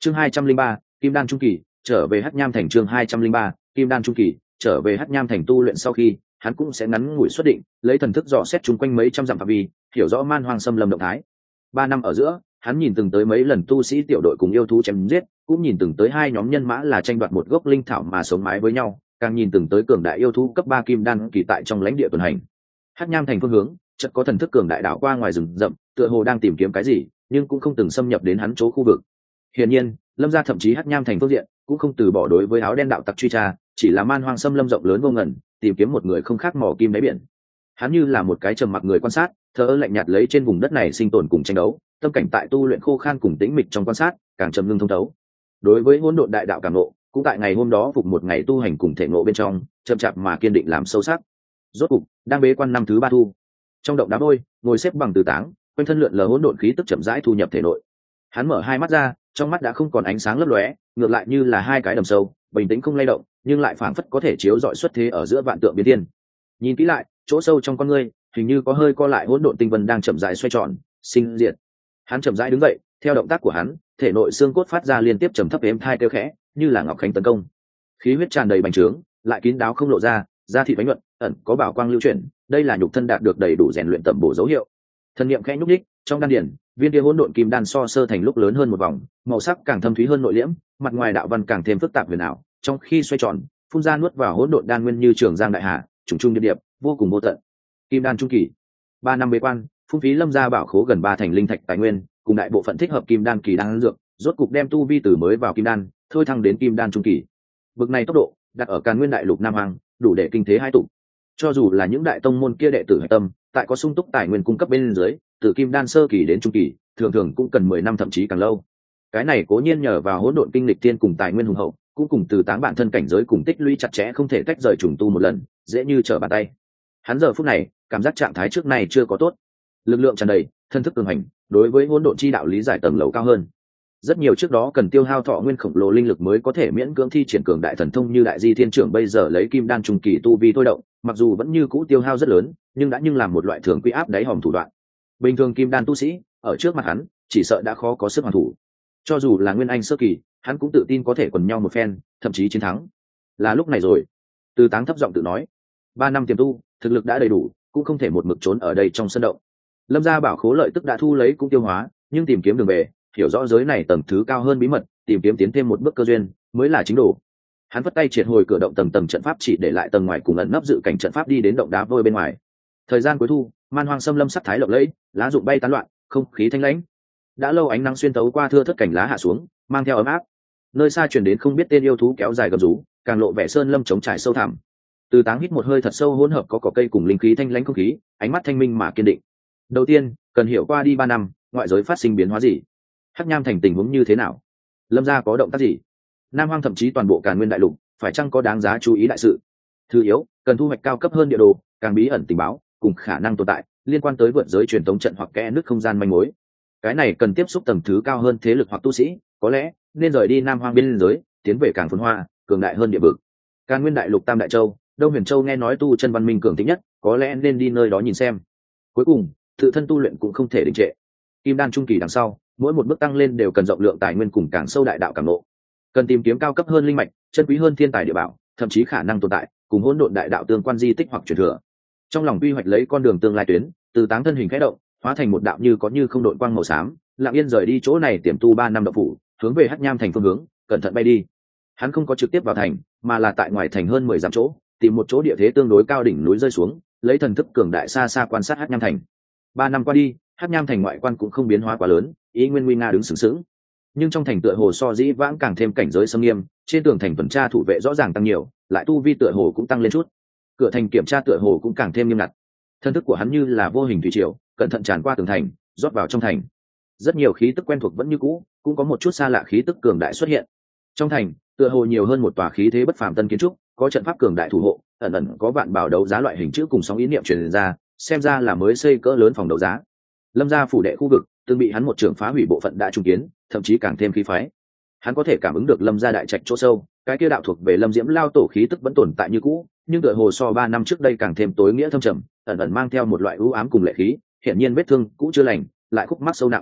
Chương 203, Kim Đan trung kỳ, trở về Hắc Nham thành. Chương 203, Kim Đan trung kỳ, trở về Hắc Nham thành. Tu luyện sau khi, hắn cũng sẽ ngắn ngủi xuất định, lấy thần thức dò xét chung quanh mấy trăm dặm phạm vi, hiểu rõ man hoang xâm lâm động thái. 3 năm ở giữa, hắn nhìn từng tới mấy lần tu sĩ tiểu đội cùng yêu thú chém giết, cũng nhìn từng tới hai nhóm nhân mã là tranh đoạt một gốc linh thảo mà sống mái với nhau, càng nhìn từng tới cường đại yêu thú cấp 3 kim đan kỳ tại trong lãnh địa tuần hành. Hắc Nham thành phương hướng, chợt có thần thức cường đại đảo qua ngoài rừng rậm, tựa hồ đang tìm kiếm cái gì, nhưng cũng không từng xâm nhập đến hắn chỗ khu vực. Hiển nhiên, Lâm gia thậm chí Hắc Nham thành phương diện cũng không từ bỏ đối với áo đen đạo tặc truy tra, chỉ là man hoang xâm lâm rộng lớn vô ngần, tìm kiếm một người không khác mò kim đáy biển. Hắn như là một cái trầm mặc người quan sát, thờ ơ lạnh nhạt lấy trên vùng đất này sinh tồn cùng tranh đấu, tâm cảnh tại tu luyện khô khan cùng tĩnh mịch trong quan sát, càng trầm ngưng thông thấu. Đối với hỗn độn đại đạo cảm ngộ, cũng tại ngày hôm đó phục một ngày tu hành cùng thể ngộ bên trong, chậm chạp mà kiên định làm sâu sắc. Rốt cục, đang bế quan năm thứ 3 thu. Trong động đá vôi, ngồi xếp bằng từ táng, quanh thân lượn lờ hỗn độn khí tức chậm rãi thu nhập thể nội. Hắn mở hai mắt ra, trong mắt đã không còn ánh sáng lấp lóe, ngược lại như là hai cái đầm sâu, bình tĩnh không lay động, nhưng lại phảng phất có thể chiếu rọi xuất thế ở giữa vạn tượng biến thiên. Nhìn kỹ lại, chỗ sâu trong con ngươi, hình như có hơi co lại hỗn độn tinh vân đang chậm rãi xoay tròn, sinh diệt. Hắn chậm rãi đứng dậy, theo động tác của hắn, thể nội xương cốt phát ra liên tiếp trầm thấp êm thai kêu khẽ, như là ngọc khánh tấn công. Khí huyết tràn đầy bành trướng, lại kín đáo không lộ ra, da thịt bánh nhuận, ẩn có bảo quang lưu chuyển, đây là nhục thân đạt được đầy đủ rèn luyện tẩm bổ dấu hiệu. Thần niệm khẽ nhúc nhích, trong đan điển, viên kia hỗn độn kim đan so sơ thành lúc lớn hơn một vòng, màu sắc càng thâm thúy hơn nội liễm, mặt ngoài đạo văn càng thêm phức tạp huyền ảo, trong khi xoay tròn, phun ra nuốt vào hỗn độn đan nguyên như trường giang đại hà, trùng trùng điệp điệp, vô cùng vô tận. Kim đan trung kỳ, 3 năm bế quan, phung phí Lâm gia bảo khố gần 3 thành linh thạch tài nguyên, cùng đại bộ phận thích hợp kim đan kỳ đan dược, rốt cục đem tu vi từ mới vào kim đan, thôi thăng đến kim đan trung kỳ. Bực này tốc độ, đặt ở Càn Nguyên đại lục Nam Hoàng, đủ để kinh thế hai tụ. Cho dù là những đại tông môn kia đệ tử hải tâm, tại có sung túc tài nguyên cung cấp bên dưới, từ kim đan sơ kỳ đến trung kỳ, thường thường cũng cần 10 năm thậm chí càng lâu. Cái này cố nhiên nhờ vào hỗn độn kinh lịch tiên cùng tài nguyên hùng hậu, cũng cùng từ táng bản thân cảnh giới cùng tích lũy chặt chẽ không thể tách rời trùng tu một lần, dễ như trở bàn tay. Hắn giờ phút này, cảm giác trạng thái trước này chưa có tốt, lực lượng tràn đầy, thân thức cường hành, đối với hỗn độn chi đạo lý giải tầng lầu cao hơn. Rất nhiều trước đó cần tiêu hao thọ nguyên khổng lồ linh lực mới có thể miễn cưỡng thi triển cường đại thần thông như đại di thiên trưởng bây giờ lấy kim đan trung kỳ tu vi thôi động, mặc dù vẫn như cũ tiêu hao rất lớn, nhưng đã làm một loại thường quy áp đáy hòm thủ đoạn. Bình thường kim đan tu sĩ ở trước mặt hắn, chỉ sợ đã khó có sức hoàn thủ. Cho dù là nguyên anh sơ kỳ, hắn cũng tự tin có thể quần nhau một phen, thậm chí chiến thắng. Là lúc này rồi. Từ Táng thấp giọng tự nói, 3 năm tiềm tu, thực lực đã đầy đủ, cũng không thể một mực trốn ở đây trong sân động. Lâm gia bảo khố lợi tức đã thu lấy cũng tiêu hóa, nhưng tìm kiếm đường về, hiểu rõ giới này tầng thứ cao hơn bí mật, tìm kiếm tiến thêm một bước cơ duyên mới là chính đồ. Hắn vất tay triệt hồi cửa động tầng trận pháp, chỉ để lại tầng ngoài cùng ẩn nấp dự cảnh trận pháp đi đến động đá vôi bên ngoài. Thời gian cuối thu, man hoang xâm lâm sắc thái lộng lẫy, lá rụng bay tán loạn, không khí thanh lãnh. Đã lâu ánh nắng xuyên tấu qua thưa thớt cành lá hạ xuống, mang theo ấm áp. Nơi xa truyền đến không biết tên yêu thú kéo dài gầm rú, càng lộ vẻ sơn lâm trống trải sâu thẳm. Từ Táng hít một hơi thật sâu hỗn hợp có cỏ cây cùng linh khí thanh lãnh không khí, ánh mắt thanh minh mà kiên định. Đầu tiên, cần hiểu qua đi 3 năm, ngoại giới phát sinh biến hóa gì? Hắc Nham thành tình huống như thế nào? Lâm gia có động tác gì? Nam Hoang thậm chí toàn bộ Càn Nguyên đại lục, phải chăng có đáng giá chú ý đại sự? Thứ yếu, cần thu hoạch cao cấp hơn địa đồ, càng bí ẩn tình báo, cùng khả năng tồn tại liên quan tới vượt giới truyền tống trận hoặc kẽ nứt không gian manh mối. Cái này cần tiếp xúc tầng thứ cao hơn thế lực hoặc tu sĩ, có lẽ nên rời đi Nam Hoang biên giới, tiến về càng phồn hoa, cường đại hơn địa vực. Càn Nguyên đại lục Tam đại châu, Đông Huyền châu nghe nói tu chân văn minh cường thịnh nhất, có lẽ nên đi nơi đó nhìn xem. Cuối cùng, tự thân tu luyện cũng không thể đình trệ. Kim đan trung kỳ đằng sau, mỗi một bước tăng lên đều cần rộng lượng tài nguyên cùng càng sâu đại đạo cảm ngộ. Cần tìm kiếm cao cấp hơn linh mạch, chân quý hơn thiên tài địa bảo, thậm chí khả năng tồn tại cùng hỗn độn đại đạo tương quan di tích hoặc truyền thừa. Trong lòng quy hoạch lấy con đường tương lai tuyến, Từ Táng thân hình khẽ động, hóa thành một đạo như có như không đội quang màu xám, lặng yên rời đi chỗ này tiềm tu 3 năm động phủ, hướng về Hắc Nham thành phương hướng, cẩn thận bay đi. Hắn không có trực tiếp vào thành, mà là tại ngoài thành hơn 10 dặm chỗ, tìm một chỗ địa thế tương đối cao đỉnh núi rơi xuống, lấy thần thức cường đại xa xa quan sát Hắc Nham thành. 3 năm qua đi, Hắc Nham thành ngoại quan cũng không biến hóa quá lớn, ý nguyên nguy nga đứng sừng sững. Nhưng trong thành tựa hồ so dĩ vãng càng thêm cảnh giới xâm nghiêm, trên tường thành tuần tra thủ vệ rõ ràng tăng nhiều, lại tu vi tựa hồ cũng tăng lên chút. Cửa thành kiểm tra tựa hồ cũng càng thêm nghiêm ngặt. Thân thức của hắn như là vô hình thủy triều, cẩn thận tràn qua tường thành, rót vào trong thành. Rất nhiều khí tức quen thuộc vẫn như cũ, cũng có một chút xa lạ khí tức cường đại xuất hiện. Trong thành, tựa hồ nhiều hơn một tòa khí thế bất phàm tân kiến trúc, có trận pháp cường đại thủ hộ, ẩn ẩn có vạn bảo đấu giá loại hình chữ cùng sóng ý niệm truyền ra, xem ra là mới xây cỡ lớn phòng đấu giá. Lâm gia phủ đệ khu vực từng bị hắn một trường phá hủy bộ phận đã trung kiến, thậm chí càng thêm khí phái. Hắn có thể cảm ứng được Lâm gia đại trạch chỗ sâu, cái kia đạo thuộc về Lâm Diễm lao tổ khí tức vẫn tồn tại như cũ, nhưng tựa hồ so 3 năm trước đây càng thêm tối nghĩa thâm trầm, ẩn ẩn mang theo một loại u ám cùng lệ khí, hiển nhiên vết thương cũ chưa lành, lại khúc mắc sâu nặng.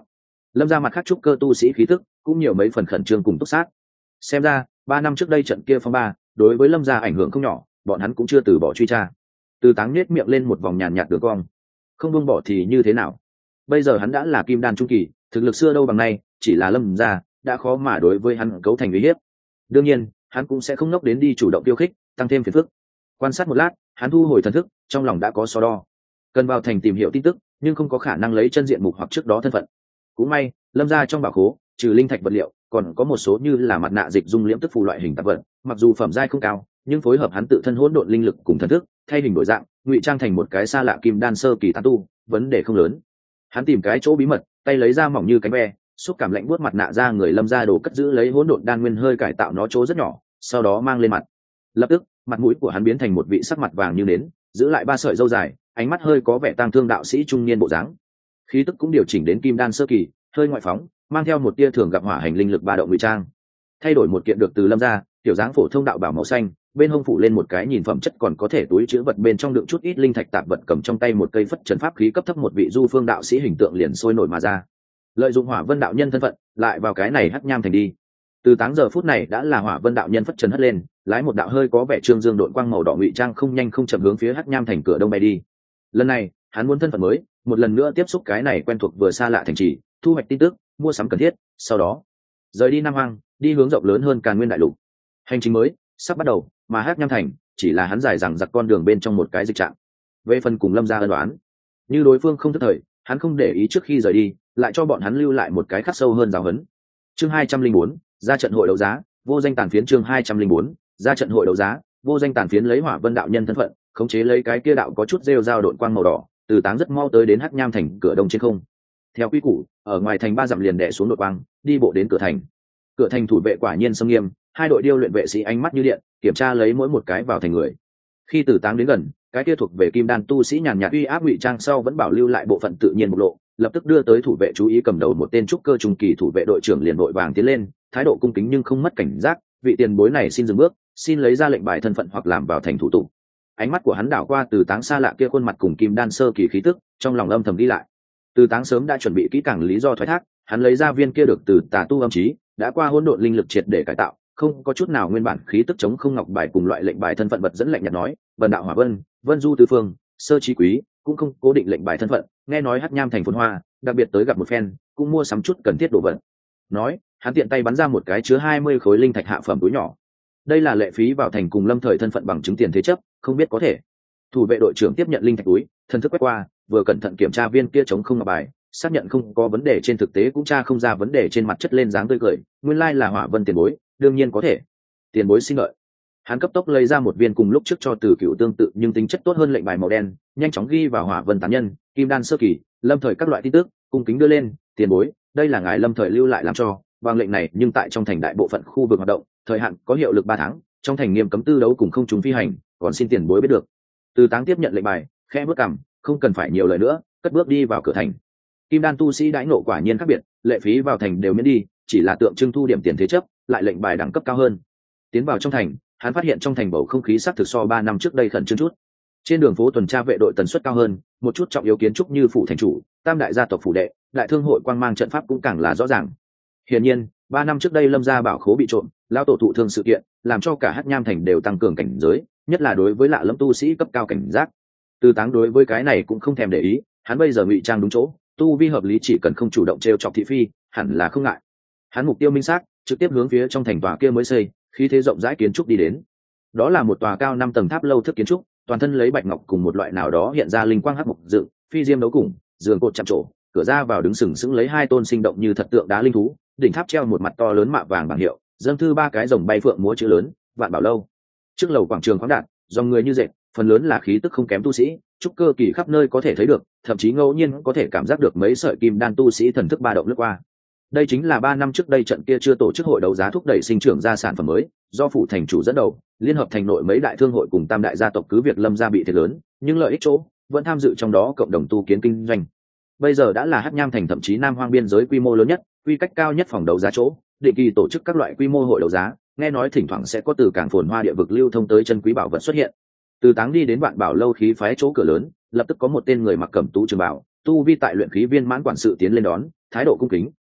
lâm ra mặt khác trúc cơ tu sĩ khí tức cũng nhiều mấy phần khẩn trương cùng túc sát. Xem ra 3 năm trước đây trận kia phong ba đối với lâm gia ảnh hưởng không nhỏ, bọn hắn cũng chưa từ bỏ truy tra. Từ Táng nhếch miệng lên một vòng nhàn nhạt đường cong. Không buông bỏ thì như thế nào? Bây giờ hắn đã là kim đan trung kỳ, thực lực xưa đâu bằng nay, chỉ là lâm gia đã khó mà đối với hắn cấu thành uy hiếp. Đương nhiên hắn cũng sẽ không nốc đến đi chủ động tiêu khích tăng thêm phiền phức. Quan sát một lát, hắn thu hồi thần thức, trong lòng đã có so đo. Cần vào thành tìm hiểu tin tức, nhưng không có khả năng lấy chân diện mục hoặc trước đó thân phận. Cũng may lâm gia trong bảo khố trừ linh thạch vật liệu còn có một số như là mặt nạ dịch dung liễm tức phù loại hình tạp vật, mặc dù phẩm giai không cao nhưng phối hợp hắn tự thân hỗn độn linh lực cùng thần thức, thay hình đổi dạng ngụy trang thành một cái xa lạ kim đan sơ kỳ tán tu, vấn đề không lớn. Hắn tìm cái chỗ bí mật, tay lấy ra mỏng như cánh ve, xúc cảm lạnh buốt mặt nạ ra người lâm gia đồ cất giữ lấy hỗn độn đan nguyên hơi cải tạo nó chỗ rất nhỏ, sau đó mang lên mặt. Lập tức mặt mũi của hắn biến thành một vị sắc mặt vàng như nến, giữ lại 3 sợi râu dài, ánh mắt hơi có vẻ tang thương đạo sĩ trung niên bộ dáng. Khí tức cũng điều chỉnh đến kim đan sơ kỳ, hơi ngoại phóng, mang theo một tia thường gặp hỏa hành linh lực ba động ngụy trang. Thay đổi một kiện được từ lâm gia tiểu dáng phổ thông đạo bảo màu xanh, bên hông phủ lên một cái nhìn phẩm chất còn có thể túi chứa vật bên trong đựng chút ít linh thạch tạp vật, cầm trong tay một cây phất trấn pháp khí cấp thấp, một vị du phương đạo sĩ hình tượng liền sôi nổi mà ra. Lợi dụng hỏa vân đạo nhân thân phận lại vào cái này hắc nham thành đi. Từ Táng giờ phút này đã là hỏa vân đạo nhân phất trần hất lên, lái một đạo hơi có vẻ trương dương độn quang màu đỏ ngụy trang không nhanh không chậm hướng phía hắc nham thành cửa đông bay đi. Lần này hắn muốn thân phận mới, một lần nữa tiếp xúc cái này quen thuộc vừa xa lạ thành trì, thu hoạch tin tức, mua sắm cần thiết, sau đó rời đi Nam Hoang, đi hướng rộng lớn hơn Càn Nguyên đại lục. Hành trình mới sắp bắt đầu, mà hắc nham thành chỉ là hắn dài dằng dặc con đường bên trong một cái dịch trạng. Về phần cùng lâm gia ân đoán, như đối phương không thức thời, hắn không để ý trước khi rời đi, lại cho bọn hắn lưu lại một cái khắc sâu hơn giáo huấn. Chương 204, ra trận hội đấu giá, vô danh tàn phiến. Chương 204, ra trận hội đấu giá, vô danh tàn phiến. Lấy hỏa vân đạo nhân thân phận, khống chế lấy cái kia đạo có chút rêu rao độn quang màu đỏ, Từ Táng rất mau tới đến hắc nham thành cửa đông trên không. Theo quy củ, ở ngoài thành 3 dặm liền đè xuống độn quang, đi bộ đến cửa thành. Cửa thành thủ vệ quả nhiên nghiêm nghiêm, 2 đội điêu luyện vệ sĩ ánh mắt như điện, kiểm tra lấy mỗi một cái vào thành người. Khi Từ Táng đến gần, cái kia thuộc về kim đan tu sĩ nhàn nhạt uy áp ngụy trang sau vẫn bảo lưu lại bộ phận tự nhiên bộc lộ, lập tức đưa tới thủ vệ chú ý. Cầm đầu một tên trúc cơ trung kỳ thủ vệ đội trưởng liền vội vàng tiến lên, thái độ cung kính nhưng không mất cảnh giác. Vị tiền bối này xin dừng bước, xin lấy ra lệnh bài thân phận hoặc làm vào thành thủ tục. Ánh mắt của hắn đảo qua Từ Táng xa lạ kia khuôn mặt cùng kim đan sơ kỳ khí tức, trong lòng âm thầm đi lại. Từ Táng sớm đã chuẩn bị kỹ càng lý do thoái thác, hắn lấy ra viên kia được từ tà tu âm chí, đã qua hỗn độn linh lực triệt để cải tạo, không có chút nào nguyên bản khí tức chống không ngọc bài cùng loại lệnh bài thân phận vật dẫn lệnh nhạt nói, vân đạo hỏa vân, vân du tứ phương, sơ trí quý, cũng không cố định lệnh bài thân phận, nghe nói hắc nham thành phồn hoa, đặc biệt tới gặp một phen, cũng mua sắm chút cần thiết đồ vật. Nói, hắn tiện tay bắn ra một cái chứa 20 khối linh thạch hạ phẩm túi nhỏ. Đây là lệ phí vào thành cùng lâm thời thân phận bằng chứng tiền thế chấp, không biết có thể. Thủ vệ đội trưởng tiếp nhận linh thạch túi, thân thức quét qua, vừa cẩn thận kiểm tra viên kia chống không ngọc bài, xác nhận không có vấn đề, trên thực tế cũng tra không ra vấn đề, trên mặt chất lên dáng tươi cười, nguyên lai là hỏa vân tiền bối, đương nhiên có thể. Tiền bối xin lợi. Hắn cấp tốc lấy ra một viên cùng lúc trước cho Từ Cựu tương tự nhưng tính chất tốt hơn lệnh bài màu đen, nhanh chóng ghi vào hỏa vân tán nhân, kim đan sơ kỳ, lâm thời các loại tin tức, cung kính đưa lên. Tiền bối, đây là ngài lâm thời lưu lại làm cho, bằng lệnh này nhưng tại trong thành đại bộ phận khu vực hoạt động, thời hạn có hiệu lực 3 tháng, trong thành nghiêm cấm tư đấu cùng không trùng phi hành, còn xin tiền bối biết được. Từ Táng tiếp nhận lệnh bài, khẽ bước cằm, không cần phải nhiều lời nữa, cất bước đi vào cửa thành. Kim đan tu sĩ đãi nộ quả nhiên khác biệt, lệ phí vào thành đều miễn đi, chỉ là tượng trưng thu điểm tiền thế chấp, lại lệnh bài đẳng cấp cao hơn. Tiến vào trong thành, hắn phát hiện trong thành bầu không khí sắc thực so 3 năm trước đây khẩn trương chút. Trên đường phố tuần tra vệ đội tần suất cao hơn, một chút trọng yếu kiến trúc như phủ thành chủ, tam đại gia tộc phủ đệ, đại thương hội quang mang trận pháp cũng càng là rõ ràng. Hiển nhiên, 3 năm trước đây lâm gia bảo khố bị trộm, lao tổ thụ thương sự kiện, làm cho cả hắc nham thành đều tăng cường cảnh giới, nhất là đối với lạ lẫm tu sĩ cấp cao cảnh giác. Từ Táng đối với cái này cũng không thèm để ý, hắn bây giờ ngụy trang đúng chỗ, tu vi hợp lý, chỉ cần không chủ động trêu chọc thị phi, hẳn là không ngại. Hắn mục tiêu minh xác, trực tiếp hướng phía trong thành tòa kia mới xây, khí thế rộng rãi kiến trúc đi đến. Đó là một tòa cao 5 tầng tháp lâu thức kiến trúc, toàn thân lấy bạch ngọc cùng một loại nào đó hiện ra linh quang hắc mộc dựng, phi diêm đấu cùng, giường cột chạm trổ, cửa ra vào đứng sừng sững lấy 2 tôn sinh động như thật tượng đá linh thú, đỉnh tháp treo một mặt to lớn mạ vàng bảng hiệu, dâng thư 3 cái rồng bay phượng múa chữ lớn, Vạn Bảo lâu. Trước lầu quảng trường khoáng đạt, dòng người như dệt, phần lớn là khí tức không kém tu sĩ, trúc cơ kỳ khắp nơi có thể thấy được, thậm chí ngẫu nhiên có thể cảm giác được mấy sợi kim đan tu sĩ thần thức ba động lướt qua. Đây chính là 3 năm trước đây trận kia chưa tổ chức hội đấu giá thúc đẩy sinh trưởng ra sản phẩm mới, do phủ thành chủ dẫn đầu, liên hợp thành nội mấy đại thương hội cùng tam đại gia tộc, cứ việc lâm gia bị thiệt lớn, nhưng lợi ích chỗ vẫn tham dự trong đó, cộng đồng tu kiến kinh doanh. Bây giờ đã là hắc nham thành thậm chí Nam Hoang biên giới quy mô lớn nhất, quy cách cao nhất phòng đấu giá chỗ, định kỳ tổ chức các loại quy mô hội đấu giá, nghe nói thỉnh thoảng sẽ có từ cảng phồn hoa địa vực lưu thông tới chân quý bảo vật xuất hiện. Từ Táng đi đến Vạn Bảo lâu khí phái chỗ cửa lớn, lập tức có một tên người mặc cẩm tú trường bào, tu vi tại luyện khí viên mãn quản sự tiến lên đón, thái độ cung kính,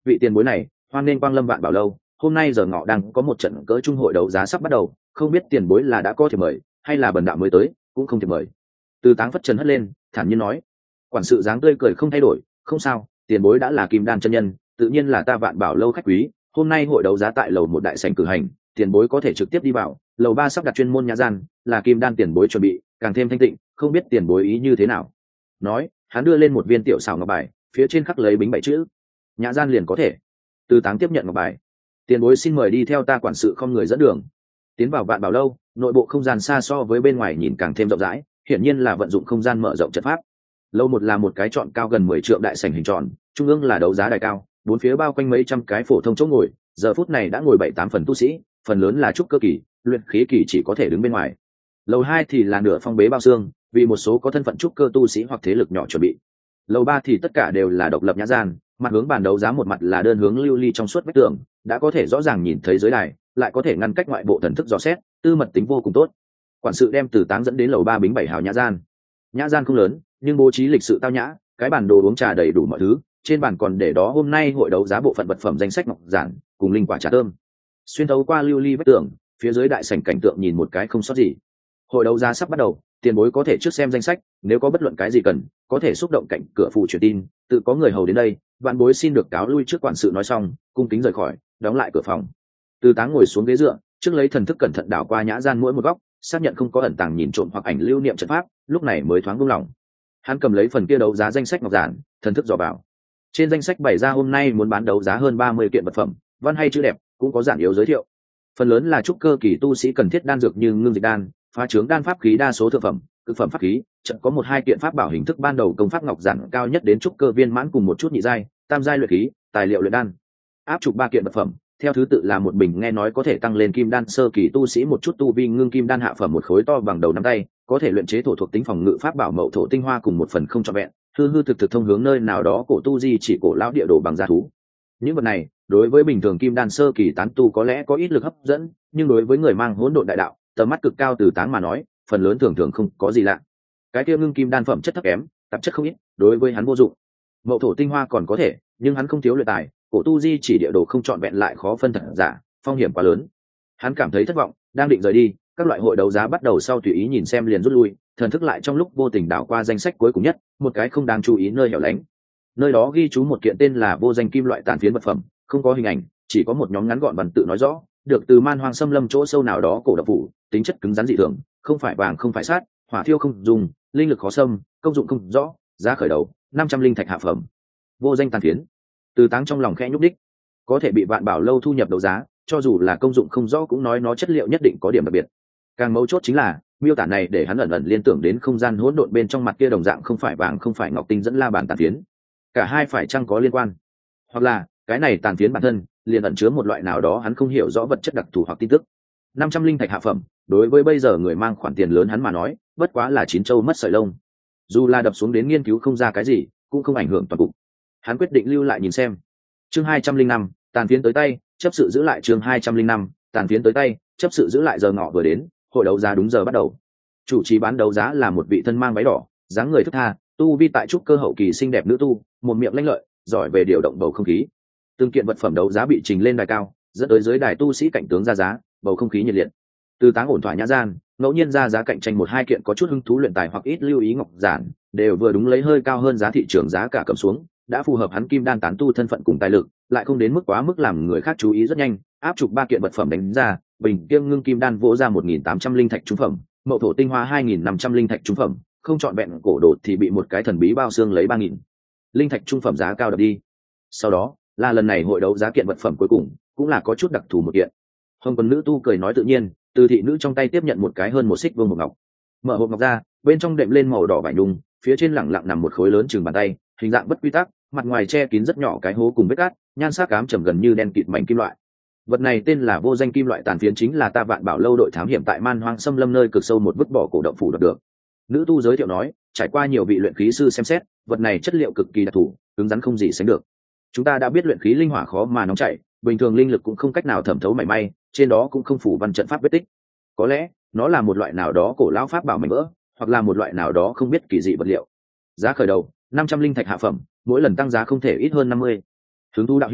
vị tiền bối này hoan nên quang lâm Vạn Bảo lâu, hôm nay giờ ngọ đang có một trận cỡ trung hội đấu giá sắp bắt đầu, không biết tiền bối là đã có thiệp mời hay là bần đạo mới tới cũng không thiệp mời. Từ Táng phất trần hất lên thản nhiên nói. Quản sự dáng tươi cười không thay đổi. Không sao, tiền bối đã là Kim Đan chân nhân, tự nhiên là ta Vạn Bảo lâu khách quý. Hôm nay hội đấu giá tại lầu một đại sảnh cử hành, tiền bối có thể trực tiếp đi vào. Lầu ba sắp đặt chuyên môn nhã gian, là Kim Đan tiền bối chuẩn bị, càng thêm thanh tịnh, không biết tiền bối ý như thế nào. Nói, hắn đưa lên một viên tiểu xảo ngọc bài, phía trên khắc lấy bính 7 chữ. Nhã gian liền có thể. Từ Táng tiếp nhận ngọc bài. Tiền bối xin mời đi theo ta, quản sự không người dẫn đường. Tiến vào Vạn Bảo lâu, nội bộ không gian xa so với bên ngoài nhìn càng thêm rộng rãi, hiển nhiên là vận dụng không gian mở rộng trận pháp. Lâu một là một cái trọn cao gần 10 trượng đại sảnh hình tròn, trung ương là đấu giá đài cao, bốn phía bao quanh mấy trăm cái phổ thông chỗ ngồi, giờ phút này đã ngồi 7-8 phần tu sĩ, phần lớn là trúc cơ kỳ, luyện khí kỳ chỉ có thể đứng bên ngoài. Lầu 2 thì là nửa phong bế bao xương, vì một số có thân phận trúc cơ tu sĩ hoặc thế lực nhỏ chuẩn bị. Lầu 3 thì tất cả đều là độc lập nhã gian, mặt hướng bàn đấu giá một mặt là đơn hướng lưu ly trong suốt vách tường, đã có thể rõ ràng nhìn thấy dưới đài, lại có thể ngăn cách ngoại bộ thần thức dò xét, tư mật tính vô cùng tốt. Quản sự đem Từ Táng dẫn đến lầu 3 bính 7 hào nhã gian. Nhã gian không lớn, nhưng bố trí lịch sự tao nhã, cái bàn đồ uống trà đầy đủ mọi thứ, trên bàn còn để đó hôm nay hội đấu giá bộ phận vật phẩm danh sách ngọc giản, cùng linh quả trà thơm. Xuyên thấu qua lưu ly vách tường, phía dưới đại sảnh cảnh tượng nhìn một cái không sót gì. Hội đấu giá sắp bắt đầu, tiền bối có thể trước xem danh sách, nếu có bất luận cái gì cần, có thể xúc động cạnh cửa phụ truyền tin, tự có người hầu đến đây. Vạn bối xin được cáo lui trước. Quản sự nói xong, cung kính rời khỏi, đóng lại cửa phòng. Từ Táng ngồi xuống ghế dựa, trước lấy thần thức cẩn thận đảo qua nhã gian mỗi một góc, xác nhận không có ẩn tàng nhìn trộm hoặc ảnh lưu niệm trận pháp, lúc này mới thoáng buông lòng. Hắn cầm lấy phần kia đấu giá danh sách ngọc giản, thần thức dò vào. Trên danh sách bày ra hôm nay muốn bán đấu giá hơn 30 kiện vật phẩm, văn hay chữ đẹp, cũng có giản yếu giới thiệu. Phần lớn là trúc cơ kỳ tu sĩ cần thiết đan dược như ngưng dịch đan, phá trướng đan pháp khí, đa số thượng phẩm, cực phẩm pháp khí, chợt có 1-2 kiện pháp bảo hình thức ban đầu công pháp ngọc giản cao nhất đến trúc cơ viên mãn cùng một chút nhị giai, tam giai luyện khí, tài liệu luyện đan. Áp trục 3 kiện vật phẩm, theo thứ tự là một bình nghe nói có thể tăng lên kim đan sơ kỳ tu sĩ một chút tu vi ngưng kim đan hạ phẩm, một khối to bằng đầu nắm tay, có thể luyện chế thổ thuộc tính phòng ngự pháp bảo mậu thổ tinh hoa cùng một phần không trọn vẹn, hư hư thực thực thông hướng nơi nào đó cổ tu di chỉ cổ lão địa đồ bằng gia thú. Những vật này đối với bình thường kim đan sơ kỳ tán tu có lẽ có ít lực hấp dẫn, nhưng đối với người mang hỗn độn đại đạo, tầm mắt cực cao Từ Táng mà nói, phần lớn thường không có gì lạ. Cái kia ngưng kim đan phẩm chất thấp kém, tạp chất không ít, đối với hắn vô dụng. Mậu thổ tinh hoa còn có thể, nhưng hắn không thiếu luyện tài, cổ tu di chỉ địa đồ không trọn vẹn lại khó phân thật giả, phong hiểm quá lớn. Hắn cảm thấy thất vọng, đang định rời đi, các loại hội đấu giá bắt đầu sau tùy ý nhìn xem liền rút lui, thần thức lại trong lúc vô tình đảo qua danh sách cuối cùng nhất, một cái không đáng chú ý nơi hẻo lánh. Nơi đó ghi chú một kiện tên là vô danh kim loại tàn phiến vật phẩm, không có hình ảnh, chỉ có một nhóm ngắn gọn văn tự nói rõ, được từ man hoang xâm lâm chỗ sâu nào đó cổ độc phủ, tính chất cứng rắn dị thường, không phải vàng không phải sắt, hỏa thiêu không dùng, linh lực khó xâm, công dụng không rõ, giá khởi đầu 500 linh thạch hạ phẩm. Vô danh tàn phiến. Từ Táng trong lòng khẽ nhúc đích, có thể bị Vạn Bảo lâu thu nhập đấu giá, cho dù là công dụng không rõ cũng nói nó chất liệu nhất định có điểm đặc biệt. Càng mấu chốt chính là miêu tả này để hắn ẩn ẩn liên tưởng đến không gian hỗn độn bên trong mặt kia đồng dạng không phải vàng không phải ngọc tinh dẫn la bàn tàn phiến. Cả hai phải chăng có liên quan, hoặc là cái này tàn phiến bản thân liền ẩn chứa một loại nào đó hắn không hiểu rõ vật chất đặc thù hoặc tin tức. 500 linh thạch hạ phẩm, đối với bây giờ người mang khoản tiền lớn hắn mà nói, bất quá là chín châu mất sợi lông. Dù là đập xuống đến nghiên cứu không ra cái gì, cũng không ảnh hưởng toàn cục. Hắn quyết định lưu lại nhìn xem. Chương 205, tàn phiến tới tay, chấp sự giữ lại. Chương 205, tàn phiến tới tay, chấp sự giữ lại. Giờ ngọ vừa đến, hội đấu giá đúng giờ bắt đầu. Chủ trì bán đấu giá là một vị thân mang váy đỏ, dáng người thướt tha, tu vi tại trúc cơ hậu kỳ xinh đẹp nữ tu, một miệng lanh lợi, giỏi về điều động bầu không khí. Từng kiện vật phẩm đấu giá bị trình lên đài cao, dẫn tới dưới đài tu sĩ cạnh tướng ra giá, bầu không khí nhiệt liệt. Từ Táng ổn thỏa nhã gian, ngẫu nhiên ra giá cạnh tranh 1-2 kiện có chút hứng thú luyện tài hoặc ít lưu ý ngọc giản, đều vừa đúng lấy hơi cao hơn giá thị trường giá cả cầm xuống, đã phù hợp hắn kim đan tán tu thân phận cùng tài lực, lại không đến mức quá mức làm người khác chú ý. Rất nhanh, áp trục 3 kiện vật phẩm đánh ra, bình kiêng ngưng kim đan vỗ ra 1.800 linh thạch trúng phẩm, mậu thổ tinh hoa 2.500 linh thạch trúng phẩm, không chọn vẹn cổ đột thì bị một cái thần bí bao xương lấy 3.000 linh thạch trung phẩm giá cao đập đi. Sau đó là lần này hội đấu giá kiện vật phẩm cuối cùng, cũng là có chút đặc thù một kiện. Hồng Quân nữ tu cười nói tự nhiên, từ thị nữ trong tay tiếp nhận một cái hơn 1 xích vương một ngọc. Mở hộp ngọc ra, bên trong đệm lên màu đỏ vải nhung, phía trên lẳng lặng nằm một khối lớn chừng bàn tay, hình dạng bất quy tắc, mặt ngoài che kín rất nhỏ cái hố cùng vết cát, nhan sắc cám trầm gần như đen kịt mảnh kim loại. Vật này tên là vô danh kim loại tàn phiến, chính là ta Vạn Bảo lâu đội thám hiểm tại man hoang xâm lâm nơi cực sâu một vứt bỏ cổ động phủ được. Nữ tu giới thiệu nói, trải qua nhiều vị luyện khí sư xem xét, vật này chất liệu cực kỳ đặc thù, cứng rắn không gì sánh được. Chúng ta đã biết luyện khí linh hỏa khó mà nóng chảy, bình thường linh lực cũng không cách nào thẩm thấu mảy may, trên đó cũng không phủ văn trận pháp vết tích. Có lẽ nó là một loại nào đó cổ lão pháp bảo mảnh vỡ, hoặc là một loại nào đó không biết kỳ dị vật liệu. Giá khởi đầu 500 linh thạch hạ phẩm, mỗi lần tăng giá không thể ít hơn 50. Hướng thu đạo hữu,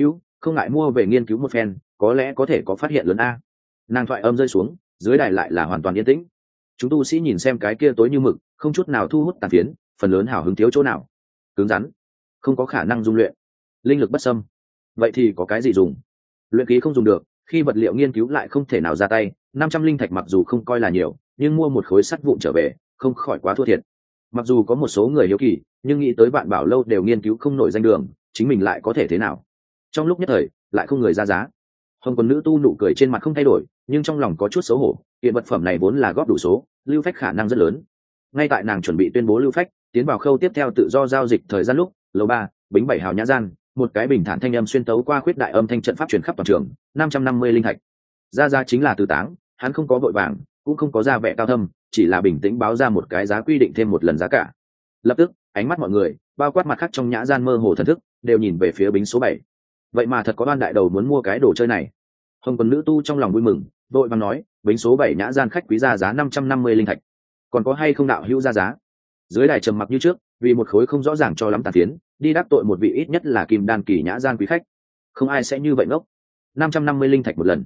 không ngại mua về nghiên cứu một phen, có lẽ có thể có phát hiện lớn a. Nàng thoại âm rơi xuống, dưới đài lại là hoàn toàn yên tĩnh. Chúng tu sĩ nhìn xem cái kia tối như mực, không chút nào thu hút tàn phiến, phần lớn hào hứng thiếu chỗ nào. Cứng rắn, không có khả năng dung luyện, linh lực bất xâm. Vậy thì có cái gì dùng? Luyện khí không dùng được, khi vật liệu nghiên cứu lại không thể nào ra tay, 500 linh thạch mặc dù không coi là nhiều, nhưng mua một khối sắt vụn trở về, không khỏi quá thua thiệt. Mặc dù có một số người hiếu kỳ, nhưng nghĩ tới Vạn Bảo lâu đều nghiên cứu không nổi danh đường, chính mình lại có thể thế nào? Trong lúc nhất thời, lại không người ra giá. Hồng Quân nữ tu nụ cười trên mặt không thay đổi, nhưng trong lòng có chút xấu hổ. Hiện vật phẩm này vốn là góp đủ số, lưu phách khả năng rất lớn. Ngay tại nàng chuẩn bị tuyên bố lưu phách, tiến vào khâu tiếp theo tự do giao dịch thời gian lúc, lầu 3, bính 7 hào nhã gian, một cái bình thản thanh âm xuyên tấu qua khuyết đại âm thanh trận pháp truyền khắp toàn trường, 550 linh thạch. Ra chính là Từ Táng, hắn không có vội vàng, cũng không có ra vẻ cao thâm, chỉ là bình tĩnh báo ra một cái giá quy định thêm một lần giá cả. Lập tức, ánh mắt mọi người, bao quát mặt khác trong nhã gian mơ hồ thần thức, đều nhìn về phía bính số 7. Vậy mà thật có ban đại đầu muốn mua cái đồ chơi này. Hồng Quân nữ tu trong lòng vui mừng, vội vàng nói, bính số 7 nhã gian khách quý ra giá 550 linh thạch. Còn có hay không đạo hữu ra giá? Dưới đài trầm mặc như trước, vì một khối không rõ ràng cho lắm tàn phiến, đi đắc tội một vị ít nhất là kim đan kỳ nhã gian quý khách. Không ai sẽ như vậy ngốc. 550 linh thạch một lần,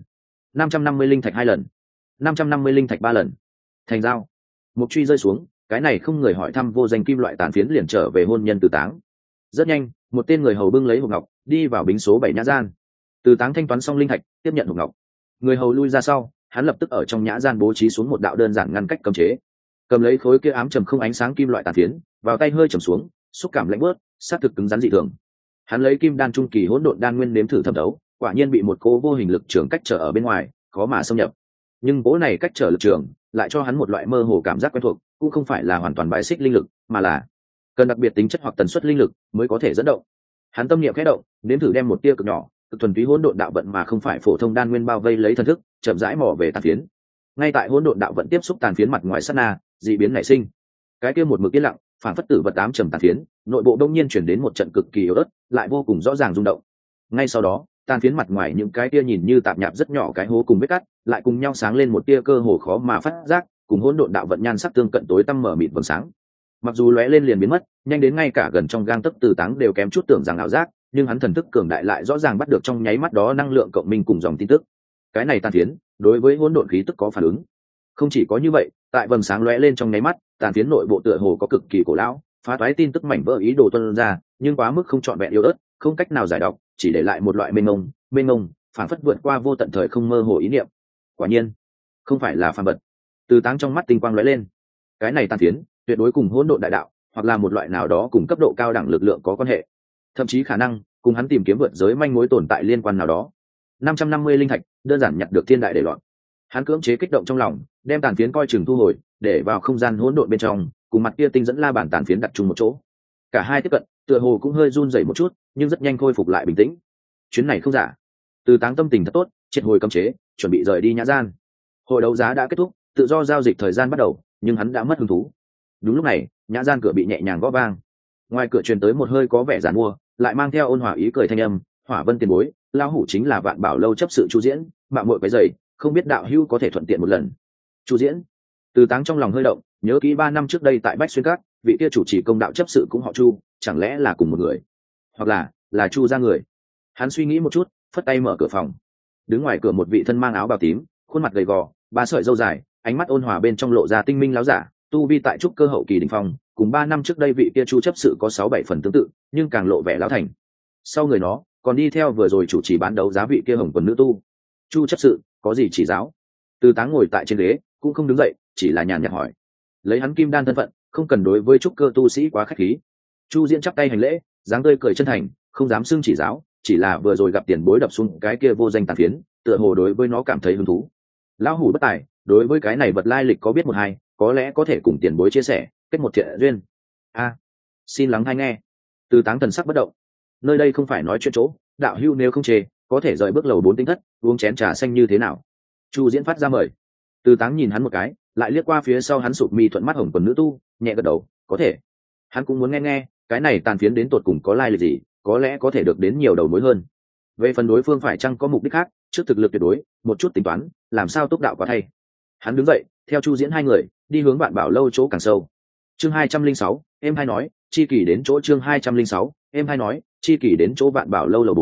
550 linh thạch hai lần, 550 linh thạch ba lần. Thành giao. Mục truy rơi xuống, cái này không người hỏi thăm vô danh kim loại tàn phiến liền trở về hôn nhân Từ Táng. Rất nhanh, một tên người hầu bưng lấy hộp ngọc, đi vào bính số 7 nhã gian. Từ Táng thanh toán xong linh thạch, tiếp nhận hộp ngọc. Người hầu lui ra sau, hắn lập tức ở trong nhã gian bố trí xuống một đạo đơn giản ngăn cách cấm chế. Cầm lấy khối kia ám trầm không ánh sáng kim loại tàn phiến, vào tay hơi trầm xuống, xúc cảm lạnh bớt, sát thực cứng rắn dị thường. Hắn lấy kim đan trung kỳ hỗn độn đan nguyên nếm thử thẩm đấu, quả nhiên bị một cỗ vô hình lực trường cách trở ở bên ngoài, khó mà xâm nhập. Nhưng cỗ này cách trở lực trường, lại cho hắn một loại mơ hồ cảm giác quen thuộc, cũng không phải là hoàn toàn bãi xích linh lực, mà là cần đặc biệt tính chất hoặc tần suất linh lực mới có thể dẫn động. Hắn tâm niệm khẽ động, nếm thử đem một tia cực nhỏ, cực thuần túy hỗn độn đạo vận mà không phải phổ thông đan nguyên bao vây lấy thần thức, chậm rãi mò về tàn phiến. Ngay tại hỗn độn đạo vận tiếp xúc tàn phiến mặt ngoài sát na, dị biến nảy sinh. Cái kia một mực yên lặng, phản phất tử vật ám trầm tàn phiến, nội bộ đông nhiên chuyển đến một trận cực kỳ yếu ớt, lại vô cùng rõ ràng rung động. Ngay sau đó, tàn phiến mặt ngoài những cái kia nhìn như tạp nhạp rất nhỏ cái hố cùng vết cắt, lại cùng nhau sáng lên một tia cơ hồ khó mà phát giác, cùng hỗn độn đạo vận nhan sắc tương cận tối tăm mở mịt vầng sáng. Mặc dù lóe lên liền biến mất, nhanh đến ngay cả gần trong gang tấc Từ Táng đều kém chút tưởng rằng ảo giác, nhưng hắn thần thức cường đại lại rõ ràng bắt được trong nháy mắt đó năng lượng cộng minh cùng dòng tin tức. Cái này tàn phiến, đối với hỗn độn khí tức có phản ứng. Không chỉ có như vậy, tại vầng sáng lóe lên trong nháy mắt, tàn phiến nội bộ tựa hồ có cực kỳ cổ lão, phá toái tin tức mảnh vỡ ý đồ tuôn ra, nhưng quá mức không trọn vẹn yếu ớt, không cách nào giải đọc, chỉ để lại một loại mênh mông, phản phất vượt qua vô tận thời không mơ hồ ý niệm. Quả nhiên, không phải là phàm vật. Từ Táng trong mắt tinh quang lóe lên. Cái này tàn phiến, tuyệt đối cùng hỗn độn đại đạo, hoặc là một loại nào đó cùng cấp độ cao đẳng lực lượng có quan hệ. Thậm chí khả năng cùng hắn tìm kiếm vượt giới manh mối tồn tại liên quan nào đó. 550 linh thạch, đơn giản nhặt được thiên đại để loạn. Hắn cưỡng chế kích động trong lòng, đem tàn phiến coi chừng thu hồi, để vào không gian hỗn độn bên trong, cùng mặt kia tinh dẫn la bản tàn phiến đặt chung một chỗ. Cả hai tiếp cận, tựa hồ cũng hơi run rẩy một chút, nhưng rất nhanh khôi phục lại bình tĩnh. Chuyến này không giả. Từ Táng tâm tình thật tốt, triệt hồi cấm chế, chuẩn bị rời đi nhã gian. Hội đấu giá đã kết thúc, tự do giao dịch thời gian bắt đầu, nhưng hắn đã mất hứng thú. Đúng lúc này, nhã gian cửa bị nhẹ nhàng gõ vang. Ngoài cửa truyền tới một hơi có vẻ giàn mua, lại mang theo ôn hòa ý cười thanh âm, Hỏa Vân tiền bối, lão hủ chính là Vạn Bảo lâu chấp sự Chu Diễn, mạo muội cái giày, không biết đạo hữu có thể thuận tiện một lần. Chu Diễn. Từ Táng trong lòng hơi động, nhớ kỹ 3 năm trước đây tại Bách Xuyên Các, vị kia chủ trì công đạo chấp sự cũng họ Chu, chẳng lẽ là cùng một người, hoặc là Chu gia người. Hắn suy nghĩ một chút, phất tay mở cửa phòng. Đứng ngoài cửa một vị thân mang áo bào tím, khuôn mặt gầy gò, 3 sợi râu dài, ánh mắt ôn hòa bên trong lộ ra tinh minh láo giả, tu vi tại trúc cơ hậu kỳ đỉnh phong, cùng 3 năm trước đây vị kia Chu chấp sự có 6-7 phần tương tự, nhưng càng lộ vẻ lão thành. Sau người nó, còn đi theo vừa rồi chủ trì bán đấu giá vị kia Hồng Quần nữ tu. Chu chấp sự, có gì chỉ giáo? Từ Táng ngồi tại trên ghế, cũng không đứng dậy, chỉ là nhàn nhạt hỏi. Lấy hắn kim đan thân phận, không cần đối với trúc cơ tu sĩ quá khách khí. Chu Diễn chắp tay hành lễ, dáng tươi cười chân thành, không dám xưng chỉ giáo, chỉ là vừa rồi gặp tiền bối đập xuống cái kia vô danh tàn phiến, tựa hồ đối với nó cảm thấy hứng thú. Lão hủ bất tài, đối với cái này vật lai lịch có biết một hai, có lẽ có thể cùng tiền bối chia sẻ, kết một thiện duyên. Xin lắng hay nghe. Từ Táng thần sắc bất động. Nơi đây không phải nói chuyện chỗ, đạo hữu nếu không chê, có thể rời bước lầu 4 tính thất, uống chén trà xanh như thế nào? Chu Diễn phát ra mời. Từ Táng nhìn hắn một cái, lại liếc qua phía sau hắn sụp mi thuận mắt Hồng Quần nữ tu, nhẹ gật đầu, có thể. Hắn cũng muốn nghe cái này tàn phiến đến tột cùng có lai lịch gì, có lẽ có thể được đến nhiều đầu mối hơn. Về phần đối phương phải chăng có mục đích khác, trước thực lực tuyệt đối, một chút tính toán, làm sao túc đạo quá thay. Hắn đứng dậy, theo Chu Diễn hai người, đi hướng Vạn Bảo lâu chỗ càng sâu. Chương 206, em hay nói, chi kỷ đến chỗ chương 206, em hay nói, chi kỷ đến chỗ Vạn Bảo lâu lầu 4,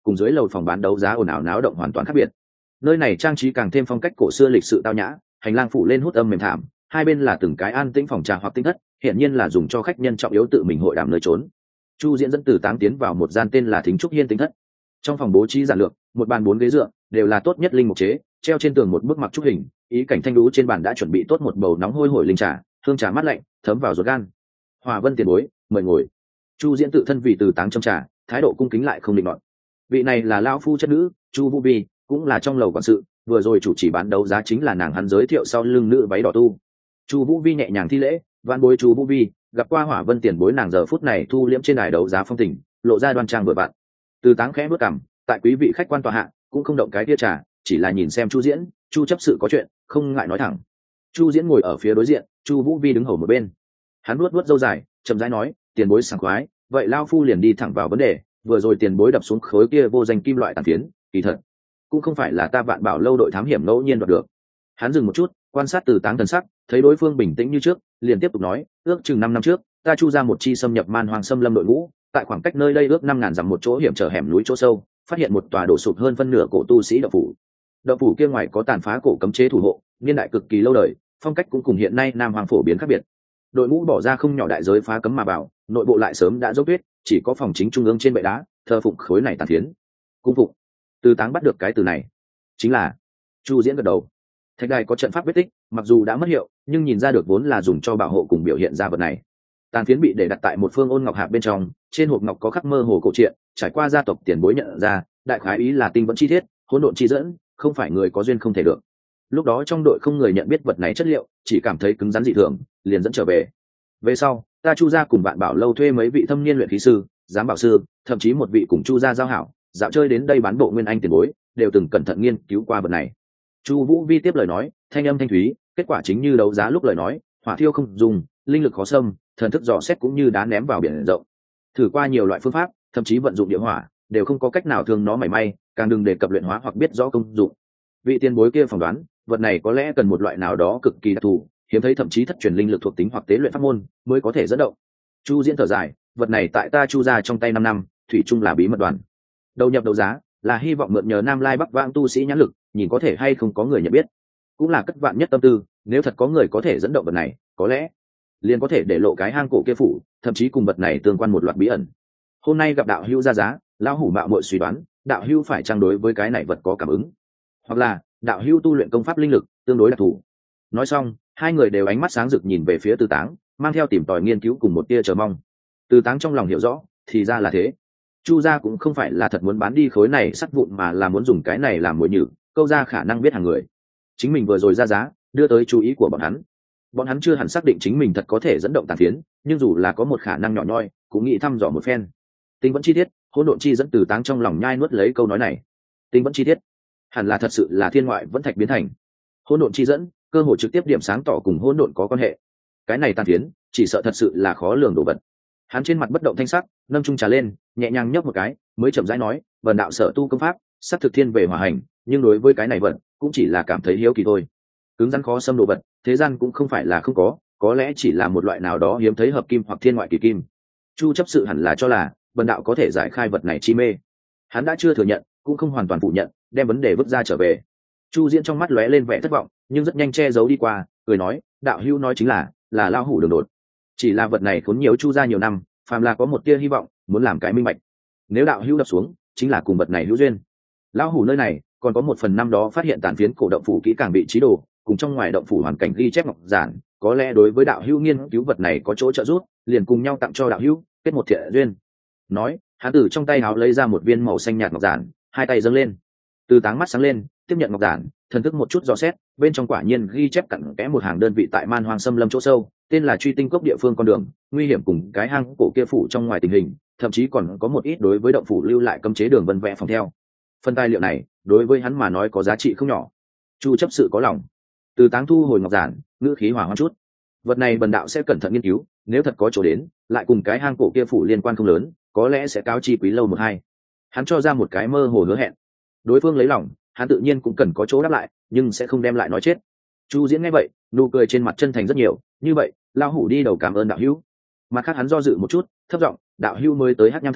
cùng dưới lầu phòng bán đấu giá ồn ào náo động hoàn toàn khác biệt. Nơi này trang trí càng thêm phong cách cổ xưa lịch sự tao nhã, hành lang phủ lên hút âm mềm thảm, hai bên là từng cái an tĩnh phòng trà hoặc tinh thất, hiện nhiên là dùng cho khách nhân trọng yếu tự mình hội đàm nơi trốn. Chu Diễn dẫn Từ Táng tiến vào một gian tên là Thính Trúc Hiên tinh thất. Trong phòng bố trí giản lược, một bàn 4 ghế dựa, đều là tốt nhất linh mục chế, treo trên tường một bức mặc trúc hình, ý cảnh thanh đú trên bàn đã chuẩn bị tốt một bầu nóng hôi hổi linh trà, hương trà mát lạnh, thấm vào ruột gan. Hòa Vân tiền bối, mời ngồi. Chu Diễn tự thân vì Từ Táng châm trà, thái độ cung kính lại không định nọt. Vị này là lão phu chất nữ, Chu Vũ Vi, cũng là trong lầu quản sự, vừa rồi chủ trì bán đấu giá chính là nàng hắn giới thiệu sau lưng nữ váy đỏ tu. Chu Vũ Vi nhẹ nhàng thi lễ, vạn bối Chu Vũ Vi, gặp qua Hỏa Vân tiền bối. Nàng giờ phút này thu liễm trên đài đấu giá phong tình, lộ ra đoan trang vừa vặn. Từ Táng khẽ bước cằm, tại quý vị khách quan tòa hạ, cũng không động cái tia trà, chỉ là nhìn xem Chu Diễn, Chu chấp sự có chuyện, không ngại nói thẳng. Chu Diễn ngồi ở phía đối diện, Chu Vũ Vi đứng hầu một bên. Hắn nuốt râu dài, chậm rãi nói, tiền bối sảng khoái, vậy lao phu liền đi thẳng vào vấn đề. Vừa rồi tiền bối đập xuống khối kia vô danh kim loại tàn phiến, kỳ thật cũng không phải là ta Vạn Bảo lâu đội thám hiểm ngẫu nhiên đoạt được. Hắn dừng một chút, quan sát Từ Táng thần sắc, thấy đối phương bình tĩnh như trước, liền tiếp tục nói, ước chừng 5 năm trước, ta chu ra một chi xâm nhập man hoang xâm lâm đội ngũ, tại khoảng cách nơi đây ước 5.000 dặm một chỗ hiểm trở hẻm núi chỗ sâu, phát hiện một tòa đổ sụp hơn phân nửa cổ tu sĩ động phủ. Động phủ kia ngoài có tàn phá cổ cấm chế thủ hộ, niên đại cực kỳ lâu đời, phong cách cũng cùng hiện nay Nam Hoàng phổ biến khác biệt. Đội ngũ bỏ ra không nhỏ đại giới phá cấm mà vào, nội bộ lại sớm đã dốc tuyết, chỉ có phòng chính trung ương trên bệ đá thờ phụng khối này tàn phiến. Cung phụng. Từ Táng bắt được cái từ này, chính là Chu Diễn gật đầu. Thạch đài có trận pháp vết tích, mặc dù đã mất hiệu, nhưng nhìn ra được vốn là dùng cho bảo hộ cùng biểu hiện ra vật này. Tàn phiến bị để đặt tại một phương ôn ngọc hạp bên trong, trên hộp ngọc có khắc mơ hồ cổ truyện, trải qua gia tộc tiền bối nhận ra, đại khái ý là tinh vẫn chi thiết, hỗn độn chi dẫn, không phải người có duyên không thể được. Lúc đó trong đội không người nhận biết vật này chất liệu, chỉ cảm thấy cứng rắn dị thường, liền dẫn trở về. Về sau, ta Chu gia cùng Vạn Bảo lâu thuê mấy vị thâm niên luyện khí sư, giám bảo sư, thậm chí một vị cùng Chu gia giao hảo, dạo chơi đến đây bán bộ nguyên anh tiền bối, đều từng cẩn thận nghiên cứu qua vật này. Chu Vũ Vi tiếp lời nói, thanh âm thanh thúy, kết quả chính như đấu giá lúc lời nói, hỏa thiêu không dùng, linh lực khó xâm, thần thức dò xét cũng như đá ném vào biển rộng. Thử qua nhiều loại phương pháp, thậm chí vận dụng địa hỏa, đều không có cách nào thương nó mảy may, càng đừng đề cập luyện hóa hoặc biết rõ công dụng. Vị tiền bối kia phỏng đoán, vật này có lẽ cần một loại nào đó cực kỳ đặc thù, hiếm thấy thậm chí thất truyền linh lực thuộc tính hoặc tế luyện pháp môn mới có thể dẫn động. Chu Diễn thở dài, vật này tại ta Chu gia trong tay 5 năm, thủy chung là bí mật đoàn. Đầu nhập đấu giá là hy vọng mượn nhờ Nam Lai Bắc Vãng tu sĩ nhãn lực, nhìn có thể hay không có người nhận biết, cũng là cất vạn nhất tâm tư, nếu thật có người có thể dẫn động vật này, có lẽ liền có thể để lộ cái hang cổ kia phủ, thậm chí cùng vật này tương quan một loạt bí ẩn. Hôm nay gặp đạo hữu ra giá, lão hủ mạo muội suy đoán, đạo hữu phải trang đối với cái này vật có cảm ứng, hoặc là đạo hữu tu luyện công pháp linh lực tương đối đặc thù. Nói xong, hai người đều ánh mắt sáng rực nhìn về phía Từ Táng, mang theo tìm tòi nghiên cứu cùng một tia chờ mong. Từ Táng trong lòng hiểu rõ, thì ra là thế. Chu gia cũng không phải là thật muốn bán đi khối này sắt vụn, mà là muốn dùng cái này làm mồi nhử, câu ra khả năng biết hàng người. Chính mình vừa rồi ra giá, đưa tới chú ý của bọn hắn. Bọn hắn chưa hẳn xác định chính mình thật có thể dẫn động tàn phiến, nhưng dù là có một khả năng nhỏ nhoi, cũng nghĩ thăm dò một phen. Tinh vẫn chi tiết, hỗn độn chi dẫn. Từ Táng trong lòng nhai nuốt lấy câu nói này. Tinh vẫn chi tiết, hẳn là thật sự là thiên ngoại vẫn thạch biến thành. Hỗn độn chi dẫn, cơ hội trực tiếp điểm sáng tỏ cùng hỗn độn có quan hệ. Cái này tàn phiến, chỉ sợ thật sự là khó lường đồ vật. Hắn trên mặt bất động thanh sắc, nâng chung trà lên, nhẹ nhàng nhấp một cái, mới chậm rãi nói, vần đạo sở tu công pháp sắc thực thiên về hòa hành, nhưng đối với cái này vật cũng chỉ là cảm thấy hiếu kỳ thôi. Cứng rắn khó xâm đồ vật, thế gian cũng không phải là không có lẽ chỉ là một loại nào đó hiếm thấy hợp kim hoặc thiên ngoại kỳ kim. Chu chấp sự hẳn là cho là vần đạo có thể giải khai vật này chi mê. Hắn đã chưa thừa nhận, cũng không hoàn toàn phủ nhận, đem vấn đề vứt ra trở về. Chu Diễn trong mắt lóe lên vẻ thất vọng, nhưng rất nhanh che giấu đi qua, cười nói, đạo hữu nói chính là lão hủ đường đột. Chỉ là vật này khốn nhiều Chu gia nhiều năm, phàm là có một tia hy vọng, muốn làm cái minh bạch. Nếu đạo hữu đập xuống, chính là cùng vật này hữu duyên. Lão hủ nơi này còn có một phần năm đó phát hiện tàn phiến cổ động phủ kỹ càng bị trí đồ, cùng trong ngoài động phủ hoàn cảnh ghi chép ngọc giản, có lẽ đối với đạo hữu nghiên cứu vật này có chỗ trợ giúp, liền cùng nhau tặng cho đạo hữu, kết một thiện duyên. Nói, hắn từ trong tay áo lấy ra một viên màu xanh nhạt ngọc giản, hai tay dâng lên. Từ Táng mắt sáng lên, tiếp nhận ngọc giản, thần thức một chút dò xét, bên trong quả nhiên ghi chép cặn kẽ một hàng đơn vị tại man hoang xâm lâm chỗ sâu, tên là truy tinh cốc địa phương con đường, nguy hiểm cùng cái hang cổ kia phủ trong ngoài tình hình, thậm chí còn có một ít đối với động phủ lưu lại cấm chế đường vân vẽ phòng theo. Phần tài liệu này đối với hắn mà nói có giá trị không nhỏ. Chu chấp sự có lòng. Từ Táng thu hồi ngọc giản, ngữ khí hòa hoãn chút. Vật này bần đạo sẽ cẩn thận nghiên cứu, nếu thật có chỗ đến, lại cùng cái hang cổ kia phủ liên quan không lớn, có lẽ sẽ cáo chi quý lâu một hai. Hắn cho ra một cái mơ hồ hứa hẹn. Đối phương lấy lòng, hắn tự nhiên cũng cần có chỗ đáp lại, nhưng sẽ không đem lại nói chết. Chu Diễn nghe vậy, nụ cười trên mặt chân thành rất nhiều, như vậy, lão hủ đi đầu cảm ơn đạo hữu. Mặt khác hắn do dự một chút, thấp giọng, đạo hữu mới tới Hắc Nham thành,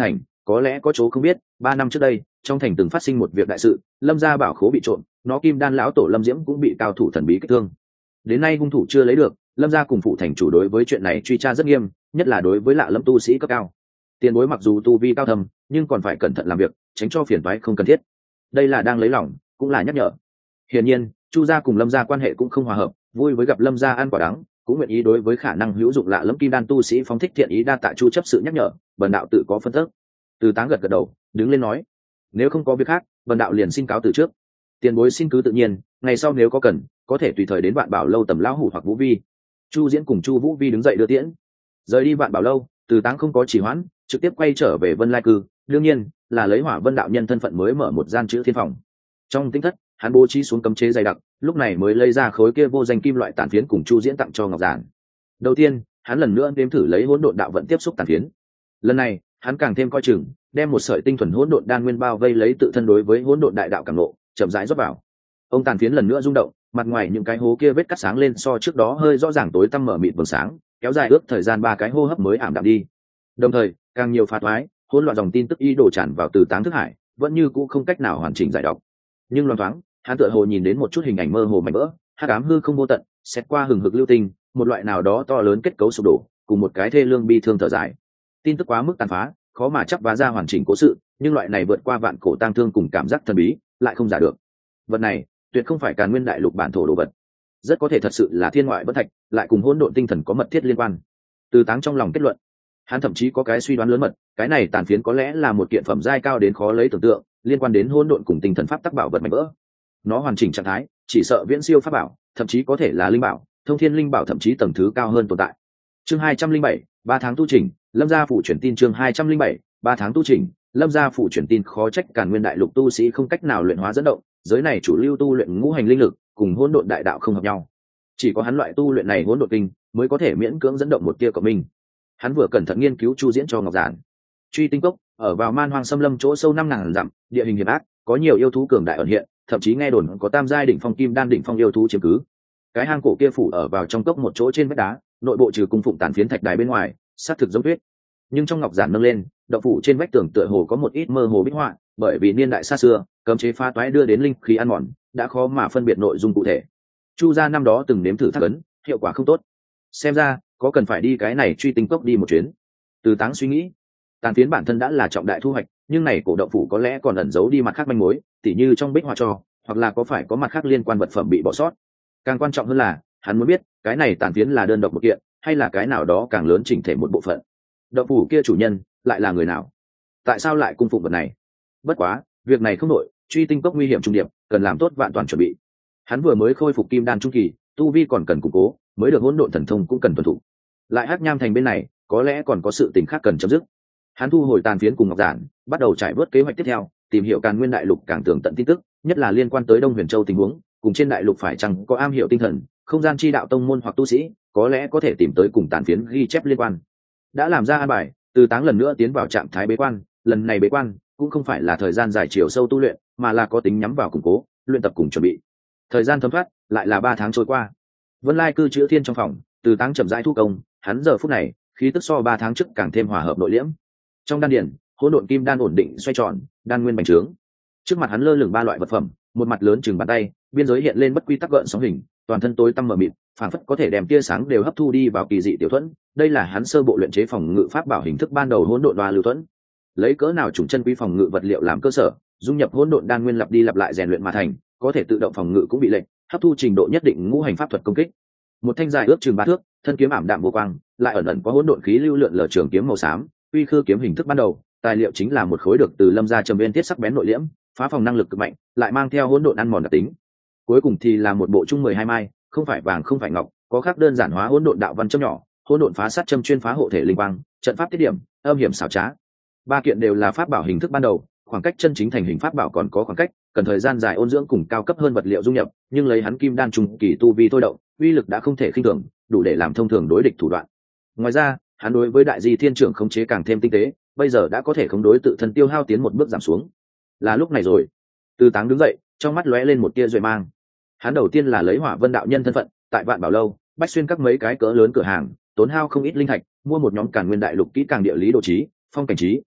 có lẽ có chỗ không biết, 3 năm trước đây trong thành từng phát sinh một việc đại sự, Lâm gia bảo khố bị trộm, nó kim đan lão tổ Lâm Diễm cũng bị cao thủ thần bí kích thương. Đến nay hung thủ chưa lấy được, Lâm gia cùng phụ thành chủ đối với chuyện này truy tra rất nghiêm, nhất là đối với lạ lẫm tu sĩ cấp cao. Tiền bối mặc dù tu vi cao thâm, nhưng còn phải cẩn thận làm việc, tránh cho phiền toái không cần thiết. Đây là đang lấy lòng, cũng là nhắc nhở. Hiển nhiên, Chu gia cùng Lâm gia quan hệ cũng không hòa hợp, vui với gặp Lâm gia ăn quả đắng, cũng nguyện ý đối với khả năng hữu dụng lạ lẫm kim đan tu sĩ phóng thích thiện ý, đa tạ Chu chấp sự nhắc nhở, bần đạo tự có phân tích. Từ Táng gật gật đầu, đứng lên nói, nếu không có việc khác, bần đạo liền xin cáo từ trước. Tiền bối xin cứ tự nhiên, ngày sau nếu có cần, có thể tùy thời đến Vạn Bảo lâu tầm lão hủ hoặc Vũ Vi. Chu Diễn cùng Chu Vũ Vi đứng dậy đưa tiễn. Rời đi Vạn Bảo lâu, Từ Táng không có trì hoãn, trực tiếp quay trở về Vân Lai Cư, đương nhiên là lấy Hỏa Vân đạo nhân thân phận mới mở một gian chữ thiên phòng. Trong tinh thất, hắn bố trí xuống cấm chế dày đặc, lúc này mới lấy ra khối kia vô danh kim loại tàn phiến cùng Chu Diễn tặng cho Ngọc Giản. Đầu tiên, hắn lần nữa nếm thử lấy hỗn độn đạo vận tiếp xúc tàn phiến. Lần này, hắn càng thêm coi chừng, đem một sợi tinh thuần hỗn độn đan nguyên bao vây lấy tự thân đối với hỗn độn đại đạo cảm ngộ, chậm rãi rót vào. Ông tàn phiến lần nữa rung động, mặt ngoài những cái hố kia vết cắt sáng lên so trước đó hơi rõ ràng tối tăm mở mịt vầng sáng, kéo dài ước thời gian 3 cái hô hấp mới ảm đạm đi. Đồng thời, càng nhiều phá thoái, hỗn loạn dòng tin tức ý đồ tràn vào Từ Táng thức hải, vẫn như cũ không cách nào hoàn chỉnh giải đọc. Nhưng loáng thoáng, hắn tựa hồ nhìn đến một chút hình ảnh mơ hồ mảnh vỡ, hắc ám hư không vô tận, xét qua hừng hực lưu tinh, một loại nào đó to lớn kết cấu sụp đổ, cùng một cái thê lương bi thương thở dài. Tin tức quá mức tàn phá, khó mà chắc vá ra hoàn chỉnh cố sự, nhưng loại này vượt qua vạn cổ tang thương cùng cảm giác thần bí, lại không giả được. Vật này, tuyệt không phải Càn Nguyên đại lục bản thổ đồ vật, rất có thể thật sự là thiên ngoại bất thạch, lại cùng hỗn độn tinh thần có mật thiết liên quan. Từ Táng trong lòng kết luận, hắn thậm chí có cái suy đoán lớn mật, cái này tàn phiến có lẽ là một kiện phẩm giai cao đến khó lấy tưởng tượng, liên quan đến hỗn độn cùng tinh thần pháp tắc bảo vật mảnh vỡ. Nó hoàn chỉnh trạng thái, chỉ sợ viễn siêu pháp bảo, thậm chí có thể là linh bảo, thông thiên linh bảo, thậm chí tầng thứ cao hơn tồn tại. Chương 207, 3 tháng tu trình, Lâm gia phụ chuyển tin. Chương 207, 3 tháng tu trình, Lâm gia phụ chuyển tin. Khó trách Càn Nguyên đại lục tu sĩ không cách nào luyện hóa dẫn động, giới này chủ lưu tu luyện ngũ hành linh lực, cùng hỗn độn đại đạo không hợp nhau. Chỉ có hắn loại tu luyện này hỗn độn kinh mới có thể miễn cưỡng dẫn động một tia cộng minh. Hắn vừa cẩn thận nghiên cứu Chu Diễn cho Ngọc Giản. Truy Tinh Cốc ở vào man hoang xâm lâm chỗ sâu 5000 dặm, địa hình hiểm ác, có nhiều yêu thú cường đại ẩn hiện, thậm chí nghe đồn có tam giai đỉnh phong kim đan đỉnh phong yêu thú chiếm cứ. Cái hang cổ kia phủ ở vào trong cốc một chỗ trên vách đá, nội bộ trừ cung phụng tàn phiến thạch đài bên ngoài, xác thực giống tuyết. Nhưng trong Ngọc Giản nâng lên, động phủ trên vách tường tựa hồ có một ít mơ hồ bích họa, bởi vì niên đại xa xưa, cấm chế pha toái đưa đến linh khí ăn mòn, đã khó mà phân biệt nội dung cụ thể. Chu gia năm đó từng nếm thử thác ấn, hiệu quả không tốt. Xem ra, có cần phải đi cái này Truy Tinh Cốc đi một chuyến. Từ Táng suy nghĩ, tàn phiến bản thân đã là trọng đại thu hoạch, nhưng này cổ động phủ có lẽ còn ẩn giấu đi mặt khác manh mối, tỉ như trong bích họa cho, hoặc là có phải có mặt khác liên quan vật phẩm bị bỏ sót. Càng quan trọng hơn là, hắn muốn biết, cái này tàn phiến là đơn độc một kiện, hay là cái nào đó càng lớn chỉnh thể một bộ phận. Động phủ kia chủ nhân lại là người nào? Tại sao lại cung phụng vật này? Bất quá, việc này không nội, Truy Tinh Cốc nguy hiểm trung điệp, cần làm tốt vạn toàn chuẩn bị. Hắn vừa mới khôi phục kim đan trung kỳ, tu vi còn cần củng cố, mới được hỗn độn thần thông cũng cần tuân thủ. Lại Hắc Nham thành bên này, có lẽ còn có sự tình khác cần chấm dứt. Hắn thu hồi tàn phiến cùng Ngọc Giản, bắt đầu trải vớt kế hoạch tiếp theo, tìm hiểu Càn Nguyên đại lục càng tường tận tin tức, nhất là liên quan tới Đông Huyền Châu tình huống, cùng trên đại lục phải chăng có am hiểu tinh thần, không gian chi đạo tông môn hoặc tu sĩ, có lẽ có thể tìm tới cùng tàn phiến ghi chép liên quan. Đã làm ra an bài, Từ Táng lần nữa tiến vào trạng thái bế quan, lần này bế quan cũng không phải là thời gian dài chiều sâu tu luyện, mà là có tính nhắm vào củng cố, luyện tập cùng chuẩn bị. Thời gian thấm thoát, lại là 3 tháng trôi qua. Vân Lai Cư chữa thiên trong phòng, Từ Táng chậm rãi thu công, hắn giờ phút này, khí tức so 3 tháng trước càng thêm hòa hợp nội liễm. Trong đan điển, hỗn độn kim đan ổn định xoay tròn, đan nguyên bành trướng. Trước mặt hắn lơ lửng 3 loại vật phẩm, một mặt lớn chừng bàn tay, biên giới hiện lên bất quy tắc gợn sóng hình, toàn thân tối tăm mờ mịt, phảng phất có thể đem tia sáng đều hấp thu đi vào kỳ dị tiểu thuẫn. Đây là hắn sơ bộ luyện chế phòng ngự pháp bảo hình thức ban đầu hỗn độn đoa lưu thuẫn. Lấy cỡ nào trùng chân quý phòng ngự vật liệu làm cơ sở, dung nhập hỗn độn đan nguyên lặp đi lặp lại rèn luyện mà thành, có thể tự động phòng ngự cũng bị lệnh, hấp thu trình độ nhất định ngũ hành pháp thuật công kích. Một thanh dài ước chừng 3 thước, thân kiếm ảm đạm vô quang, lại ẩn ẩn có hỗn độn khí lưu lượn lờ trường kiếm màu xám, uy khư kiếm hình thức ban đầu, tài liệu chính là một khối được từ Lâm gia trầm bên thiết sắc bén nội liễm, phá phòng năng lực cực mạnh, lại mang theo hỗn độn ăn mòn đặc tính. Cuối cùng thì là một bộ chung 12 mai, không phải vàng không phải ngọc, có khác đơn giản hóa hỗn độn đạo văn châm nhỏ, hỗn độn phá sát châm chuyên phá hộ thể linh quang, trận pháp tiết điểm, âm hiểm xảo trá. 3 kiện đều là pháp bảo hình thức ban đầu, khoảng cách chân chính thành hình pháp bảo còn có khoảng cách, cần thời gian dài ôn dưỡng cùng cao cấp hơn vật liệu dung nhập, nhưng lấy hắn kim đan trung kỳ tu vi thôi động, uy lực đã không thể khinh thường, đủ để làm thông thường đối địch thủ đoạn. Ngoài ra, hắn đối với đại di thiên trưởng khống chế càng thêm tinh tế, bây giờ đã có thể khống đối tự thân tiêu hao tiến một bước giảm xuống. Là lúc này rồi. Từ Táng đứng dậy, trong mắt lóe lên một tia duệ mang. Hắn đầu tiên là lấy Hỏa Vân đạo nhân thân phận, tại Vạn Bảo lâu, bách xuyên các mấy cái cỡ lớn cửa hàng, tốn hao không ít linh thạch, mua một nhóm Càn Nguyên đại lục kỹ càng địa lý đồ trí, phong cảnh trí,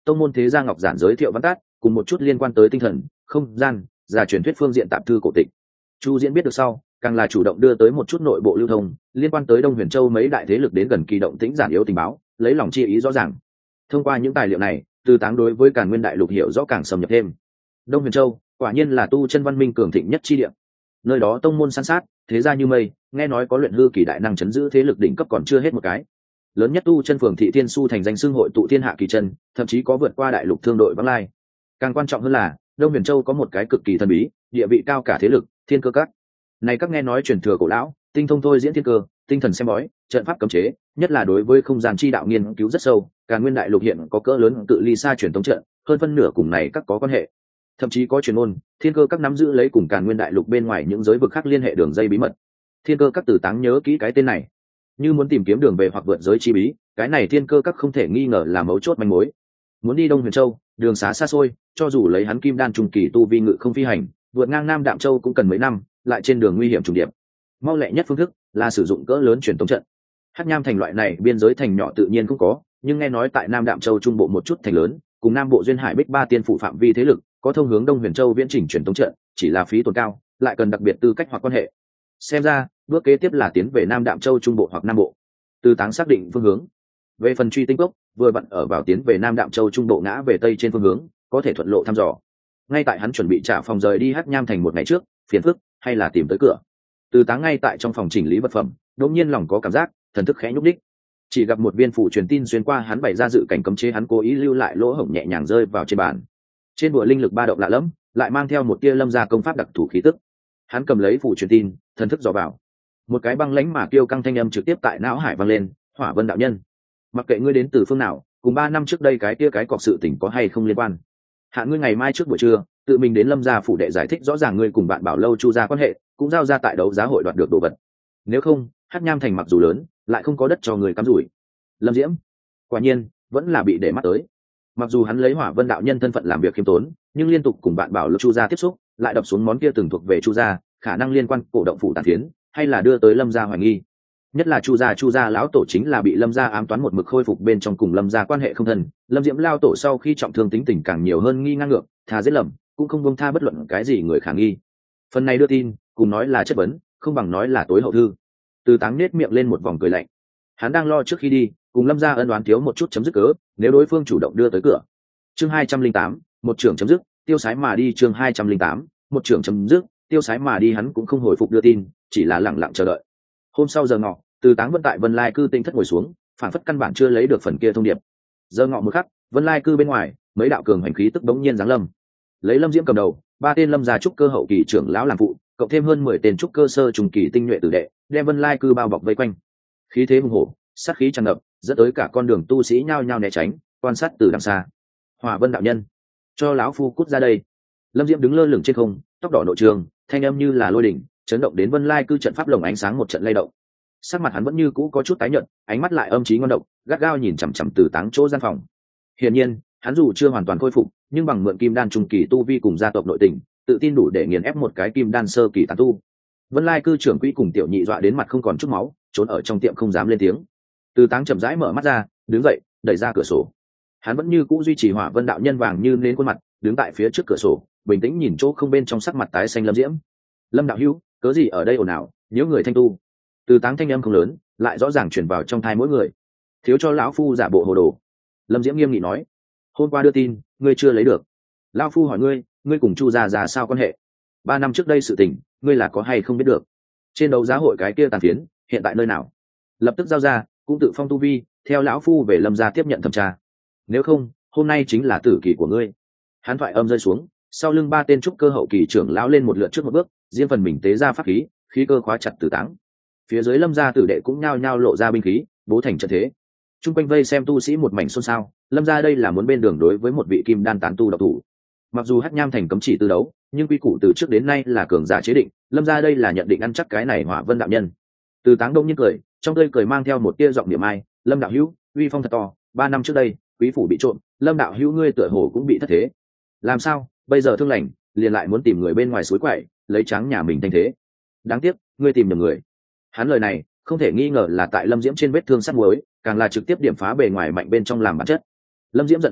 tông môn thế gia ngọc giản giới thiệu văn tát cùng một chút liên quan tới tinh thần không gian giả truyền thuyết phương diện tạp thư cổ tịch. Chu Diễn biết được sau càng là chủ động đưa tới một chút nội bộ lưu thông liên quan tới Đông Huyền Châu mấy đại thế lực đến gần kỳ động tĩnh giản yếu tình báo, lấy lòng chi ý rõ ràng. Thông qua những tài liệu này, Từ Táng đối với Càn Nguyên đại lục hiểu rõ càng xâm nhập thêm. Đông Huyền Châu quả nhiên là tu chân văn minh cường thịnh nhất chi địa, nơi đó tông môn san sát, thế gia như mây, nghe nói có luyện hư kỳ đại năng chấn giữ thế lực đỉnh cấp còn chưa hết một cái. Lớn nhất tu chân phường thị Thiên Su thành danh xưng hội tụ thiên hạ kỳ chân, thậm chí có vượt qua đại lục thương đội vắng lai. Càng quan trọng hơn là Đông Huyền Châu có một cái cực kỳ thần bí, địa vị cao cả thế lực, Thiên Cơ Các. Này các nghe nói truyền thừa cổ lão, tinh thông thôi diễn thiên cơ, tinh thần xem bói, trận pháp cấm chế, nhất là đối với không gian chi đạo nghiên cứu rất sâu, Càn Nguyên đại lục hiện có cỡ lớn tự ly xa truyền thống trận, hơn phân nửa cùng này các có quan hệ. Thậm chí có truyền ngôn, Thiên Cơ Các nắm giữ lấy cùng Càn Nguyên đại lục bên ngoài những giới vực khác liên hệ đường dây bí mật. Thiên Cơ Các Từ Táng nhớ kỹ cái tên này, như muốn tìm kiếm đường về hoặc vượt giới chi bí, cái này Thiên Cơ Các không thể nghi ngờ là mấu chốt manh mối. Muốn đi Đông Huyền Châu, đường xá xa xôi, cho dù lấy hắn kim đan trung kỳ tu vi ngự không phi hành, vượt ngang Nam Đạm Châu cũng cần mấy năm, lại trên đường nguy hiểm trùng điệp. Mau lẹ nhất phương thức là sử dụng cỡ lớn truyền tống trận. Hắc Nham thành loại này biên giới thành nhỏ tự nhiên cũng có, nhưng nghe nói tại Nam Đạm Châu trung bộ một chút thành lớn, cùng Nam bộ duyên hải Bích Ba tiên phủ phạm vi thế lực, có thông hướng Đông Huyền Châu viễn trình truyền tống trận, chỉ là phí tổn cao, lại cần đặc biệt tư cách hoặc quan hệ. Xem ra, bước kế tiếp là tiến về Nam Đạm Châu trung bộ hoặc Nam bộ. Từ Táng xác định phương hướng. Về phần truy tinh cốc, vừa vặn ở vào tiến về Nam Đạm Châu trung bộ ngã về tây trên phương hướng, có thể thuận lộ thăm dò. Ngay tại hắn chuẩn bị trả phòng rời đi Hắc Nham thành một ngày trước, phiền phức hay là tìm tới cửa. Từ Táng ngay tại trong phòng chỉnh lý vật phẩm, đột nhiên lòng có cảm giác, thần thức khẽ nhúc đích. Chỉ gặp một viên phủ truyền tin xuyên qua hắn bày ra dự cảnh cấm chế, hắn cố ý lưu lại lỗ hổng nhẹ nhàng rơi vào trên bàn. Trên bùa linh lực ba động lạ lẫm, lại mang theo một tia lâm gia công pháp đặc thủ khí tức. Hắn cầm lấy phủ truyền tin, thần thức dò vào. Một cái băng lãnh mà kiêu căng thanh âm trực tiếp tại não hải vang lên, Hỏa Vân đạo nhân, mặc kệ ngươi đến từ phương nào, cùng 3 năm trước đây cái kia cái cọc sự tình có hay không liên quan, hạ ngươi ngày mai trước buổi trưa tự mình đến Lâm gia phủ đệ giải thích rõ ràng ngươi cùng bạn Bảo Lâu Chu gia quan hệ, cũng giao ra tại đấu giá hội đoạt được đồ vật. Nếu không, Hắc Nham thành mặc dù lớn, lại không có đất cho người cắm rủi. Lâm Diễm quả nhiên vẫn là bị để mắt tới. Mặc dù hắn lấy Hỏa Vân đạo nhân thân phận làm việc khiêm tốn, nhưng liên tục cùng bạn Bảo Lâu Chu gia tiếp xúc, lại đập xuống món kia từng thuộc về Chu gia, khả năng liên quan cổ động phủ tàn phiến, hay là đưa tới Lâm gia hoài nghi. Nhất là Chu gia lão tổ chính là bị Lâm gia ám toán một mực khôi phục bên trong cùng Lâm gia quan hệ không thân. Lâm Diễm lao tổ sau khi trọng thương tính tình càng nhiều hơn nghi ngang ngược, thà giết lầm, cũng không buông tha bất luận cái gì người khả nghi. Phần này đưa tin, cùng nói là chất vấn, không bằng nói là tối hậu thư. Từ Táng nết miệng lên một vòng cười lạnh. Hắn đang lo trước khi đi, cùng Lâm gia ân oán thiếu một chút chấm dứt cớ, nếu đối phương chủ động đưa tới cửa. Chương 208, một trưởng chấm dứt, tiêu sái mà đi. Chương 208, một trưởng chấm dứt, tiêu sái mà đi. Hắn cũng không hồi phục đưa tin, chỉ là lặng lặng chờ đợi. Hôm sau giờ ngọ, Từ Táng vẫn tại Vân Lai cư tinh thất ngồi xuống, phản phất căn bản chưa lấy được phần kia thông điệp. Giờ ngọ một khắc, Vân Lai cư bên ngoài, mấy đạo cường hành khí tức bỗng nhiên giáng lâm. Lấy Lâm Diễm cầm đầu, 3 tên Lâm gia trúc cơ hậu kỳ trưởng lão làm phụ, cộng thêm hơn 10 tên trúc cơ sơ trùng kỳ tinh nhuệ tử đệ, đem Vân Lai cư bao bọc vây quanh. Khí thế hùng hổ, sát khí tràn ngập, dẫn tới cả con đường tu sĩ nhao nhao né tránh, quan sát từ đằng xa. Hỏa Vân đạo nhân, cho lão phu cút ra đây. Lâm Diễm đứng lơ lửng trên không, tóc đỏ nội trường, thanh âm như là lôi đỉnh, chấn động đến Vân Lai cư trận pháp lồng ánh sáng một trận lay động. Sắc mặt hắn vẫn như cũ có chút tái nhợt, ánh mắt lại âm trí ngon độc, gắt gao nhìn chằm chằm Từ Táng chỗ gian phòng. Hiển nhiên, hắn dù chưa hoàn toàn khôi phục, nhưng bằng mượn kim đan trung kỳ tu vi cùng gia tộc nội tình, tự tin đủ để nghiền ép một cái kim đan sơ kỳ tán tu. Vân Lai cư trưởng quỹ cùng tiểu nhị dọa đến mặt không còn chút máu, trốn ở trong tiệm không dám lên tiếng. Từ Táng chậm rãi mở mắt ra, đứng dậy, đẩy ra cửa sổ. Hắn vẫn như cũ duy trì Hỏa Vân đạo nhân vàng như nến khuôn mặt, đứng tại phía trước cửa sổ, bình tĩnh nhìn chỗ không bên trong sắc mặt tái xanh Lâm Diễm. Lâm đạo hữu, cớ gì ở đây ồn ào, nhiễu người thanh tu. Từ Táng thanh âm không lớn, lại rõ ràng truyền vào trong tai mỗi người. Thiếu cho lão phu giả bộ hồ đồ. Lâm Diễm nghiêm nghị nói, hôm qua đưa tin, ngươi chưa lấy được. Lão phu hỏi ngươi, ngươi cùng Chu gia sao quan hệ? 3 năm trước đây sự tình, ngươi là có hay không biết được? Trên đấu giá hội cái kia tàn phiến, hiện tại nơi nào? Lập tức giao ra, cũng tự phong tu vi, theo lão phu về Lâm gia tiếp nhận thẩm tra. Nếu không, hôm nay chính là tử kỳ của ngươi. Hắn thoại âm rơi xuống, sau lưng 3 tên trúc cơ hậu kỳ trưởng lão lên một lượt trước một bước, riêng phần mình tế ra pháp khí, khí cơ khóa chặt Từ Táng. Phía dưới Lâm gia tử đệ cũng nhao nhao lộ ra binh khí, bố thành trận thế. Trung quanh vây xem tu sĩ một mảnh xôn xao, Lâm gia đây là muốn bên đường đối với một vị kim đan tán tu độc thủ. Mặc dù Hắc Nham thành cấm chỉ tư đấu, nhưng quy củ từ trước đến nay là cường giả chế định, Lâm gia đây là nhận định ăn chắc cái này Hỏa Vân đạo nhân. Từ Táng đông nhiên cười, trong tươi cười mang theo một tia giọng niệm ai, Lâm đạo hữu, uy phong thật to, 3 năm trước đây, quý phủ bị trộm, Lâm đạo hữu ngươi tựa hồ cũng bị thất thế. Làm sao, bây giờ thương lành, liền lại muốn tìm người bên ngoài suối quậy, lấy trắng nhà mình thanh thế. Đáng tiếc, ngươi tìm nhầm người. Hắn lời này, không thể nghi ngờ là tại Lâm Diễm trên vết thương sắt muối, càng là trực tiếp điểm phá bề ngoài mạnh bên trong làm bản chất. Lâm Diễm giận tí mặt,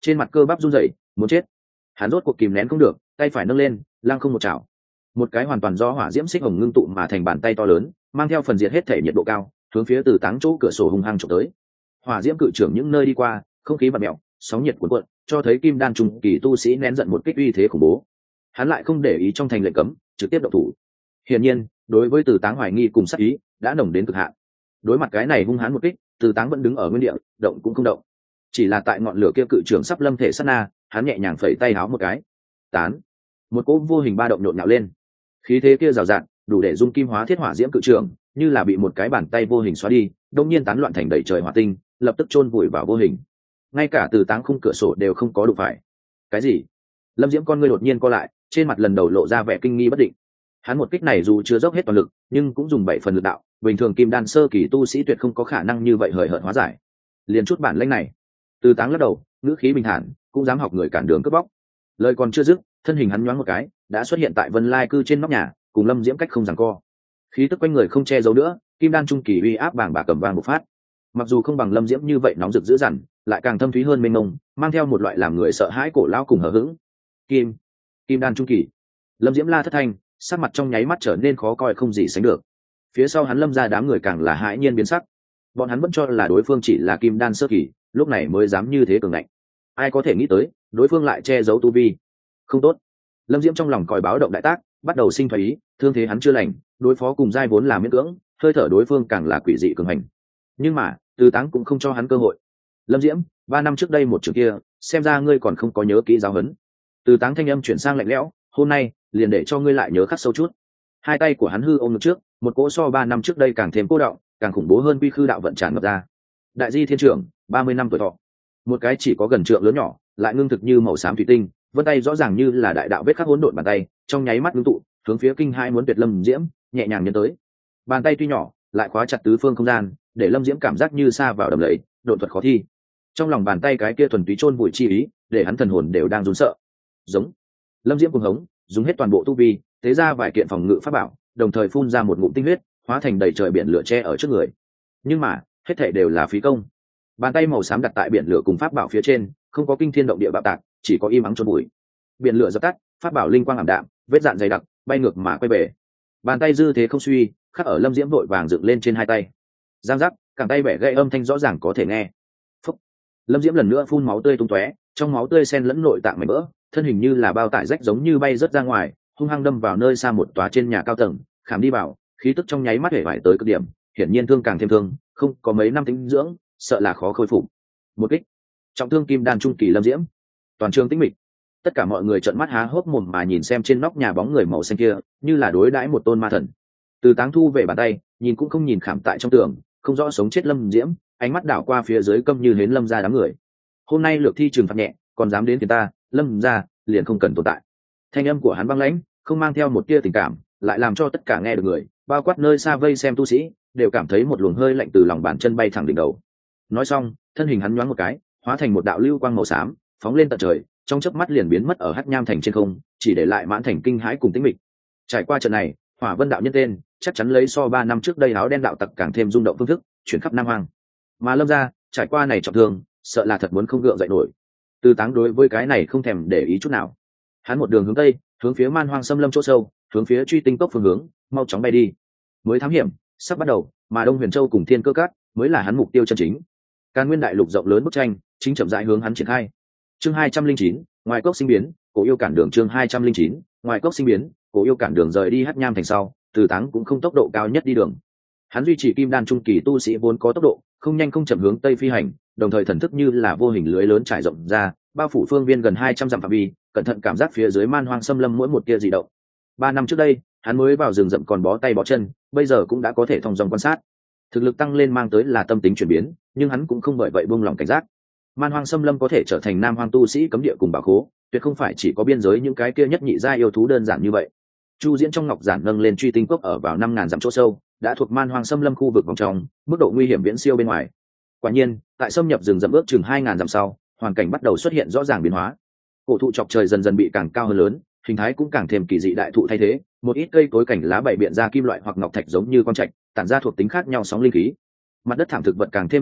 trên mặt cơ bắp run rẩy, muốn chết. Hắn rốt cuộc kìm nén không được, tay phải nâng lên, lăng không một chảo. Một cái hoàn toàn do hỏa diễm xích hồng ngưng tụ mà thành bàn tay to lớn, mang theo phần diệt hết thể nhiệt độ cao, hướng phía Từ Táng chỗ cửa sổ hung hăng chụp tới. Hỏa diễm cự trưởng những nơi đi qua, không khí bạt mèo, sóng nhiệt cuộn cuộn, cho thấy kim đan trung kỳ tu sĩ nén giận một kích uy thế khủng bố. Hắn lại không để ý trong thành lệnh cấm, trực tiếp động thủ. Hiển nhiên, đối với Từ Táng hoài nghi cùng sát ý đã nồng đến cực hạn. Đối mặt cái này hung hãn một kích, Từ Táng vẫn đứng ở nguyên địa, động cũng không động. Chỉ là tại ngọn lửa kia cự trưởng sắp lâm thể sát na, hắn nhẹ nhàng phẩy tay háo một cái, tán. Một cỗ vô hình ba động nhộn nhạo lên. Khí thế kia rào rạt, đủ để dung kim hóa thiết hỏa diễm cự trưởng, như là bị một cái bàn tay vô hình xóa đi, đột nhiên tán loạn thành đầy trời hỏa tinh, lập tức chôn vùi vào vô hình. Ngay cả Từ Táng khung cửa sổ đều không có đụng phải. Cái gì? Lâm Diễm con ngươi đột nhiên co lại, trên mặt lần đầu lộ ra vẻ kinh nghi bất định. Hắn một kích này dù chưa dốc hết toàn lực, nhưng cũng dùng 7 phần lực đạo, bình thường kim đan sơ kỳ tu sĩ tuyệt không có khả năng như vậy hời hợt hóa giải. Liền chút bản lĩnh này. Từ Táng lắc đầu, ngữ khí bình thản, cũng dám học người cản đường cướp bóc. Lời còn chưa dứt, thân hình hắn nhoáng một cái, đã xuất hiện tại Vân Lai cư trên nóc nhà, cùng Lâm Diễm cách không giằng co. Khí tức quanh người không che giấu nữa, kim đan trung kỳ uy áp bàng bạc cầm vang một phát. Mặc dù không bằng Lâm Diễm như vậy nóng rực dữ dằn, lại càng thâm thúy hơn mênh mông, mang theo một loại làm người sợ hãi cổ lão cùng hờ hững. Kim đan trung kỳ. Lâm Diễm la thất thanh, sắc mặt trong nháy mắt trở nên khó coi không gì sánh được. Phía sau hắn Lâm ra đám người càng là hãi nhiên biến sắc. Bọn hắn vẫn cho là đối phương chỉ là kim đan sơ kỳ, lúc này mới dám như thế cường ngạnh. Ai có thể nghĩ tới, đối phương lại che giấu tu vi. Không tốt. Lâm Diễm trong lòng còi báo động đại tác, bắt đầu sinh thoái ý, thương thế hắn chưa lành, đối phó cùng giai vốn là miễn cưỡng, hơi thở đối phương càng là quỷ dị cường hành. Nhưng mà, Từ Táng cũng không cho hắn cơ hội. Lâm Diễm, 3 năm trước đây một trường kia, xem ra ngươi còn không có nhớ kỹ giáo huấn. Từ Táng thanh âm chuyển sang lạnh lẽo, hôm nay liền để cho ngươi lại nhớ khắc sâu chút. Hai tay của hắn hư ôm ngực trước, một cỗ so 3 năm trước đây càng thêm cô động, càng khủng bố hơn quy khư đạo vận tràn ngập ra. Đại di thiên trưởng, 30 năm tuổi thọ. Một cái chỉ có gần trượng lớn nhỏ, lại ngưng thực như màu xám thủy tinh, vân tay rõ ràng như là đại đạo vết khắc hỗn độn bàn tay, trong nháy mắt ngưng tụ, hướng phía kinh hai muốn tuyệt Lâm Diễm, nhẹ nhàng nhấn tới. Bàn tay tuy nhỏ, lại khóa chặt tứ phương không gian, để Lâm Diễm cảm giác như sa vào đầm lầy, độn thuật khó thi. Trong lòng bàn tay cái kia thuần túy chôn vùi chi ý, để hắn thần hồn đều đang run sợ. Giống. Lâm Diễm cuồng hống, dùng hết toàn bộ tu vi, thế ra vài kiện phòng ngự pháp bảo, đồng thời phun ra một ngụm tinh huyết, hóa thành đầy trời biển lửa che ở trước người. Nhưng mà, hết thảy đều là phí công. Bàn tay màu xám đặt tại biển lửa cùng pháp bảo phía trên, không có kinh thiên động địa bạo tạc, chỉ có im ắng chôn bụi. Biển lửa dập tắt, pháp bảo linh quang ảm đạm, vết dạn dày đặc, bay ngược mà quay về. Bàn tay dư thế không suy, khắc ở Lâm Diễm vội vàng dựng lên trên hai tay. Giang giác, cẳng tay bẻ gãy âm thanh rõ ràng có thể nghe. Phúc. Lâm Diễm lần nữa phun máu tươi tung tóe, trong máu tươi xen lẫn nội tạng mảnh vỡ, thân hình như là bao tải rách giống như bay rớt ra ngoài, hung hăng đâm vào nơi xa một tòa trên nhà cao tầng, khảm đi vào, khí tức trong nháy mắt hể vải tới cực điểm, hiển nhiên thương càng thêm thương, không có mấy năm tĩnh dưỡng, sợ là khó khôi phục. Một kích, trọng thương kim đan trung kỳ Lâm Diễm. Toàn trường tĩnh mịch, tất cả mọi người trợn mắt há hốc mồm mà nhìn xem trên nóc nhà bóng người màu xanh kia, như là đối đãi một tôn ma thần. Từ Táng thu về bàn tay, nhìn cũng không nhìn khảm tại trong tường, không rõ sống chết Lâm Diễm, ánh mắt đảo qua phía dưới câm như hến Lâm ra đám người. Hôm nay lược thi trừng phạt nhẹ, còn dám đến phiền ta, Lâm ra liền không cần tồn tại. Thanh âm của hắn băng lãnh, không mang theo một tia tình cảm, lại làm cho tất cả nghe được người, bao quát nơi xa vây xem tu sĩ, đều cảm thấy một luồng hơi lạnh từ lòng bàn chân bay thẳng đỉnh đầu. Nói xong, thân hình hắn nhoáng một cái, hóa thành một đạo lưu quang màu xám, phóng lên tận trời, trong chớp mắt liền biến mất ở Hắc Nham thành trên không, chỉ để lại Mãn thành kinh hãi cùng tĩnh mịch. Trải qua trận này, Hỏa Vân đạo nhân tên, chắc chắn lấy so 3 năm trước đây áo đen đạo tặc càng thêm rung động phương thức, chuyển khắp Nam Hoang. Mà Lâm gia, trải qua này trọng thương, sợ là thật muốn không gượng dậy nổi. Từ Táng đối với cái này không thèm để ý chút nào. Hắn một đường hướng tây, hướng phía Man Hoang xâm lâm chỗ sâu, hướng phía Truy Tinh cốc phương hướng, mau chóng bay đi. Mới thám hiểm sắp bắt đầu, mà Đông Huyền Châu cùng Thiên Cơ Các mới là hắn mục tiêu chân chính. Càn Nguyên đại lục rộng lớn bức tranh, chính chậm rãi hướng hắn triển khai. Chương 209, ngoài cốc sinh biến, Cổ Yêu cản đường. Chương 209, ngoài cốc sinh biến, Cổ Yêu cản đường. Rời đi Hắc Nham thành sau, Từ Táng cũng không tốc độ cao nhất đi đường. Hắn duy trì kim đan trung kỳ tu sĩ vốn có tốc độ, không nhanh không chậm hướng tây phi hành, đồng thời thần thức như là vô hình lưới lớn trải rộng ra, bao phủ phương viên gần 200 dặm phạm vi, cẩn thận cảm giác phía dưới Man Hoang xâm lâm mỗi một tia dị động. 3 năm trước đây, hắn mới vào rừng rậm còn bó tay bó chân, bây giờ cũng đã có thể thong dong quan sát. Thực lực tăng lên mang tới là tâm tính chuyển biến, nhưng hắn cũng không bởi vậy buông lỏng cảnh giác. Man Hoang xâm lâm có thể trở thành Nam Hoang tu sĩ cấm địa cùng bảo khố, tuyệt không phải chỉ có biên giới những cái kia nhất nhị gia yêu thú đơn giản như vậy. Chu Diễn trong ngọc giản nâng lên Truy Tinh cốc ở vào 5000 dặm chỗ sâu, đã thuộc Man Hoang xâm lâm khu vực vòng trong, mức độ nguy hiểm viễn siêu bên ngoài. Quả nhiên, tại xâm nhập rừng rậm ước chừng 2000 dặm sau, hoàn cảnh bắt đầu xuất hiện rõ ràng biến hóa. Cổ thụ chọc trời dần dần bị càng cao hơn lớn, hình thái cũng càng thêm kỳ dị đại thụ thay thế, một ít cây cối cảnh lá bày biện ra kim loại hoặc ngọc thạch giống như quang trạch, tản ra thuộc tính khác nhau sóng linh khí. Mặt đất thảm thực vật càng thêm rậm rạp,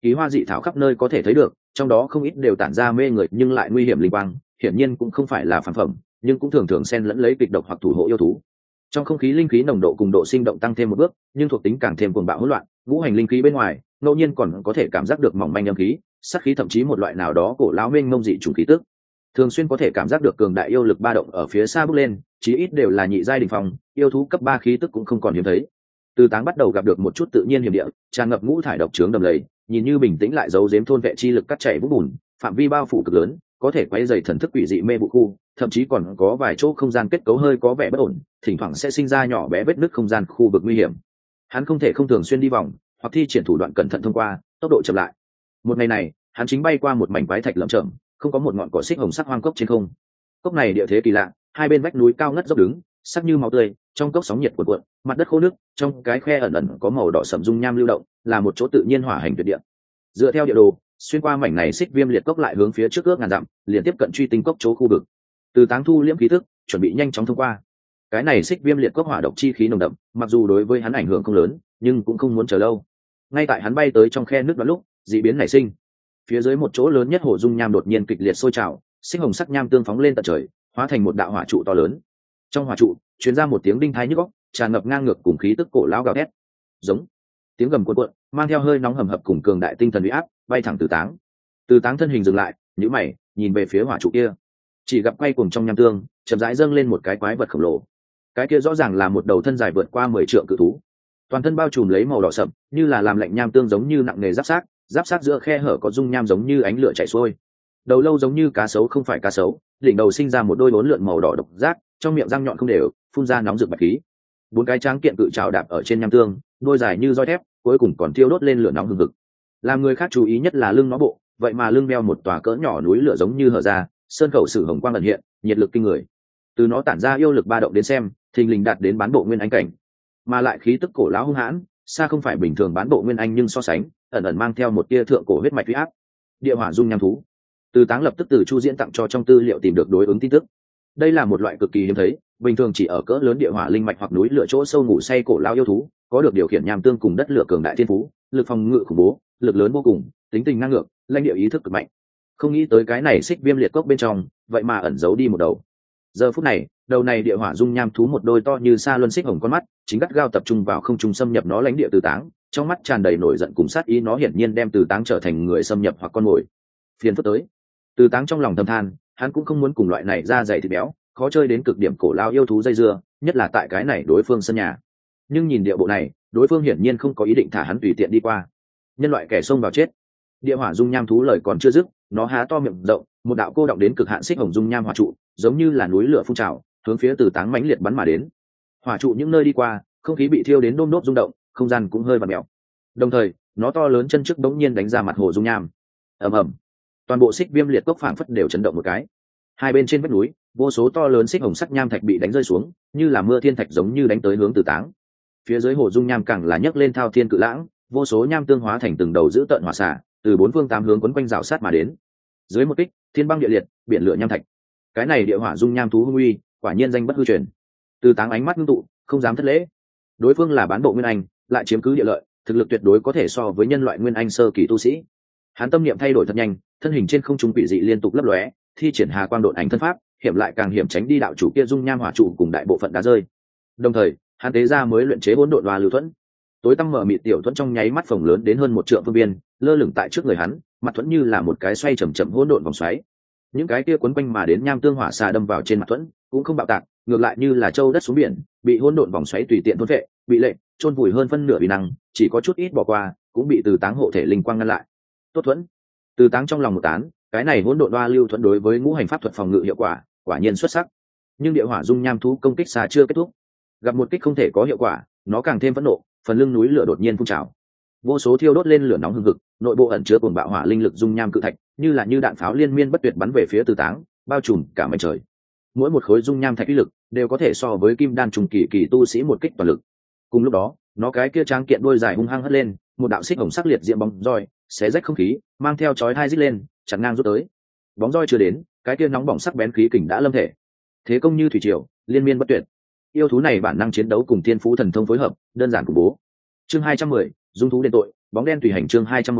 kỳ hoa dị thảo khắp nơi có thể thấy được, trong đó không ít đều tản ra mê người nhưng lại nguy hiểm linh quang, hiển nhiên cũng không phải là phản phẩm, nhưng cũng thường thường xen lẫn lấy kịch độc hoặc thủ hộ yêu thú. Trong không khí linh khí nồng độ cùng độ sinh động tăng thêm một bước, nhưng thuộc tính càng thêm cuồng bạo hỗn loạn, ngũ hành linh khí bên ngoài ngẫu nhiên còn có thể cảm giác được mỏng manh âm khí, sát khí, thậm chí một loại nào đó cổ lão mênh mông dị chủng khí tức. Thường xuyên có thể cảm giác được cường đại yêu lực ba động ở phía xa bước lên, chí ít đều là nhị giai đỉnh phong, yêu thú cấp 3 khí tức cũng không còn hiếm thấy. Từ Táng bắt đầu gặp được một chút tự nhiên hiểm địa, tràn ngập ngũ thải độc trướng đầm lầy, nhìn như bình tĩnh lại giấu giếm thôn vệ chi lực cắt chảy vũng bùn, phạm vi bao phủ cực lớn, có thể quấy rầy thần thức quỷ dị mê vụ khu, thậm chí còn có vài chỗ không gian kết cấu hơi có vẻ bất ổn, thỉnh thoảng sẽ sinh ra nhỏ bé vết nứt không gian khu vực nguy hiểm. Hắn không thể không thường xuyên đi vòng, hoặc thi triển thủ đoạn cẩn thận thông qua, tốc độ chậm lại. Một ngày này, hắn chính bay qua một mảnh quái thạch lởm chởm, không có một ngọn cỏ xích hồng sắc hoang cốc trên không. Cốc này địa thế kỳ lạ, hai bên vách núi cao ngất dốc đứng, sắc như máu tươi, trong cốc sóng nhiệt cuộn cuộn, mặt đất khô nước, trong cái khe ẩn ẩn có màu đỏ sẫm dung nham lưu động, là một chỗ tự nhiên hỏa hành tuyệt địa. Dựa theo địa đồ, xuyên qua mảnh này xích viêm liệt cốc lại hướng phía trước ước ngàn dặm, liền tiếp cận truy tinh cốc chỗ khu vực. Từ Táng thu liễm khí tức, chuẩn bị nhanh chóng thông qua. Cái này xích viêm liệt cốc hỏa độc chi khí nồng đậm, mặc dù đối với hắn ảnh hưởng không lớn, nhưng cũng không muốn chờ lâu. Ngay tại hắn bay tới trong khe nước đoạn lúc, dị biến nảy sinh. Phía dưới một chỗ lớn nhất hồ dung nham đột nhiên kịch liệt sôi trào, xích hồng sắc nham tương phóng lên tận trời, hóa thành một đạo hỏa trụ to lớn. Trong hỏa trụ truyền ra một tiếng đinh thái nhức óc, tràn ngập ngang ngược cùng khí tức cổ lão gào thét. Giống. Tiếng gầm cuộn cuộn, mang theo hơi nóng hầm hập cùng cường đại tinh thần uy áp, bay thẳng Từ Táng. Từ Táng thân hình dừng lại, nhíu mày, nhìn về phía hỏa trụ kia. Chỉ gặp quay cuồng trong nham tương, chậm rãi dâng lên một cái quái vật khổng lồ. Cái kia rõ ràng là một đầu thân dài vượt qua 10 trượng cự thú. Toàn thân bao trùm lấy màu đỏ sậm, như là làm lạnh nham tương giống như nặng nề giáp xác giữa khe hở có dung nham giống như ánh lửa chảy xuôi. Đầu lâu giống như cá sấu không phải cá sấu, đỉnh đầu sinh ra một đôi bốn lượn màu đỏ độc giác, trong miệng răng nhọn không đều, phun ra nóng rực bạch khí. Bốn cái tráng kiện cự trảo đạp ở trên nham tương, đôi dài như roi thép, cuối cùng còn thiêu đốt lên lửa nóng hừng hực. Làm người khác chú ý nhất là lưng nó bộ, vậy mà lưng đeo một tòa cỡ nhỏ núi lửa giống như hở ra, sơn khẩu sử hồng quang ẩn hiện, nhiệt lực kinh người. Từ nó tản ra yêu lực ba động đến xem, thình lình đạt đến bán bộ nguyên anh cảnh, mà lại khí tức cổ lão hung hãn, xa không phải bình thường bán bộ nguyên anh, nhưng so sánh ẩn ẩn mang theo một tia thượng cổ huyết mạch uy áp. Địa hỏa dung nham thú. Từ Táng lập tức từ Chu Diễn tặng cho trong tư liệu tìm được đối ứng tin tức. Đây là một loại cực kỳ hiếm thấy, bình thường chỉ ở cỡ lớn địa hỏa linh mạch hoặc núi lửa chỗ sâu ngủ say cổ lao yêu thú, có được điều khiển nham tương cùng đất lửa cường đại thiên phú, lực phòng ngự khủng bố, lực lớn vô cùng, tính tình năng ngược, lãnh địa ý thức cực mạnh. Không nghĩ tới cái này xích viêm liệt cốc bên trong, vậy mà ẩn giấu đi một đầu. Giờ phút này, đầu này địa hỏa dung nham thú một đôi to như sa luân xích hồng con mắt, chính gắt gao tập trung vào không trung xâm nhập nó lãnh địa Từ Táng, trong mắt tràn đầy nổi giận cùng sát ý, nó hiển nhiên đem Từ Táng trở thành người xâm nhập hoặc con mồi. Phiền phức tới. Từ Táng trong lòng thầm than, hắn cũng không muốn cùng loại này da dày thịt béo, khó chơi đến cực điểm cổ lao yêu thú dây dưa, nhất là tại cái này đối phương sân nhà. Nhưng nhìn địa bộ này, đối phương hiển nhiên không có ý định thả hắn tùy tiện đi qua. Nhân loại kẻ xông vào chết. Địa hỏa dung nham thú lời còn chưa dứt, nó há to miệng rộng, một đạo cô động đến cực hạn xích hồng dung nham hỏa trụ, giống như là núi lửa phun trào, hướng phía Từ Táng mãnh liệt bắn mà đến. Hỏa trụ những nơi đi qua, không khí bị thiêu đến đôm đốt rung động, không gian cũng hơi vặn mèo. Đồng thời, nó to lớn chân trước bỗng nhiên đánh ra mặt hồ dung nham. Ầm ầm. Toàn bộ xích viêm liệt cốc phảng phất đều chấn động một cái. Hai bên trên vách núi, vô số to lớn xích hồng sắc nham thạch bị đánh rơi xuống, như là mưa thiên thạch giống như đánh tới hướng Từ Táng. Phía dưới hồ dung nham càng là nhấc lên thao thiên cự lãng, vô số nham tương hóa thành từng đầu dữ tợn hỏa xả, từ bốn phương tám hướng quấn quanh rào sát mà đến. Dưới một kích, thiên băng địa liệt, biển lửa nham thạch. Cái này địa hỏa dung nham thú hung uy, quả nhiên danh bất hư truyền. Từ Táng ánh mắt ngưng tụ, không dám thất lễ. Đối phương là bán bộ nguyên anh, lại chiếm cứ địa lợi, thực lực tuyệt đối có thể so với nhân loại nguyên anh sơ kỳ tu sĩ. Hắn tâm niệm thay đổi thật nhanh, thân hình trên không trung quỷ dị liên tục lấp lóe, thi triển hà quang độn ảnh thân pháp, hiểm lại càng hiểm tránh đi đạo chủ kia dung nham hỏa trụ cùng đại bộ phận đá rơi. Đồng thời, hắn tế ra mới luyện chế hỗn độn hoa lưu thuẫn. Tối tăm mở mịt tiểu thuẫn trong nháy mắt phồng lớn đến hơn 1 trượng phương biên, lơ lửng tại trước người hắn, mặt thuẫn như là một cái xoay chậm chậm hỗn độn vòng xoáy. Những cái kia quấn quanh mà đến nham tương hỏa xà đâm vào trên mặt thuẫn, cũng không bạo tạc, ngược lại như là châu đất xuống biển, bị hỗn độn vòng xoáy tùy tiện thôn vệ, bị lệnh chôn vùi hơn phân nửa uy năng, chỉ có chút ít bỏ qua, cũng bị Từ Táng hộ thể linh quang ngăn lại. Tốt thuẫn. Từ Táng trong lòng một tán, cái này hỗn độn hoa lưu thuẫn đối với ngũ hành pháp thuật phòng ngự hiệu quả, quả nhiên xuất sắc. Nhưng địa hỏa dung nham thú công kích xa chưa kết thúc, gặp một kích không thể có hiệu quả, nó càng thêm phẫn nộ, phần lưng núi lửa đột nhiên phun trào, vô số thiêu đốt lên lửa nóng hừng hực, nội bộ ẩn chứa cuồng bạo hỏa linh lực dung nham cự thạch, như là như đạn pháo liên miên bất tuyệt bắn về phía Từ Táng, bao trùm cả mây trời. Mỗi một khối dung nham thạch uy lực đều có thể so với kim đan trùng kỳ kỳ tu sĩ một kích toàn lực. Cùng lúc đó, nó cái kia tráng kiện đuôi dài hung hăng hất lên, một đạo xích hồng sắc liệt diệm bóng roi, xé rách không khí, mang theo chói tai rít lên, chặn ngang rút tới. Bóng roi chưa đến, cái kia nóng bỏng sắc bén khí kình đã lâm thể. Thế công như thủy triều, liên miên bất tuyệt. Yêu thú này bản năng chiến đấu cùng thiên phú thần thông phối hợp, đơn giản khủng bố. Chương 210, dung thú đền tội, bóng đen tùy hành. Chương 210,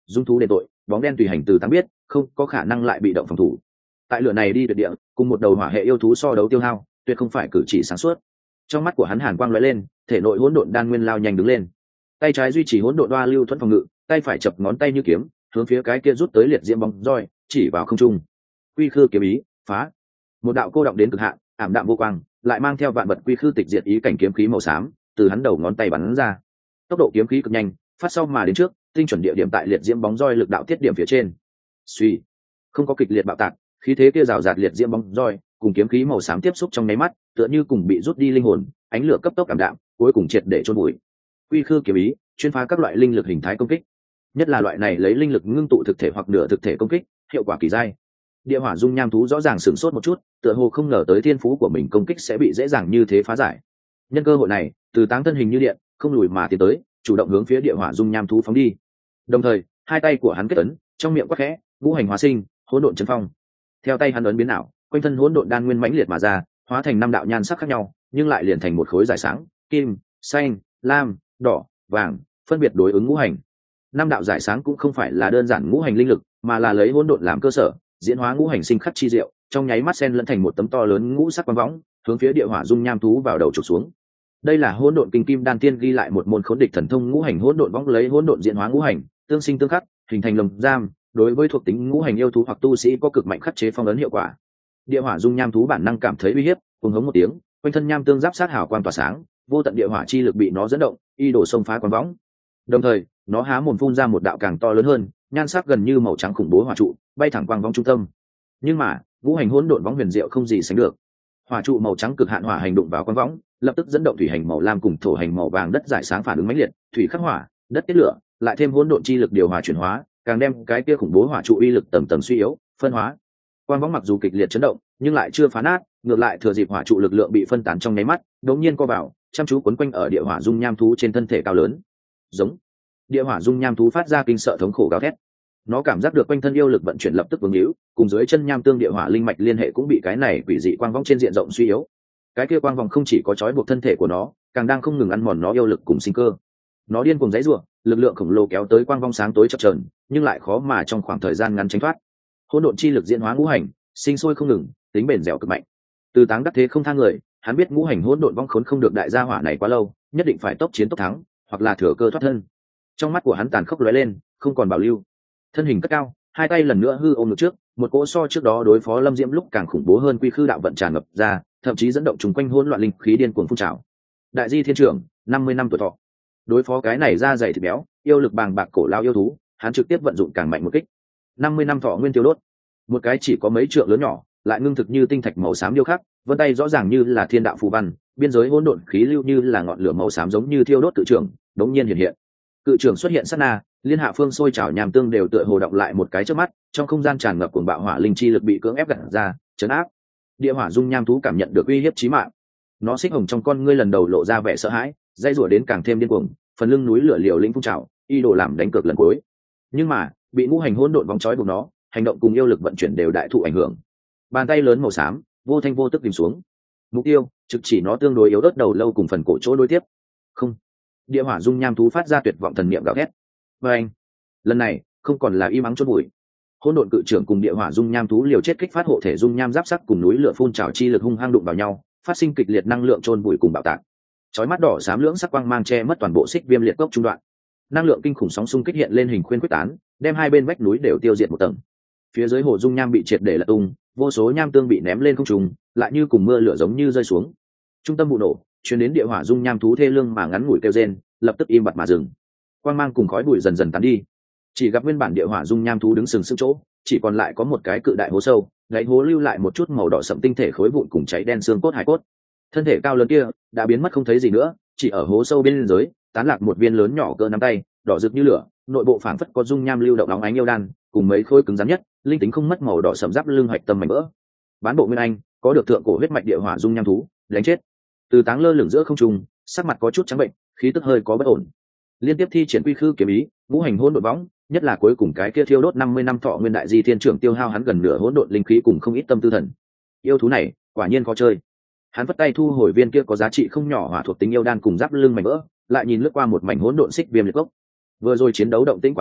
dung thú đền tội, bóng đen tùy hành từ táng biết không có khả năng lại bị động phòng thủ. Tại lửa này đi tuyệt địa cùng một đầu hỏa hệ yêu thú so đấu tiêu hao tuyệt không phải cử chỉ sáng suốt. Trong mắt của hắn hàn quang lóe lên, thể nội hỗn độn đan nguyên lao nhanh đứng lên, tay trái duy trì hỗn độn đoa lưu thuẫn phòng ngự, tay phải chập ngón tay như kiếm hướng phía cái kia rút tới liệt diễm bóng roi chỉ vào không trung. Quy khư kiếm ý phá, một đạo cô động đến cực hạn, ảm đạm vô quang, lại mang theo vạn vật quy khư tịch diệt ý cảnh kiếm khí màu xám từ hắn đầu ngón tay bắn ra. Tốc độ kiếm khí cực nhanh, phát sau mà đến trước, tinh chuẩn địa điểm tại liệt diễm bóng roi lực đạo tiết điểm phía trên. Suy, không có kịch liệt bạo tạc, khí thế kia rào rạt liệt diễm bóng roi cùng kiếm khí màu xám tiếp xúc trong nháy mắt, tựa như cùng bị rút đi linh hồn, ánh lửa cấp tốc ảm đạm, cuối cùng triệt để chôn bụi. Quy khư kiếm ý chuyên phá các loại linh lực hình thái công kích, nhất là loại này lấy linh lực ngưng tụ thực thể hoặc nửa thực thể công kích, hiệu quả kỳ dai. Địa hỏa dung nham thú rõ ràng sửng sốt một chút, tựa hồ không ngờ tới thiên phú của mình công kích sẽ bị dễ dàng như thế phá giải. Nhân cơ hội này, Từ Táng thân hình như điện, không lùi mà tiến tới, chủ động hướng phía địa hỏa dung nham thú phóng đi. Đồng thời, hai tay của hắn kết ấn, trong miệng quát khẽ, ngũ hành hóa sinh, hỗn độn chấn phong. Theo tay hắn ấn biến ảo, quanh thân hỗn độn đan nguyên mãnh liệt mà ra, hóa thành năm đạo nhan sắc khác nhau, nhưng lại liền thành một khối giải sáng, kim, xanh, lam, đỏ, vàng, phân biệt đối ứng ngũ hành. Năm đạo giải sáng cũng không phải là đơn giản ngũ hành linh lực, mà là lấy hỗn độn làm cơ sở, diễn hóa ngũ hành sinh khắc chi diệu, trong nháy mắt xen lẫn thành một tấm to lớn ngũ sắc quang võng, hướng phía địa hỏa dung nham thú vào đầu chụp xuống. Đây là hỗn độn kinh kim đan tiên ghi lại một môn khốn địch thần thông ngũ hành hỗn độn võng, lấy hỗn độn diễn hóa ngũ hành, tương sinh tương khắc, hình thành lồng giam, đối với thuộc tính ngũ hành yêu thú hoặc tu sĩ có cực mạnh khắc chế phong ấn hiệu quả. Địa hỏa dung nham thú bản năng cảm thấy uy hiếp, cuồng hống một tiếng, quanh thân nham tương giáp sát hào quang tỏa sáng, vô tận địa hỏa chi lực bị nó dẫn động, y đổ xông phá quang võng. Đồng thời, nó há mồm phun ra một đạo càng to lớn hơn, nhan sắc gần như màu trắng khủng bố hỏa trụ, bay thẳng quang võng trung tâm. Nhưng mà, ngũ hành hỗn độn võng huyền diệu không gì sánh được. Hỏa trụ màu trắng cực hạn hỏa hành đụng vào quang võng, lập tức dẫn động thủy hành màu lam cùng thổ hành màu vàng đất giải sáng phản ứng mãnh liệt, thủy khắc hỏa, đất tiết lửa, lại thêm hỗn độn chi lực điều hòa chuyển hóa, càng đem cái kia khủng bố hỏa trụ uy lực tầng tầng suy yếu, phân hóa. Quang võng mặc dù kịch liệt chấn động, nhưng lại chưa phá nát, ngược lại thừa dịp hỏa trụ lực lượng bị phân tán trong nháy mắt, đống nhiên co vào, chăm chú quấn quanh ở địa hỏa dung nham thú trên thân thể cao lớn. Giống. Địa hỏa dung nham thú phát ra kinh sợ thống khổ gào thét. Nó cảm giác được quanh thân yêu lực vận chuyển lập tức vướng hữu, cùng dưới chân nham tương địa hỏa linh mạch liên hệ cũng bị cái này quỷ dị quang võng trên diện rộng suy yếu. Cái kia quang vòng không chỉ có trói buộc thân thể của nó, càng đang không ngừng ăn mòn nó yêu lực cùng sinh cơ. Nó điên cuồng giãy giụa, lực lượng khổng lồ kéo tới quang vong sáng tối chập chờn, nhưng lại khó mà trong khoảng thời gian ngắn tránh thoát. Hỗn độn chi lực diễn hóa ngũ hành, sinh sôi không ngừng, tính bền dẻo cực mạnh. Từ Táng đắc thế không tha người, hắn biết ngũ hành hỗn độn vong khốn không được đại gia hỏa này quá lâu, nhất định phải tốc chiến tốc thắng, hoặc là thừa cơ thoát thân. Trong mắt của hắn tàn khốc lóe lên, không còn bảo lưu. Thân hình cất cao, hai tay lần nữa hư ôm ngực trước, một cỗ so trước đó đối phó Lâm Diễm lúc càng khủng bố hơn quy khư đạo vận tràn ngập ra, thậm chí dẫn động chúng quanh hỗn loạn linh khí điên cuồng phun trào. Đại di thiên trưởng, 50 năm tuổi thọ. Đối phó cái này da dày thịt béo, yêu lực bàng bạc cổ lao yêu thú, hắn trực tiếp vận dụng càng mạnh một kích. 50 năm thọ nguyên tiêu đốt. Một cái chỉ có mấy trượng lớn nhỏ, lại ngưng thực như tinh thạch màu xám điêu khắc, vân tay rõ ràng như là thiên đạo phù văn, biên giới hỗn độn khí lưu như là ngọn lửa màu xám giống như thiêu đốt cự trưởng, đống nhiên hiện hiện. Cự trưởng xuất hiện sát na, liên hạ phương sôi trào nhàm tương đều tựa hồ động lại một cái trước mắt, trong không gian tràn ngập cuồng bạo hỏa linh chi lực bị cưỡng ép gặt ra, chấn áp. Địa hỏa dung nham thú cảm nhận được uy hiếp chí mạng, nó xích hồng trong con ngươi lần đầu lộ ra vẻ sợ hãi, dây rủa đến càng thêm điên cuồng, phần lưng núi lửa liều lĩnh phun trào, y đồ làm đánh cược lần cuối. Nhưng mà bị ngũ hành hỗn độn vòng trói buộc nó, hành động cùng yêu lực vận chuyển đều đại thụ ảnh hưởng. Bàn tay lớn màu xám vô thanh vô tức tìm xuống, mục tiêu trực chỉ nó tương đối yếu ớt đầu lâu cùng phần cổ chỗ đối tiếp. Không. Địa hỏa dung nham thú phát ra tuyệt vọng thần niệm gào thét. Và anh, lần này không còn là im ắng chốt bụi. Hỗn độn cự trưởng cùng địa hỏa dung nham thú liều chết kích phát hộ thể dung nham giáp sắc cùng núi lửa phun trào chi lực hung hăng đụng vào nhau, phát sinh kịch liệt năng lượng chôn bụi cùng bạo tạc. Chói mắt đỏ xám lưỡng sắc quang mang che mất toàn bộ xích viêm liệt cốc trung đoạn. Năng lượng kinh khủng sóng xung kích hiện lên hình khuyên quyết tán, đem hai bên vách núi đều tiêu diệt một tầng. Phía dưới hồ dung nham bị triệt để lật tung, vô số nham tương bị ném lên không trung, lại như cùng mưa lửa giống như rơi xuống. Trung tâm vụ nổ, truyền đến địa hỏa dung nham thú thê lương mà ngắn ngủi kêu rên, lập tức im bặt mà dừng. Quang mang cùng khói bụi dần dần tán đi, chỉ gặp nguyên bản địa hỏa dung nham thú đứng sừng sững chỗ, chỉ còn lại có một cái cự đại hố sâu, đáy hố lưu lại một chút màu đỏ sẫm tinh thể khối vụn cùng cháy đen xương cốt hải cốt. Thân thể cao lớn kia đã biến mất không thấy gì nữa, chỉ ở hố sâu bên dưới tán lạc một viên lớn nhỏ cỡ nắm tay, đỏ rực như lửa, nội bộ phảng phất có dung nham lưu động nóng ánh yêu đan, cùng mấy khối cứng rắn nhất, linh tính không mất màu đỏ sẫm giáp lưng hoạch tâm mảnh vỡ. Bán bộ nguyên anh có được thượng cổ huyết mạch địa hỏa dung nham thú, đánh chết. Từ Táng lơ lửng giữa không trung, sắc mặt có chút trắng bệnh, khí tức hơi có bất ổn. Liên tiếp thi triển quy khư kiếm ý, ngũ hành hỗn độn võng, nhất là cuối cùng cái kia thiêu đốt 50 năm thọ nguyên đại di thiên trưởng tiêu hao hắn gần nửa hỗn độn linh khí cùng không ít tâm tư thần. Yêu thú này quả nhiên khó chơi. Hắn vất tay thu hồi viên kia có giá trị không nhỏ hỏa thuộc tính yêu đan cùng giáp lưng mảnh vỡ, lại nhìn lướt qua một mảnh hỗn độn xích viêm liệt cốc. Vừa rồi chiến đấu động tĩnh quá lớn,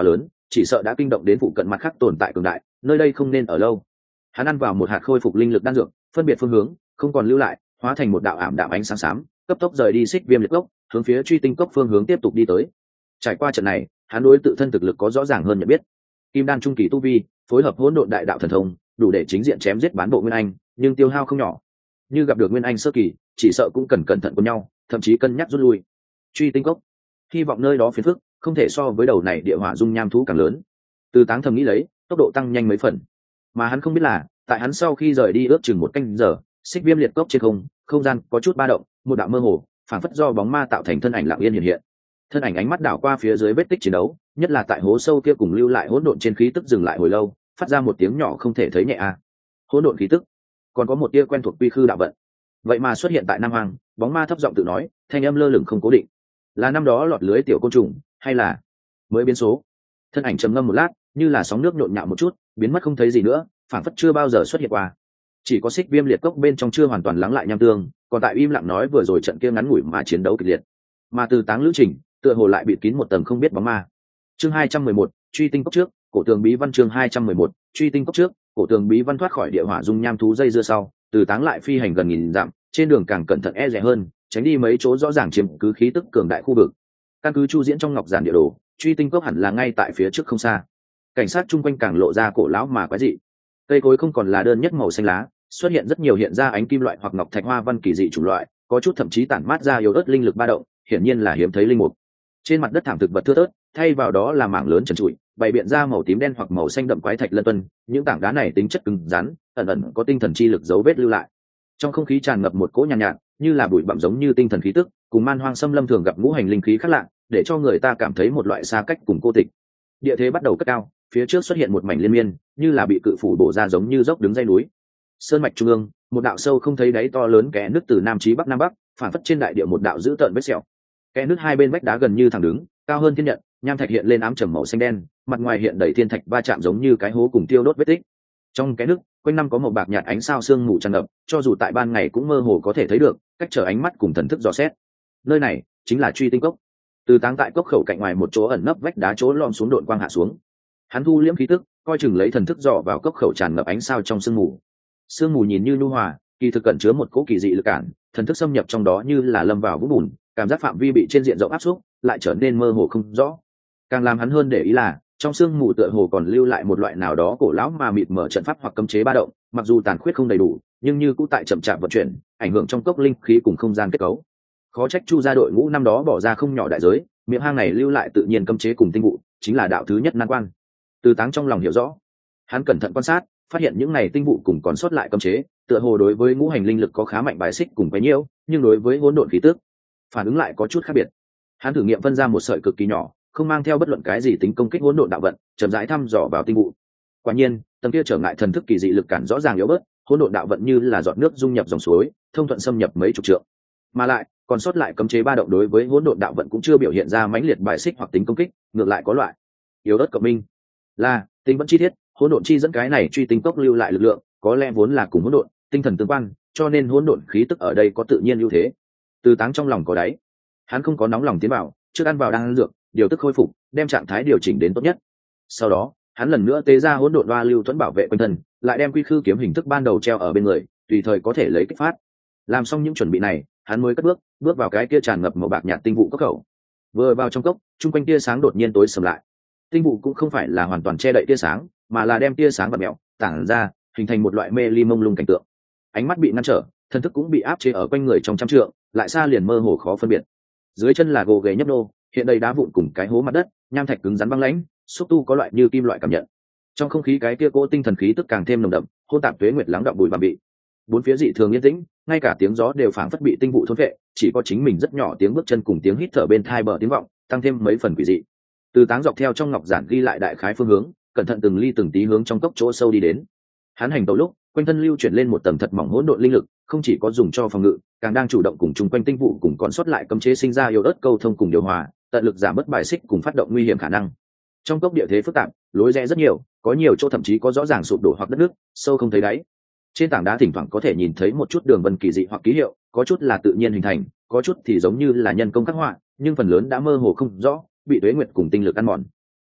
chỉ sợ đã kinh động đến phụ cận mặt khác tồn tại cường đại, nơi đây không nên ở lâu. Hắn ăn vào một hạt khôi phục linh lực đan dược, phân biệt phương hướng, không còn lưu lại, hóa thành một đạo ảm đạm ánh sáng xám, cấp tốc rời đi Xích Viêm Liệt Cốc, hướng phía Truy Tinh Cốc phương hướng tiếp tục đi tới. Trải qua trận này, hắn đối tự thân thực lực có rõ ràng hơn nhận biết. Kim đan trung kỳ tu vi, phối hợp hỗn độn đại đạo thần thông, đủ để chính diện chém giết bán bộ nguyên anh, nhưng tiêu hao không nhỏ. Như gặp được nguyên anh sơ kỳ, chỉ sợ cũng cần cẩn thận cùng nhau, thậm chí cân nhắc rút lui. Truy Tinh Cốc, hy vọng nơi đó phiền phức không thể so với đầu này địa hỏa dung nham thú càng lớn. Từ Táng thầm nghĩ lấy, tốc độ tăng nhanh mấy phần. Mà hắn không biết là, tại hắn sau khi rời đi ước chừng một canh giờ, Xích Viêm Liệt Cốc trên không gian có chút ba động, một đạo mơ hồ, phảng phất do bóng ma tạo thành thân ảnh lặng yên hiện hiện. Thân ảnh ánh mắt đảo qua phía dưới vết tích chiến đấu, nhất là tại hố sâu kia cùng lưu lại hỗn độn trên khí tức dừng lại hồi lâu, phát ra một tiếng nhỏ không thể thấy nhẹ a. Hỗn độn khí tức, còn có một tia quen thuộc quy khư đạo vận. Vậy mà xuất hiện tại Nam Hoàng, bóng ma thấp giọng tự nói, thanh âm lơ lửng không cố định. Là năm đó lọt lưới tiểu côn trùng, hay là mới biến số? Thân ảnh trầm ngâm một lát, như là sóng nước nhộn nhạo một chút, biến mất không thấy gì nữa, phảng phất chưa bao giờ xuất hiện qua. Chỉ có Xích Viêm Liệt Cốc bên trong chưa hoàn toàn lắng lại nham tương, còn tại im lặng nói vừa rồi trận kia ngắn ngủi mà chiến đấu kịch liệt. Mà Từ Táng lữ trình, tựa hồ lại bịt kín một tầng không biết bóng ma. Chương 211, Truy Tinh Cốc trước, cổ tường bí văn. Chương 211, Truy Tinh Cốc trước, cổ tường bí văn. Thoát khỏi địa hỏa dung nham thú dây dưa sau, Từ Táng lại phi hành gần nghìn dặm, trên đường càng cẩn thận e dè hơn, tránh đi mấy chỗ rõ ràng chiếm cứ khí tức cường đại khu vực. Căn cứ chu diễn trong ngọc giản địa đồ, Truy Tinh Cốc hẳn là ngay tại phía trước không xa. Cảnh sát chung quanh càng lộ ra cổ lão mà quái dị. Cây cối không còn là đơn nhất màu xanh lá, xuất hiện rất nhiều hiện ra ánh kim loại hoặc ngọc thạch hoa văn kỳ dị chủng loại, có chút thậm chí tản mát ra yếu ớt linh lực ba động, hiển nhiên là hiếm thấy linh mục. Trên mặt đất thảm thực vật thưa thớt, thay vào đó là mảng lớn trần trụi, bày biện ra màu tím đen hoặc màu xanh đậm quái thạch lân tuân, những tảng đá này tính chất cứng rắn, ẩn ẩn có tinh thần chi lực dấu vết lưu lại. Trong không khí tràn ngập một cỗ nhàn nhạt, như là bụi bặm giống như tinh thần khí tức, cùng man hoang xâm lâm thường gặp ngũ hành linh khí khác lạ, để cho người ta cảm thấy một loại xa cách cùng cô tịch. Địa thế bắt đầu cất cao, phía trước xuất hiện một mảnh liên miên, như là bị cự phủ bổ ra giống như dốc đứng dây núi. Sơn mạch trung ương, một đạo sâu không thấy đáy to lớn kẽ nứt từ nam chí bắc nam bắc, phản phất trên đại địa một đạo dữ tợn vết sẹo. Kẽ nứt hai bên vách đá gần như thẳng đứng, cao hơn thiên nhận, nham thạch hiện lên ám trầm màu xanh đen, mặt ngoài hiện đầy thiên thạch va chạm giống như cái hố cùng tiêu đốt vết tích. Trong kẽ nứt, quanh năm có một bạc nhạt ánh sao sương mù tràn ngập, cho dù tại ban ngày cũng mơ hồ có thể thấy được, cách trở ánh mắt cùng thần thức dò xét. Nơi này chính là Truy Tinh Cốc. Từ Táng tại cốc khẩu cạnh ngoài một chỗ ẩn nấp vách đá chỗ lom xuống độn quang hạ xuống. Hắn thu liễm khí tức, coi chừng lấy thần thức dò vào cốc khẩu tràn ngập ánh sao trong sương mù. Sương mù nhìn như nhu hòa, kỳ thực cẩn chứa một cỗ kỳ dị lực cản, thần thức xâm nhập trong đó như là lâm vào vũng bùn, cảm giác phạm vi bị trên diện rộng áp xúc, lại trở nên mơ hồ không rõ. Càng làm hắn hơn để ý là, trong sương mù tựa hồ còn lưu lại một loại nào đó cổ lão mà mịt mờ trận pháp hoặc cấm chế ba động, mặc dù tàn khuyết không đầy đủ, nhưng như cũ tại chậm chạp vận chuyển, ảnh hưởng trong cốc linh khí cùng không gian kết cấu. Khó trách Chu gia đội ngũ năm đó bỏ ra không nhỏ đại giới, miệng hang này lưu lại tự nhiên cấm chế cùng tinh vụ, chính là đạo thứ nhất nan quan. Từ Táng trong lòng hiểu rõ, hắn cẩn thận quan sát, phát hiện những này tinh vụ cùng còn sót lại cấm chế, tựa hồ đối với ngũ hành linh lực có khá mạnh bài xích cùng quấy nhiễu, nhưng đối với hỗn độn khí tức, phản ứng lại có chút khác biệt. Hắn thử nghiệm phân ra một sợi cực kỳ nhỏ, không mang theo bất luận cái gì tính công kích hỗn độn đạo vận, chậm rãi thăm dò vào tinh vụ. Quả nhiên, tầng kia trở ngại thần thức kỳ dị lực cản rõ ràng yếu bớt, hỗn độn đạo vận như là giọt nước dung nhập dòng suối, thông thuận xâm nhập mấy chục trượng. Mà lại, còn sót lại cấm chế ba động đối với hỗn độn đạo vận cũng chưa biểu hiện ra mãnh liệt bài xích hoặc tính công kích, ngược lại có loại yếu ớt cộng minh. Là tính vẫn chi thiết, hỗn độn chi dẫn cái này Truy Tinh Cốc lưu lại lực lượng, có lẽ vốn là cùng hỗn độn, tinh thần tương quan, cho nên hỗn độn khí tức ở đây có tự nhiên ưu thế. Từ Táng trong lòng có đáy, hắn không có nóng lòng tiến vào, trước ăn vào đang ăn dược, điều tức khôi phục, đem trạng thái điều chỉnh đến tốt nhất. Sau đó, hắn lần nữa tế ra hỗn độn đoa lưu thuẫn bảo vệ quanh thân, lại đem quy khư kiếm hình thức ban đầu treo ở bên người, tùy thời có thể lấy kích phát. Làm xong những chuẩn bị này, hắn mới cất bước vào cái kia tràn ngập màu bạc nhạt tinh vụ cốc khẩu. Vừa vào trong cốc, chung quanh tia sáng đột nhiên tối sầm lại. Tinh vụ cũng không phải là hoàn toàn che đậy tia sáng, mà là đem tia sáng và mèo tản ra, hình thành một loại mê ly mông lung cảnh tượng. Ánh mắt bị ngăn trở, thân thức cũng bị áp chế ở quanh người trong trăm trượng, lại xa liền mơ hồ khó phân biệt. Dưới chân là gồ ghề nhấp nô, hiện đầy đá vụn cùng cái hố mặt đất, nham thạch cứng rắn băng lãnh, xúc tu có loại như kim loại cảm nhận. Trong không khí cái kia cỗ tinh thần khí tức càng thêm nồng đậm, hôn tạp tuế nguyệt lắng đọng bụi bặm bị. Bốn phía dị thường yên tĩnh, ngay cả tiếng gió đều phảng phất bị tinh vụ thôn vệ, chỉ có chính mình rất nhỏ tiếng bước chân cùng tiếng hít thở bên tai bờ tiếng vọng, tăng thêm mấy phần quỷ dị. Từ Táng dọc theo trong ngọc giản ghi lại đại khái phương hướng, cẩn thận từng ly từng tí hướng trong cốc chỗ sâu đi đến. Hắn hành tẩu lúc, quanh thân lưu chuyển lên một tầng thật mỏng hỗn độn linh lực, không chỉ có dùng cho phòng ngự, càng đang chủ động cùng chung quanh tinh vụ cùng còn sót lại cấm chế sinh ra yếu ớt câu thông cùng điều hòa, tận lực giảm bớt bài xích cùng phát động nguy hiểm khả năng. Trong cốc địa thế phức tạp, lối rẽ rất nhiều, có nhiều chỗ thậm chí có rõ ràng sụp đổ hoặc đất nước sâu không thấy đáy. Trên tảng đá thỉnh thoảng có thể nhìn thấy một chút đường vân kỳ dị hoặc ký hiệu, có chút là tự nhiên hình thành, có chút thì giống như là nhân công khắc họa, nhưng phần lớn đã mơ hồ không rõ, bị tuế nguyệt cùng tinh lực ăn mòn.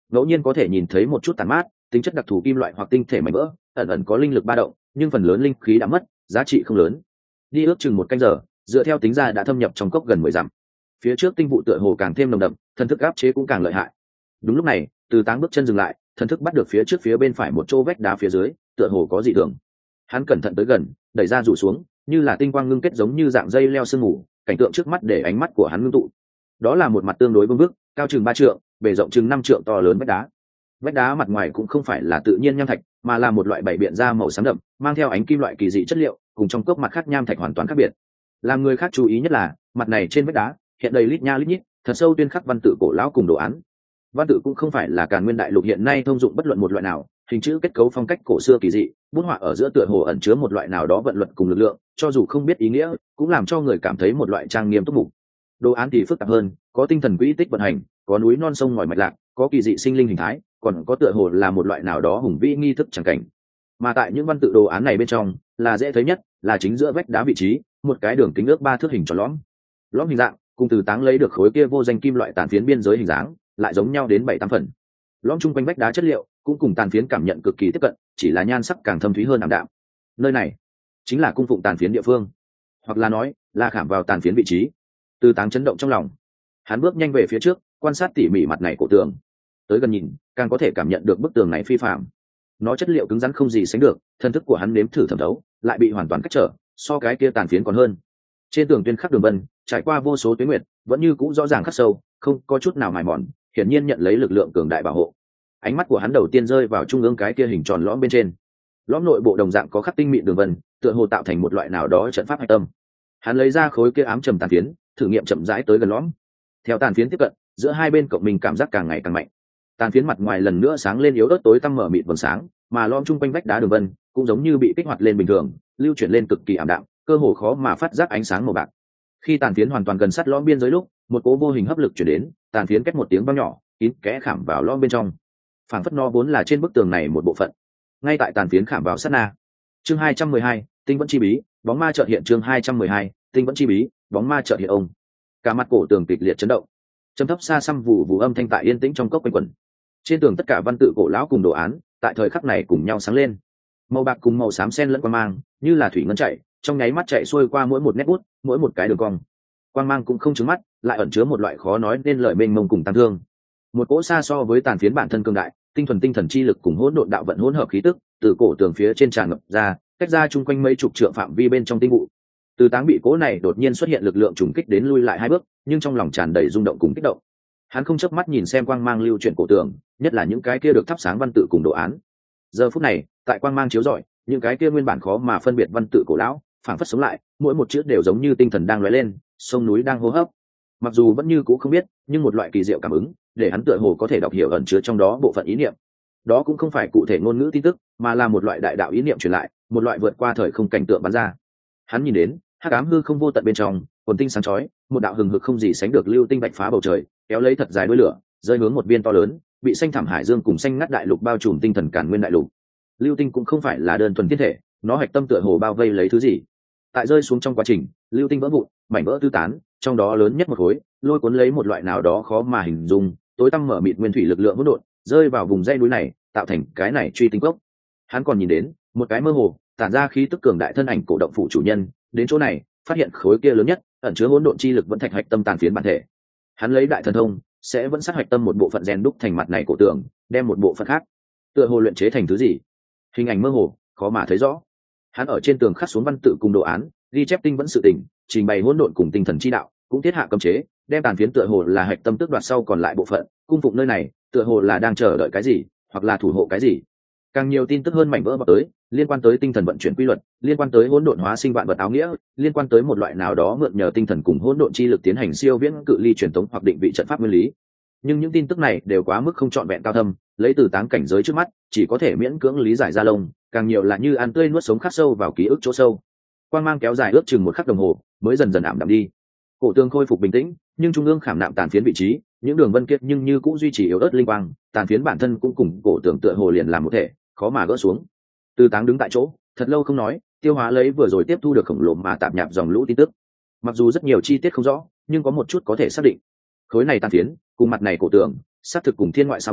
ngẫu nhiên có thể nhìn thấy một chút tàn mát tính chất đặc thù kim loại hoặc tinh thể mảnh vỡ, ẩn ẩn có linh lực ba động, nhưng phần lớn linh khí đã mất, giá trị không lớn. Đi ước chừng 1 canh giờ, dựa theo tính ra đã thâm nhập trong cốc gần 10 dặm. Phía trước tinh vụ tựa hồ càng thêm nồng đậm, thần thức áp chế cũng càng lợi hại. Đúng lúc này, Từ Táng bước chân dừng lại, thần thức bắt được phía trước phía bên phải một chỗ vách đá phía dưới, tựa hồ có dị thường. Hắn cẩn thận tới gần, đẩy ra rủ xuống, như là tinh quang ngưng kết giống như dạng dây leo sương mù, cảnh tượng trước mắt để ánh mắt của hắn ngưng tụ. Đó là một mặt tương đối vương vức, cao chừng 3 trượng, bề rộng chừng 5 trượng to lớn vách đá. Vách đá mặt ngoài cũng không phải là tự nhiên nham thạch, mà là một loại bảy biện da màu xám đậm, mang theo ánh kim loại kỳ dị chất liệu, cùng trong cốc mặt khác nham thạch hoàn toàn khác biệt. Làm người khác chú ý nhất là, mặt này trên vách đá hiện đầy lít nha lít nhít, thật sâu tuyên khắc văn tự cổ lão cùng đồ án. Văn tự cũng không phải là Càn Nguyên đại lục hiện nay thông dụng bất luận một loại nào, hình chữ kết cấu phong cách cổ xưa kỳ dị, bút họa ở giữa tựa hồ ẩn chứa một loại nào đó vận luật cùng lực lượng, cho dù không biết ý nghĩa, cũng làm cho người cảm thấy một loại trang nghiêm túc mục. Đồ án thì phức tạp hơn, có tinh thần quỹ tích vận hành, có núi non sông ngòi mạch lạc, có kỳ dị sinh linh hình thái, còn có tựa hồ là một loại nào đó hùng vĩ nghi thức chẳng cảnh. Mà tại những văn tự đồ án này bên trong, là dễ thấy nhất, là chính giữa vách đá vị trí, một cái đường kính ước 3 thước hình tròn lõm. Lõm hình dạng, cùng Từ Táng lấy được khối kia vô danh kim loại tàn phiến biên giới hình dáng, lại giống nhau đến 7-8 phần. Lõm chung quanh vách đá chất liệu cũng cùng tàn phiến cảm nhận cực kỳ tiếp cận, chỉ là nhan sắc càng thâm thúy hơn ảm đạm. Nơi này chính là cung phụng tàn phiến địa phương, hoặc là nói là khảm vào tàn phiến vị trí. Từ Táng chấn động trong lòng, hắn bước nhanh về phía trước, quan sát tỉ mỉ mặt này của tường. Tới gần nhìn, càng có thể cảm nhận được bức tường này phi phàm. Nó chất liệu cứng rắn không gì sánh được, thân thức của hắn nếm thử thẩm thấu, lại bị hoàn toàn cách trở, so cái kia tàn phiến còn hơn. Trên tường tuyên khắc đường vân, trải qua vô số tuyến nguyệt, vẫn như cũ rõ ràng khắc sâu, không có chút nào mài mòn, hiển nhiên nhận lấy lực lượng cường đại bảo hộ. Ánh mắt của hắn đầu tiên rơi vào trung ương cái kia hình tròn lõm bên trên. Lõm nội bộ đồng dạng có khắc tinh mịn đường vân, tựa hồ tạo thành một loại nào đó trận pháp hạch tâm. Hắn lấy ra khối kia ám trầm tàn phiến, thử nghiệm chậm rãi tới gần lõm. Theo tàn phiến tiếp cận, giữa hai bên cộng mình cảm giác càng ngày càng mạnh. Tàn phiến mặt ngoài lần nữa sáng lên yếu ớt tối tăm mở mịt vầng sáng, mà lõm chung quanh vách đá đường vân cũng giống như bị kích hoạt lên bình thường, lưu chuyển lên cực kỳ ảm đạm, cơ hồ khó mà phát giác ánh sáng màu bạc. Khi tàn phiến hoàn toàn gần sát lõm biên giới lúc, một cỗ vô hình hấp lực chuyển đến, tàn phiến kết một tiếng vang nhỏ, kín kẽ khảm vào lõm bên trong. Phảng phất nó vốn là trên bức tường này một bộ phận. Ngay tại tàn phiến khảm vào sát na. Chương 212, tinh vẫn chi bí, bóng ma chợt hiện. Chương 212, tinh vẫn chi bí, bóng ma chợt hiện. Ông cả mặt cổ tường kịch liệt chấn động, trầm thấp xa xăm vụ vụ âm thanh tại yên tĩnh trong cốc quanh quẩn. Trên tường tất cả văn tự cổ lão cùng đồ án tại thời khắc này cùng nhau sáng lên, màu bạc cùng màu xám xen lẫn quang mang, như là thủy ngân chạy trong nháy mắt chạy xuôi qua mỗi một nét bút, mỗi một cái đường cong. Quang mang cũng không trứng mắt, lại ẩn chứa một loại khó nói nên lời mênh mông cùng tăng thương. Một cỗ xa so với tàn phiến bản thân cường đại, tinh thuần tinh thần chi lực cùng hỗn độn đạo vận hỗn hợp khí tức từ cổ tường phía trên tràn ngập ra, cách ra chung quanh mấy chục trượng phạm vi bên trong tinh vụ. Từ Táng bị cỗ này đột nhiên xuất hiện lực lượng trùng kích đến lui lại 2 bước, nhưng trong lòng tràn đầy rung động cùng kích động. Hắn không chớp mắt nhìn xem quang mang lưu chuyển cổ tường, nhất là những cái kia được thắp sáng văn tự cùng đồ án. Giờ phút này, tại quang mang chiếu rọi, những cái kia nguyên bản khó mà phân biệt văn tự cổ lão, phảng phất sống lại, mỗi một chữ đều giống như tinh thần đang lóe lên, sông núi đang hô hấp. Mặc dù vẫn như cũ không biết, nhưng một loại kỳ diệu cảm ứng, để hắn tựa hồ có thể đọc hiểu ẩn chứa trong đó bộ phận ý niệm. Đó cũng không phải cụ thể ngôn ngữ tin tức, mà là một loại đại đạo ý niệm truyền lại, một loại vượt qua thời không cảnh tượng bắn ra. Hắn nhìn đến, hắc ám hư không vô tận bên trong, quần tinh sáng chói, một đạo hừng hực không gì sánh được lưu tinh bạch phá bầu trời, kéo lấy thật dài đuôi lửa, rơi hướng một viên to lớn, bị xanh thẳm hải dương cùng xanh ngắt đại lục bao trùm tinh thần Càn Nguyên đại lục. Lưu tinh cũng không phải là đơn thuần thiên thể, nó hạch tâm tựa hồ bao vây lấy thứ gì. Tại rơi xuống trong quá trình, lưu tinh vỡ vụn, mảnh vỡ tứ tán, trong đó lớn nhất một khối, lôi cuốn lấy một loại nào đó khó mà hình dung, tối tăm mở mịt nguyên thủy lực lượng hỗn độn, rơi vào vùng dãy núi này, tạo thành cái này truy tinh cốc. Hắn còn nhìn đến một cái mơ hồ, tản ra khí tức cường đại thân ảnh cổ động phủ chủ nhân, đến chỗ này, phát hiện khối kia lớn nhất, ẩn chứa hỗn độn chi lực vẫn thạch hạch tâm tàn phiến bản thể. Hắn lấy đại thần thông, sẽ vẫn sát hạch tâm một bộ phận rèn đúc thành mặt này cổ tường, đem một bộ phận khác, tựa hồ luyện chế thành thứ gì. Hình ảnh mơ hồ, khó mà thấy rõ. Hắn ở trên tường khắc xuống văn tự cùng đồ án, ghi chép tinh vẫn sự tình, trình bày hỗn độn cùng tinh thần chi đạo, cũng thiết hạ cấm chế, đem tàn phiến tựa hồ là hạch tâm tước đoạt sau còn lại bộ phận, cung phụng nơi này, tựa hồ là đang chờ đợi cái gì, hoặc là thủ hộ cái gì. Càng nhiều tin tức hơn mảnh vỡ vào tới, liên quan tới tinh thần vận chuyển quy luật, liên quan tới hỗn độn hóa sinh vạn vật áo nghĩa, liên quan tới một loại nào đó mượn nhờ tinh thần cùng hỗn độn chi lực tiến hành siêu viễn cự ly truyền tống hoặc định vị trận pháp nguyên lý. Nhưng những tin tức này đều quá mức không trọn vẹn cao thâm, lấy Từ Táng cảnh giới trước mắt, chỉ có thể miễn cưỡng lý giải ra lông, càng nhiều là như ăn tươi nuốt sống khắc sâu vào ký ức chỗ sâu. Quang mang kéo dài ước chừng 1 khắc đồng hồ, mới dần dần ảm đạm đi. Cổ tường khôi phục bình tĩnh, nhưng trung ương khảm nạm tàn phiến vị trí, những đường vân kiệt nhưng như cũng duy trì yếu ớt linh quang, tàn phiến bản thân cũng cùng cổ tường tựa hồ liền làm một thể, khó mà gỡ xuống. Từ Táng đứng tại chỗ, thật lâu không nói, tiêu hóa lấy vừa rồi tiếp thu được khổng lồ mà tạp nhạp dòng lũ tin tức. Mặc dù rất nhiều chi tiết không rõ, nhưng có một chút có thể xác định. Khối này tàn phiến, cùng mặt này cổ tường, xác thực cùng thiên ngoại sao băng,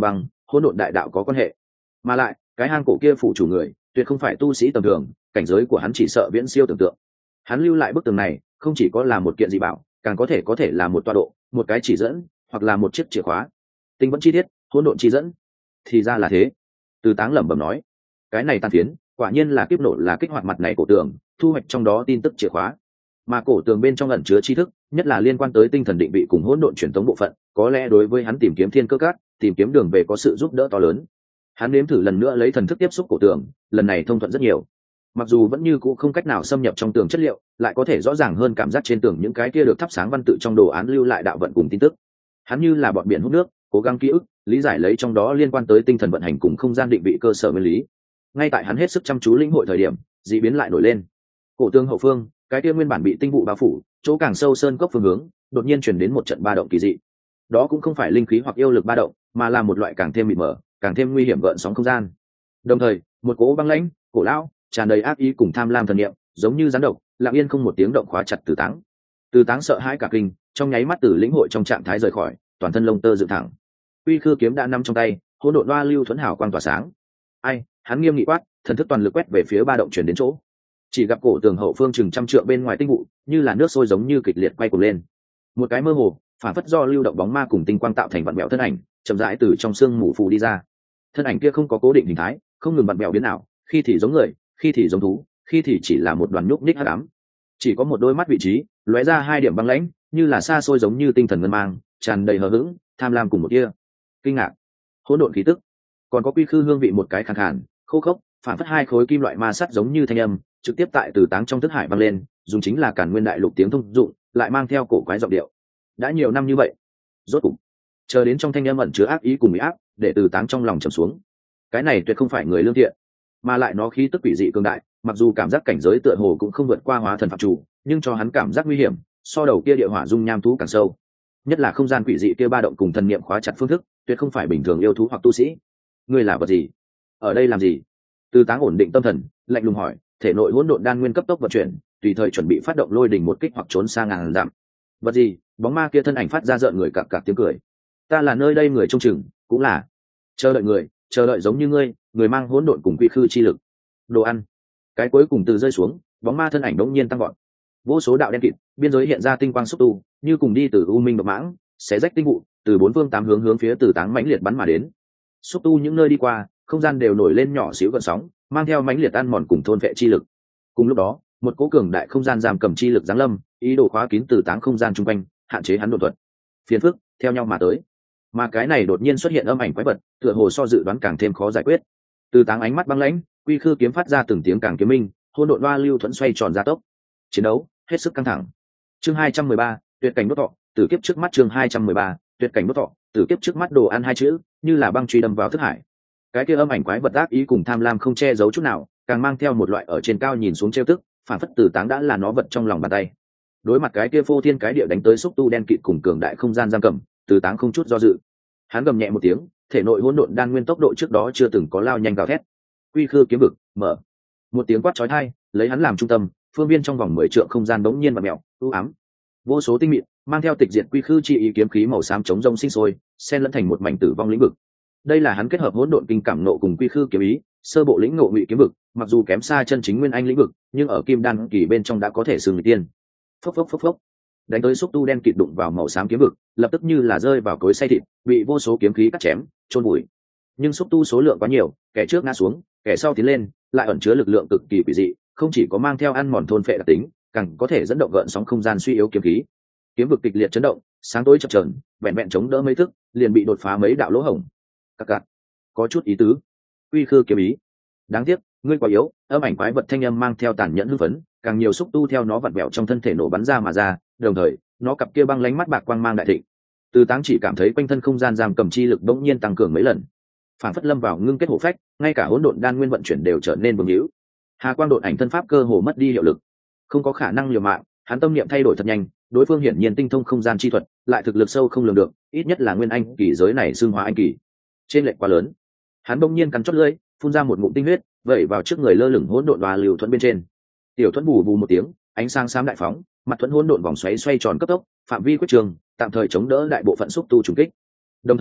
hỗn độn đại đạo có quan hệ. Mà lại cái hang cổ kia phụ chủ người tuyệt không phải tu sĩ tầm thường, cảnh giới của hắn chỉ sợ viễn siêu tưởng tượng. Hắn lưu lại bức tường này không chỉ có là một kiện dị bảo, càng có thể là một tọa độ, một cái chỉ dẫn, hoặc là một chiếc chìa khóa. Tinh vẫn chi tiết, hỗn độn chi dẫn. Thì ra là thế. Từ Táng lẩm bẩm nói, cái này tan phiến quả nhiên là kiếp nổ, là kích hoạt mặt này cổ tường, thu hoạch trong đó tin tức chìa khóa. Mà cổ tường bên trong ẩn chứa tri thức, nhất là liên quan tới tinh thần định vị cùng hỗn độn truyền thống bộ phận, có lẽ đối với hắn tìm kiếm thiên cơ cát, tìm kiếm đường về có sự giúp đỡ to lớn. Hắn nếm thử lần nữa lấy thần thức tiếp xúc cổ tường, lần này thông thuận rất nhiều. Mặc dù vẫn như cũ không cách nào xâm nhập trong tường chất liệu, lại có thể rõ ràng hơn cảm giác trên tường những cái kia được thắp sáng văn tự trong đồ án lưu lại đạo vận cùng tin tức. Hắn như là bọn biển hút nước, cố gắng ký ức, lý giải lấy trong đó liên quan tới tinh thần vận hành cùng không gian định vị cơ sở nguyên lý. Ngay tại hắn hết sức chăm chú lĩnh hội thời điểm, dị biến lại nổi lên. Cổ tường hậu phương, cái kia nguyên bản bị tinh vụ bao phủ, chỗ càng sâu sơn cốc phương hướng, đột nhiên chuyển đến một trận ba động kỳ dị. Đó cũng không phải linh khí hoặc yêu lực ba động, mà là một loại càng thêm mịt mờ, càng thêm nguy hiểm gợn sóng không gian. Đồng thời, một cỗ băng lãnh, cổ lão, tràn đầy ác ý cùng tham lam thần niệm, giống như rắn độc, lặng yên không một tiếng động khóa chặt Từ Táng. Từ Táng sợ hãi cả kinh, trong nháy mắt từ lĩnh hội trong trạng thái rời khỏi, toàn thân lông tơ dựng thẳng. Uy khư kiếm đã nắm trong tay, hỗn độn loa lưu thuẫn hảo quang tỏa sáng. Ai, hắn nghiêm nghị quát, thần thức toàn lực quét về phía ba động chuyển đến chỗ. Chỉ gặp cổ tường hậu phương chừng trăm trượng bên ngoài tinh vụ, như là nước sôi giống như kịch liệt quay cuồng lên. Một cái mơ hồ, phản phất do lưu động bóng ma cùng tinh quang tạo thành vặn vẹo thân ảnh, chậm rãi từ trong xương mù phù đi ra. Thân ảnh kia không có cố định hình thái, không ngừng vặn vẹo biến ảo, khi thì giống người, khi thì giống thú, khi thì chỉ là một đoàn nhúc nhích hắc ám. Chỉ có một đôi mắt vị trí, lóe ra hai điểm băng lãnh, như là xa xôi giống như tinh thần ngân mang, tràn đầy hờ hững, tham lam cùng một tia kinh ngạc, hỗn độn khí tức. Còn có quy khư hương vị một cái khàn khàn, khô khốc, phản phất hai khối kim loại ma sắt giống như thanh âm, trực tiếp tại Từ Táng trong thức hải vang lên, dùng chính là Càn Nguyên đại lục tiếng thông dụng, lại mang theo cổ quái giọng điệu. Đã nhiều năm như vậy, rốt cục chờ đến trong thanh âm ẩn chứa ác ý cùng bị áp, để Từ Táng trong lòng trầm xuống. Cái này tuyệt không phải người lương thiện, mà lại nó khí tức quỷ dị cường đại, mặc dù cảm giác cảnh giới tựa hồ cũng không vượt qua hóa thần phạm chủ, nhưng cho hắn cảm giác nguy hiểm, so đầu kia địa hỏa dung nham thú càng sâu. Nhất là không gian quỷ dị kia ba động cùng thần niệm khóa chặt phương thức, tuyệt không phải bình thường yêu thú hoặc tu sĩ. Ngươi là vật gì? Ở đây làm gì? Từ Táng ổn định tâm thần, lạnh lùng hỏi, thể nội hỗn độn đan nguyên cấp tốc vận chuyển, tùy thời chuẩn bị phát động lôi đình một kích hoặc trốn sang ngàn dặm. Vật gì? Bóng ma kia thân ảnh phát ra rợn người cặc cặc tiếng cười. Ta là nơi đây người trông chừng, cũng là chờ đợi người, chờ đợi giống như ngươi, người mang hỗn độn cùng quy khư chi lực. Đồ ăn. Cái cuối cùng từ rơi xuống, bóng ma thân ảnh đống nhiên tăng gọn. Vô số đạo đen kịt, biên giới hiện ra tinh quang xúc tu, như cùng đi từ u minh độc mãng, xé rách tinh vụ, từ bốn phương tám hướng hướng phía Từ Táng mãnh liệt bắn mà đến. Xúc tu những nơi đi qua, không gian đều nổi lên nhỏ xíu gợn sóng, mang theo mãnh liệt ăn mòn cùng thôn vệ chi lực. Cùng lúc đó, một cỗ cường đại không gian giam cầm chi lực giáng lâm, ý đồ khóa kín Từ Táng không gian chung quanh, hạn chế hắn đột thuật. Phiền phức theo nhau mà tới. Mà cái này đột nhiên xuất hiện âm ảnh quái vật, tựa hồ so dự đoán càng thêm khó giải quyết. Từ Táng ánh mắt băng lãnh, quy khư kiếm phát ra từng tiếng càng kiếm minh, hỗn độn loa lưu thuẫn xoay tròn gia tốc. Chiến đấu hết sức căng thẳng. Chương 213, tuyệt cảnh đốt thọ, tử kiếp trước mắt. Chương 213, tuyệt cảnh đốt thọ, tử kiếp trước mắt. Đồ ăn hai chữ, như là băng truy đâm vào thức hải. Cái kia âm ảnh quái vật ác ý cùng tham lam không che giấu chút nào, càng mang theo một loại ở trên cao nhìn xuống trêu tức, phản phất Từ Táng đã là nó vật trong lòng bàn tay. Đối mặt cái kia phô thiên cái địa đánh tới xúc tu đen kịt cùng cường đại không gian giam cầm, Từ Táng không chút do dự. Hắn gầm nhẹ một tiếng, thể nội hỗn độn đan nguyên tốc độ trước đó chưa từng có lao nhanh gào thét. Quy khư kiếm vực mở. Một tiếng quát chói tai, lấy hắn làm trung tâm, phương viên trong vòng 10 trượng không gian bỗng nhiên vặn mèo, u ám. Vô số tinh mịn, mang theo tịch diệt quy khư chi ý kiếm khí màu xám chống rông sinh sôi, xen lẫn thành một mảnh tử vong lĩnh vực. Đây là hắn kết hợp hỗn độn kinh cảm nộ cùng quy khư kiếm ý, sơ bộ lĩnh ngộ ngụy kiếm vực, mặc dù kém xa chân chính nguyên anh lĩnh vực, nhưng ở kim đan kỳ bên trong đã có thể xưng tiên. Phốc phốc phốc phốc. Đánh tới xúc tu đen kịt đụng vào màu xám kiếm vực, lập tức như là rơi vào cối xay thịt, bị vô số kiếm khí cắt chém, chôn bụi. Nhưng xúc tu số lượng quá nhiều, kẻ trước ngã xuống, kẻ sau tiến lên, lại ẩn chứa lực lượng cực kỳ quỷ dị, không chỉ có mang theo ăn mòn thôn phệ đặc tính, càng có thể dẫn động gợn sóng không gian suy yếu kiếm khí. Kiếm vực kịch liệt chấn động, sáng tối chập chờn, vẹn vẹn chống đỡ mấy thức, liền bị đột phá mấy đạo lỗ hổng. Cặc cặc, có chút ý tứ. Uy khư kiếm ý. Đáng tiếc, ngươi quá yếu. Âm ảnh quái vật thanh âm mang theo tàn nhẫn hư phấn, càng nhiều xúc tu theo nó vặn vẹo trong thân thể nổ bắn ra mà ra, đồng thời, nó cặp kia băng lánh mắt bạc quang mang đại thịnh. Từ Táng chỉ cảm thấy quanh thân không gian giam cầm chi lực bỗng nhiên tăng cường mấy lần, phản phất lâm vào ngưng kết hổ phách, ngay cả hỗn độn đan nguyên vận chuyển đều trở nên vương hữu. Hà quang độn ảnh thân pháp cơ hồ mất đi hiệu lực, không có khả năng liều mạng. Hắn tâm niệm thay đổi thật nhanh, đối phương hiển nhiên tinh thông không gian chi thuật, lại thực lực sâu không lường được, ít nhất là nguyên anh kỳ giới này xương hóa anh kỳ, trên lệch quá lớn. Hắn bỗng nhiên cắn chót lưỡi, phun ra một ngụm tinh huyết, vẩy vào trước người lơ lửng hỗn độn và liều thuẫn bên trên. Tiểu thuẫn bù bù một tiếng, ánh sáng xám đại phóng, mặt thuẫn hỗn độn vòng xoáy xoay tròn cấp tốc, phạm vi quyết trường, tạm thời chống đỡ đại bộ phận xúc tu trùng kích. Đồng thời,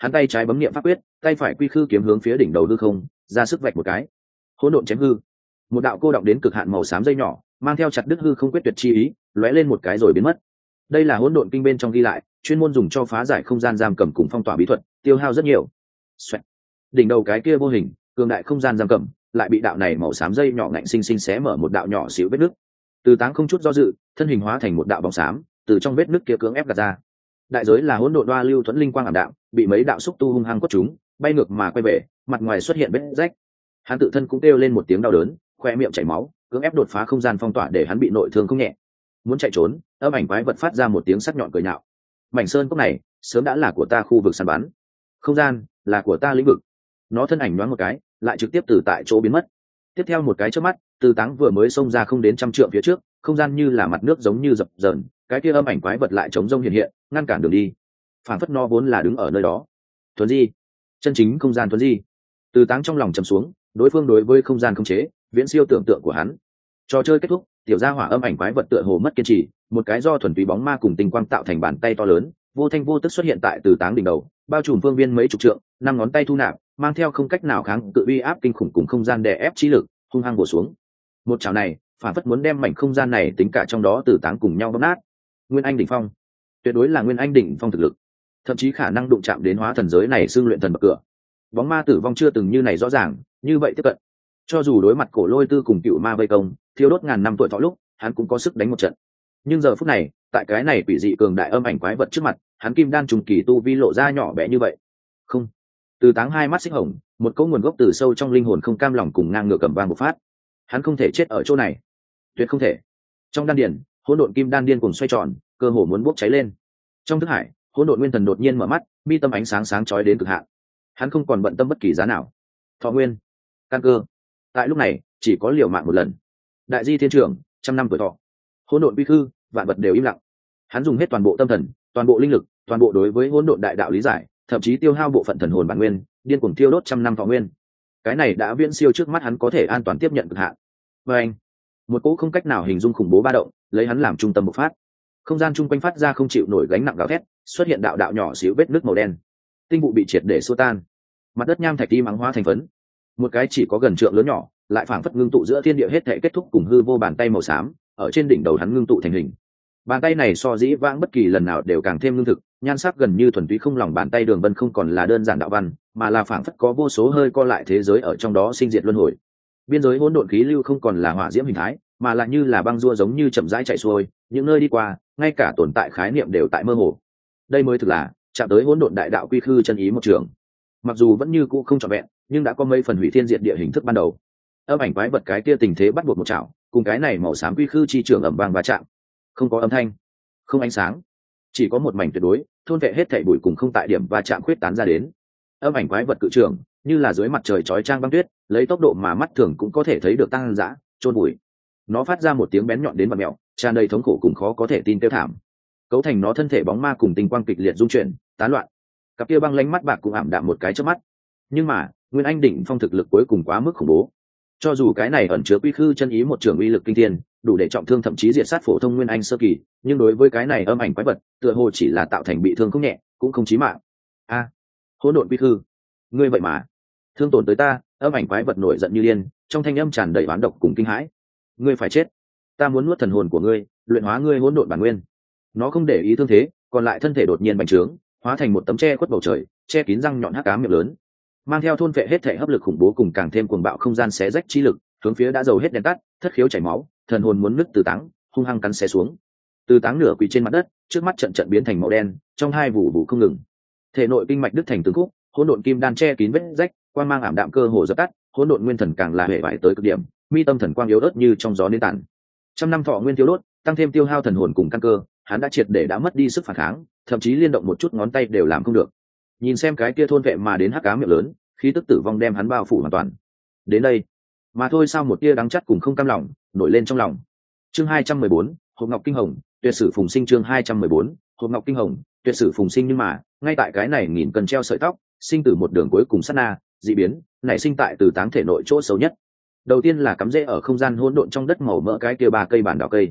hắn tay trái bấm niệm pháp quyết, tay phải quy khư kiếm hướng phía đỉnh đầu hư không ra sức vạch một cái. Hỗn độn chém hư. Một đạo cô động đến cực hạn màu xám dây nhỏ mang theo chặt đứt hư không quyết tuyệt chi ý, lóe lên một cái rồi biến mất. Đây là hỗn độn kinh bên trong ghi lại, chuyên môn dùng cho phá giải không gian giam cầm cùng phong tỏa bí thuật, tiêu hao rất nhiều. Xoẹt. Đỉnh đầu cái kia vô hình cường đại không gian giam cầm lại bị đạo này màu xám dây nhỏ ngạnh sinh sinh xé mở một đạo nhỏ xíu vết nứt. Từ Táng không chút do dự, thân hình hóa thành một đạo bóng xám, từ trong vết nứt kia cưỡng ép gạt ra. Đại giới là hỗn độn đoa lưu thuẫn linh quang ảm đạm, bị mấy đạo xúc tu hung hăng quất chúng, bay ngược mà quay về, mặt ngoài xuất hiện vết rách. Hắn tự thân cũng kêu lên một tiếng đau đớn, khoe miệng chảy máu, cưỡng ép đột phá không gian phong tỏa để hắn bị nội thương không nhẹ. Muốn chạy trốn, âm ảnh quái vật phát ra một tiếng sắc nhọn cười nhạo. Mảnh sơn cốc này sớm đã là của ta khu vực săn bắn, không gian là của ta lĩnh vực. Nó thân ảnh nhoáng một cái, lại trực tiếp từ tại chỗ biến mất. Tiếp theo một cái chớp mắt, Từ Táng vừa mới xông ra không đến trăm trượng phía trước, không gian như là mặt nước giống như dập dờn, cái kia âm ảnh quái vật lại chống rông hiện hiện, ngăn cản đường đi. Phản phất nó vốn là đứng ở nơi đó. Thuấn di, chân chính không gian thuấn di. Từ Táng trong lòng trầm xuống, đối phương đối với không gian khống chế viễn siêu tưởng tượng của hắn. Trò chơi kết thúc, tiểu gia hỏa âm ảnh quái vật tựa hồ mất kiên trì, một cái do thuần túy bóng ma cùng tinh quang tạo thành bàn tay to lớn, vô thanh vô tức xuất hiện tại Từ Táng đỉnh đầu, bao trùm phương viên mấy chục trượng, năm ngón tay thu nạp, mang theo không cách nào kháng cự uy áp kinh khủng cùng không gian đè ép trí lực, hung hăng bổ xuống. Một chảo này, phản phất muốn đem mảnh không gian này tính cả trong đó Từ Táng cùng nhau bóp nát. Nguyên anh đỉnh phong, tuyệt đối là nguyên anh đỉnh phong thực lực, thậm chí khả năng đụng chạm đến hóa thần giới này xương luyện thần bậc cửa. Bóng ma tử vong chưa từng như này rõ ràng, như vậy tiếp cận. Cho dù đối mặt Cổ Lôi Tư cùng cựu ma vây công, thiêu đốt ngàn năm tuổi thọ lúc, hắn cũng có sức đánh một trận. Nhưng giờ phút này, tại cái này quỷ dị cường đại âm ảnh quái vật trước mặt, hắn kim đan trùng kỳ tu vi lộ ra nhỏ bé như vậy. Không. Từ Táng hai mắt xích hồng, một cỗ nguồn gốc từ sâu trong linh hồn không cam lòng cùng ngang ngược cầm vang bộc phát. Hắn không thể chết ở chỗ này, tuyệt không thể. Trong đan điền, hỗn độn kim đan điên cuồng xoay tròn, cơ hồ muốn bốc cháy lên. Trong thức hải, hỗn độn nguyên thần đột nhiên mở mắt, mi tâm ánh sáng sáng chói đến cực hạn. Hắn không còn bận tâm bất kỳ giá nào. Thọ nguyên, căn cơ. Tại lúc này, chỉ có liều mạng một lần. Đại di thiên trưởng, trăm năm tuổi thọ. Hỗn độn quy khư, vạn vật đều im lặng. Hắn dùng hết toàn bộ tâm thần, toàn bộ linh lực, toàn bộ đối với hỗn độn đại đạo lý giải, thậm chí tiêu hao bộ phận thần hồn bản nguyên, điên cuồng tiêu đốt trăm năm thọ nguyên. Cái này đã viễn siêu trước mắt hắn có thể an toàn tiếp nhận cực hạn. Và anh, một cỗ không cách nào hình dung khủng bố ba động, lấy hắn làm trung tâm bộc phát. Không gian chung quanh phát ra không chịu nổi gánh nặng gào thét, xuất hiện đạo đạo nhỏ xíu vết nứt màu đen. Tinh vụ bị triệt để xua tan, mặt đất nham thạch tim ắng hóa thành phấn. Một cái chỉ có gần trượng lớn nhỏ, lại phảng phất ngưng tụ giữa thiên địa hết thảy kết thúc cùng hư vô bàn tay màu xám, ở trên đỉnh đầu hắn ngưng tụ thành hình. Bàn tay này so dĩ vãng bất kỳ lần nào đều càng thêm lương thực, nhan sắc gần như thuần túy, không lòng bàn tay đường vân không còn là đơn giản đạo văn, mà là phảng phất có vô số hơi co lại thế giới ở trong đó sinh diệt luân hồi. Biên giới hỗn độn khí lưu không còn là hỏa diễm hình thái, mà là như là băng rua giống như chậm rãi chảy xuôi, những nơi đi qua, ngay cả tồn tại khái niệm đều tại mơ hồ. Đây mới thực là chạm tới hỗn độn đại đạo quy khư chân ý một trường. Mặc dù vẫn như cũ không trọn vẹn, nhưng đã có mấy phần hủy thiên diệt địa hình thức ban đầu. Âm ảnh quái vật cái kia tình thế bắt buộc một chảo, cùng cái này màu xám quy khư chi trường ầm vang va chạm. Không có âm thanh, không ánh sáng, chỉ có một mảnh tuyệt đối, thôn vệ hết thảy bụi cùng không tại điểm va chạm khuyết tán ra đến. Âm ảnh quái vật cự trường, như là dưới mặt trời chói chang băng tuyết, lấy tốc độ mà mắt thường cũng có thể thấy được tăng dã, chôn bụi. Nó phát ra một tiếng bén nhọn đến vặn mèo, tràn đầy thống khổ cùng khó có thể tin tiêu thảm. Cấu thành nó thân thể bóng ma cùng tinh quang kịch liệt rung chuyển, tán loạn. Cặp kia băng lánh mắt bạc cũng ảm đạm một cái chớp mắt. Nhưng mà, nguyên anh đỉnh phong thực lực cuối cùng quá mức khủng bố. Cho dù cái này ẩn chứa quy khư chân ý một trường uy lực kinh thiên, đủ để trọng thương thậm chí diệt sát phổ thông nguyên anh sơ kỳ, nhưng đối với cái này âm ảnh quái vật, tựa hồ chỉ là tạo thành bị thương không nhẹ, cũng không chí mạng. A, hỗn độn quy khư, ngươi vậy mà thương tổn tới ta! Âm ảnh quái vật nổi giận như điên, trong thanh âm tràn đầy oán độc cùng kinh hãi. Ngươi phải chết! Ta muốn nuốt thần hồn của ngươi, luyện hóa ngươi hỗn độn bản nguyên. Nó không để ý thương thế, còn lại thân thể đột nhiên bành trướng, hóa thành một tấm che khuất bầu trời, che kín răng nhọn hắc ám miệng lớn, mang theo thôn vệ hết thể hấp lực khủng bố cùng càng thêm cuồng bạo không gian xé rách chi lực, hướng phía đã dầu hết đèn tắt, thất khiếu chảy máu, thần hồn muốn nứt Từ Táng, hung hăng cắn xé xuống. Từ Táng nửa quỳ trên mặt đất, trước mắt trận trận biến thành màu đen, trong hai vụ vụ không ngừng. Thể nội kinh mạch đứt thành từng khúc, hỗn độn kim đan che kín vết rách, quang mang ảm đạm cơ hồ dập tắt, hỗn độn nguyên thần càng là hệ vải tới cực điểm, mi tâm thần quang yếu ớt như trong gió nến tàn. Trăm năm thọ nguyên tiêu đốt, tăng thêm tiêu hao thần hồn cùng căn cơ, hắn đã triệt để đã mất đi sức phản kháng, thậm chí liên động một chút ngón tay đều làm không được. Nhìn xem cái kia thôn vệ mà đến hắc ám miệng lớn, khí tức tử vong đem hắn bao phủ hoàn toàn. Đến đây mà thôi sao, một tia đắng chắt cùng không cam lòng nổi lên trong lòng. Chương 214, hộp ngọc kinh hồng, tuyệt sử phùng sinh. Chương 214, hộp ngọc kinh hồng, tuyệt sử phùng sinh. Nhưng mà ngay tại cái này nghìn cân treo sợi tóc, sinh tử một đường cuối cùng sát na, dị biến nảy sinh tại Từ Táng thể nội chỗ xấu nhất. Đầu tiên là cắm rễ ở không gian hỗn độn trong đất màu mỡ cái kia ba cây bản đảo cây.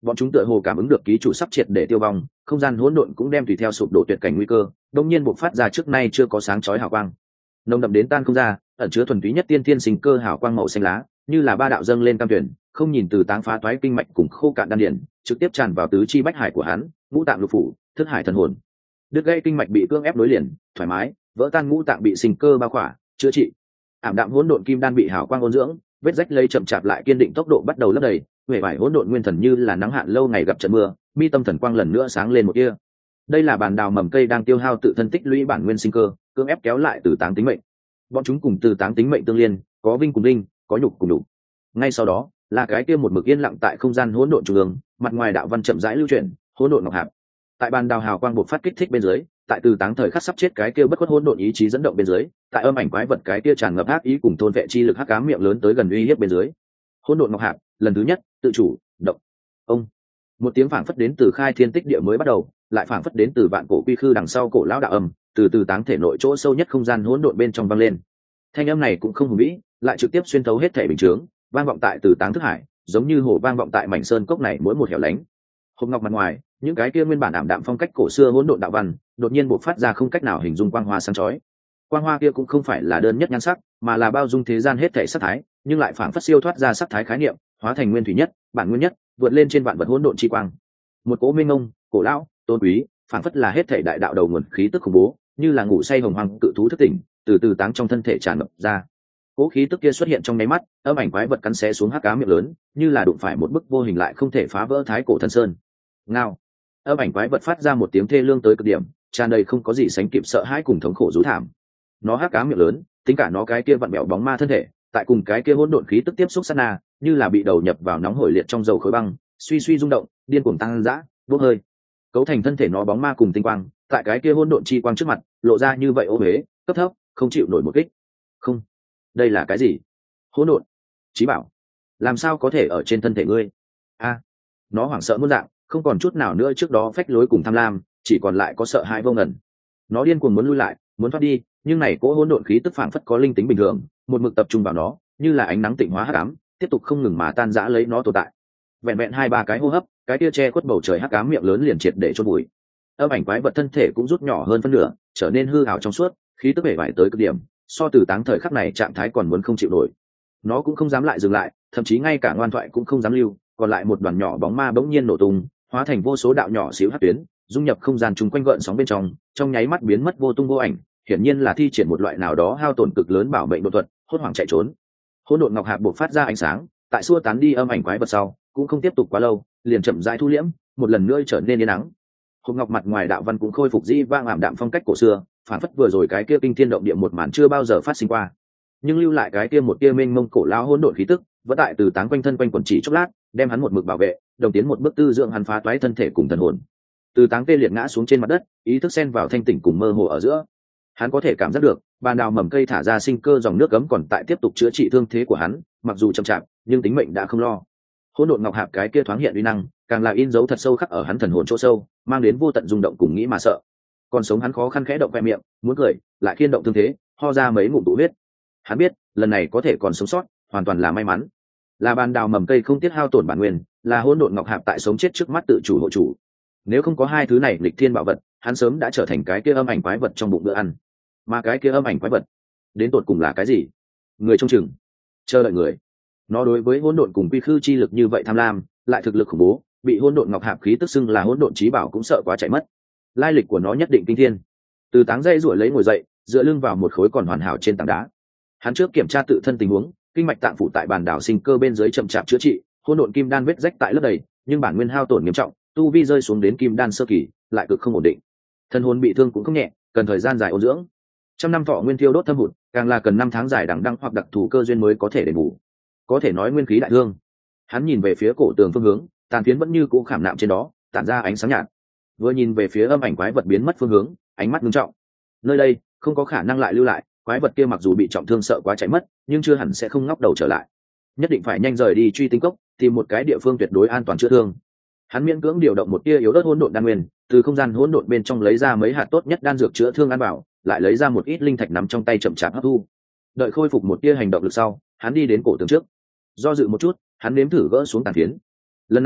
Bọn chúng tựa hồ cảm ứng được ký chủ sắp triệt để tiêu vong, không gian hỗn độn cũng đem tùy theo sụp đổ tuyệt cảnh nguy cơ, đột nhiên bộc phát ra trước nay chưa có sáng chói hào quang. Nồng đậm đến tan không ra, ẩn chứa thuần túy nhất tiên thiên sinh cơ hào quang màu xanh lá, như là ba đạo dâng lên cam tuyển, không nhìn từ táng phá toái kinh mạch cùng khô cạn đan điển, trực tiếp tràn vào tứ chi bách hải của hắn, ngũ tạng lục phủ, thức hải thần hồn. Đứt gãy kinh mạch bị cưỡng ép nối liền, thoải mái, vỡ tan ngũ tạng bị sinh cơ bao khỏa, chữa trị. Ảm đạm hỗn độn kim đan bị hào quang ôn dưỡng, vết rách lây chậm chạp lại kiên định tốc độ bắt đầu lấp đầy, huệ vải hỗn độn nguyên thần như là nắng hạn lâu ngày gặp trận mưa, mi tâm thần quang lần nữa sáng lên một tia. Đây là bàn đào mầm cây đang tiêu hao tự thân tích lũy bản nguyên sinh cơ, cưỡng ép kéo lại từ táng tính mệnh. Bọn chúng cùng từ táng tính mệnh tương liên, có vinh cùng linh, có nhục cùng nhục. Ngay sau đó, là cái kia một mực yên lặng tại không gian hỗn độn trung ương, mặt ngoài đạo văn chậm rãi lưu chuyển, hỗn độn ngọc hạp. Tại bàn đào hào quang bộc phát kích thích bên dưới, tại từ táng thời khắc sắp chết cái kia bất khuất hỗn độn ý chí dẫn động bên dưới, tại âm ảnh quái vật cái kia tràn ngập ác ý cùng thôn vệ chi lực hắc ám miệng lớn tới gần uy hiếp bên dưới. Hỗn độn ngọc hạp, lần thứ nhất, tự chủ, động. Ông. Một tiếng phảng phất đến từ khai thiên tích địa mới bắt đầu, lại phảng phất đến từ vạn cổ quy khư đằng sau cổ lão đạo âm, từ táng thể nội chỗ sâu nhất không gian hỗn độn bên trong vang lên. Thanh âm này cũng không hùng vĩ, lại trực tiếp xuyên thấu hết thể bình chướng, vang vọng tại từ táng thức hải, giống như hồ vang vọng tại mảnh sơn cốc này mỗi một hẻo lánh. Hộp ngọc mặt ngoài, những cái kia nguyên bản ảm đạm phong cách cổ xưa hỗn độn đạo văn, đột nhiên bộc phát ra không cách nào hình dung quang hoa sáng chói. Quang hoa kia cũng không phải là đơn nhất nhan sắc, mà là bao dung thế gian hết thảy sắc thái, nhưng lại phảng phất siêu thoát ra sắc thái khái niệm, hóa thành nguyên thủy nhất, bản nguyên nhất, vượt lên trên vạn vật hỗn độn chi quang. Một cỗ minh ngông, cổ lão, tôn quý, phảng phất là hết thảy đại đạo đầu nguồn khí tức khủng bố, như là ngủ say hồng hoàng cự thú thức tỉnh, từ táng trong thân thể tràn ngập ra. Cỗ khí tức kia xuất hiện trong nháy mắt, âm ảnh quái vật cắn xé xuống hắc ám miệng lớn, như là đụng phải một bức vô hình lại không thể phá vỡ thái cổ thân sơn. Ngao. Âm ảnh quái vật phát ra một tiếng thê lương tới cực điểm, tràn đầy không có gì sánh kịp sợ hãi cùng thống khổ rú thảm. Nó hắc ám miệng lớn, tính cả nó cái kia vặn bẹo bóng ma thân thể, tại cùng cái kia hỗn độn khí tức tiếp xúc sát na, như là bị đầu nhập vào nóng hổi liệt trong dầu khối băng, suy suy rung động, điên cuồng tăng dã, bốc hơi. Cấu thành thân thể nó bóng ma cùng tinh quang, tại cái kia hỗn độn chi quang trước mặt, lộ ra như vậy ô uế, cấp thấp, không chịu nổi một kích. Không, đây là cái gì? Hỗn độn, chí bảo, làm sao có thể ở trên thân thể ngươi? A, nó hoảng sợ muôn dạng, không còn chút nào nữa trước đó phách lối cùng tham lam, chỉ còn lại có sợ hãi vô ngần. Nó điên cuồng muốn lui lại, muốn thoát đi, nhưng này cỗ hỗn độn khí tức phảng phất có linh tính bình thường, một mực tập trung vào nó, như là ánh nắng tịnh hóa hắc ám, tiếp tục không ngừng mà tan rã lấy nó tồn tại. Vẹn vẹn 2-3 cái hô hấp, cái kia che khuất bầu trời hắc ám miệng lớn liền triệt để chôn bụi. Âm ảnh quái vật thân thể cũng rút nhỏ hơn phân nửa, trở nên hư ảo trong suốt, khí tức bể bại tới cực điểm, so từ táng thời khắc này trạng thái còn muốn không chịu nổi. Nó cũng không dám lại dừng lại, thậm chí ngay cả ngoan thoại cũng không dám lưu, còn lại một đoàn nhỏ bóng ma bỗng nhiên nổ tung, hóa thành vô số đạo nhỏ xíu hắc tuyến, dung nhập không gian chung quanh gợn sóng bên trong nháy mắt biến mất vô tung vô ảnh, hiển nhiên là thi triển một loại nào đó hao tổn cực lớn bảo mệnh đột thuật, hốt hoảng chạy trốn. Hỗn độn ngọc hạp bộc phát ra ánh sáng, tại xua tán đi âm ảnh quái vật sau, cũng không tiếp tục quá lâu, liền chậm rãi thu liễm, một lần nữa trở nên yên nắng. Hộp ngọc mặt ngoài đạo văn cũng khôi phục dĩ vang ảm đạm phong cách cổ xưa, phản phất vừa rồi cái kia kinh thiên động địa một màn chưa bao giờ phát sinh qua, nhưng lưu lại cái kia một kia mênh mông cổ lao hỗn độn khí tức, vẫn tại từ táng quanh thân quanh quần chỉ chốc lát, đem hắn một mực bảo vệ, đồng tiến một bước tư dưỡng hắn phá toái thân thể cùng thần hồn. Từ táng tê liệt ngã xuống trên mặt đất, ý thức xen vào thanh tỉnh cùng mơ hồ ở giữa. Hắn có thể cảm giác được, bàn đào mầm cây thả ra sinh cơ dòng nước cấm còn tại tiếp tục chữa trị thương thế của hắn, mặc dù chậm chạp, nhưng tính mệnh đã không lo. Hỗn độn ngọc hạp cái kia thoáng hiện uy năng, càng là in dấu thật sâu khắc ở hắn thần hồn chỗ sâu, mang đến vô tận rung động cùng nghĩ mà sợ. Còn sống hắn khó khăn khẽ động vẽ miệng, muốn cười, lại khiên động thương thế, ho ra mấy ngụm tụ huyết. Hắn biết, lần này có thể còn sống sót, hoàn toàn là may mắn. Là bàn đào mầm cây không tiết hao tổn bản nguyên, là hỗn độn ngọc hạp tại sống chết trước mắt tự chủ hộ chủ. Nếu không có hai thứ này lịch thiên bảo vật, hắn sớm đã trở thành cái kia âm ảnh quái vật trong bụng bữa ăn. Mà cái kia âm ảnh quái vật, đến tột cùng là cái gì? Người trông chừng, chờ đợi người. Nó đối với hỗn độn cùng quy khư chi lực như vậy tham lam, lại thực lực khủng bố, bị hỗn độn ngọc hạp khí tức xưng là hỗn độn chí bảo cũng sợ quá chạy mất. Lai lịch của nó nhất định kinh thiên. Từ táng dây ruổi lấy ngồi dậy, dựa lưng vào một khối còn hoàn hảo trên tảng đá. Hắn trước kiểm tra tự thân tình huống, kinh mạch tạng phủ tại bàn đảo sinh cơ bên dưới chậm chạp chữa trị, hỗn độn kim đan vết rách tại lớp đầy, nhưng bản nguyên hao tổn nghiêm trọng, tu vi rơi xuống đến kim đan sơ kỳ, lại cực không ổn định. Thân hồn bị thương cũng không nhẹ, cần thời gian dài ôn dưỡng. Trăm năm thọ nguyên thiêu đốt thâm hụt, càng là cần năm tháng dài đằng đẵng hoặc đặc thù cơ duyên mới có thể đền bù. Có thể nói nguyên khí đại thương. Hắn nhìn về phía cổ tường phương hướng, tàn phiến vẫn như cũ khảm nạm trên đó, tản ra ánh sáng nhạt. Vừa nhìn về phía âm ảnh quái vật biến mất phương hướng, ánh mắt nghiêm trọng. Nơi đây không có khả năng lại lưu lại, quái vật kia mặc dù bị trọng thương sợ quá chạy mất, nhưng chưa hẳn sẽ không ngóc đầu trở lại. Nhất định phải nhanh rời đi truy tinh cốc, tìm một cái địa phương tuyệt đối an toàn chữa thương. Hắn miễn cưỡng điều động một tia yếu ớt hỗn độn đan nguyên, từ không gian hỗn độn bên trong lấy ra mấy hạt tốt nhất đan dược chữa thương ăn bảo, lại lấy ra một ít linh thạch nắm trong tay chậm chạp hấp thu. Đợi khôi phục một tia hành động lực sau, hắn đi đến cổ tường trước. Do dự một chút, hắn nếm thử gỡ xuống tàn phiến. Lần này,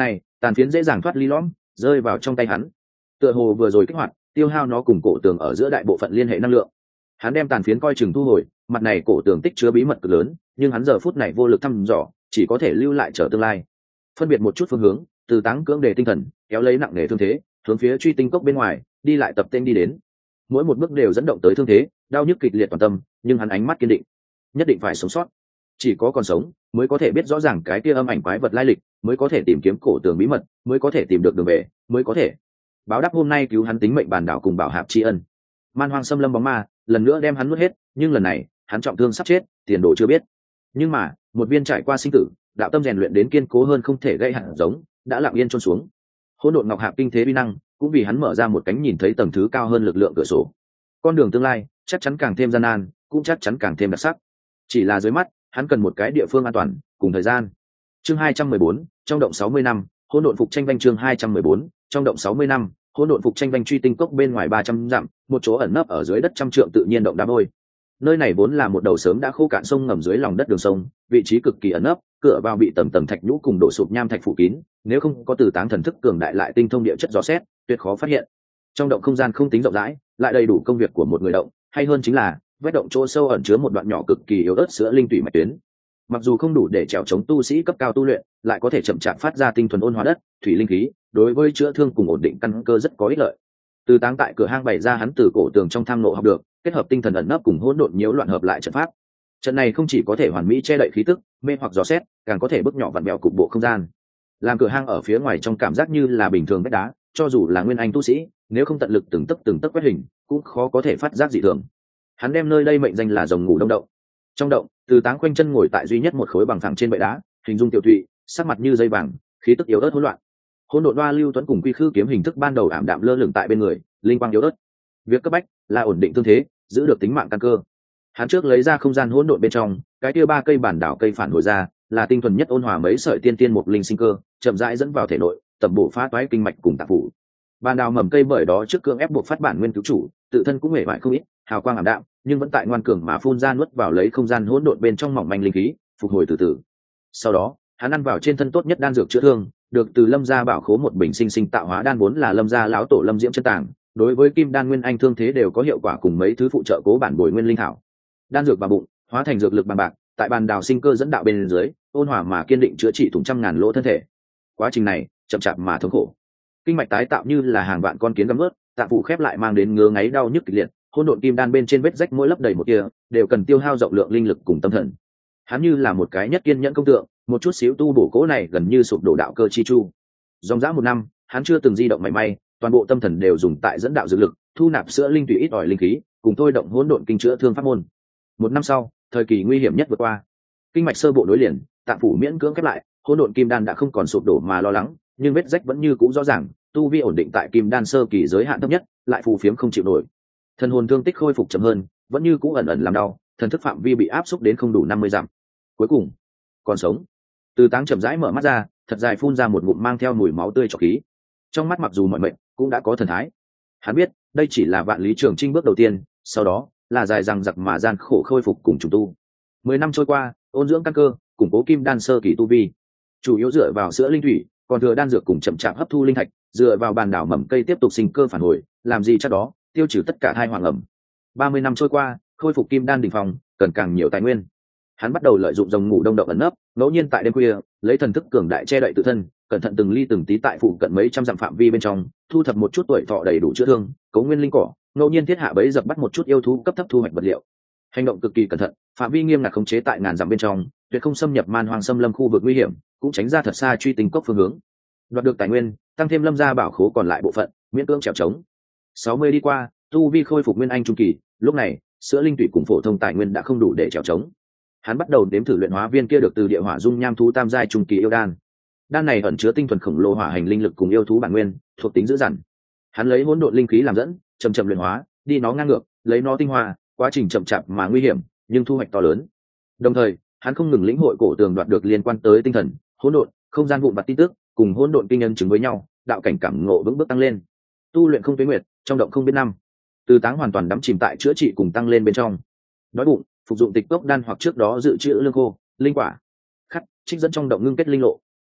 tàn phiến dễ dàng thoát ly lõm, rơi vào trong tay hắn. Tựa hồ vừa rồi kích hoạt, tiêu hao nó cùng cổ tường ở giữa đại bộ phận liên hệ năng lượng. Hắn đem tàn phiến coi chừng thu hồi, mặt này cổ tường tích chứa bí mật cực lớn, nhưng hắn giờ phút này vô lực thăm dò, chỉ có thể lưu lại chờ tương lai. Phân biệt một chút phương hướng, Từ Táng cưỡng đề tinh thần, kéo lấy nặng nề thương thế, hướng phía truy tinh cốc bên ngoài đi lại tập tên đi đến. Mỗi một bước đều dẫn động tới thương thế, đau nhức kịch liệt toàn tâm, nhưng hắn ánh mắt kiên định, nhất định phải sống sót. Chỉ có còn sống mới có thể biết rõ ràng cái kia âm ảnh quái vật lai lịch, mới có thể tìm kiếm cổ tường bí mật, mới có thể tìm được đường về, mới có thể báo đáp hôm nay cứu hắn tính mệnh bản đảo cùng bảo hạp tri ân. Man hoang xâm lâm bóng ma lần nữa đem hắn nuốt hết, nhưng lần này hắn trọng thương sắp chết, tiền đồ chưa biết. Nhưng mà một viên trải qua sinh tử, đạo tâm rèn luyện đến kiên cố hơn không thể gây hẳn giống, đã lặng yên trôn xuống. Hỗn độn ngọc hạp kinh thế uy năng cũng vì hắn mở ra một cánh nhìn thấy tầng thứ cao hơn lực lượng cửa sổ. Con đường tương lai chắc chắn càng thêm gian nan, cũng chắc chắn càng thêm đặc sắc. Chỉ là dưới mắt hắn cần một cái địa phương an toàn cùng thời gian. Chương 214, trong động 60 năm, hỗn độn phục tranh vanh. Chương 214, trong động 60 năm, hỗn độn phục tranh vanh. Truy tinh cốc bên ngoài 300 dặm, một chỗ ẩn nấp ở dưới đất trăm trượng tự nhiên động đá vôi. Nơi này vốn là một đầu sớm đã khô cạn sông ngầm dưới lòng đất đường sông, vị trí cực kỳ ẩn nấp, cửa vào bị tầng tầng thạch nhũ cùng đổ sụp nham thạch phủ kín, nếu không có Từ Táng thần thức cường đại lại tinh thông địa chất gió xét, tuyệt khó phát hiện. Trong động không gian không tính rộng rãi, lại đầy đủ công việc của một người động, hay hơn chính là vết động chỗ sâu ẩn chứa một đoạn nhỏ cực kỳ yếu ớt sữa linh tủy mạch tuyến. Mặc dù không đủ để trèo chống tu sĩ cấp cao tu luyện, lại có thể chậm chạp phát ra tinh thuần ôn hóa đất, thủy linh khí, đối với chữa thương cùng ổn định căn cơ rất có ích lợi. Từ Táng tại cửa hang bày ra hắn từ cổ tường trong tham nộ học được, kết hợp tinh thần ẩn nấp cùng hỗn độn nhiễu loạn hợp lại trận pháp. Trận này không chỉ có thể hoàn mỹ che đậy khí tức, mê hoặc dò xét, càng có thể bước nhỏ vặn vẹo cục bộ không gian. Làm cửa hang ở phía ngoài trong cảm giác như là bình thường vách đá, cho dù là nguyên anh tu sĩ, nếu không tận lực từng tấc quét hình, cũng khó có thể phát giác dị thường. Hắn đem nơi đây mệnh danh là rồng ngủ đông động. Trong động, Từ Táng khoanh chân ngồi tại duy nhất một khối bằng phẳng trên bệ đá, hình dung tiểu thụy, sắc mặt như dây vàng, khí tức yếu ớt hỗn loạn. Hỗn độn đoa lưu tuấn cùng quy khư kiếm hình thức ban đầu ảm đạm lơ lửng tại bên người, linh quang yếu ớt. Việc cấp bách là ổn định thương thế, giữ được tính mạng căn cơ. Hắn trước lấy ra không gian hỗn độn bên trong, cái kia 3 cây bản đảo cây phản hồi ra, là tinh thuần nhất ôn hòa mấy sợi tiên tiên một linh sinh cơ, chậm rãi dẫn vào thể nội, tầm bổ phá toái kinh mạch cùng tạp phủ. Bản đảo mầm cây bởi đó trước cưỡng ép buộc phát bản nguyên cứu chủ, tự thân cũng hề bại không ít, hào quang ảm đạm, nhưng vẫn tại ngoan cường mà phun ra nuốt vào lấy không gian hỗn độn bên trong mỏng manh linh khí, phục hồi từ từ. Sau đó, hắn ăn vào trên thân tốt nhất đan dược chữa thương, được từ Lâm gia bảo khố một bình sinh sinh tạo hóa đan vốn là Lâm gia lão tổ Lâm Diễm chân tàng, đối với kim đan nguyên anh thương thế đều có hiệu quả cùng mấy thứ phụ trợ cố bản bồi nguyên linh thảo. Đan dược vào bụng, hóa thành dược lực bằng bạc, tại bàn đào sinh cơ dẫn đạo bên dưới, ôn hòa mà kiên định chữa trị thủng trăm ngàn lỗ thân thể. Quá trình này chậm chạp mà thống khổ, kinh mạch tái tạo như là hàng vạn con kiến găm ướt, tạng phủ khép lại mang đến ngứa ngáy đau nhức kịch liệt, hỗn độn kim đan bên trên vết rách mỗi lấp đầy một kia, đều cần tiêu hao rộng lượng linh lực cùng tâm thần. Hắn như là một cái nhất kiên nhẫn công tượng, một chút xíu tu bổ cố này gần như sụp đổ đạo cơ chi chu. Dòng dã 1 năm, hắn chưa từng di động mảy may, toàn bộ tâm thần đều dùng tại dẫn đạo dược lực, thu nạp sữa linh tùy ít ỏi linh khí, cùng thôi động hỗn độn kinh chữa thương pháp môn. 1 năm sau, thời kỳ nguy hiểm nhất vượt qua, kinh mạch sơ bộ nối liền, tạng phủ miễn cưỡng khép lại, hỗn độn kim đan đã không còn sụp đổ mà lo lắng, nhưng vết rách vẫn như cũ rõ ràng, tu vi ổn định tại kim đan sơ kỳ giới hạn thấp nhất, lại phù phiếm không chịu nổi. Thần hồn thương tích khôi phục chậm hơn, vẫn như cũ ẩn ẩn làm đau, thần thức phạm vi bị áp xúc đến không đủ 50 dặm. Cuối cùng, còn sống. Từ Táng chậm rãi mở mắt ra, thật dài phun ra một ngụm mang theo mùi máu tươi trọc khí. Trong mắt mặc dù mọi mệnh, cũng đã có thần thái. Hắn biết, đây chỉ là vạn lý trường chinh bước đầu tiên, sau đó là dài dằng dặc mà gian khổ khôi phục cùng trùng tu. 10 năm trôi qua, ôn dưỡng căn cơ, củng cố kim đan sơ kỳ tu vi, chủ yếu dựa vào sữa linh thủy, còn thừa đan dược cùng chậm chạp hấp thu linh thạch, dựa vào bàn đảo mầm cây tiếp tục sinh cơ phản hồi, làm gì chắc đó, tiêu trừ tất cả thai hoàng ẩm. 30 năm trôi qua, khôi phục kim đan đỉnh phong, cần càng nhiều tài nguyên. Hắn bắt đầu lợi dụng rồng ngủ đông động ẩn nấp, ngẫu nhiên tại đêm khuya, lấy thần thức cường đại che đậy tự thân, cẩn thận từng ly từng tí tại phụ cận mấy trăm dặm phạm vi bên trong, thu thập một chút tuổi thọ đầy đủ chữa thương, cấu nguyên linh cỏ, ngẫu nhiên thiết hạ bẫy dập bắt một chút yêu thú cấp thấp thu hoạch vật liệu. Hành động cực kỳ cẩn thận, phạm vi nghiêm ngặt khống chế tại ngàn dặm bên trong, tuyệt không xâm nhập man hoang xâm lâm khu vực nguy hiểm, cũng tránh ra thật xa truy tinh cốc phương hướng. Đoạt được tài nguyên, tăng thêm Lâm gia bảo khố còn lại bộ phận, miễn cưỡng trèo trống. 60 đi qua, tu vi khôi phục nguyên anh trung kỳ, lúc này, sữa linh tụy cùng phổ thông tài nguyên đã không đủ để trèo trống. Hắn bắt đầu đếm thử luyện hóa viên kia được từ địa hỏa dung nham thú tam giai trung kỳ yêu đan. Đan này ẩn chứa tinh thuần khổng lồ hỏa hành linh lực cùng yêu thú bản nguyên, thuộc tính dữ dằn. Hắn lấy hỗn độn linh khí làm dẫn, chậm chậm luyện hóa, đi nó ngang ngược, lấy nó tinh hoa, quá trình chậm chạp mà nguy hiểm, nhưng thu hoạch to lớn. Đồng thời, hắn không ngừng lĩnh hội cổ tường đoạt được liên quan tới tinh thần, hỗn độn, không gian vụn vặt tin tức, cùng hỗn độn kinh nhân chứng với nhau, đạo cảnh cảm ngộ vững bước tăng lên. Tu luyện không tuế nguyệt, trong động không biết năm. Từ Táng hoàn toàn đắm chìm tại chữa trị cùng tăng lên bên trong. Đói bụng, phục dụng tịch cốc đan hoặc trước đó dự trữ lương khô, linh quả. Khắc, trích dẫn trong động ngưng kết linh lộ.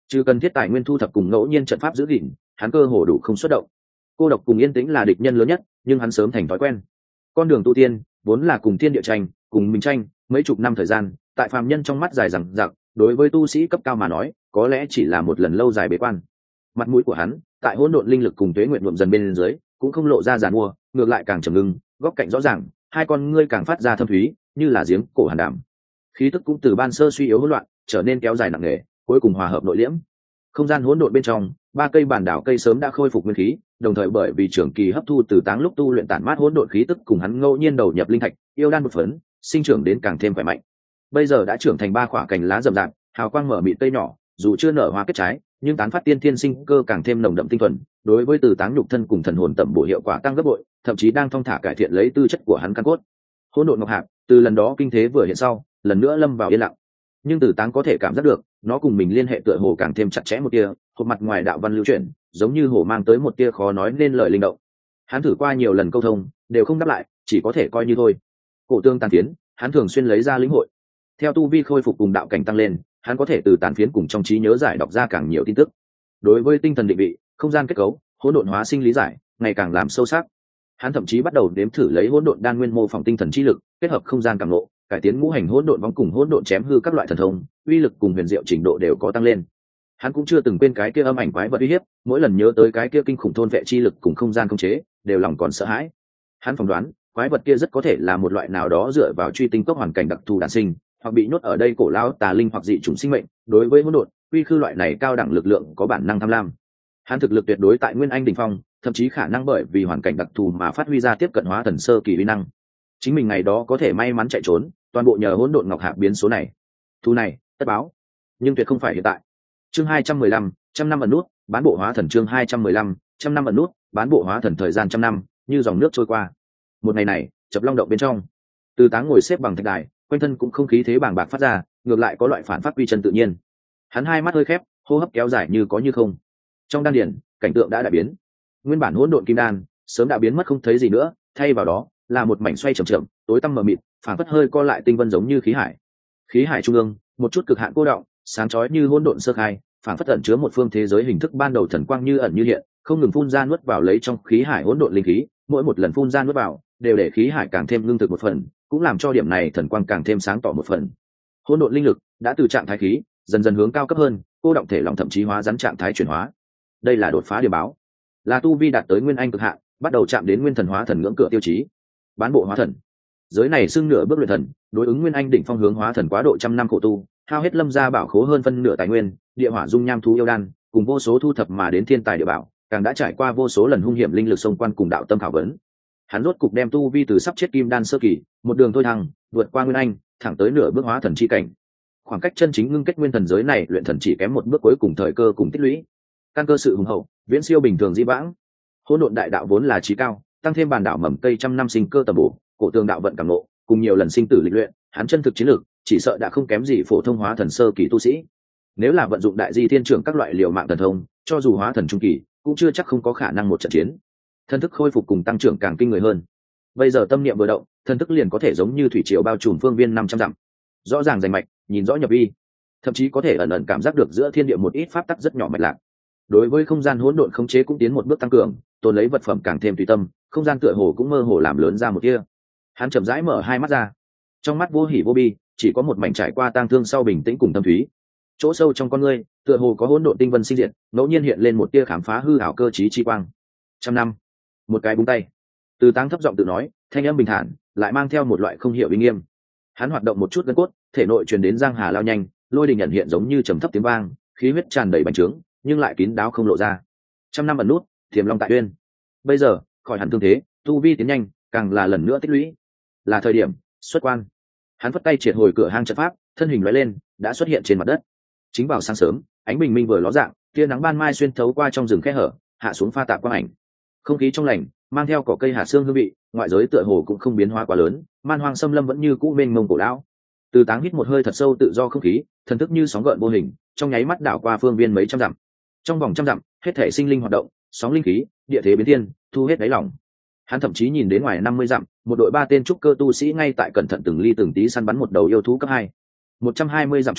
trừ cần thiết tài nguyên thu thập cùng ngẫu nhiên trận pháp giữ gìn, hắn cơ hồ đủ không xuất động. Cô độc cùng yên tĩnh là địch nhân lớn nhất, nhưng hắn sớm thành thói quen. Con đường tu tiên vốn là cùng thiên địa tranh, cùng mình tranh, mấy chục năm thời gian, tại phàm nhân trong mắt dài dằng dặc, đối với tu sĩ cấp cao mà nói, có lẽ chỉ là một lần lâu dài bế quan. Mặt mũi của hắn, tại hỗn độn linh lực cùng tuế nguyện nhuộm dần bên dưới, cũng không lộ ra giàn mua, ngược lại càng trầm ngưng, góc cạnh rõ ràng, hai con ngươi càng phát ra thâm thúy, như là giếng cổ hàn đàm. Khí tức cũng từ ban sơ suy yếu hỗn loạn, trở nên kéo dài nặng nề, cuối cùng hòa hợp nội liễm. Không gian hỗn độn bên trong, ba cây bản đảo cây sớm đã khôi phục nguyên khí, đồng thời bởi vì trưởng kỳ hấp thu từ táng lúc tu luyện tản mát hỗn độn khí tức cùng hắn ngẫu nhiên đầu nhập linh thạch, yêu đan một phấn, sinh trưởng đến càng thêm khỏe mạnh. Bây giờ đã trưởng thành ba khỏa cành lá rậm rạp, hào quang mở mịt cây nhỏ, dù chưa nở hoa kết trái, nhưng tán phát tiên thiên sinh cơ càng thêm nồng đậm tinh thuần, đối với từ táng nhục thân cùng thần hồn tẩm bổ hiệu quả tăng gấp bội, thậm chí đang thong thả cải thiện lấy tư chất của hắn căn cốt. Hỗn độn ngọc hạp, từ lần đó kinh thế vừa hiện sau, lần nữa lâm vào yên lặng. Nhưng từ táng có thể cảm giác được, nó cùng mình liên hệ tựa hồ càng thêm chặt chẽ một tia, hộp mặt ngoài đạo văn lưu chuyển, giống như hồ mang tới một tia khó nói nên lời linh động. Hắn thử qua nhiều lần câu thông, đều không đáp lại, chỉ có thể coi như thôi. Cổ tương tàn phiến, hắn thường xuyên lấy ra lĩnh hội. Theo tu vi khôi phục cùng đạo cảnh tăng lên, hắn có thể từ tàn phiến cùng trong trí nhớ giải đọc ra càng nhiều tin tức. Đối với tinh thần định vị, không gian kết cấu, hỗn độn hóa sinh lý giải, ngày càng làm sâu sắc. Hắn thậm chí bắt đầu đếm thử lấy hỗn độn đan nguyên mô phỏng tinh thần chi lực, kết hợp không gian cảm ngộ, cải tiến ngũ hành hỗn độn vong cùng hỗn độn chém hư các loại thần thông, uy lực cùng huyền diệu trình độ đều có tăng lên. Hắn cũng chưa từng quên cái kia âm ảnh quái vật uy hiếp, mỗi lần nhớ tới cái kia kinh khủng thôn vệ chi lực cùng không gian khống chế, đều lòng còn sợ hãi. Hắn phỏng đoán, quái vật kia rất có thể là một loại nào đó dựa vào truy tinh cốc hoàn cảnh đặc thù đản sinh, hoặc bị nhốt ở đây cổ lão tà linh hoặc dị chủng sinh mệnh, đối với hỗn độn, quy khư loại này cao đẳng lực lượng có bản năng tham lam. Hắn thực lực tuyệt đối tại Nguyên Anh đỉnh phong, thậm chí khả năng bởi vì hoàn cảnh đặc thù mà phát huy ra tiếp cận hóa thần sơ kỳ uy năng. Chính mình ngày đó có thể may mắn chạy trốn, toàn bộ nhờ hỗn độn ngọc hạp biến số này. Thu này, tất báo. Nhưng tuyệt không phải hiện tại. Chương 215, trăm năm ẩn nút, bán bộ hóa thần chương 215, trăm năm ẩn nút, bán bộ hóa thần thời gian trăm năm, như dòng nước trôi qua. Một ngày này, chập long động bên trong, Từ Táng ngồi xếp bằng thạch đài, quanh thân cũng không khí thế bàng bạc phát ra, ngược lại có loại phản phát quy chân tự nhiên. Hắn hai mắt hơi khép, hô hấp kéo dài như có như không. Trong đan điển, cảnh tượng đã đại biến. Nguyên bản hỗn độn kim đan sớm đã biến mất không thấy gì nữa, thay vào đó là một mảnh xoay chậm chậm, tối tăm mờ mịt, phản phất hơi co lại tinh vân giống như khí hải. Khí hải trung ương, một chút cực hạn cô động, sáng chói như hỗn độn sơ khai, phản phất ẩn chứa một phương thế giới hình thức ban đầu thần quang như ẩn như hiện, không ngừng phun ra nuốt vào lấy trong khí hải hỗn độn linh khí, mỗi một lần phun ra nuốt vào, đều để khí hải càng thêm lương thực một phần, cũng làm cho điểm này thần quang càng thêm sáng tỏ một phần. Hỗn độn linh lực đã từ trạng thái khí dần dần hướng cao cấp hơn, cô động thể lòng thậm chí hóa rắn trạng thái chuyển hóa. Đây là đột phá điểm báo, là tu vi đạt tới nguyên anh cực hạn, bắt đầu chạm đến nguyên thần hóa thần ngưỡng cửa tiêu chí. Bán bộ hóa thần, giới này xưng nửa bước luyện thần, đối ứng nguyên anh đỉnh phong hướng hóa thần quá độ trăm năm khổ tu, hao hết lâm gia bảo khố hơn phân nửa tài nguyên, địa hỏa dung nham thú yêu đan, cùng vô số thu thập mà đến thiên tài địa bảo, càng đã trải qua vô số lần hung hiểm linh lực xông quan cùng đạo tâm khảo vấn. Hắn rốt cục đem tu vi từ sắp chết kim đan sơ kỳ, một đường thôi thăng, vượt qua nguyên anh, thẳng tới nửa bước hóa thần chi cảnh. Khoảng cách chân chính ngưng kết nguyên thần giới này luyện thần chỉ kém một bước cuối cùng, thời cơ cùng tích lũy, căn cơ sự hùng hậu, viễn siêu bình thường di vãng. Hỗn độn đại đạo vốn là trí cao, tăng thêm bàn đảo mầm cây trăm năm sinh cơ tầm bổ, cổ tường đạo vận cảm ngộ, cùng nhiều lần sinh tử lịch luyện, hắn chân thực chiến lược chỉ sợ đã không kém gì phổ thông hóa thần sơ kỳ tu sĩ. Nếu là vận dụng đại di thiên trưởng các loại liều mạng thần thông, cho dù hóa thần trung kỳ, cũng chưa chắc không có khả năng một trận chiến. Thân thức khôi phục cùng tăng trưởng càng kinh người hơn. Bây giờ tâm niệm vừa động, thân thức liền có thể giống như thủy triều bao trùm phương viên 500 dặm, rõ ràng rành mạch, nhìn rõ nhập vi, thậm chí có thể ẩn ẩn cảm giác được giữa thiên địa một ít pháp tắc rất nhỏ mạch lạc. Đối với không gian hỗn độn khống chế cũng tiến một bước tăng cường, tồn lấy vật phẩm càng thêm tùy tâm, không gian tựa hồ cũng mơ hồ làm lớn ra một tia. Hắn chậm rãi mở hai mắt ra, trong mắt vô hỉ vô bi, chỉ có một mảnh trải qua tang thương sau bình tĩnh cùng tâm thúy. Chỗ sâu trong con ngươi, tựa hồ có hỗn độn tinh vân sinh diệt, ngẫu nhiên hiện lên một tia khám phá hư ảo cơ trí chi quang. Trăm năm, một cái búng tay. Từ Táng thấp giọng tự nói, thanh âm bình thản, lại mang theo một loại không hiểu uy nghiêm. Hắn hoạt động một chút gân cốt, thể nội truyền đến giang hà lao nhanh, lôi đình nhận hiện giống như trầm thấp tiếng vang, khí huyết tràn đầy bành trướng, nhưng lại kín đáo không lộ ra. Trăm năm ẩn nút, Tiềm Long tại uyên. Bây giờ, khỏi hẳn thương thế, tu vi tiến nhanh, càng là lần nữa tích lũy. Là thời điểm xuất quan. Hắn phất tay triệt hồi cửa hang trận pháp, thân hình lóe lên, đã xuất hiện trên mặt đất. Chính vào sáng sớm, ánh bình minh vừa ló dạng, tia nắng ban mai xuyên thấu qua trong rừng khe hở, hạ xuống pha tạp quang ảnh. Không khí trong lành, mang theo cỏ cây hạt xương hương vị, ngoại giới tựa hồ cũng không biến hóa quá lớn, man hoang xâm lâm vẫn như cũ mênh mông cổ lão. Từ Táng hít một hơi thật sâu tự do không khí, thần thức như sóng gợn vô hình, trong nháy mắt đảo qua phương viên mấy trăm dặm. Trong vòng trăm dặm, hết thể sinh linh hoạt động, sóng linh khí, địa thế biến thiên, thu hết đáy lòng. Hắn thậm chí nhìn đến ngoài 50 dặm, một đội 3 tên trúc cơ tu sĩ ngay tại cẩn thận từng ly từng tí săn bắn một đầu yêu thú cấp 2. 120 dặm chỗ,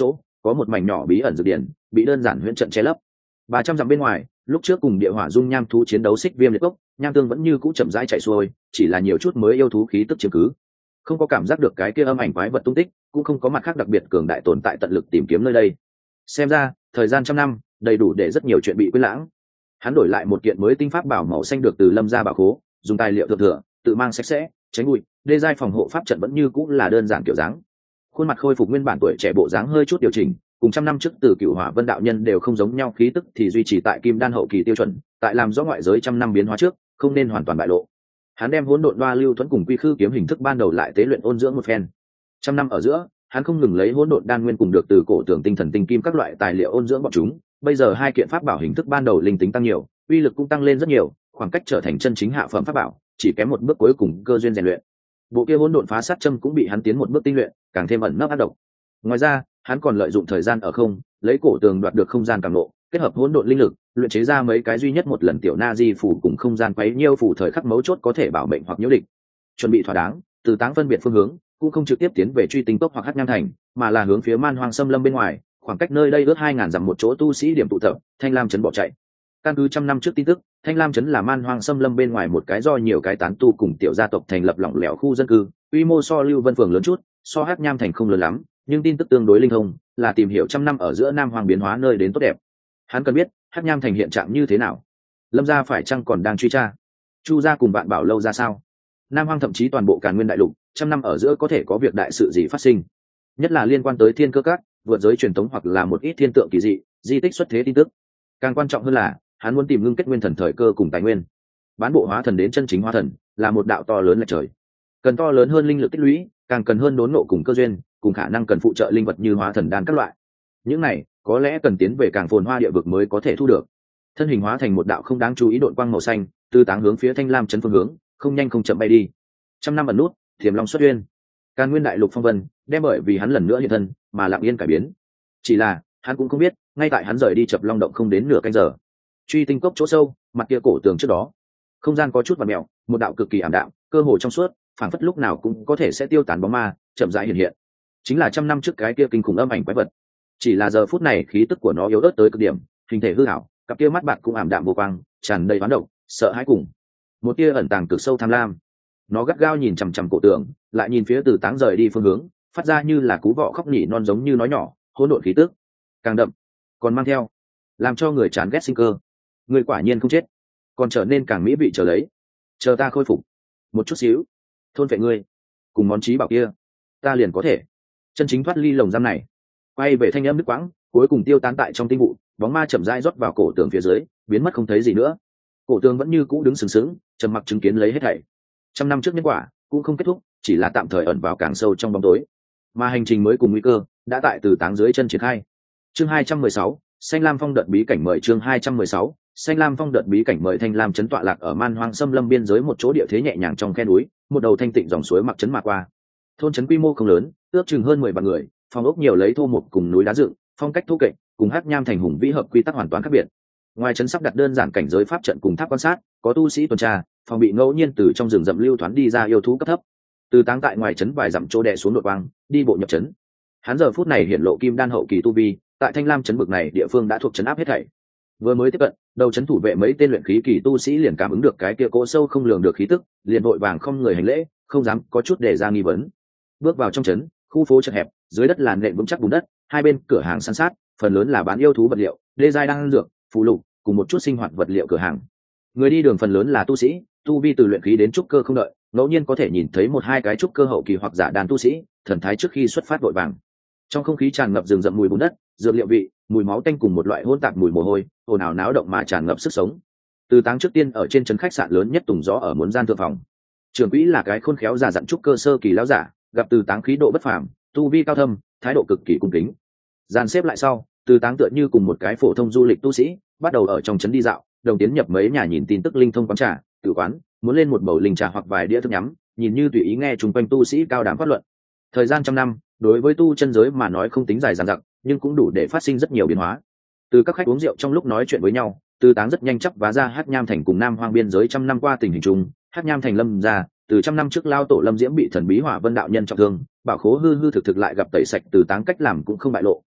có một mảnh nhỏ bí ẩn dược điển bị đơn giản huyễn trận che lấp. 300 dặm bên ngoài, lúc trước cùng địa hỏa dung nham thú chiến đấu xích viêm liệt cốc, nham tương vẫn như cũ chậm rãi chạy xuôi, chỉ là nhiều chút mới yêu thú khí tức chiếm cứ, không có cảm giác được cái kia âm ảnh quái vật tung tích, cũng không có mặt khác đặc biệt cường đại tồn tại tận lực tìm kiếm nơi đây. Xem ra thời gian trăm năm đầy đủ để rất nhiều chuyện bị quên lãng. Hắn đổi lại một kiện mới tinh pháp bảo màu xanh được từ Lâm gia bảo khố, dùng tài liệu thượng thừa, tự mang sạch sẽ, tránh bụi, đê giai phòng hộ pháp trận vẫn như cũ là đơn giản kiểu dáng. Khuôn mặt khôi phục nguyên bản tuổi trẻ bộ dáng hơi chút điều chỉnh, cùng trăm năm trước từ Cửu Hỏa Vân đạo nhân đều không giống nhau, khí tức thì duy trì tại kim đan hậu kỳ tiêu chuẩn, tại làm rõ ngoại giới trăm năm biến hóa trước, không nên hoàn toàn bại lộ. Hắn đem hỗn độn đoa lưu thuẫn cùng quy khư kiếm hình thức ban đầu lại tế luyện ôn dưỡng một phen. Trăm năm ở giữa, hắn không ngừng lấy hỗn độn đan nguyên cùng được từ cổ tưởng tinh thần tinh kim các loại tài liệu ôn dưỡng bọn chúng. Bây giờ hai kiện pháp bảo hình thức ban đầu linh tính tăng nhiều, uy lực cũng tăng lên rất nhiều, khoảng cách trở thành chân chính hạ phẩm pháp bảo chỉ kém một bước cuối cùng cơ duyên rèn luyện. Bộ kia hỗn độn phá sát châm cũng bị hắn tiến một bước tinh luyện, càng thêm ẩn nấp ác độc. Ngoài ra, hắn còn lợi dụng thời gian ở không, lấy cổ tường đoạt được không gian cảm nộ, kết hợp hỗn độn linh lực, luyện chế ra mấy cái duy nhất một lần tiểu na di phủ cùng không gian quấy nhiêu phủ thời khắc mấu chốt có thể bảo mệnh hoặc nhiễu địch. Chuẩn bị thỏa đáng, Từ Táng phân biệt phương hướng, cũng không trực tiếp tiến về Truy Tinh Cốc hoặc Hắc Nham Thành, mà là hướng phía Man Hoang Xâm Lâm bên ngoài, khoảng cách nơi đây ước 2000 dặm một chỗ tu sĩ điểm tụ tập, Thanh Lam trấn bỏ chạy. Căn cứ trăm năm trước tin tức, Thanh Lam trấn là Man Hoang Xâm Lâm bên ngoài một cái do nhiều cái tán tu cùng tiểu gia tộc thành lập lỏng lẻo khu dân cư, quy mô so Lưu Vân phường lớn chút, so Hắc Nham Thành không lớn lắm, nhưng tin tức tương đối linh thông, là tìm hiểu trăm năm ở giữa Nam Hoang biến hóa nơi đến tốt đẹp. Hắn cần biết Hắc Nham Thành hiện trạng như thế nào, Lâm gia phải chăng còn đang truy tra, Chu gia cùng Vạn Bảo lâu ra sao, Nam Hoang thậm chí toàn bộ Càn Nguyên đại lục, trăm năm ở giữa có thể có việc đại sự gì phát sinh, nhất là liên quan tới Thiên Cơ Các, vượt giới truyền thống hoặc là một ít thiên tượng kỳ dị, di tích xuất thế tin tức. Càng quan trọng hơn là hắn muốn tìm ngưng kết nguyên thần thời cơ cùng tài nguyên. Bán bộ hóa thần đến chân chính hóa thần là một đạo to lớn lệch trời, cần to lớn hơn linh lực tích lũy, càng cần hơn đốn ngộ cùng cơ duyên, cùng khả năng cần phụ trợ linh vật như hóa thần đan các loại. Những này có lẽ cần tiến về càng phồn hoa địa vực mới có thể thu được. Thân hình hóa thành một đạo không đáng chú ý độn quang màu xanh, Từ Táng hướng phía Thanh Lam trấn phương hướng, không nhanh không chậm bay đi. Trăm năm ẩn nút, Thiềm Long xuất uyên. Càn Nguyên đại lục phong vân đem bởi vì hắn lần nữa hiện thân mà lặng yên cải biến. Chỉ là hắn cũng không biết, ngay tại hắn rời đi Chập Long động không đến nửa canh giờ, Truy Tinh Cốc chỗ sâu, mặt kia cổ tường trước đó, không gian có chút vặn mèo, một đạo cực kỳ ảm đạm, cơ hồ trong suốt, phảng phất lúc nào cũng có thể sẽ tiêu tán bóng ma, chậm rãi hiện hiện. Chính là trăm năm trước cái kia kinh khủng âm ảnh quái vật. Chỉ là giờ phút này khí tức của nó yếu ớt tới cực điểm, hình thể hư ảo, cặp kia mắt bạc cũng ảm đạm vô quang, tràn đầy oán độc, sợ hãi cùng một tia ẩn tàng cực sâu tham lam. Nó gắt gao nhìn chằm chằm cổ tường, lại nhìn phía Từ Táng rời đi phương hướng, phát ra như là cú vọ khóc nỉ non giống như nói nhỏ, hỗn độn khí tức càng đậm, còn mang theo làm cho người chán ghét sinh cơ. Người quả nhiên không chết, còn trở nên càng mỹ vị, chờ lấy, chờ ta khôi phục một chút xíu, thôn vệ ngươi cùng món trí bảo kia, ta liền có thể chân chính thoát ly lồng giam này. Quay về thanh âm nước quãng, cuối cùng tiêu tán tại trong tinh vụ, bóng ma chậm rãi rót vào cổ tường phía dưới, biến mất không thấy gì nữa. Cổ tường vẫn như cũ đứng sừng sững, trầm mặc chứng kiến lấy hết thảy. Trăm năm trước nhân quả cũng không kết thúc, chỉ là tạm thời ẩn vào càng sâu trong bóng tối, mà hành trình mới cùng nguy cơ đã tại Từ Táng dưới chân triển khai. Chương 216, Xanh Lam Phong đợt bí cảnh mời. Chương 216, Xanh Lam Phong đợt bí cảnh mời. Thanh Lam trấn tọa lạc ở Man Hoang Xâm Lâm biên giới một chỗ địa thế nhẹ nhàng trong khe núi, một đầu thanh tịnh dòng suối mặc trấn mà qua. Thôn trấn quy mô không lớn, ước chừng hơn 10 vạn người, phòng ốc nhiều lấy thô mục cùng núi đá dựng, phong cách thô kệch, cùng Hắc Nham Thành hùng vĩ hợp quy tắc hoàn toàn khác biệt. Ngoài trấn sắp đặt đơn giản cảnh giới pháp trận cùng tháp quan sát, có tu sĩ tuần tra, phòng bị ngẫu nhiên từ trong rừng rậm lưu thoáng đi ra yêu thú cấp thấp. Từ Táng tại ngoài trấn vài dặm chỗ đè xuống đội quang, đi bộ nhập trấn. Hắn giờ phút này hiện lộ kim đan hậu kỳ tu vi, tại Thanh Lam trấn bực này địa phương đã thuộc trấn áp hết thảy. Vừa mới tiếp cận, đầu trấn thủ vệ mấy tên luyện khí kỳ tu sĩ liền cảm ứng được cái kia cỗ sâu không lường được khí tức, liền vội vàng không người hành lễ, không dám có chút để ra nghi vấn. Bước vào trong trấn, khu phố chật hẹp, dưới đất là nền vững chắc bùn đất, hai bên cửa hàng san sát, phần lớn là bán yêu thú vật liệu, đê giai đang dược, phụ lục, cùng một chút sinh hoạt vật liệu cửa hàng. Người đi đường phần lớn là tu sĩ, tu vi từ luyện khí đến trúc cơ không đợi, ngẫu nhiên có thể nhìn thấy một hai cái trúc cơ hậu kỳ hoặc giả đàn tu sĩ, thần thái trước khi xuất phát vội vàng. Trong không khí tràn ngập rừng rậm mùi bùn đất, dược liệu vị, mùi máu tanh cùng một loại hỗn tạp mùi mồ hôi, ồn ào náo động mà tràn ngập sức sống. Từ Táng trước tiên ở trên trấn khách sạn lớn nhất Tùng Gió ở muốn gian thượng phòng. Trưởng quỹ là cái khôn khéo già dặn trúc cơ sơ kỳ lão giả, gặp Từ Táng khí độ bất phàm, tu vi cao thâm, thái độ cực kỳ cung kính. Dàn xếp lại sau, Từ Táng tựa như cùng một cái phổ thông du lịch tu sĩ, bắt đầu ở trong trấn đi dạo, đồng tiến nhập mấy nhà nhìn tin tức linh thông quán trà, tử quán, muốn lên một bầu linh trà hoặc vài đĩa thức nhắm, nhìn như tùy ý nghe chung quanh tu sĩ cao đàm phát luận. Thời gian trăm năm, đối với tu chân giới mà nói không tính dài dằng dặc, nhưng cũng đủ để phát sinh rất nhiều biến hóa. Từ các khách uống rượu trong lúc nói chuyện với nhau, Từ Táng rất nhanh chắp vá ra Hắc Nham Thành cùng Nam Hoang biên giới trăm năm qua tình hình chung. Hắc Nham Thành Lâm ra, từ trăm năm trước lao tổ Lâm Diễm bị thần bí Hỏa Vân đạo nhân trọng thương, bảo khố hư hư thực thực lại gặp tẩy sạch, Từ Táng cách làm cũng không bại lộ,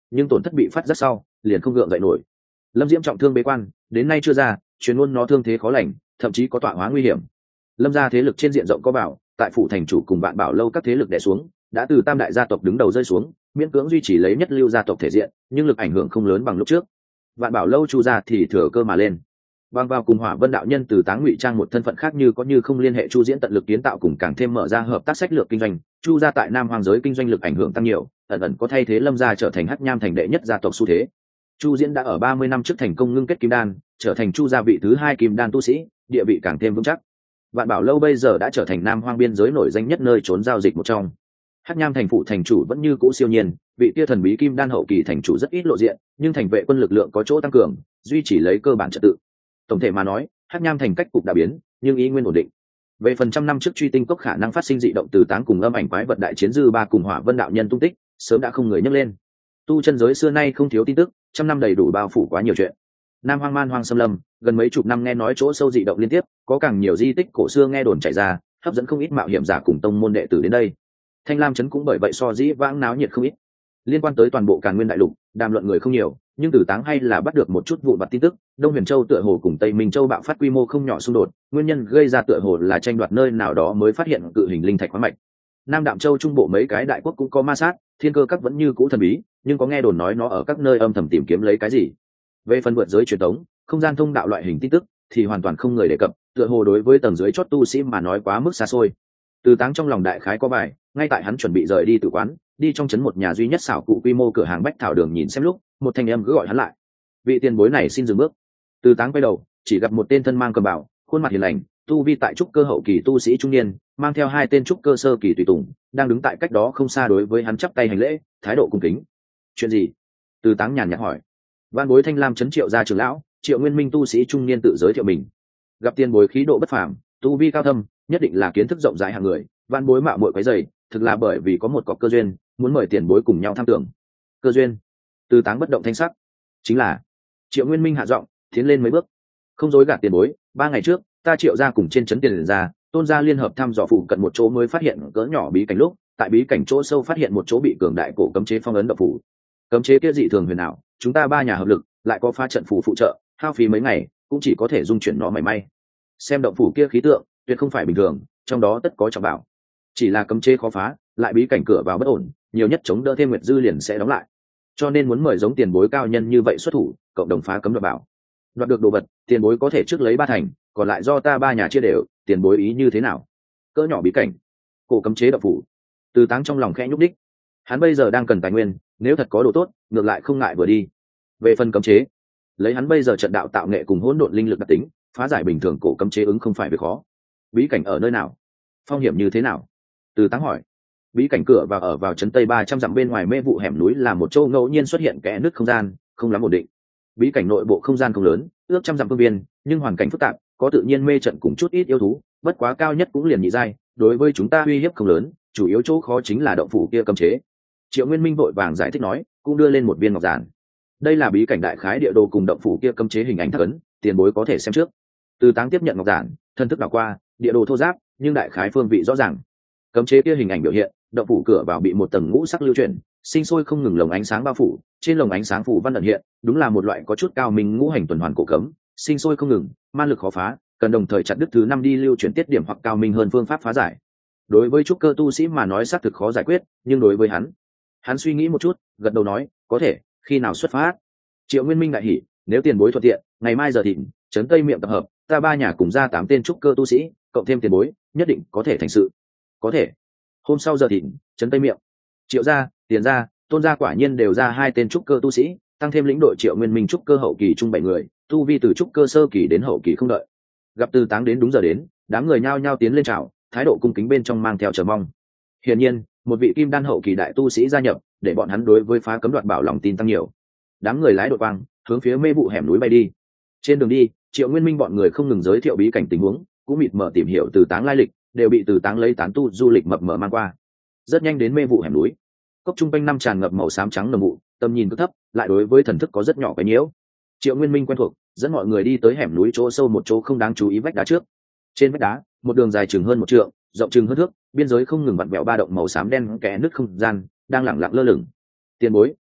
nhưng tổn thất bị phát giác sau liền không gượng dậy nổi. Lâm Diễm trọng thương bế quan đến nay chưa ra, truyền ngôn nó thương thế khó lành, thậm chí có tọa hóa nguy hiểm. Lâm gia thế lực trên diện rộng có bảo, tại phủ thành chủ cùng Vạn Bảo lâu các thế lực đè xuống, đã từ tam đại gia tộc đứng đầu rơi xuống, miễn cưỡng duy trì lấy nhất lưu gia tộc thể diện, nhưng lực ảnh hưởng không lớn bằng lúc trước. Vạn Bảo lâu Chu gia thì thừa cơ mà lên. Bằng vào cùng Hỏa Vân đạo nhân từ Táng Ngụy Trang một thân phận khác như có như không liên hệ Chu Diễn tận lực kiến tạo cùng càng thêm mở ra hợp tác sách lược kinh doanh, Chu gia tại Nam Hoang giới kinh doanh lực ảnh hưởng tăng nhiều, ẩn ẩn có thay thế Lâm gia trở thành Hắc Nham thành đệ nhất gia tộc xu thế. Chu Diễn đã ở 30 năm trước thành công ngưng kết kim đan, trở thành Chu gia vị thứ 2 kim đan tu sĩ, địa vị càng thêm vững chắc. Vạn Bảo lâu bây giờ đã trở thành Nam Hoang biên giới nổi danh nhất nơi trốn giao dịch một trong. Hắc Nham thành phụ thành chủ vẫn như cũ siêu nhiên, vị kia thần bí kim đan hậu kỳ thành chủ rất ít lộ diện, nhưng thành vệ quân lực lượng có chỗ tăng cường, duy trì lấy cơ bản trật tự. Tổng thể mà nói, Hắc Nham thành cách cục đã biến, nhưng ý nguyên ổn định. Về phần trăm năm trước truy tinh cốc khả năng phát sinh dị động từ táng cùng âm ảnh quái vật đại chiến dư ba cùng Hỏa Vân đạo nhân tung tích, sớm đã không người nhắc lên. Tu chân giới xưa nay không thiếu tin tức, trăm năm đầy đủ bao phủ quá nhiều chuyện. Nam Hoang man hoang xâm lâm, gần mấy chục năm nghe nói chỗ sâu dị động liên tiếp, có càng nhiều di tích cổ xưa nghe đồn chảy ra, hấp dẫn không ít mạo hiểm giả cùng tông môn đệ tử đến đây. Thanh Lam trấn cũng bởi vậy so dĩ vãng náo nhiệt không ít. Liên quan tới toàn bộ Càn Nguyên đại lục, đàm luận người không nhiều, nhưng từ táng hay là bắt được một chút vụn vặt tin tức. Đông Huyền Châu tựa hồ cùng Tây Minh Châu bạo phát quy mô không nhỏ xung đột, nguyên nhân gây ra tựa hồ là tranh đoạt nơi nào đó mới phát hiện cự hình linh thạch khoáng mạch. Nam Đạm Châu trung bộ mấy cái đại quốc cũng có ma sát, thiên cơ các vẫn như cũ thần bí, nhưng có nghe đồn nói nó ở các nơi âm thầm tìm kiếm lấy cái gì. Về phần vượt giới truyền thống, không gian thông đạo loại hình tin tức thì hoàn toàn không người đề cập, tựa hồ đối với tầng dưới chót tu sĩ mà nói quá mức xa xôi. Từ táng trong lòng đại khái có bài, ngay tại hắn chuẩn bị rời đi tử quán, đi trong trấn một nhà duy nhất xảo cụ quy mô cửa hàng bách thảo đường nhìn xem lúc, một thanh âm cứ gọi hắn lại. Vị tiền bối này xin dừng bước. Từ táng quay đầu, chỉ gặp một tên thân mang cầm bảo, khuôn mặt hiền lành, tu vi tại trúc cơ hậu kỳ tu sĩ trung niên, mang theo 2 tên trúc cơ sơ kỳ tùy tùng, đang đứng tại cách đó không xa đối với hắn chắp tay hành lễ, thái độ cung kính. Chuyện gì? Từ táng nhàn nhạt hỏi. Văn bối Thanh Lam trấn Triệu gia trưởng lão, Triệu Nguyên Minh tu sĩ trung niên tự giới thiệu mình. Gặp tiền bối khí độ bất phàm, tu vi cao thâm, nhất định là kiến thức rộng rãi hạng người, văn bối mạo muội quấy rầy, thực là bởi vì có một cọc cơ duyên, muốn mời tiền bối cùng nhau tham tưởng. Cơ duyên? Từ táng bất động thanh sắc. Chính là. Triệu Nguyên Minh hạ giọng, tiến lên mấy bước. Không dối gạt tiền bối, 3 ngày trước, ta Triệu gia cùng trên trấn tiền gia, Tôn gia liên hợp thăm dò phụ cận một chỗ mới phát hiện cỡ nhỏ bí cảnh lúc, tại bí cảnh chỗ sâu phát hiện một chỗ bị cường đại cổ cấm chế phong ấn động phủ. Cấm chế kia dị thường huyền ảo, chúng ta 3 nhà hợp lực, lại có phá trận phù phụ trợ, hao phí mấy ngày, cũng chỉ có thể dung chuyển nó mảy may. Xem động phủ kia khí tượng, tuyệt không phải bình thường, trong đó tất có trọng bảo. Chỉ là cấm chế khó phá, lại bí cảnh cửa vào bất ổn, nhiều nhất chống đỡ thêm nguyệt dư liền sẽ đóng lại. Cho nên muốn mời giống tiền bối cao nhân như vậy xuất thủ, cộng đồng phá cấm đoạt bảo. Đoạt được đồ vật, tiền bối có thể trước lấy 3 thành, còn lại do ta 3 nhà chia đều, tiền bối ý như thế nào? Cỡ nhỏ bí cảnh, cổ cấm chế động phủ. Từ táng trong lòng khẽ nhúc đích. Hắn bây giờ đang cần tài nguyên, nếu thật có đồ tốt, ngược lại không ngại vừa đi. Về phần cấm chế, lấy hắn bây giờ trận đạo tạo nghệ cùng hỗn độn linh lực đặc tính, phá giải bình thường cổ cấm chế ứng không phải việc khó. Bí cảnh ở nơi nào? Phong hiểm như thế nào? Từ táng hỏi. Bí cảnh cửa và ở vào trấn Tây 300 dặm bên ngoài mê vụ hẻm núi là một châu ngẫu nhiên xuất hiện kẽ nứt không gian, không lắm ổn định. Bí cảnh nội bộ không gian không lớn, ước trăm dặm phương viên, nhưng hoàn cảnh phức tạp, có tự nhiên mê trận cùng chút ít yêu thú, bất quá cao nhất cũng liền nhị giai, đối với chúng ta uy hiếp không lớn, chủ yếu chỗ khó chính là động phủ kia cấm chế. Triệu Nguyên Minh vội vàng giải thích nói, cũng đưa lên một viên ngọc giản. Đây là bí cảnh đại khái địa đồ cùng động phủ kia cấm chế hình ảnh thắc ấn, tiền bối có thể xem trước. Từ táng tiếp nhận ngọc giản, thân thức đảo qua, địa đồ thô ráp, nhưng đại khái phương vị rõ ràng. Cấm chế kia hình ảnh biểu hiện, động phủ cửa vào bị một tầng ngũ sắc lưu chuyển, sinh sôi không ngừng lồng ánh sáng bao phủ, trên lồng ánh sáng phủ văn ẩn hiện, đúng là một loại có chút cao minh ngũ hành tuần hoàn cổ cấm, sinh sôi không ngừng, man lực khó phá, cần đồng thời chặt đứt thứ 5 đi lưu chuyển tiết điểm hoặc cao minh hơn phương pháp phá giải. Đối với trúc cơ tu sĩ mà nói xác thực khó giải quyết, nhưng đối với hắn suy nghĩ một chút, gật đầu nói, có thể, khi nào xuất phát? Triệu Nguyên Minh đại hỉ, nếu tiền bối thuận tiện, ngày mai giờ thịnh, trấn Tây miệng tập hợp, ta 3 nhà cùng ra 8 tên trúc cơ tu sĩ, cộng thêm tiền bối, nhất định có thể thành sự. Có thể. Hôm sau giờ thịnh, trấn Tây miệng, Triệu gia, Tiền gia, Tôn gia quả nhiên đều ra 2 tên trúc cơ tu sĩ, tăng thêm lĩnh đội Triệu Nguyên Minh trúc cơ hậu kỳ trung 7 người, tu vi từ trúc cơ sơ kỳ đến hậu kỳ không đợi. Gặp Từ táng đến đúng giờ đến, đám người nhao nhao tiến lên chào, thái độ cung kính bên trong mang theo chờ mong. Hiển nhiên, một vị kim đan hậu kỳ đại tu sĩ gia nhập, để bọn hắn đối với phá cấm đoạt bảo lòng tin tăng nhiều. Đám người lái đội quang, hướng phía mê vụ hẻm núi bay đi. Trên đường đi, Triệu Nguyên Minh bọn người không ngừng giới thiệu bí cảnh tình huống, cũng mịt mờ tìm hiểu Từ táng lai lịch, đều bị Từ táng lấy tán tu du lịch mập mờ mang qua. Rất nhanh đến mê vụ hẻm núi. Cốc trung quanh năm tràn ngập màu xám trắng nồng vụ, tầm nhìn cực thấp, lại đối với thần thức có rất nhỏ cái nhiễu. Triệu Nguyên Minh quen thuộc, dẫn mọi người đi tới hẻm núi chỗ sâu một chỗ không đáng chú ý vách đá trước. Trên vách đá, một đường dài chừng hơn 1 trượng, rộng chừng hơn thước, biên giới không ngừng vặn vẹo ba động màu xám đen kẽ nứt không gian, đang lẳng lặng lơ lửng. Tiền bối,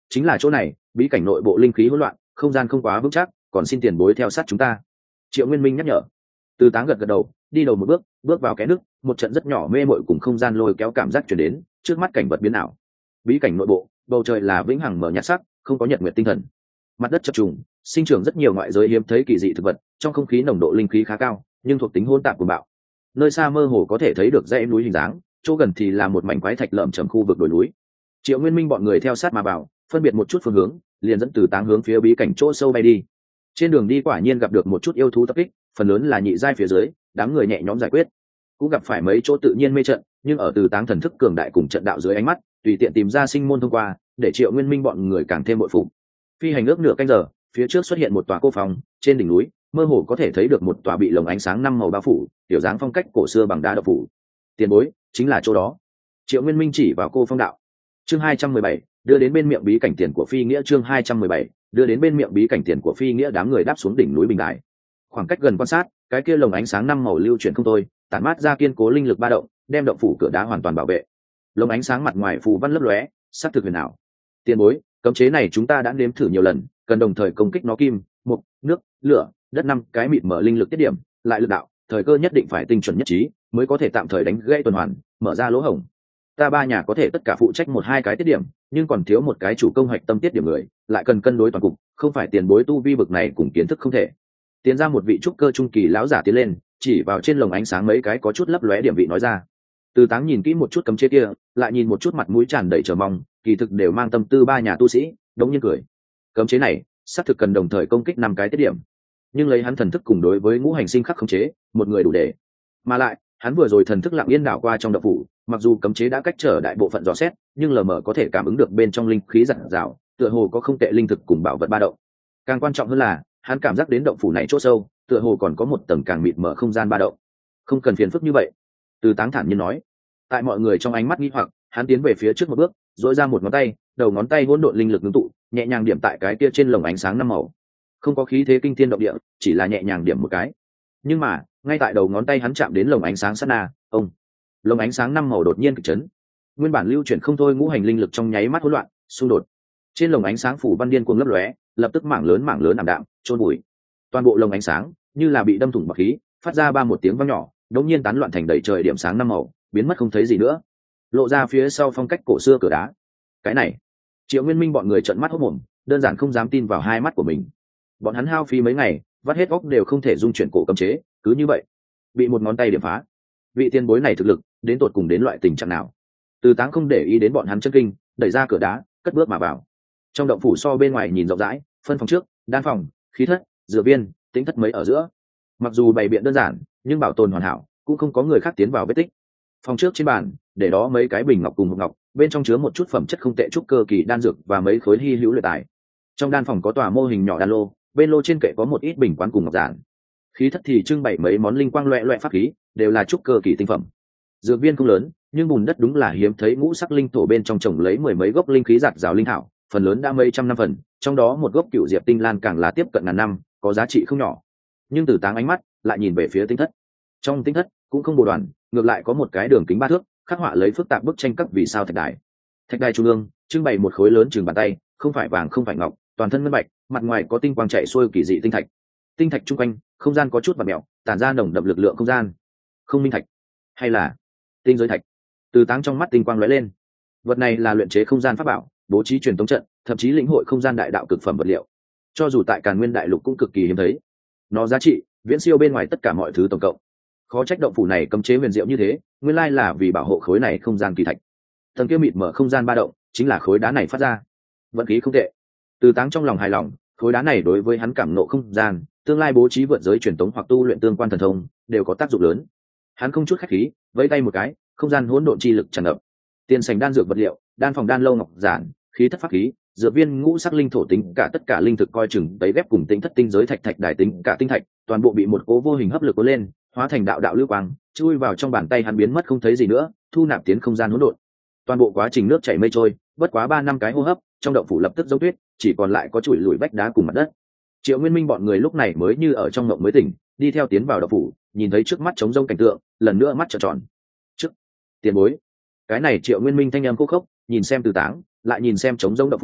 chính là chỗ này, bí cảnh nội bộ linh khí hỗn loạn, không gian không quá vững chắc, còn xin tiền bối theo sát chúng ta. Triệu Nguyên Minh nhắc nhở. Từ Táng gật gật đầu, đi đầu một bước, bước vào kẽ nước, một trận rất nhỏ mê mội cùng không gian lôi kéo cảm giác truyền đến, trước mắt cảnh vật biến ảo. Bí cảnh nội bộ, bầu trời là vĩnh hằng mở nhạt sắc, không có nhật nguyệt tinh thần. Mặt đất chập trùng, sinh trưởng rất nhiều ngoại giới hiếm thấy kỳ dị thực vật, trong không khí nồng độ linh khí khá cao, nhưng thuộc tính hỗn tạp của bạo. Nơi xa mơ hồ có thể thấy được dãy núi hình dáng, chỗ gần thì là một mảnh quái thạch lởm chởm khu vực đồi núi. Triệu Nguyên Minh bọn người theo sát mà vào, phân biệt một chút phương hướng, liền dẫn Từ Táng hướng phía bí cảnh chỗ sâu bay đi. Trên đường đi quả nhiên gặp được một chút yêu thú tập kích, phần lớn là nhị giai phía dưới, đám người nhẹ nhõm giải quyết. Cũng gặp phải mấy chỗ tự nhiên mê trận, nhưng ở Từ Táng thần thức cường đại cùng trận đạo dưới ánh mắt, tùy tiện tìm ra sinh môn thông qua, để Triệu Nguyên Minh bọn người càng thêm bội phục. Phi hành ước nửa canh giờ, phía trước xuất hiện một tòa cô phòng, trên đỉnh núi, mơ hồ có thể thấy được một tòa bị lồng ánh sáng năm màu bao phủ, tiểu dáng phong cách cổ xưa bằng đá đậu phủ. Tiền bối, chính là chỗ đó. Triệu Nguyên Minh chỉ vào cô phong đạo. Chương 217, đưa đến bên miệng bí cảnh tiền của Phi Nghĩa. Chương 217, đưa đến bên miệng bí cảnh tiền của Phi Nghĩa. Đám người đáp xuống đỉnh núi bình đài, khoảng cách gần quan sát, cái kia lồng ánh sáng năm màu lưu chuyển không thôi, tản mát ra kiên cố linh lực ba động, đem động phủ cửa đá hoàn toàn bảo vệ. Lồng ánh sáng mặt ngoài phù văn lấp lóe, sắc thực huyền ảo. Tiền bối, cấm chế này chúng ta đã nếm thử nhiều lần, cần đồng thời công kích nó kim, mộc, nước, lửa, đất năm cái mịt mở linh lực tiết điểm, lại lực đạo, thời cơ nhất định phải tinh chuẩn nhất trí, mới có thể tạm thời đánh gãy tuần hoàn, mở ra lỗ hổng. Ta ba nhà có thể tất cả phụ trách một hai cái tiết điểm, nhưng còn thiếu một cái chủ công hoạch tâm tiết điểm người, lại cần cân đối toàn cục, không phải tiền bối tu vi bực này cùng kiến thức không thể. Tiến ra một vị trúc cơ trung kỳ lão giả tiến lên, chỉ vào trên lồng ánh sáng mấy cái có chút lấp lóe điểm vị nói ra. Từ Táng nhìn kỹ một chút cấm chế kia, lại nhìn một chút mặt mũi tràn đầy chờ mong, kỳ thực đều mang tâm tư ba nhà tu sĩ, đống nhiên cười. Cấm chế này, xác thực cần đồng thời công kích 5 cái tiết điểm, nhưng lấy hắn thần thức cùng đối với ngũ hành sinh khắc khống chế, một người đủ để. Mà lại, hắn vừa rồi thần thức lặng yên đảo qua trong động phủ, mặc dù cấm chế đã cách trở đại bộ phận dò xét, nhưng lờ mờ có thể cảm ứng được bên trong linh khí dạt dào, tựa hồ có không tệ linh thực cùng bảo vật ba động. Càng quan trọng hơn là, hắn cảm giác đến động phủ này chỗ sâu, tựa hồ còn có một tầng càng mịt mở không gian ba động. Không cần phiền phức như vậy. Từ Táng thản nhiên nói. Tại mọi người trong ánh mắt nghi hoặc, hắn tiến về phía trước một bước, duỗi ra một ngón tay, đầu ngón tay hỗn độn linh lực ngưng tụ, nhẹ nhàng điểm tại cái kia trên lồng ánh sáng năm màu. Không có khí thế kinh thiên động địa, chỉ là nhẹ nhàng điểm một cái. Nhưng mà, ngay tại đầu ngón tay hắn chạm đến lồng ánh sáng sát na, ông, lồng ánh sáng năm màu đột nhiên kịch chấn. Nguyên bản lưu chuyển không thôi ngũ hành linh lực trong nháy mắt hỗn loạn, xung đột. Trên lồng ánh sáng phủ văn điên cuồng lấp lóe, lập tức mảng lớn ảm đạm, trôn bụi. Toàn bộ lồng ánh sáng như là bị đâm thủng bạc khí, phát ra một tiếng vang nhỏ, đột nhiên tán loạn thành đầy trời điểm sáng năm màu, biến mất không thấy gì nữa. Lộ ra phía sau phong cách cổ xưa cửa đá. Cái này, Triệu Nguyên Minh bọn người trợn mắt hốt mồm, đơn giản không dám tin vào hai mắt của mình. Bọn hắn hao phí mấy ngày, vắt hết óc đều không thể dung chuyển cổ cấm chế, cứ như vậy bị một ngón tay điểm phá. Vị tiền bối này thực lực đến tột cùng đến loại tình trạng nào? Từ Táng không để ý đến bọn hắn chân kinh, đẩy ra cửa đá, cất bước mà vào. Trong động phủ so bên ngoài nhìn rộng rãi, phân phòng trước, đan phòng, khí thất, dược viên, tĩnh thất mấy ở giữa. Mặc dù bày biện đơn giản, nhưng bảo tồn hoàn hảo, cũng không có người khác tiến vào vết tích. Phòng trước trên bàn, để đó mấy cái bình ngọc cùng hộp ngọc, bên trong chứa một chút phẩm chất không tệ trúc cơ kỳ đan dược và mấy khối hy hữu luyện tài. Trong đan phòng có tòa mô hình nhỏ đan lô, bên lô trên kệ có một ít bình quán cùng ngọc giản. Khí thất thì trưng bày mấy món linh quang loẹt loẹt pháp khí, đều là trúc cơ kỳ tinh phẩm. Dược viên không lớn, nhưng bùn đất đúng là hiếm thấy ngũ sắc linh thổ bên trong trồng lấy mười mấy gốc linh khí giạt rào linh thảo, phần lớn đã mấy trăm năm phần, trong đó một gốc cựu diệp tinh lan càng là tiếp cận ngàn năm, có giá trị không nhỏ. Nhưng Từ Táng ánh mắt lại nhìn về phía tinh thất. Trong tinh thất cũng không bồ đoàn, ngược lại có một cái đường kính 3 thước, khắc họa lấy phức tạp bức tranh các vì sao thạch đài. Thạch đài trung ương trưng bày một khối lớn chừng bàn tay, không phải vàng không phải ngọc, toàn thân ngân bạch, mặt ngoài có tinh quang chạy xuôi kỳ dị tinh thạch. Tinh thạch chung quanh, không gian có chút vặn mèo, tản ra nồng đậm lực lượng không gian. Không minh thạch, hay là tinh giới thạch? Từ Táng trong mắt tinh quang lóe lên. Vật này là luyện chế không gian pháp bảo, bố trí truyền tống trận, thậm chí lĩnh hội không gian đại đạo cực phẩm vật liệu. Cho dù tại Càn Nguyên đại lục cũng cực kỳ hiếm thấy. Nó giá trị viễn siêu bên ngoài tất cả mọi thứ tổng cộng. Khó trách động phủ này cấm chế huyền diệu như thế, nguyên lai là vì bảo hộ khối này không gian kỳ thạch. Thần kia mịt mở không gian ba động, chính là khối đá này phát ra. Vận khí không tệ. Từ Táng trong lòng hài lòng, khối đá này đối với hắn cảm nộ không gian, tương lai bố trí vượt giới truyền tống hoặc tu luyện tương quan thần thông, đều có tác dụng lớn. Hắn không chút khách khí, vẫy tay một cái, không gian hỗn độn chi lực tràn ngập. Tiền sành đan dược vật liệu, đan phòng đan lâu ngọc giản, khí thất pháp khí, dược viên ngũ sắc linh thổ tính cả tất cả linh thực coi chừng tấy ghép cùng tính thất tinh giới thạch thạch đài tính cả tinh thạch, toàn bộ bị một cố vô hình hấp lực cuốn lên, hóa thành đạo đạo lưu quang, chui vào trong bàn tay hắn biến mất không thấy gì nữa, thu nạp tiến không gian hỗn độn. Toàn bộ quá trình nước chảy mây trôi, bất quá 3 năm cái hô hấp, trong động phủ lập tức dấu tuyết, chỉ còn lại có chuỗi lùi vách đá cùng mặt đất. Triệu Nguyên Minh bọn người lúc này mới như ở trong mộng mới tỉnh, đi theo tiến vào động phủ, nhìn thấy trước mắt trống rông cảnh tượng, lần nữa mắt trợn tròn. Trước, tiền bối. Cái này Triệu Nguyên Minh thanh âm khô khốc, nhìn xem Từ Táng, lại nhìn xem trống rông động phủ,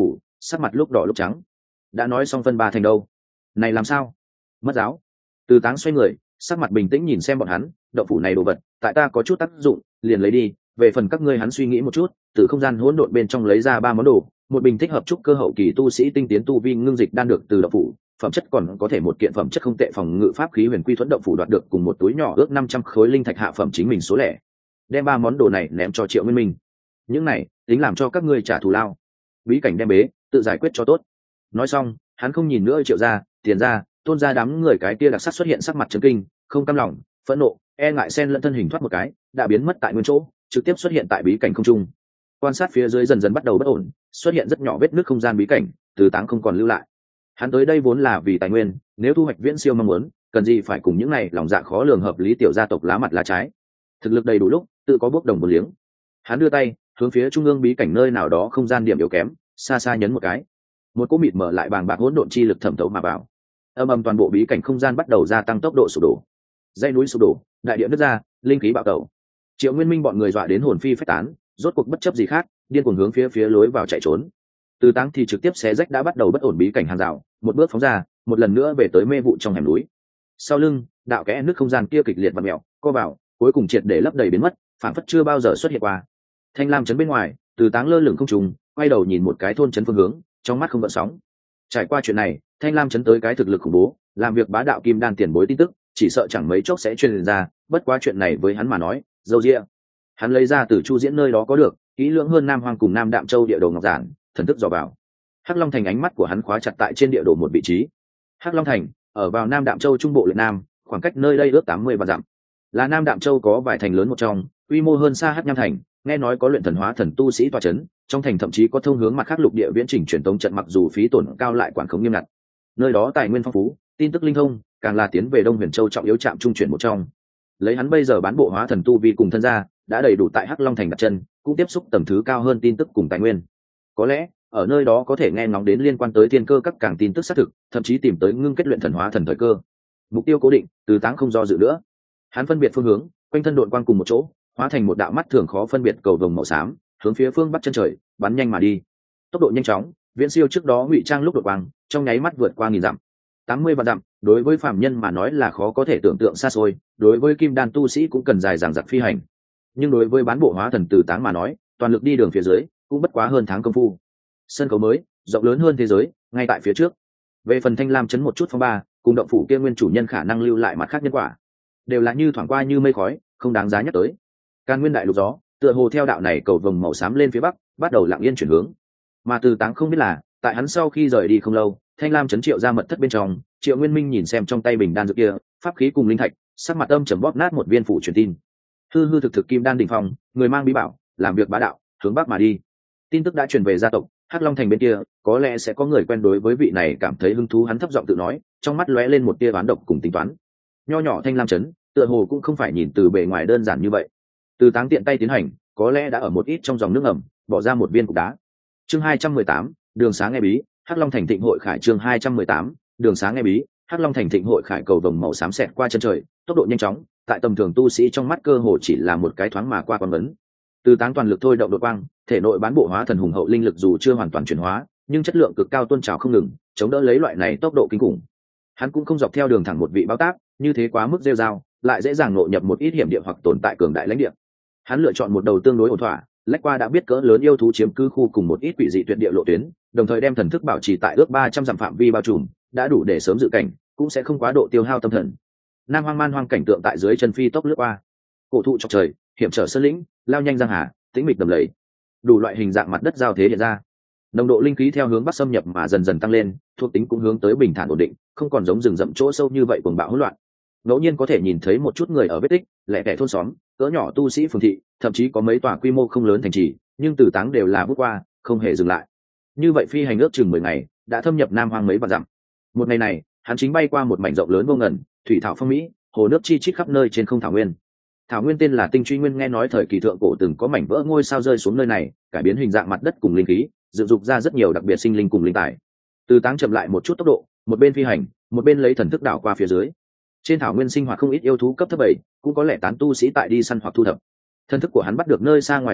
sắc mặt lúc đỏ lúc trắng. Đã nói xong phân ba thành đâu, này làm sao? Mất giáo. Từ Táng xoay người, sắc mặt bình tĩnh nhìn xem bọn hắn, động phủ này đồ vật tại ta có chút tác dụng, liền lấy đi. Về phần các ngươi, hắn suy nghĩ một chút, từ không gian hỗn độn bên trong lấy ra 3 món đồ, một bình thích hợp trúc cơ hậu kỳ tu sĩ tinh tiến tu vi ngưng dịch đan được từ động phủ, phẩm chất còn có thể một kiện phẩm chất không tệ phòng ngự pháp khí huyền quy thuẫn động phủ đoạt được cùng một túi nhỏ ước 500 khối linh thạch hạ phẩm chính mình số lẻ. Đem 3 món đồ này ném cho Triệu Nguyên Minh. Những này tính làm cho các ngươi trả thù lao. Bí cảnh đem bế, tự giải quyết cho tốt. Nói xong, hắn không nhìn nữa Triệu gia, Tiền gia, Tôn gia đám người cái kia đặc sắc xuất hiện sắc mặt chấn kinh, không cam lòng, phẫn nộ, e ngại xen lẫn thân hình thoát một cái, đã biến mất tại nguyên chỗ, trực tiếp xuất hiện tại bí cảnh không trung. Quan sát phía dưới dần dần bắt đầu bất ổn, xuất hiện rất nhỏ vết nứt không gian bí cảnh, Từ Táng không còn lưu lại. Hắn tới đây vốn là vì tài nguyên, nếu thu hoạch viễn siêu mong muốn, cần gì phải cùng những này lòng dạ khó lường hợp lý tiểu gia tộc lá mặt lá trái. Thực lực đầy đủ lúc, tự có bước đồng một liếng. Hắn đưa tay hướng phía trung ương bí cảnh nơi nào đó không gian điểm yếu kém, xa xa nhấn một cái. Một cỗ mịt mở lại bàng bạc hỗn độn chi lực thẩm thấu mà vào. Âm ầm toàn bộ bí cảnh không gian bắt đầu gia tăng tốc độ sụp đổ. Dãy núi sụp đổ, đại địa nứt ra, linh khí bạo tẩu. Triệu Nguyên Minh bọn người dọa đến hồn phi phách tán, rốt cuộc bất chấp gì khác, điên cuồng hướng phía lối vào chạy trốn. Từ Táng thì trực tiếp xé rách đã bắt đầu bất ổn bí cảnh hàng rào, một bước phóng ra, một lần nữa về tới mê vụ trong hẻm núi. Sau lưng, đạo kẽ nước không gian kia kịch liệt và mèo, co vào, cuối cùng triệt để lấp đầy biến mất, phản phất chưa bao giờ xuất hiện qua. Thanh lam trấn bên ngoài, Từ Táng lơ lửng không trùng, quay đầu nhìn một cái thôn trấn phương hướng, trong mắt không gợn sóng. Trải qua chuyện này, Thanh lam trấn tới cái thực lực khủng bố, làm việc bá đạo kim đan tiền bối tin tức, chỉ sợ chẳng mấy chốc sẽ truyền ra. Bất quá chuyện này với hắn mà nói, dâu dịa. Hắn lấy ra từ Chu Diễn nơi đó có được, kỹ lưỡng hơn Nam Hoang cùng Nam Đạm Châu địa đồ ngọc giản, thần thức dò vào. Hắc Long Thành ánh mắt của hắn khóa chặt tại trên địa đồ một vị trí. Hắc Long Thành ở vào Nam Đạm Châu trung bộ lệ nam, khoảng cách nơi đây ước 80 vạn dặm. Là Nam Đạm Châu có vài thành lớn một trong, quy mô hơn xa Hắc Nham Thành, nghe nói có luyện thần hóa thần tu sĩ tọa chấn, trong thành thậm chí có thông hướng mặt khác lục địa viễn trình truyền tống trận, mặc dù phí tổn cao lại quản khống nghiêm ngặt. Nơi đó tài nguyên phong phú, tin tức linh thông, càng là tiến về Đông Huyền Châu trọng yếu trạm trung chuyển một trong. Lấy hắn bây giờ bán bộ hóa thần tu vi cùng thân gia, đã đầy đủ tại Hắc Long Thành đặt chân, cũng tiếp xúc tầm thứ cao hơn tin tức cùng tài nguyên. Có lẽ ở nơi đó có thể nghe ngóng đến liên quan tới thiên cơ các càng tin tức xác thực, thậm chí tìm tới ngưng kết luyện thần hóa thần thời cơ. Mục tiêu cố định, Từ Táng không do dự nữa. Hắn phân biệt phương hướng, quanh thân độn quang cùng một chỗ, hóa thành một đạo mắt thường khó phân biệt cầu vồng màu xám, hướng phía phương bắc chân trời bắn nhanh mà đi. Tốc độ nhanh chóng, viễn siêu trước đó ngụy trang lúc đột quang, trong nháy mắt vượt qua 1000 dặm. 80 vạn dặm, đối với phàm nhân mà nói là khó có thể tưởng tượng xa xôi, đối với kim đan tu sĩ cũng cần dài dằng dặc phi hành. Nhưng đối với bán bộ hóa thần Từ Táng mà nói, toàn lực đi đường phía dưới, cũng bất quá hơn tháng công phu. Sân khấu mới, rộng lớn hơn thế giới, ngay tại phía trước. Về phần Thanh Lam trấn một chút phong ba, cùng động phủ kia nguyên chủ nhân khả năng lưu lại mặt khác nhân quả, đều là như thoảng qua như mây khói, không đáng giá nhắc tới. Càn Nguyên đại lục gió, tựa hồ theo đạo này cầu vồng màu xám lên phía bắc, bắt đầu lặng yên chuyển hướng. Mà Từ Táng không biết là, tại hắn sau khi rời đi không lâu, Thanh Lam trấn Triệu ra mật thất bên trong, Triệu Nguyên Minh nhìn xem trong tay bình đan dược kia, pháp khí cùng linh thạch, sắc mặt âm trầm bóp nát một viên phủ truyền tin. Hư hư thực thực kim đan đỉnh phong, người mang bí bảo, làm việc bá đạo, hướng bắc mà đi. Tin tức đã truyền về gia tộc Hắc Long Thành bên kia, có lẽ sẽ có người quen đối với vị này cảm thấy hứng thú. Hắn thấp giọng tự nói, trong mắt lóe lên một tia oán độc cùng tính toán. Nho nhỏ Thanh Lam trấn, tựa hồ cũng không phải nhìn từ bề ngoài đơn giản như vậy. Từ Táng tiện tay tiến hành, có lẽ đã ở một ít trong dòng nước ẩm bỏ ra một viên cục đá. Chương 218, đường sáng nghe bí, Hắc Long Thành Thịnh hội khải. Chương 218, đường sáng nghe bí, Hắc Long Thành Thịnh hội khải. Cầu vồng màu xám xẹt qua chân trời, tốc độ nhanh chóng, tại tầm thường tu sĩ trong mắt cơ hồ chỉ là một cái thoáng mà qua quan vấn. Từ Táng toàn lực thôi động đột quang, thể nội bán bộ hóa thần hùng hậu linh lực dù chưa hoàn toàn chuyển hóa, nhưng chất lượng cực cao tuôn trào không ngừng, chống đỡ lấy loại này tốc độ kinh khủng. Hắn cũng không dọc theo đường thẳng một vị báo tác, như thế quá mức rêu rao, lại dễ dàng ngộ nhập một ít hiểm địa hoặc tồn tại cường đại lãnh địa. Hắn lựa chọn một đầu tương đối ổn thỏa, lách qua đã biết cỡ lớn yêu thú chiếm cư khu cùng một ít quỷ dị tuyệt địa lộ tuyến, đồng thời đem thần thức bảo trì tại ước 300 dặm phạm vi bao trùm, đã đủ để sớm dự cảnh, cũng sẽ không quá độ tiêu hao tâm thần. Nam Hoang Man Hoang cảnh tượng tại dưới chân phi tốc lướt qua, cổ thụ chọc trời, hiểm trở sơn lĩnh, lao nhanh giang hà, tĩnh mịch đầm lầy, đủ loại hình dạng mặt đất giao thế hiện ra. Nồng độ linh khí theo hướng bắc xâm nhập mà dần dần tăng lên, thuộc tính cũng hướng tới bình thản ổn định, không còn giống rừng rậm chỗ sâu như vậy cuồng bạo hỗn loạn. Ngẫu nhiên có thể nhìn thấy một chút người ở vết tích, lẻ tẻ thôn xóm, cỡ nhỏ tu sĩ phường thị, thậm chí có mấy tòa quy mô không lớn thành trì, nhưng Từ Táng đều là bước qua, không hề dừng lại. Như vậy phi hành ước chừng 10 ngày, đã thâm nhập Nam Hoang mấy vạn dặm. Một ngày này, hắn chính bay qua một mảnh rộng lớn vô ngần, thủy thảo phong mỹ, hồ nước chi chít khắp nơi trên không thảo nguyên. Thảo nguyên tên là Tinh Truy Nguyên, nghe nói thời kỳ thượng cổ từng có mảnh vỡ ngôi sao rơi xuống nơi này, cải biến hình dạng mặt đất cùng linh khí, dựng dục ra rất nhiều đặc biệt sinh linh cùng linh tài. Từ Táng chậm lại một chút tốc độ, một bên phi hành, một bên lấy thần thức đảo qua phía dưới. Trên thảo nguyên sinh hoạt không ít yêu thú cấp thấp 7, cũng có lẽ tán tu sĩ tại đi săn hoặc thu thập. Thần thức của hắn bắt được nơi xa ngoài trăm dặm,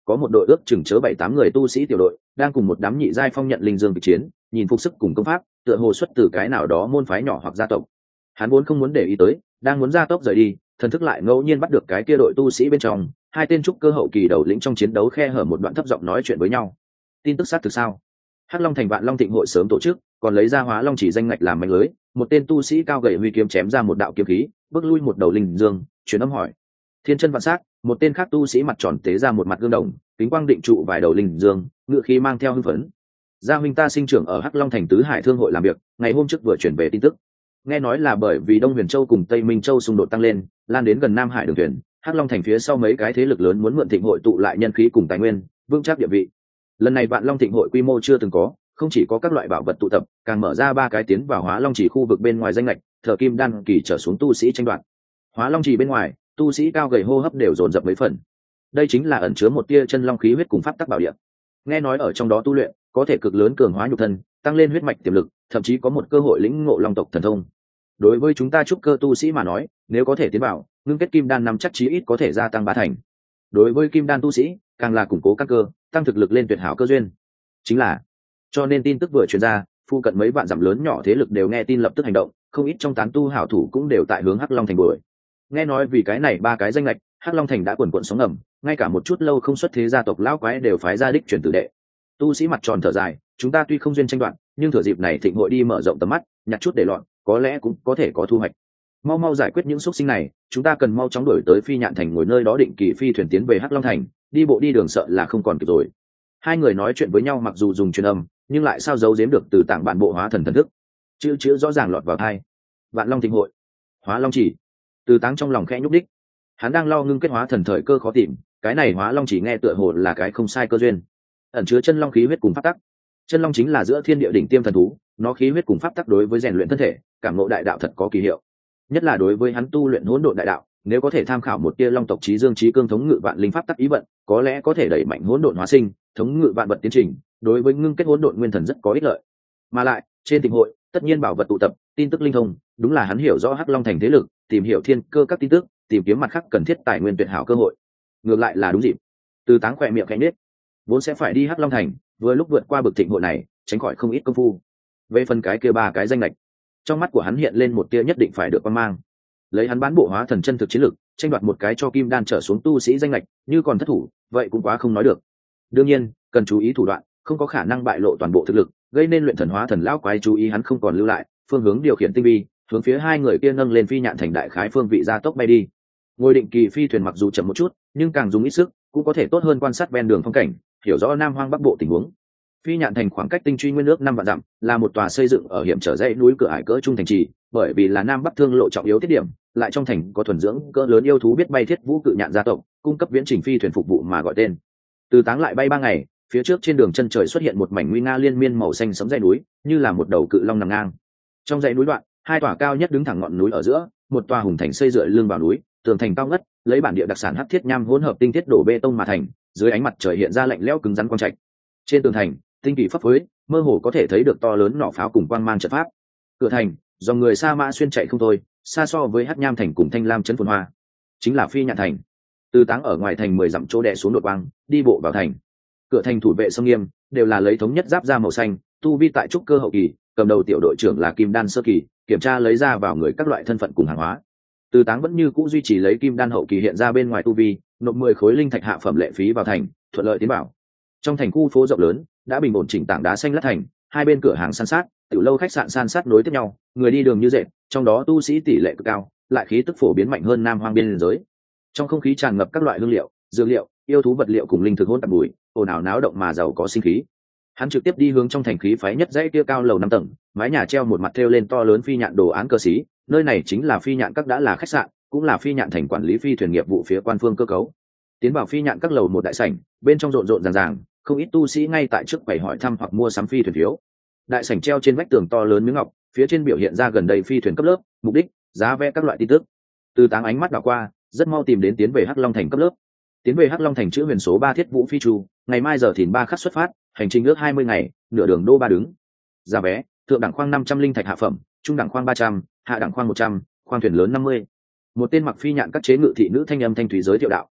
có một đội ước chừng chớ 7-8 người tu sĩ tiểu đội đang cùng một đám nhị giai phong nhận linh dương kịch chiến, nhìn phục sức cùng công pháp tựa hồ xuất từ cái nào đó môn phái nhỏ hoặc gia tộc. Hắn vốn không muốn để ý tới, đang muốn ra tốc rời đi, thần thức lại ngẫu nhiên bắt được cái kia đội tu sĩ bên trong hai tên trúc cơ hậu kỳ đầu lĩnh trong chiến đấu khe hở một đoạn thấp giọng nói chuyện với nhau. Tin tức xác thực sao? Hắc Long thành Vạn Long Thịnh hội sớm tổ chức, còn lấy ra Hóa Long chỉ danh ngạch làm manh lưới, một tên tu sĩ cao gầy huy kiếm chém ra một đạo kiếm khí, bước lui một đầu linh dương, truyền âm hỏi. Thiên chân vạn sắc, một tên khác tu sĩ mặt tròn tế ra một mặt gương đồng, kính quang định trụ vài đầu linh dương, ngựa khí mang theo hưng phấn. Gia huynh ta sinh trưởng ở Hắc Long thành Tứ Hải Thương hội làm việc, ngày hôm trước vừa chuyển về tin tức. Nghe nói là bởi vì Đông Huyền Châu cùng Tây Minh Châu xung đột tăng lên, lan đến gần Nam Hải đường thuyền, Hắc Long thành phía sau mấy cái thế lực lớn muốn mượn thịnh hội tụ lại nhân khí cùng tài nguyên, vững chắc địa vị. Lần này Vạn Long thịnh hội quy mô chưa từng có, không chỉ có các loại bảo vật tụ tập, càng mở ra 3 cái tiến vào Hóa Long chỉ khu vực bên ngoài danh lệch, thờ kim đan kỳ trở xuống tu sĩ tranh đoạt. Hóa Long chỉ bên ngoài, tu sĩ cao gầy hô hấp đều dồn dập mấy phần. Đây chính là ẩn chứa một tia chân long khí huyết cùng pháp tắc bảo địa. Nghe nói ở trong đó tu luyện, có thể cực lớn cường hóa nhục thân, tăng lên huyết mạch tiềm lực, thậm chí có một cơ hội lĩnh ngộ long tộc thần thông. Đối với chúng ta trúc cơ tu sĩ mà nói, nếu có thể tiến vào, ngưng kết kim đan năm chắc chí ít có thể gia tăng 3 thành. Đối với kim đan tu sĩ, càng là củng cố căn cơ, tăng thực lực lên tuyệt hảo cơ duyên. Chính là, cho nên tin tức vừa truyền ra, phu cận mấy vạn dặm lớn nhỏ thế lực đều nghe tin lập tức hành động, không ít trong tán tu hảo thủ cũng đều tại hướng Hắc Long thành đuổi. Nghe nói vì cái này 3 cái danh lệch, Hắc Long thành đã quần quần sóng ngầm, ngay cả một chút lâu không xuất thế gia tộc lão quái đều phái ra đích truyền tử đệ. Tu sĩ mặt tròn thở dài, chúng ta tuy không duyên tranh đoạt, nhưng thừa dịp này thịnh hội đi mở rộng tầm mắt, nhặt chút để loạn, có lẽ cũng có thể có thu hoạch. Mau mau giải quyết những xúc sinh này, chúng ta cần mau chóng đuổi tới Phi Nhạn thành, ngồi nơi đó định kỳ phi thuyền tiến về Hắc Long thành, đi bộ đi đường sợ là không còn kịp rồi. Hai người nói chuyện với nhau mặc dù dùng truyền âm, nhưng lại sao giấu giếm được từ tảng bản bộ hóa thần thần thức. Chữ rõ ràng lọt vào tai. Vạn Long thịnh hội, Hóa Long chỉ. Từ Táng trong lòng khẽ nhúc đích. Hắn đang lo ngưng kết hóa thần thời cơ khó tìm, cái này Hóa Long chỉ nghe tựa hồ là cái không sai cơ duyên. Ẩn chứa chân long khí huyết cùng pháp tắc. Chân long chính là giữa thiên địa đỉnh tiêm thần thú, nó khí huyết cùng pháp tắc đối với rèn luyện thân thể, cảm ngộ đại đạo thật có kỳ hiệu. Nhất là đối với hắn tu luyện hỗn độn đại đạo, nếu có thể tham khảo một tia long tộc chí dương chí cương thống ngự vạn linh pháp tắc ý vận, có lẽ có thể đẩy mạnh hỗn độn hóa sinh, thống ngự vạn vật tiến trình, đối với ngưng kết hỗn độn nguyên thần rất có ích lợi. Mà lại, trên thịnh hội, tất nhiên bảo vật tụ tập, tin tức linh thông, đúng là hắn hiểu rõ Hắc Long thành thế lực, tìm hiểu thiên cơ các tin tức, tìm kiếm mặt khác cần thiết tài nguyên tuyệt hảo cơ hội. Ngược lại là đúng dịp. Từ Táng khỏe miệng khẽ nhếch, vốn sẽ phải đi Hắc Long thành, vừa lúc vượt qua bực thịnh hội này, tránh khỏi không ít công phu. Về phần cái kia 3 cái danh lệch, trong mắt của hắn hiện lên một tia nhất định phải được quan mang. Lấy hắn bán bộ hóa thần chân thực chiến lực, tranh đoạt một cái cho kim đan trở xuống tu sĩ danh lệch, như còn thất thủ, vậy cũng quá không nói được. Đương nhiên, cần chú ý thủ đoạn, không có khả năng bại lộ toàn bộ thực lực, gây nên luyện thần hóa thần lão quái chú ý hắn không còn lưu lại, phương hướng điều khiển tinh vi, hướng phía hai người kia nâng lên Phi Nhạn thành đại khái phương vị gia tốc bay đi. Ngồi định kỳ phi thuyền mặc dù chậm một chút, nhưng càng dùng ít sức, cũng có thể tốt hơn quan sát ven đường phong cảnh, hiểu rõ Nam Hoang Bắc Bộ tình huống. Phi Nhạn thành khoảng cách Tinh Truy Nguyên nước 5 vạn dặm, là một tòa xây dựng ở hiểm trở dãy núi cửa ải cỡ trung thành trì, bởi vì là Nam Bắc thương lộ trọng yếu tiết điểm, lại trong thành có thuần dưỡng cỡ lớn yêu thú biết bay thiết vũ cự nhạn gia tộc, cung cấp viễn trình phi thuyền phục vụ mà gọi tên. Từ Táng lại bay 3 ngày, phía trước trên đường chân trời xuất hiện một mảnh nguy nga liên miên màu xanh sẫm dãy núi, như là một đầu cự long nằm ngang. Trong dãy núi đoạn, 2 tòa cao nhất đứng thẳng ngọn núi ở giữa, một tòa hùng thành xây dựa lưng vào núi, tường thành cao ngất, lấy bản địa đặc sản hắc thiết nham hỗn hợp tinh thiết đổ bê tông mà thành, dưới ánh mặt trời hiện ra lạnh lẽo cứng rắn quang trạch. Trên tường thành, tinh kỳ phấp phới, mơ hồ có thể thấy được to lớn nỏ pháo cùng quang mang trận pháp. Cửa thành, dòng người sa mã xuyên chạy không thôi, xa so với Hắc Nham thành cùng Thanh Lam trấn phồn hoa, chính là Phi Nhạn thành. Từ Táng ở ngoài thành 10 dặm chỗ đè xuống đột quang, đi bộ vào thành. Cửa thành thủ vệ sông nghiêm, đều là lấy thống nhất giáp da màu xanh, tu vi tại trúc cơ hậu kỳ, cầm đầu tiểu đội trưởng là kim đan sơ kỳ, kiểm tra lấy ra vào người các loại thân phận cùng hàng hóa. Từ Táng vẫn như cũ duy trì lấy kim đan hậu kỳ hiện ra bên ngoài tu vi, nộp 10 khối linh thạch hạ phẩm lệ phí vào thành, thuận lợi tiến bảo. Trong thành khu phố rộng lớn, đã bình ổn chỉnh tảng đá xanh lát thành, hai bên cửa hàng san sát, tiểu lâu khách sạn san sát nối tiếp nhau, người đi đường như dệt, trong đó tu sĩ tỷ lệ cực cao, lại khí tức phổ biến mạnh hơn Nam Hoang biên giới. Trong không khí tràn ngập các loại hương liệu, dược liệu, yêu thú vật liệu cùng linh thực hỗn tạp bụi, ồn ào náo động mà giàu có sinh khí. Hắn trực tiếp đi hướng trong thành khí phái nhất dãy kia cao lầu 5 tầng, mái nhà treo một mặt thêu lên to lớn Phi Nhạn đồ án cơ sĩ, nơi này chính là Phi Nhạn các đã là khách sạn, cũng là Phi Nhạn thành quản lý phi thuyền nghiệp vụ phía quan phương cơ cấu. Tiến vào Phi Nhạn các lầu một đại sảnh, bên trong rộn rộn ràng ràng, không ít tu sĩ ngay tại trước quầy hỏi thăm hoặc mua sắm phi thuyền phiếu. Đại sảnh treo trên vách tường to lớn miếng ngọc, phía trên biểu hiện ra gần đây phi thuyền cấp lớp, mục đích, giá vé các loại tin tức. Từ Táng ánh mắt đảo qua, rất mau tìm đến tiến về Hắc Long thành cấp lớp. Tiến về Hắc Long thành chữ huyền số 3 Thiết Vũ phi chu, ngày mai giờ thìn 3 khắc xuất phát, hành trình ước 20 ngày, nửa đường đô 3 đứng. Giá vé, thượng đẳng khoang 500 linh thạch hạ phẩm, trung đẳng khoang 300, hạ đẳng khoang 100, khoang thuyền lớn 50. Một tên mặc Phi Nhạn các chế ngự thị nữ thanh âm thanh thúy giới thiệu đạo.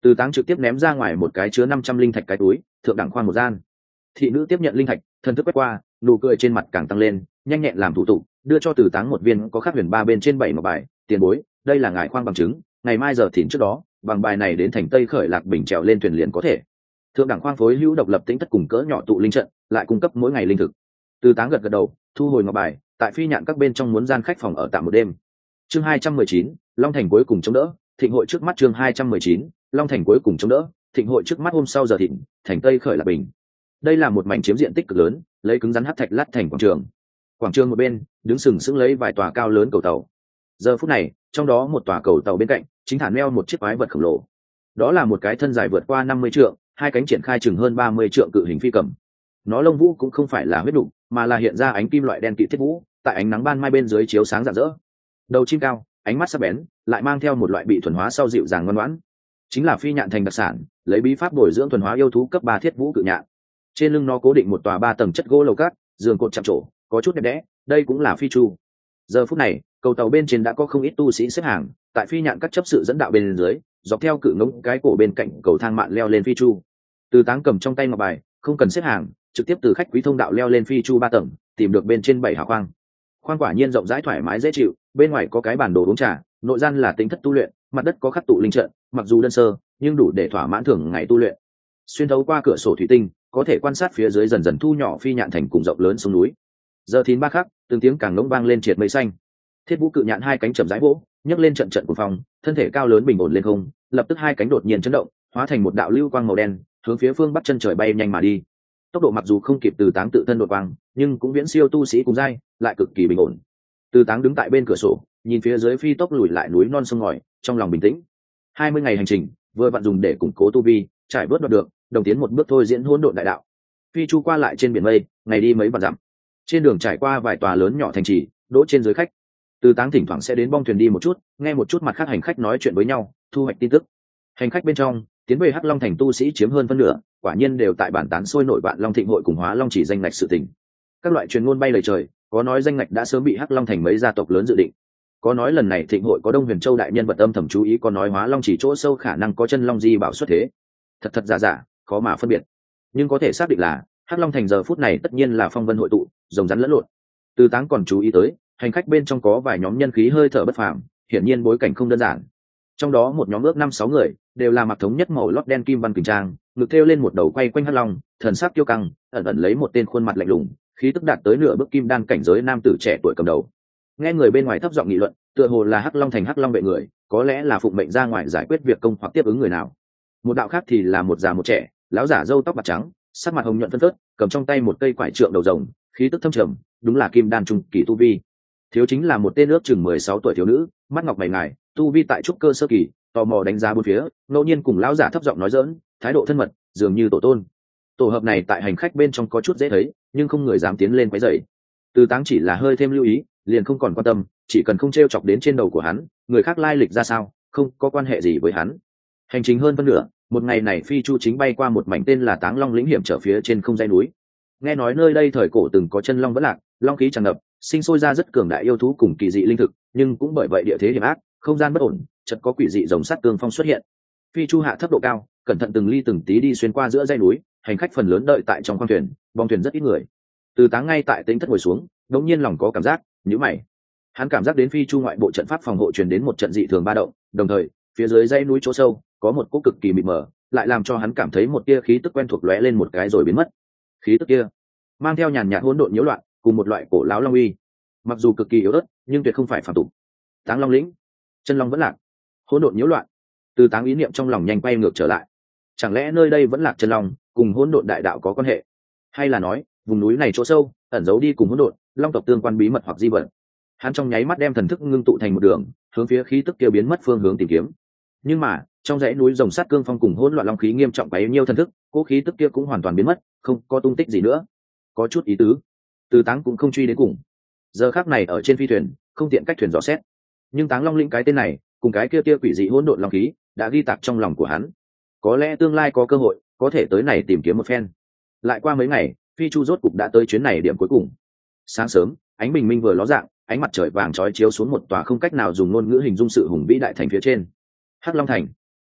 Từ Táng trực tiếp ném ra ngoài một cái chứa 500 linh thạch cái túi, thượng đẳng khoan một gian. Thị nữ tiếp nhận linh thạch, thần thức quét qua, nụ cười trên mặt càng tăng lên, nhanh nhẹn làm thủ tục, đưa cho Từ Táng một viên có khắc huyền ba bên trên 7 ngọc bài, tiền bối, đây là ngài khoan bằng chứng, ngày mai giờ thìn trước đó, bằng bài này đến thành Tây Khởi Lạc Bình trèo lên thuyền liền có thể. Thượng đẳng khoang phối hữu độc lập tĩnh thất cùng cỡ nhỏ tụ linh trận, lại cung cấp mỗi ngày linh thực. Từ Táng gật gật đầu, thu hồi ngọc bài, tại phi nhạn các bên trong muốn gian khách phòng ở tạm một đêm. Chương 219, Long Thành cuối cùng chống đỡ, thịnh hội trước mắt. Chương 219, Long Thành cuối cùng chống đỡ, thịnh hội trước mắt. Hôm sau giờ thịnh, thành Tây Khởi Lạc Bình. Đây là một mảnh chiếm diện tích cực lớn, lấy cứng rắn hắc thạch lát thành quảng trường. Quảng trường một bên, đứng sừng sững lấy vài tòa cao lớn cầu tàu. Giờ phút này, trong đó một tòa cầu tàu bên cạnh, chính thản neo một chiếc quái vật khổng lồ. Đó là một cái thân dài vượt qua 50 trượng, hai cánh triển khai chừng hơn 30 trượng cự hình phi cầm. Nó lông vũ cũng không phải là huyết đục, mà là hiện ra ánh kim loại đen kịt thiết vũ, tại ánh nắng ban mai bên dưới chiếu sáng rạng rỡ. Đầu chim cao, ánh mắt sắc bén, lại mang theo một loại bị thuần hóa sau dịu dàng ngoan ngoãn. Chính là phi nhạn thành đặc sản, lấy bí pháp bồi dưỡng thuần hóa yêu thú cấp 3 thiết vũ cự nhạn. Trên lưng nó cố định một tòa 3 tầng chất gỗ lầu cát, giường cột chạm trổ, có chút đẹp đẽ, đây cũng là phi chu. Giờ phút này, cầu tàu bên trên đã có không ít tu sĩ xếp hàng, tại phi nhạn các chấp sự dẫn đạo bên dưới, dọc theo cự ngỗng cái cổ bên cạnh cầu thang mạn leo lên phi chu. Từ Táng cầm trong tay ngọc bài, không cần xếp hàng, trực tiếp từ khách quý thông đạo leo lên phi chu 3 tầng, tìm được bên trên 7 hào khoang. Khoang quả nhiên rộng rãi thoải mái dễ chịu, bên ngoài có cái bản đồ uống trà, nội gian là tính thất tu luyện, mặt đất có khắc tụ linh trận, mặc dù đơn sơ, nhưng đủ để thỏa mãn thường ngày tu luyện. Xuyên thấu qua cửa sổ thủy tinh, có thể quan sát phía dưới dần dần thu nhỏ phi nhạn thành cùng rộng lớn sông núi. Giờ thìn ba khắc, từng tiếng càng ngỗng vang lên triệt mây xanh. Thiết vũ cự nhạn hai cánh chậm rãi vỗ, nhấc lên trận trận của phòng, thân thể cao lớn bình ổn lên không, lập tức hai cánh đột nhiên chấn động, hóa thành một đạo lưu quang màu đen, hướng phía phương bắc chân trời bay nhanh mà đi. Tốc độ mặc dù không kịp Từ Táng tự thân đột quang, nhưng cũng viễn siêu tu sĩ cùng giai, lại cực kỳ bình ổn. Từ Táng đứng tại bên cửa sổ, nhìn phía dưới phi tốc lùi lại núi non sông ngòi, trong lòng bình tĩnh. 20 ngày hành trình, vừa vặn dùng để củng cố tu vi, trải bớt đoạt được, đồng tiến một bước thôi diễn hỗn độn đại đạo. Phi chu qua lại trên biển mây, ngày đi mấy vạn dặm. Trên đường trải qua vài tòa lớn nhỏ thành trì, đỗ trên dưới khách. Từ Táng thỉnh thoảng sẽ đến bong thuyền đi một chút, nghe một chút mặt khác hành khách nói chuyện với nhau, thu hoạch tin tức. Hành khách bên trong, tiến về Hắc Long thành tu sĩ chiếm hơn phân nửa, quả nhiên đều tại bản tán sôi nổi Vạn Long thịnh hội cùng Hóa Long chỉ danh ngạch sự tình. Các loại truyền ngôn bay lời trời, có nói danh ngạch đã sớm bị Hắc Long thành mấy gia tộc lớn dự định, có nói lần này thịnh hội có Đông Huyền Châu đại nhân vật âm thầm chú ý, có nói Hóa Long chỉ chỗ sâu khả năng có chân long di bảo xuất thế. Thật thật giả giả, khó mà phân biệt. Nhưng có thể xác định là Hắc Long thành giờ phút này tất nhiên là phong vân hội tụ, rồng rắn lẫn lộn. Từ Táng còn chú ý tới, hành khách bên trong có vài nhóm nhân khí hơi thở bất phàm, hiển nhiên bối cảnh không đơn giản. Trong đó một nhóm ước 5-6 người, đều là mặc thống nhất màu lót đen kim văn kình trang, ngực thêu lên một đầu quay quanh hắc long, thần sắc kiêu căng, ẩn ẩn lấy một tên khuôn mặt lạnh lùng, khí tức đạt tới nửa bước kim đan cảnh giới nam tử trẻ tuổi cầm đầu. Nghe người bên ngoài thấp giọng nghị luận, tựa hồ là Hắc Long thành Hắc Long vệ người, có lẽ là phụng mệnh ra ngoài giải quyết việc công hoặc tiếp ứng người nào. Một đạo khác thì là một già một trẻ, lão giả râu tóc bạc trắng, sắc mặt hồng nhuận phân phớt, cầm trong tay một cây quải trượng đầu rồng, khí tức thâm trầm, đúng là kim đan trung kỳ tu vi. Thiếu chính là một tên ước chừng 16 tuổi thiếu nữ, mắt ngọc mày ngài, tu vi tại trúc cơ sơ kỳ, tò mò đánh giá bốn phía, ngẫu nhiên cùng lão giả thấp giọng nói giỡn, thái độ thân mật, dường như tổ tôn. Tổ hợp này tại hành khách bên trong có chút dễ thấy, nhưng không người dám tiến lên quấy rầy. Từ Táng chỉ là hơi thêm lưu ý, liền không còn quan tâm, chỉ cần không trêu chọc đến trên đầu của hắn, người khác lai lịch ra sao, không có quan hệ gì với hắn. Hành trình hơn phân nửa, một ngày này phi chu chính bay qua một mảnh tên là Táng Long lĩnh hiểm trở phía trên không dãy núi. Nghe nói nơi đây thời cổ từng có chân long vẫn lạc, long khí tràn ngập, sinh sôi ra rất cường đại yêu thú cùng kỳ dị linh thực, nhưng cũng bởi vậy địa thế hiểm ác, không gian bất ổn, chợt có quỷ dị rồng sắt tương phong xuất hiện. Phi chu hạ thấp độ cao, cẩn thận từng ly từng tí đi xuyên qua giữa dãy núi, hành khách phần lớn đợi tại trong khoang thuyền, bong thuyền rất ít người. Từ Táng ngay tại tính thất ngồi xuống, đột nhiên lòng có cảm giác, nhíu mày. Hắn cảm giác đến phi chu ngoại bộ trận pháp phòng hộ truyền đến một trận dị thường ba động, đồng thời, phía dưới dãy núi chỗ sâu, có một cỗ cực kỳ mịt mờ, lại làm cho hắn cảm thấy một tia khí tức quen thuộc lóe lên một cái rồi biến mất. Khí tức kia mang theo nhàn nhạt hỗn độn nhiễu loạn, cùng một loại cổ lão long uy. Mặc dù cực kỳ yếu ớt, nhưng tuyệt không phải phàm tục. Táng Long lĩnh, chân long vẫn lạc, hỗn độn nhiễu loạn. Từ Táng ý niệm trong lòng nhanh quay ngược trở lại. Chẳng lẽ nơi đây vẫn lạc chân long, cùng hỗn độn đại đạo có quan hệ? Hay là nói, vùng núi này chỗ sâu, ẩn giấu đi cùng hỗn độn, long tộc tương quan bí mật hoặc di vật? Hắn trong nháy mắt đem thần thức ngưng tụ thành một đường, hướng phía khí tức kia biến mất phương hướng tìm kiếm. Nhưng mà, trong dãy núi rồng sắt cương phong cùng hỗn loạn long khí nghiêm trọng bấy nhiêu thần thức, cố khí tức kia cũng hoàn toàn biến mất, không có tung tích gì nữa. Có chút ý tứ. Từ Táng cũng không truy đến cùng. Giờ khắc này ở trên phi thuyền, không tiện cách thuyền dò xét. Nhưng Táng Long lĩnh cái tên này, cùng cái kia quỷ dị hỗn độn long khí, đã ghi tạc trong lòng của hắn. Có lẽ tương lai có cơ hội, có thể tới này tìm kiếm một phen. Lại qua mấy ngày, phi chu rốt cục đã tới chuyến này điểm cuối cùng. Sáng sớm, ánh bình minh vừa ló dạng, ánh mặt trời vàng chói chiếu xuống một tòa không cách nào dùng ngôn ngữ hình dung sự hùng vĩ đại thành phía trên. Hắc Long thành.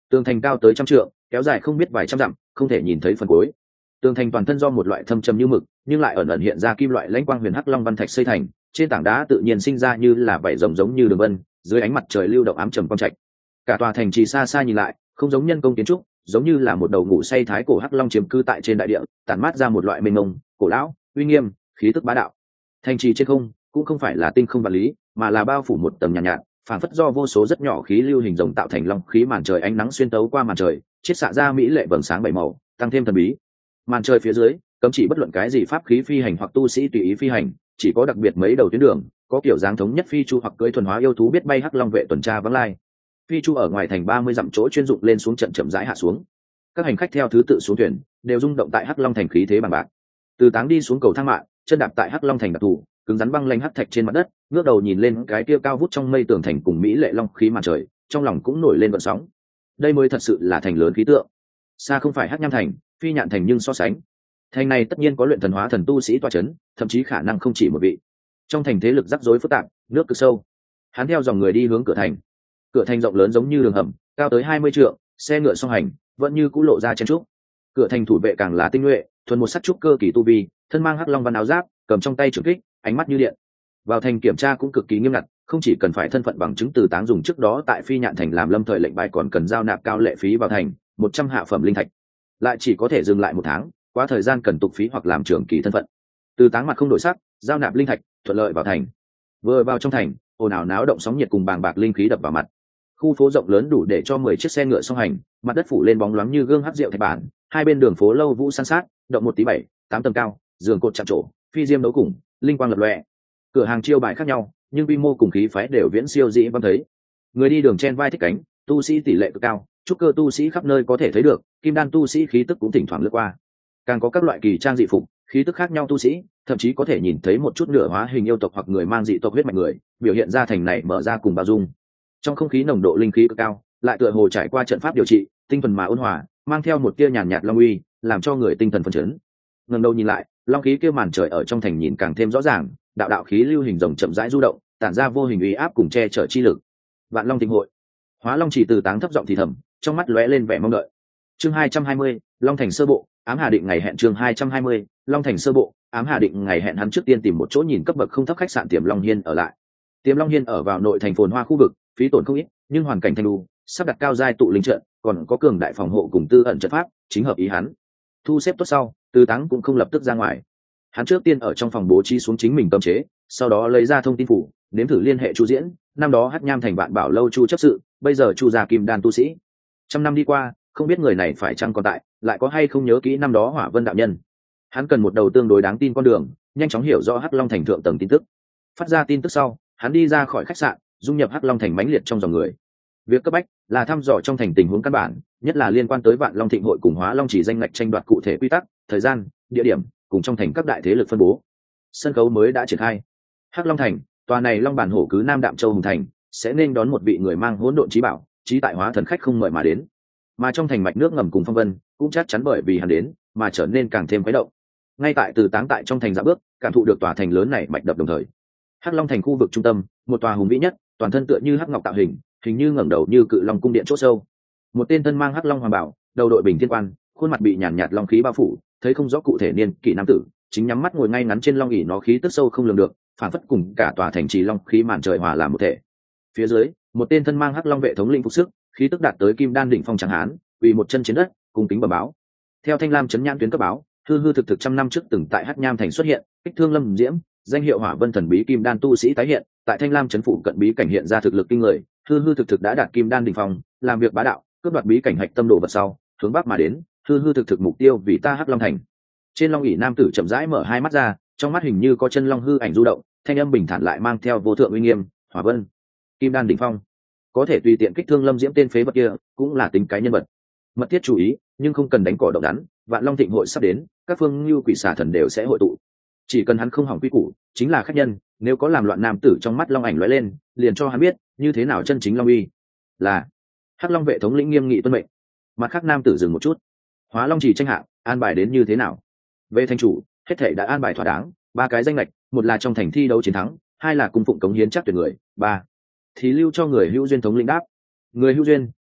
tường thành cao tới 100 trượng, kéo dài không biết vài trăm dặm, không thể nhìn thấy phần cuối. Tường thành toàn thân do một loại thâm trầm như mực nhưng lại ẩn ẩn hiện ra kim loại lãnh quang huyền hắc long văn thạch xây thành, trên tảng đá tự nhiên sinh ra như là vảy rồng giống như đường vân, dưới ánh mặt trời lưu động ám trầm quang trạch. Cả tòa thành trì xa xa nhìn lại, không giống nhân công kiến trúc, giống như là một đầu ngủ say thái cổ hắc long chiếm cư tại trên đại địa, tản mát ra một loại mênh mông, cổ lão, uy nghiêm, khí tức bá đạo. Thành trì trên không cũng không phải là tinh không vật lý, mà là bao phủ một tầng nhàn nhạt, phản phất do vô số rất nhỏ khí lưu hình rồng tạo thành long khí màn trời, ánh nắng xuyên tấu qua màn trời, chiết xạ ra mỹ lệ vầng sáng bảy màu, tăng thêm thần bí. Màn trời phía dưới cấm chỉ bất luận cái gì pháp khí phi hành hoặc tu sĩ tùy ý phi hành, chỉ có đặc biệt mấy đầu tuyến đường, có kiểu dáng thống nhất phi chu hoặc cưỡi thuần hóa yêu thú biết bay hắc long vệ tuần tra vắng lai. Phi chu ở ngoài thành 30 dặm chỗ chuyên dụng lên xuống trận chậm rãi hạ xuống. Các hành khách theo thứ tự xuống thuyền, đều rung động tại hắc long thành khí thế bằng bạc. Từ Táng đi xuống cầu thang mạng, chân đạp tại hắc long thành đặc thù, cứng rắn băng lanh hắc thạch trên mặt đất, ngước đầu nhìn lên cái kia cao vút trong mây tường thành cùng mỹ lệ long khí màn trời, trong lòng cũng nổi lên gợn sóng. Đây mới thật sự là thành lớn khí tượng. Xa không phải Hắc Nham thành, Phi Nhạn thành nhưng so sánh, thành này tất nhiên có luyện thần hóa thần tu sĩ tọa chấn, thậm chí khả năng không chỉ một vị. Trong thành thế lực rắc rối phức tạp, nước cực sâu. Hắn theo dòng người đi hướng cửa thành. Cửa thành rộng lớn giống như đường hầm, cao tới 20 trượng, xe ngựa song hành, vẫn như cũ lộ ra chen trúc. Cửa thành thủ vệ càng là tinh nhuệ, thuần một sắt trúc cơ kỳ tu vi, thân mang hắc long văn áo giáp, cầm trong tay trường kích, ánh mắt như điện. Vào thành kiểm tra cũng cực kỳ nghiêm ngặt, không chỉ cần phải thân phận bằng chứng Từ Táng dùng trước đó tại Phi Nhạn thành làm lâm thời lệnh bài, còn cần giao nạp cao lệ phí vào thành, 100 hạ phẩm linh thạch. Lại chỉ có thể dừng lại 1 tháng, quá thời gian cần tục phí hoặc làm trưởng kỳ thân phận. Từ Táng mặt không đổi sắc, giao nạp linh thạch, thuận lợi vào thành. Vừa vào trong thành, ồn ào náo động sóng nhiệt cùng bàng bạc linh khí đập vào mặt. Khu phố rộng lớn đủ để cho 10 chiếc xe ngựa song hành, mặt đất phủ lên bóng loáng như gương hắc rượu thạch bản, hai bên đường phố lâu vũ san sát, động một tí 7, 8 tầng cao, giường cột chạm trổ, phi diêm đấu cùng, linh quang lập lòe. Cửa hàng chiêu bài khác nhau, nhưng quy mô cùng khí phái đều viễn siêu dĩ vãng thấy. Người đi đường chen vai thích cánh, tu sĩ tỷ lệ cực cao, trúc cơ tu sĩ khắp nơi có thể thấy được, kim đan tu sĩ khí tức cũng thỉnh thoảng lướt qua. Càng có các loại kỳ trang dị phục, khí tức khác nhau tu sĩ, thậm chí có thể nhìn thấy một chút nửa hóa hình yêu tộc hoặc người mang dị tộc huyết mạch người, biểu hiện ra thành này mở ra cùng bao dung. Trong không khí nồng độ linh khí cực cao, lại tựa hồ trải qua trận pháp điều trị, tinh thuần mà ôn hòa, mang theo một tia nhàn nhạt long uy, làm cho người tinh thần phấn chấn. Ngẩng đầu nhìn lại, long khí kia màn trời ở trong thành nhìn càng thêm rõ ràng, đạo đạo khí lưu hình rồng chậm rãi du động, tản ra vô hình uy áp cùng che chở chi lực. Vạn Long Thịnh hội. Hóa Long chỉ Từ Táng thấp giọng thì thầm, trong mắt lóe lên vẻ mong đợi. Chương 220, Long Thành sơ bộ, ám hà định ngày hẹn. Chương 220, Long Thành sơ bộ, ám hà định ngày hẹn. Hắn trước tiên tìm một chỗ nhìn cấp bậc không thấp khách sạn Tiềm Long Hiên ở lại. Tiềm Long Hiên ở vào nội thành phồn hoa khu vực, phí tổn không ít, nhưng hoàn cảnh thanh lưu, sắp đặt cao giai tụ linh trận, còn có cường đại phòng hộ cùng tư ẩn trận pháp, chính hợp ý hắn. Thu xếp tốt sau, Từ Táng cũng không lập tức ra ngoài. Hắn trước tiên ở trong phòng bố trí xuống chính mình cấm chế, sau đó lấy ra thông tin phủ, nếm thử liên hệ Chu Diễn, năm đó Hắc Nham thành Vạn Bảo lâu Chu chấp sự, bây giờ Chu gia kim đan tu sĩ. 100 năm đi qua, không biết người này phải chăng còn tại, lại có hay không nhớ kỹ năm đó Hỏa Vân đạo nhân. Hắn cần một đầu tương đối đáng tin con đường, nhanh chóng hiểu rõ Hắc Long thành thượng tầng tin tức. Phát ra tin tức sau, hắn đi ra khỏi khách sạn, dung nhập Hắc Long thành mãnh liệt trong dòng người. Việc cấp bách là thăm dò trong thành tình huống căn bản, nhất là liên quan tới Vạn Long Thịnh hội cùng Hóa Long chỉ danh ngạch tranh đoạt cụ thể quy tắc, thời gian, địa điểm, cùng trong thành các đại thế lực phân bố. Sân khấu mới đã triển khai. Hắc Long thành, tòa này Long bản hổ cứ Nam Đạm Châu hùng thành, sẽ nên đón một vị người mang hỗn độn chí bảo, chí tại hóa thần khách không mời mà đến. Mà trong thành mạch nước ngầm cùng phong vân, cũng chắc chắn bởi vì hắn đến, mà trở nên càng thêm khuấy động. Ngay tại Từ Táng tại trong thành dạo bước, cảm thụ được tòa thành lớn này mạch đập đồng thời. Hắc Long thành khu vực trung tâm, một tòa hùng vĩ nhất, toàn thân tựa như hắc ngọc tạo hình, hình như ngẩng đầu như cự long cung điện chỗ sâu. Một tên thân mang hắc long hoàng bảo, đầu đội bình thiên quan, khuôn mặt bị nhàn nhạt long khí bao phủ, thấy không rõ cụ thể niên kỷ nam tử, chính nhắm mắt ngồi ngay ngắn trên long ỷ, nó khí tức sâu không lường được, phản phất cùng cả tòa thành trì long khí màn trời hòa làm một thể. Phía dưới, một tên thân mang hắc long vệ thống lĩnh phục sức, khí tức đạt tới kim đan đỉnh phong tráng hán, quỳ một chân trên đất, cung kính bẩm báo. Theo Thanh Lam chấn nhãn tuyến cấp báo, hư hư thực thực 100 năm trước từng tại Hắc Nham thành xuất hiện, kích thương lâm diễm, danh hiệu Hỏa Vân thần bí kim đan tu sĩ tái hiện, tại Thanh Lam chấn phủ cận bí cảnh hiện ra thực lực kinh người, hư hư thực thực đã đạt kim đan đỉnh phong, làm việc bá đạo, cướp đoạt bí cảnh hạch tâm đồ vật sau, hướng bắc mà đến, hư hư thực thực mục tiêu vì ta Hắc Long thành. Trên long ỷ nam tử chậm rãi mở hai mắt ra, trong mắt hình như có chân long hư ảnh du động, thanh âm bình thản lại mang theo vô thượng uy nghiêm. Hỏa Vân, kim đan đỉnh phong, có thể tùy tiện kích thương lâm diễm tên phế vật kia, cũng là tính cái nhân vật. Mật thiết chú ý, nhưng không cần đánh cỏ động rắn. Vạn Long Thịnh hội sắp đến, các phương như quỷ xà thần đều sẽ hội tụ. Chỉ cần hắn không hỏng quy củ, chính là khách nhân. Nếu có làm loạn, nam tử trong mắt long ảnh lóe lên, liền cho hắn biết như thế nào chân chính long uy. Là Hắc Long vệ thống lĩnh nghiêm nghị tuân mệnh. Mặt khác nam tử dừng một chút. Hóa Long chỉ tranh hạng, an bài đến như thế nào? Về thành chủ, hết thảy đã an bài thỏa đáng. 3 cái danh lệch, một là trong thành thi đấu chiến thắng, 2 là cung phụng cống hiến chắc tuyệt người, 3 thì lưu cho người hữu duyên thống lĩnh đáp. Người hữu duyên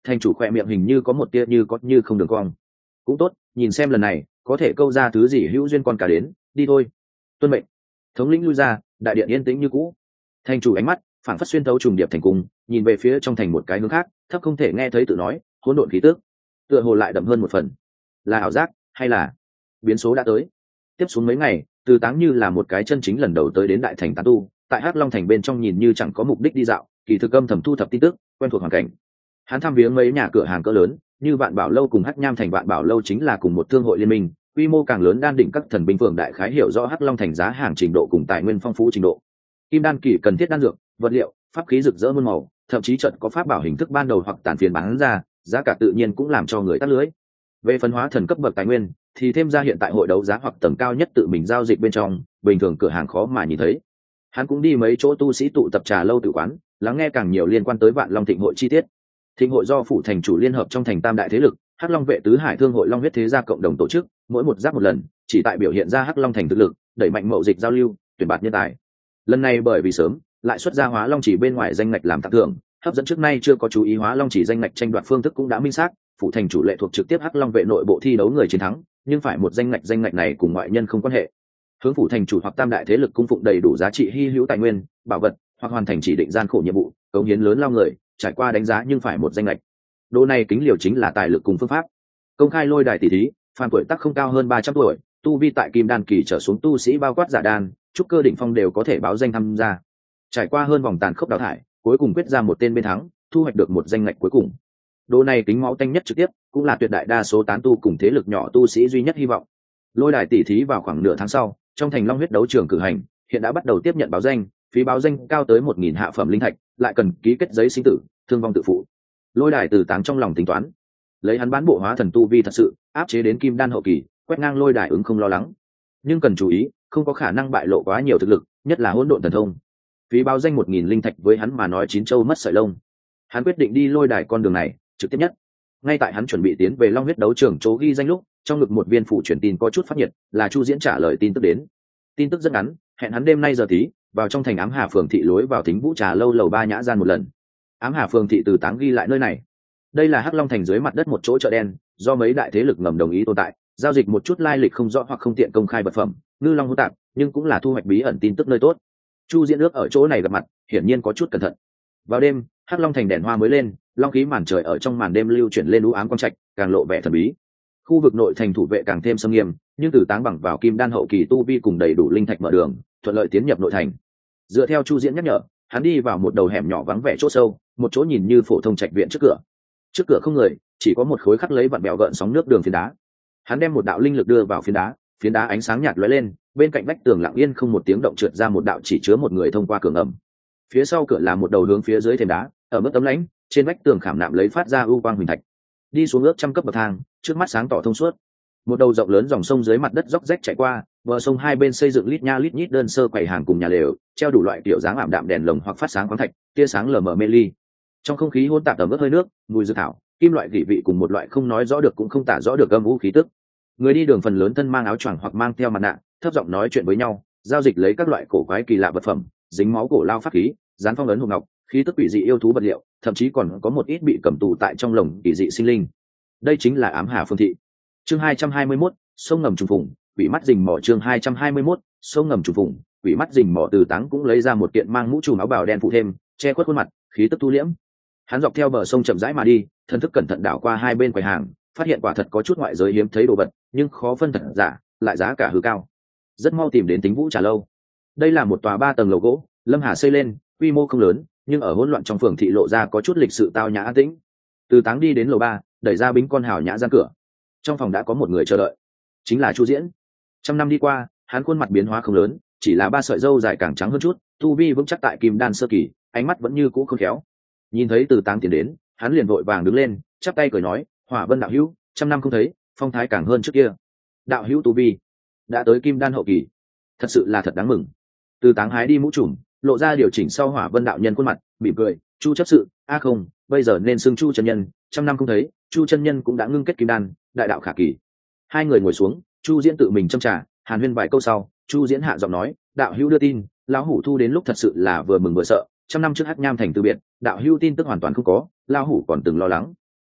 thành chủ khỏe miệng hình như có một tia như có như không đường cong. Cũng tốt, nhìn xem lần này có thể câu ra thứ gì hữu duyên con cả đến, đi thôi. Tuân mệnh. Thống lĩnh lui ra, đại điện yên tĩnh như cũ. Thành chủ ánh mắt phảng phất xuyên thấu trùng điệp thành cung, nhìn về phía trong thành một cái hướng khác, thấp không thể nghe thấy tự nói, hỗn độn khí tức, tựa hồ lại đậm hơn một phần. Là ảo giác hay là biến số đã tới? Tiếp xuống mấy ngày, Từ Táng như là một cái chân chính lần đầu tới đến đại thành tán tu, tại Hắc Long thành bên trong nhìn như chẳng có mục đích đi dạo, kỳ thực âm thầm thu thập tin tức, quen thuộc hoàn cảnh. Hắn thăm viếng mấy nhà cửa hàng cỡ lớn, như Vạn Bảo lâu cùng Hắc Nham thành. Vạn Bảo lâu chính là cùng một thương hội liên minh, quy mô càng lớn, đan đỉnh các thần binh phường đại khái hiểu rõ Hắc Long thành giá hàng trình độ cùng tài nguyên phong phú trình độ. Kim đan kỳ cần thiết đan dược, vật liệu, pháp khí rực rỡ muôn màu, thậm chí trận có pháp bảo hình thức ban đầu hoặc tàn phiền bán ra, giá cả tự nhiên cũng làm cho người tắt lưới. Về phân hóa thần cấp bậc tài nguyên thì thêm ra hiện tại hội đấu giá hoặc tầng cao nhất tự mình giao dịch bên trong, bình thường cửa hàng khó mà nhìn thấy. Hắn cũng đi mấy chỗ tu sĩ tụ tập trà lâu tự quán, lắng nghe càng nhiều liên quan tới Vạn Long Thịnh hội chi tiết. Thịnh hội do phủ thành chủ liên hợp trong thành tam đại thế lực, Hắc Long vệ tứ hải thương hội, Long huyết thế gia cộng đồng tổ chức, mỗi một giáp một lần, chỉ tại biểu hiện ra Hắc Long thành thực lực, đẩy mạnh mậu dịch giao lưu, tuyển bạt nhân tài. Lần này bởi vì sớm, lại xuất ra Hóa Long chỉ bên ngoài danh ngạch làm tặng thưởng, hấp dẫn trước nay chưa có chú ý Hóa Long chỉ danh ngạch tranh đoạt phương thức cũng đã minh xác, phủ thành chủ lệ thuộc trực tiếp Hắc Long vệ nội bộ thi đấu người chiến thắng, nhưng phải một danh ngạch này cùng ngoại nhân không quan hệ. Hướng phủ thành chủ hoặc tam đại thế lực cung phụng đầy đủ giá trị hy hữu tài nguyên, bảo vật, hoặc hoàn thành chỉ định gian khổ nhiệm vụ, cống hiến lớn lao người, trải qua đánh giá nhưng phải một danh ngạch. Độ này kính liều chính là tài lực cùng phương pháp. Công khai lôi đài tỷ thí, phàm tuổi tác không cao hơn 300 tuổi, tu vi tại kim đan kỳ trở xuống tu sĩ bao quát giả đan, trúc cơ đỉnh phong đều có thể báo danh tham gia. Trải qua hơn vòng tàn khốc đào thải, cuối cùng quyết ra một tên bên thắng, thu hoạch được một danh ngạch cuối cùng. Độ này kính máu tanh nhất trực tiếp, cũng là tuyệt đại đa số tán tu cùng thế lực nhỏ tu sĩ duy nhất hy vọng. Lôi đài tỷ thí vào khoảng nửa tháng sau, trong thành Long huyết đấu trường cử hành, hiện đã bắt đầu tiếp nhận báo danh, phí báo danh cao tới 1000 hạ phẩm linh thạch, lại cần ký kết giấy sinh tử, thương vong tự phụ. Lôi đài Từ Táng trong lòng tính toán, lấy hắn bán bộ hóa thần tu vi thật sự áp chế đến kim đan hậu kỳ, quét ngang lôi đài ứng không lo lắng, nhưng cần chú ý không có khả năng bại lộ quá nhiều thực lực, nhất là hỗn độn thần thông. Phí báo danh 1000 linh thạch với hắn mà nói chín châu mất sợi lông. Hắn quyết định đi lôi đài con đường này trực tiếp nhất. Ngay tại hắn chuẩn bị tiến về Long huyết đấu trường chỗ ghi danh lúc, trong ngực một viên phụ truyền tin có chút phát nhiệt, là Chu Diễn trả lời tin tức đến. Tin tức rất ngắn, hẹn hắn đêm nay giờ tí vào trong thành Ám Hà phường thị lối vào Thính Vũ trà lâu lầu 3 nhã gian một lần. Ám Hà phường thị Từ Táng ghi lại nơi này. Đây là Hắc Long thành dưới mặt đất một chỗ chợ đen, do mấy đại thế lực ngầm đồng ý tồn tại, giao dịch một chút lai lịch không rõ hoặc không tiện công khai vật phẩm, ngư long hỗn tạp, nhưng cũng là thu hoạch bí ẩn tin tức nơi tốt. Chu Diễn ước ở chỗ này gặp mặt, hiển nhiên có chút cẩn thận. Vào đêm, Hắc Long thành đèn hoa mới lên, long khí màn trời ở trong màn đêm lưu chuyển lên u ám quang trạch, càng lộ vẻ thần bí. Khu vực nội thành thủ vệ càng thêm nghiêm nghiêm, nhưng Từ Táng bằng vào kim đan hậu kỳ tu vi cùng đầy đủ linh thạch mở đường, thuận lợi tiến nhập nội thành. Dựa theo Chu Diễn nhắc nhở, hắn đi vào một đầu hẻm nhỏ vắng vẻ chỗ sâu, một chỗ nhìn như phổ thông trạch viện trước cửa. Trước cửa không người, chỉ có một khối khắc lấy vặn bèo gợn sóng nước đường phiến đá. Hắn đem một đạo linh lực đưa vào phiến đá ánh sáng nhạt lóe lên, bên cạnh vách tường lặng yên không một tiếng động trượt ra một đạo chỉ chứa một người thông qua cửa ngầm. Phía sau cửa là một đầu hướng phía dưới thềm đá, ở mức tấm lãnh, trên vách tường khảm nạm lấy phát ra ưu quang huỳnh thạch. Đi xuống ước trăm cấp bậc thang, trước mắt sáng tỏ thông suốt. Một đầu rộng lớn dòng sông dưới mặt đất róc rách chạy qua, bờ sông hai bên xây dựng lít nha lít nhít đơn sơ quầy hàng cùng nhà lều, treo đủ loại kiểu dáng ảm đạm đèn lồng hoặc phát sáng khoáng thạch, tia sáng lờ mờ mê ly. Trong không khí hỗn tạp tầm ướt hơi nước, mùi dược thảo, kim loại vị vị cùng một loại không nói rõ được cũng không tả rõ được âm u khí tức. Người đi đường phần lớn thân mang áo choàng hoặc mang theo mặt nạ, thấp giọng nói chuyện với nhau, giao dịch lấy các loại cổ quái kỳ lạ vật phẩm, dính máu cổ lao pháp khí, dán phong ấn hộp ngọc, khí tức quỷ dị yêu thú vật liệu, thậm chí còn có một ít bị cầm tù tại trong lồng kỳ dị sinh linh. Đây chính là Ám Hà phương thị. Chương 221, sông ngầm trùng phùng, quỷ mắt rình mỏ. Chương 221, sông ngầm trùng phùng, quỷ mắt rình mỏ. Từ Táng cũng lấy ra một kiện mang mũ trùm áo bào đen phụ thêm, che khuất khuôn mặt, khí tức thu liễm. Hắn dọc theo bờ sông chậm rãi mà đi, thần thức cẩn thận đảo qua hai bên quầy hàng, phát hiện quả thật có chút ngoại giới hiếm thấy đồ vật, nhưng khó phân thật giả, lại giá cả hư cao. Rất mau tìm đến Tính Vũ trà lâu. Đây là một tòa 3 tầng lầu gỗ, Lâm Hà xây lên, quy mô không lớn, nhưng ở hỗn loạn trong phường thị lộ ra có chút lịch sự tao nhã an tĩnh. Từ Táng đi đến lầu 3, đẩy ra bính con hào nhã gian cửa. Trong phòng đã có một người chờ đợi, chính là Chu Diễn. Trăm năm đi qua, hắn khuôn mặt biến hóa không lớn, chỉ là 3 sợi râu dài càng trắng hơn chút, tu vi vững chắc tại kim đan sơ kỳ, ánh mắt vẫn như cũ khôn khéo. Nhìn thấy Từ Táng tiến đến, hắn liền vội vàng đứng lên, chắp tay cười nói, Hỏa Vân đạo hữu, trăm năm không thấy, phong thái càng hơn trước kia. Đạo hữu tu vi đã tới kim đan hậu kỳ, thật sự là thật đáng mừng. Từ Táng hái đi mũ trùm, lộ ra điều chỉnh sau Hỏa Vân đạo nhân khuôn mặt, mỉm cười, Chu chấp sự, không, bây giờ nên xưng Chu chân nhân, trăm năm không thấy, Chu chân nhân cũng đã ngưng kết kim đan, đại đạo khả kỳ. Hai người ngồi xuống, Chu Diễn tự mình châm trà, hàn huyên vài câu sau, Chu Diễn hạ giọng nói, đạo hữu đưa tin, lão hủ thu đến lúc thật sự là vừa mừng vừa sợ. Trăm năm trước Hắc Nham thành từ biệt, đạo hữu tin tức hoàn toàn không có, lão hủ còn từng lo lắng.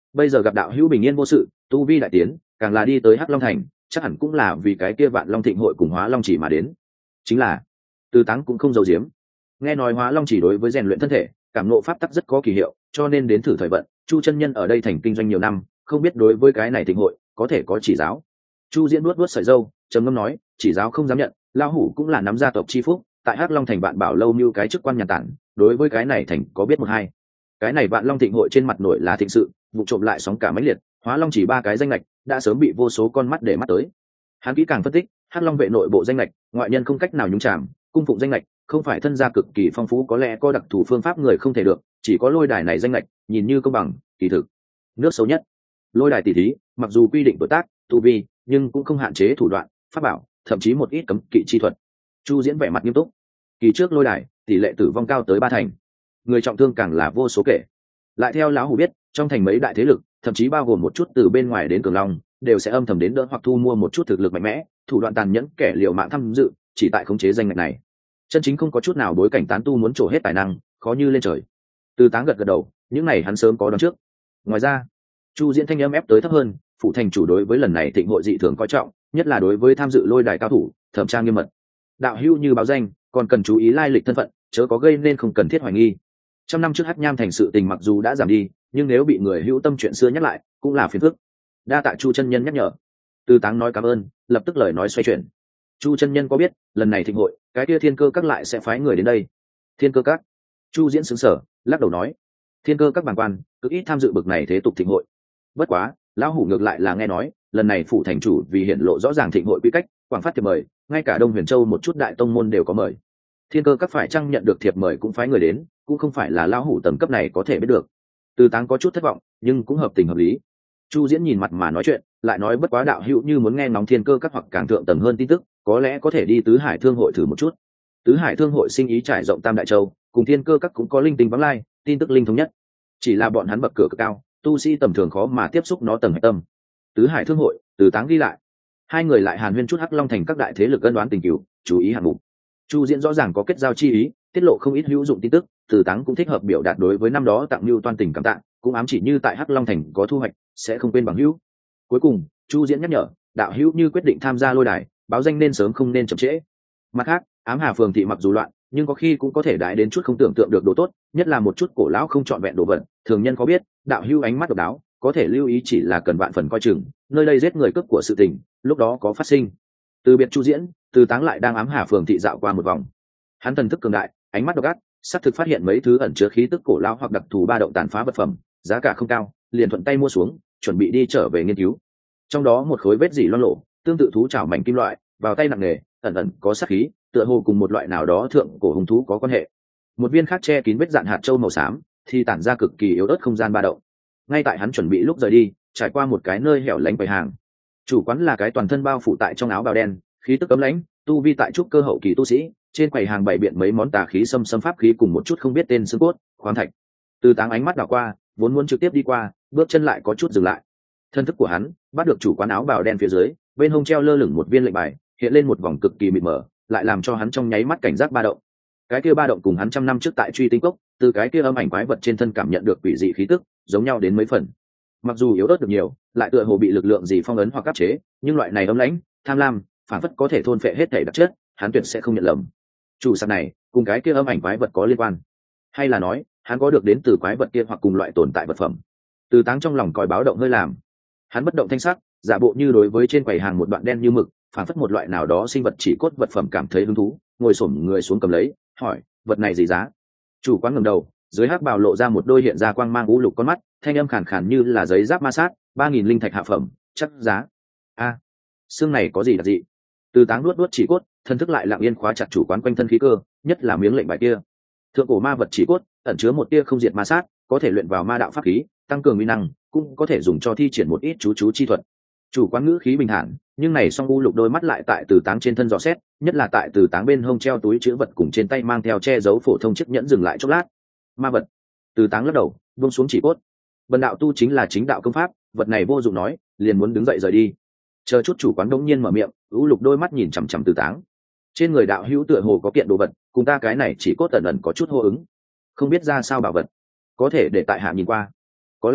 bây giờ gặp đạo hữu bình yên vô sự, tu vi đại tiến, càng là đi tới Hắc Long thành, chắc hẳn cũng là vì cái kia Vạn Long Thịnh hội cùng Hóa Long chỉ mà đến. Chính là Từ Táng cũng không giấu giếm, nghe nói Hóa Long chỉ đối với rèn luyện thân thể, cảm ngộ pháp tắc rất có kỳ hiệu, cho nên đến thử thời vận. Chu chân nhân ở đây thành kinh doanh nhiều năm, không biết đối với cái này thịnh hội có thể có chỉ giáo. Chu Diễn nuốt nuốt sợi râu, trầm ngâm nói, chỉ giáo không dám nhận, lão hủ cũng là nắm gia tộc chi phúc, tại Hắc Long thành bạn bảo lâu như cái chức quan nhà tản, đối với cái này thành có biết một hai. Cái này Vạn Long thịnh hội trên mặt nổi là thịnh sự, vụ trộm lại sóng cả mấy liệt, Hóa Long chỉ 3 cái danh lệch đã sớm bị vô số con mắt để mắt tới. Hắn kỹ càng phân tích, Hắc Long vệ nội bộ danh lệch, ngoại nhân không cách nào nhúng chạm, cung phụng danh lệch, không phải thân gia cực kỳ phong phú có lẽ có đặc thù phương pháp người không thể được, chỉ có lôi đài này danh lệch, nhìn như công bằng, kỳ thực nước xấu nhất. Lôi đài tỷ thí, mặc dù quy định tuổi tác, tu vi, nhưng cũng không hạn chế thủ đoạn, pháp bảo, thậm chí một ít cấm kỵ chi thuật. Chu Diễn vẻ mặt nghiêm túc. Kỳ trước lôi đài, tỷ lệ tử vong cao tới 3 thành, người trọng thương càng là vô số kể. Lại theo lão hủ biết, trong thành mấy đại thế lực, thậm chí bao gồm một chút từ bên ngoài đến cường long, đều sẽ âm thầm đến đỡ hoặc thu mua một chút thực lực mạnh mẽ, thủ đoạn tàn nhẫn kẻ liều mạng tham dự, chỉ tại khống chế danh ngạch này. Chân chính không có chút nào bối cảnh tán tu muốn trổ hết tài năng, khó như lên trời. Từ Táng gật gật đầu, những này hắn sớm có đoán trước. Ngoài ra, Chu Diễn thanh âm ép tới thấp hơn, phụ thành chủ đối với lần này thịnh hội dị thường coi trọng, nhất là đối với tham dự lôi đài cao thủ, thẩm tra nghiêm mật. Đạo hữu như báo danh, còn cần chú ý lai lịch thân phận, chớ có gây nên không cần thiết hoài nghi. Trăm năm trước Hắc Nham thành sự tình mặc dù đã giảm đi, nhưng nếu bị người hữu tâm chuyện xưa nhắc lại, cũng là phiền phức. Đa tạ Chu chân nhân nhắc nhở. Từ Táng nói cảm ơn, lập tức lời nói xoay chuyển. Chu chân nhân có biết, lần này thịnh hội, cái kia Thiên Cơ các lại sẽ phái người đến đây? Thiên Cơ các? Chu Diễn sững sờ, lắc đầu nói, Thiên Cơ các bàng quan, cực ít tham dự bực này thế tục thịnh hội. Bất quá, lão hủ ngược lại là nghe nói, lần này phủ thành chủ vì hiện lộ rõ ràng thịnh hội quy cách, quảng phát thiệp mời, ngay cả Đông Huyền Châu một chút đại tông môn đều có mời. Thiên Cơ các phải chăng nhận được thiệp mời cũng phái người đến, cũng không phải là lão hủ tầm cấp này có thể biết được. Từ Táng có chút thất vọng, nhưng cũng hợp tình hợp lý. Chu Diễn nhìn mặt mà nói chuyện, lại nói bất quá đạo hữu như muốn nghe ngóng Thiên Cơ các hoặc càng thượng tầng hơn tin tức, có lẽ có thể đi Tứ Hải Thương hội thử một chút. Tứ Hải Thương hội sinh ý trải rộng Tam Đại Châu, cùng Thiên Cơ các cũng có linh tinh vắng lai, tin tức linh thống nhất. Chỉ là bọn hắn bậc cửa cực cao, tu sĩ tầm thường khó mà tiếp xúc nó tầng hạch tâm. Tứ Hải Thương hội, Từ Táng ghi lại. Hai người lại hàn huyên chút Hắc Long thành các đại thế lực ân đoán tình cửu, chú ý hạng mục. Chu Diễn rõ ràng có kết giao chi ý, tiết lộ không ít hữu dụng tin tức, Từ Táng cũng thích hợp biểu đạt đối với năm đó tặng lưu toan tình cảm tạ, cũng ám chỉ như tại Hắc Long thành có thu hoạch, sẽ không quên bằng hữu. Cuối cùng, Chu Diễn nhắc nhở, đạo hữu như quyết định tham gia lôi đài, báo danh nên sớm không nên chậm trễ. Mặt khác, Ám Hà phường thị mặc dù loạn, nhưng có khi cũng có thể đãi đến chút không tưởng tượng được đồ tốt, nhất là một chút cổ lão không trọn vẹn đồ vật, thường nhân có biết, đạo hữu ánh mắt độc đáo, có thể lưu ý chỉ là cần vạn phần coi chừng, nơi đây giết người cướp của sự tình, lúc đó có phát sinh. Từ biệt Chu Diễn, Từ Táng lại đang Ám Hà phường thị dạo qua một vòng. Hắn thần thức cường đại, ánh mắt độc ác, xác thực phát hiện mấy thứ ẩn chứa khí tức cổ lão hoặc đặc thù ba động tàn phá vật phẩm, giá cả không cao, liền thuận tay mua xuống, chuẩn bị đi trở về nghiên cứu. Trong đó một khối vết dỉ loang lổ, tương tự thú chảo mảnh kim loại, vào tay nặng nề, ẩn ẩn có sát khí, tựa hồ cùng một loại nào đó thượng cổ hung thú có quan hệ. Một viên khác che kín vết dạn hạt châu màu xám, thì tản ra cực kỳ yếu ớt không gian ba động. Ngay tại hắn chuẩn bị lúc rời đi, trải qua một cái nơi hẻo lánh quầy hàng. Chủ quán là cái toàn thân bao phủ tại trong áo bào đen, khí tức cấm lãnh, tu vi tại trúc cơ hậu kỳ tu sĩ, trên quầy hàng bày biện mấy món tà khí xâm pháp khí cùng một chút không biết tên xương cốt, khoáng thạch. Từ Táng ánh mắt đảo qua, vốn muốn trực tiếp đi qua, bước chân lại có chút dừng lại. Thân thức của hắn bắt được chủ quán áo bào đen phía dưới, bên hông treo lơ lửng một viên lệnh bài, hiện lên một vòng cực kỳ mịt mờ, lại làm cho hắn trong nháy mắt cảnh giác ba động. Cái kia ba động cùng hắn trăm năm trước tại Truy Tinh Cốc, từ cái kia âm ảnh quái vật trên thân cảm nhận được quỷ dị khí tức, giống nhau đến mấy phần. Mặc dù yếu ớt được nhiều, lại tựa hồ bị lực lượng gì phong ấn hoặc áp chế, nhưng loại này âm lãnh, tham lam, phản phất có thể thôn phệ hết thảy đặc chất, hắn tuyệt sẽ không nhận lầm. Chủ sạp này cùng cái kia âm ảnh quái vật có liên quan, hay là nói hắn có được đến từ quái vật kia hoặc cùng loại tồn tại vật phẩm? Từ Táng trong lòng còi báo động hơi làm, hắn bất động thanh sắc, giả bộ như đối với trên quầy hàng một đoạn đen như mực, phản phất một loại nào đó sinh vật chỉ cốt vật phẩm cảm thấy hứng thú, ngồi xổm người xuống cầm lấy, hỏi, vật này gì giá? Chủ quán ngẩng đầu, dưới hắc bào lộ ra một đôi hiện ra quang mang u lục con mắt, thanh âm khàn khàn như là giấy giáp ma sát, 3000 linh thạch hạ phẩm, chắc giá. A, xương này có gì đặc dị? Từ Táng nuốt nuốt chỉ cốt, thân thức lại lặng yên khóa chặt chủ quán quanh thân khí cơ, nhất là miếng lệnh bài kia. Thượng cổ ma vật chỉ cốt, ẩn chứa một tia không diệt ma sát, có thể luyện vào ma đạo pháp khí, tăng cường uy năng, cũng có thể dùng cho thi triển một ít chú chi thuật. Chủ quán ngữ khí bình thản, nhưng này song u lục đôi mắt lại tại Từ Táng trên thân dò xét, nhất là tại Từ Táng bên hông treo túi chữ vật cùng trên tay mang theo che giấu phổ thông chiếc nhẫn dừng lại chốc lát. Ma vật. Từ Táng lắc đầu, buông xuống chỉ cốt. Bần đạo tu chính là chính đạo công pháp, vật này vô dụng nói, liền muốn đứng dậy rời đi. Chờ chút chủ quán đống nhiên mở miệng, u lục đôi mắt nhìn chằm chằm Từ Táng. Trên người đạo hữu tựa hồ có kiện đồ vật, cùng ta cái này chỉ cốt ẩn ẩn có chút hô ứng, không biết ra sao bảo vật, có thể để tại hạ nhìn qua. Có lẽ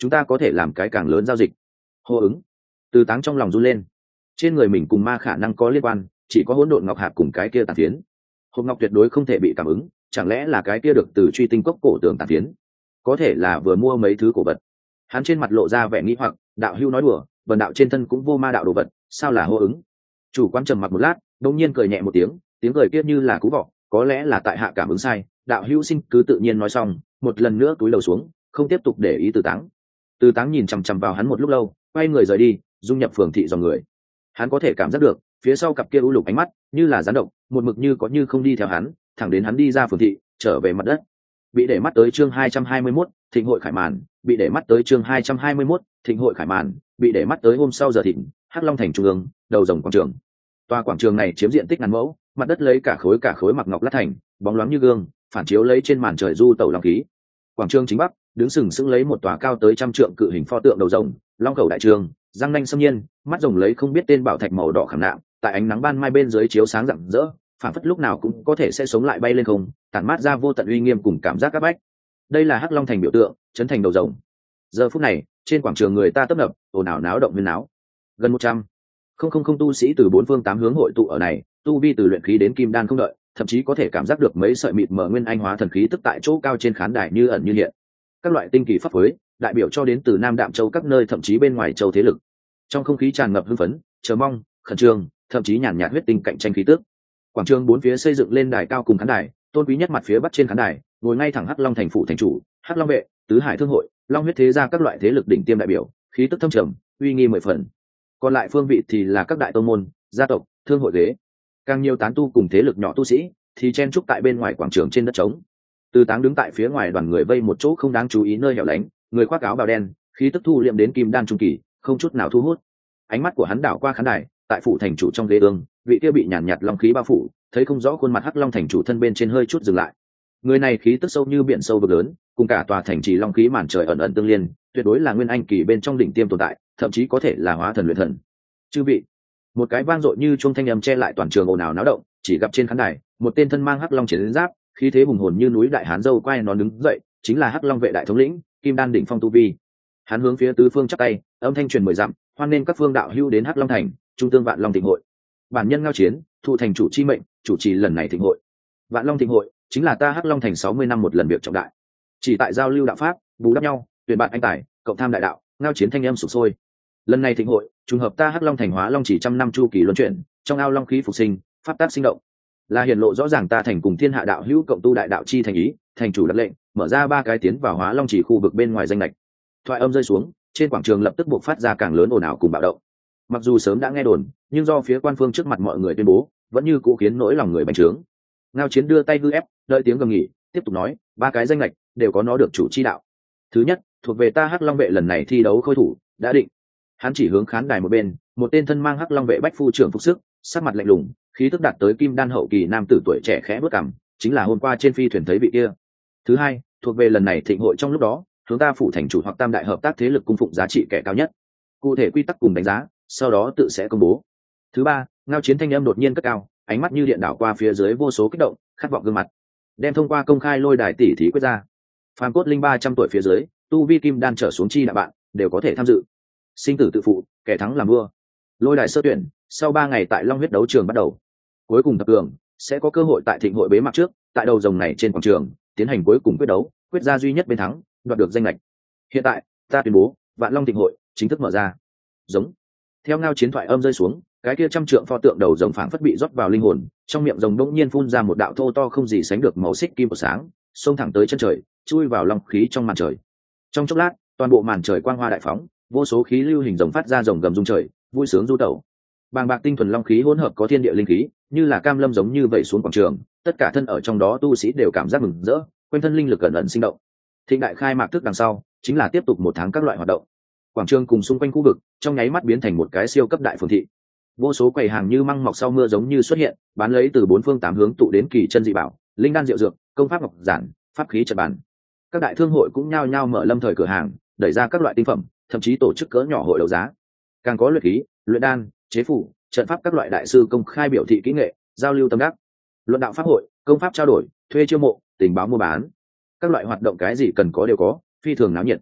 chúng ta có thể làm cái càng lớn giao dịch. Hô ứng. Từ Táng trong lòng run lên. Trên người mình cùng ma khả năng có liên quan, chỉ có hỗn độn ngọc hạp cùng cái kia tàn phiến. Hộp ngọc tuyệt đối không thể bị cảm ứng, chẳng lẽ là cái kia được từ truy tinh cốc cổ tường tàn phiến? Có thể là vừa mua mấy thứ cổ vật. Hắn trên mặt lộ ra vẻ nghi hoặc, đạo hưu nói đùa, vần đạo trên thân cũng vô ma đạo đồ vật, sao là hô ứng? Chủ quán trầm mặc một lát, đột nhiên cười nhẹ một tiếng, tiếng cười kia như là cú vọ, có lẽ là tại hạ cảm ứng sai, đạo hưu xin cứ tự nhiên nói xong, một lần nữa cúi đầu xuống, không tiếp tục để ý Từ Táng. Từ Táng nhìn chằm chằm vào hắn một lúc lâu, quay người rời đi, dung nhập phường thị dòng người. Hắn có thể cảm giác được, phía sau cặp kia u lục ánh mắt, như là gián động, một mực như có như không đi theo hắn, thẳng đến hắn đi ra phường thị, trở về mặt đất. Bị để mắt tới chương 221, Thịnh hội khải màn, bị để mắt tới chương 221, Thịnh hội khải màn, bị để mắt tới hôm sau giờ thịnh, Hắc Long thành trung ương, đầu rồng quảng trường. Tòa quảng trường này chiếm diện tích ngàn mẫu, mặt đất lấy cả khối mặc ngọc lát thành, bóng loáng như gương, phản chiếu lấy trên màn trời du tẩu long khí. Quảng trường chính bắc, đứng sừng sững lấy một tòa cao tới 100 trượng cự hình pho tượng đầu rồng, long khẩu đại trường, răng nanh xâm nhiên, mắt rồng lấy không biết tên bảo thạch màu đỏ khảm nạm, tại ánh nắng ban mai bên dưới chiếu sáng rạng rỡ, phản phất lúc nào cũng có thể sẽ sống lại bay lên không, tản mát ra vô tận uy nghiêm cùng cảm giác áp bách. Đây là Hắc Long thành biểu tượng, trấn thành đầu rồng. Giờ phút này, trên quảng trường người ta tấp nập, ồn ào náo động huyên náo. Gần 100 không tu sĩ từ bốn phương tám hướng hội tụ ở này, tu vi từ luyện khí đến kim đan không đợi, thậm chí có thể cảm giác được mấy sợi mịt mờ nguyên anh hóa thần khí tức tại chỗ cao trên khán đài như ẩn như hiện. Các loại tinh kỳ pháp phối, đại biểu cho đến từ Nam Đạm Châu các nơi thậm chí bên ngoài châu thế lực. Trong không khí tràn ngập hưng phấn, chờ mong, khẩn trương, thậm chí nhàn nhạt huyết tinh cạnh tranh khí tức. Quảng trường bốn phía xây dựng lên đài cao cùng khán đài, tôn quý nhất mặt phía bắc trên khán đài, ngồi ngay thẳng Hắc Long thành phủ thành chủ, Hắc Long vệ, tứ hải thương hội, Long huyết thế gia các loại thế lực đỉnh tiêm đại biểu, khí tức thâm trầm, uy nghi mười phần. Còn lại phương vị thì là các đại tông môn, gia tộc, thương hội ghế. Càng nhiều tán tu cùng thế lực nhỏ tu sĩ thì chen trúc tại bên ngoài quảng trường trên đất trống. Từ Táng đứng tại phía ngoài đoàn người vây một chỗ không đáng chú ý nơi hẻo lánh, người khoác áo bào đen, khí tức thu liệm đến kim đan trung kỳ, không chút nào thu hút. Ánh mắt của hắn đảo qua khán đài, tại phủ thành chủ trong ghế ương, vị kia bị nhàn nhạt long khí bao phủ, thấy không rõ khuôn mặt Hắc Long thành chủ thân bên trên hơi chút dừng lại. Người này khí tức sâu như biển sâu vực lớn, cùng cả tòa thành trì long khí màn trời ẩn ẩn tương liên, tuyệt đối là nguyên anh kỳ bên trong đỉnh tiêm tồn tại, thậm chí có thể là hóa thần luyện thần. Chư vị, một cái vang dội như chuông thanh âm che lại toàn trường ồn ào náo động, chỉ gặp trên khán đài, một tên thân mang Hắc Long chiến giáp, khí thế hùng hồn như núi đại hán dâu quay nón đứng dậy, chính là Hắc Long vệ đại thống lĩnh, kim đan đỉnh phong tu vi. Hắn hướng phía tứ phương chắp tay, âm thanh truyền 10 dặm, hoan nên các phương đạo hữu đến Hắc Long thành, trung tương Vạn Long thịnh hội. Bản nhân Ngao Chiến, thụ thành chủ chi mệnh, chủ trì lần này thịnh hội. Vạn Long thịnh hội chính là ta Hắc Long thành 60 năm một lần việc trọng đại. Chỉ tại giao lưu đạo pháp, bù đắp nhau, tuyển bạn anh tài, cộng tham đại đạo, Ngao Chiến thanh âm sục sôi. Lần này thịnh hội, trùng hợp ta Hắc Long thành hóa long chỉ 100 năm chu kỳ luân chuyển, trong ao long khí phục sinh, pháp tác sinh động, là hiển lộ rõ ràng ta thành cùng thiên hạ đạo hữu cộng tu đại đạo chi thành ý, thành chủ đặt lệnh, mở ra 3 cái tiến vào hóa long chỉ khu vực bên ngoài danh lệch. Thoại âm rơi xuống, trên quảng trường lập tức buộc phát ra càng lớn ồn ào cùng bạo động. Mặc dù sớm đã nghe đồn, nhưng do phía quan phương trước mặt mọi người tuyên bố, vẫn như cũ khiến nỗi lòng người bành trướng. Ngao Chiến đưa tay hư ép, đợi tiếng gầm nghỉ, tiếp tục nói, 3 cái danh lệch đều có nó được chủ chi đạo. Thứ nhất, thuộc về ta Hắc Long vệ lần này thi đấu khôi thủ, đã định. Hắn chỉ hướng khán đài một bên, một tên thân mang Hắc Long vệ bách phu trưởng phục sức, sắc mặt lạnh lùng, khí tức đạt tới kim đan hậu kỳ nam tử tuổi trẻ khẽ bước cằm, chính là hôm qua trên phi thuyền thấy vị kia. Thứ hai, thuộc về lần này thịnh hội trong lúc đó, chúng ta phủ thành chủ hoặc tam đại hợp tác thế lực cung phụng giá trị kẻ cao nhất. Cụ thể quy tắc cùng đánh giá, sau đó tự sẽ công bố. Thứ ba, Ngao Chiến thanh âm đột nhiên cất cao, ánh mắt như điện đảo qua phía dưới vô số kích động, khát vọng gương mặt. Đem thông qua công khai lôi đài tỷ thí quyết ra. Phàm cốt linh 300 tuổi phía dưới, tu vi kim đan trở xuống chi đạo bạn, đều có thể tham dự. Sinh tử tự phụ, kẻ thắng làm vua. Lôi đài sơ tuyển, sau 3 ngày tại Long huyết đấu trường bắt đầu. Cuối cùng thập cường sẽ có cơ hội tại thịnh hội bế mạc trước, tại đầu rồng này trên quảng trường, tiến hành cuối cùng quyết đấu, quyết ra duy nhất bên thắng, đoạt được danh lệch. Hiện tại, ta tuyên bố, Vạn Long thịnh hội chính thức mở ra. Giống. Theo Ngao Chiến thoại âm rơi xuống, cái kia 100 trượng pho tượng đầu rồng phảng phất bị rót vào linh hồn, trong miệng rồng đột nhiên phun ra một đạo thô to không gì sánh được màu xích kim của sáng, xông thẳng tới chân trời, chui vào long khí trong màn trời. Trong chốc lát, toàn bộ màn trời quang hoa đại phóng, vô số khí lưu hình rồng phát ra rồng gầm rung trời, vui sướng du tẩu. Bàng bạc tinh thuần long khí hỗn hợp có thiên địa linh khí, như là cam lâm giống như vậy xuống quảng trường, tất cả thân ở trong đó tu sĩ đều cảm giác mừng rỡ, quanh thân linh lực ẩn ẩn sinh động. Thịnh đại khai mạc thức đằng sau, chính là tiếp tục 1 tháng các loại hoạt động. Quảng trường cùng xung quanh khu vực, trong nháy mắt biến thành một cái siêu cấp đại phường thị. Vô số quầy hàng như măng mọc sau mưa giống như xuất hiện, bán lấy từ 4 phương 8 hướng tụ đến kỳ chân dị bảo, linh đan diệu dược, công pháp ngọc giản, pháp khí trận bàn. Các đại thương hội cũng nhao nhao mở lâm thời cửa hàng, đẩy ra các loại tinh phẩm, thậm chí tổ chức cỡ nhỏ hội đấu giá. Càng có luyện khí, luyện đan, chế phủ, trận pháp các loại đại sư công khai biểu thị kỹ nghệ, giao lưu tâm đắc. Luận đạo pháp hội, công pháp trao đổi, thuê chiêu mộ, tình báo mua bán. Các loại hoạt động cái gì cần có đều có, phi thường náo nhiệt.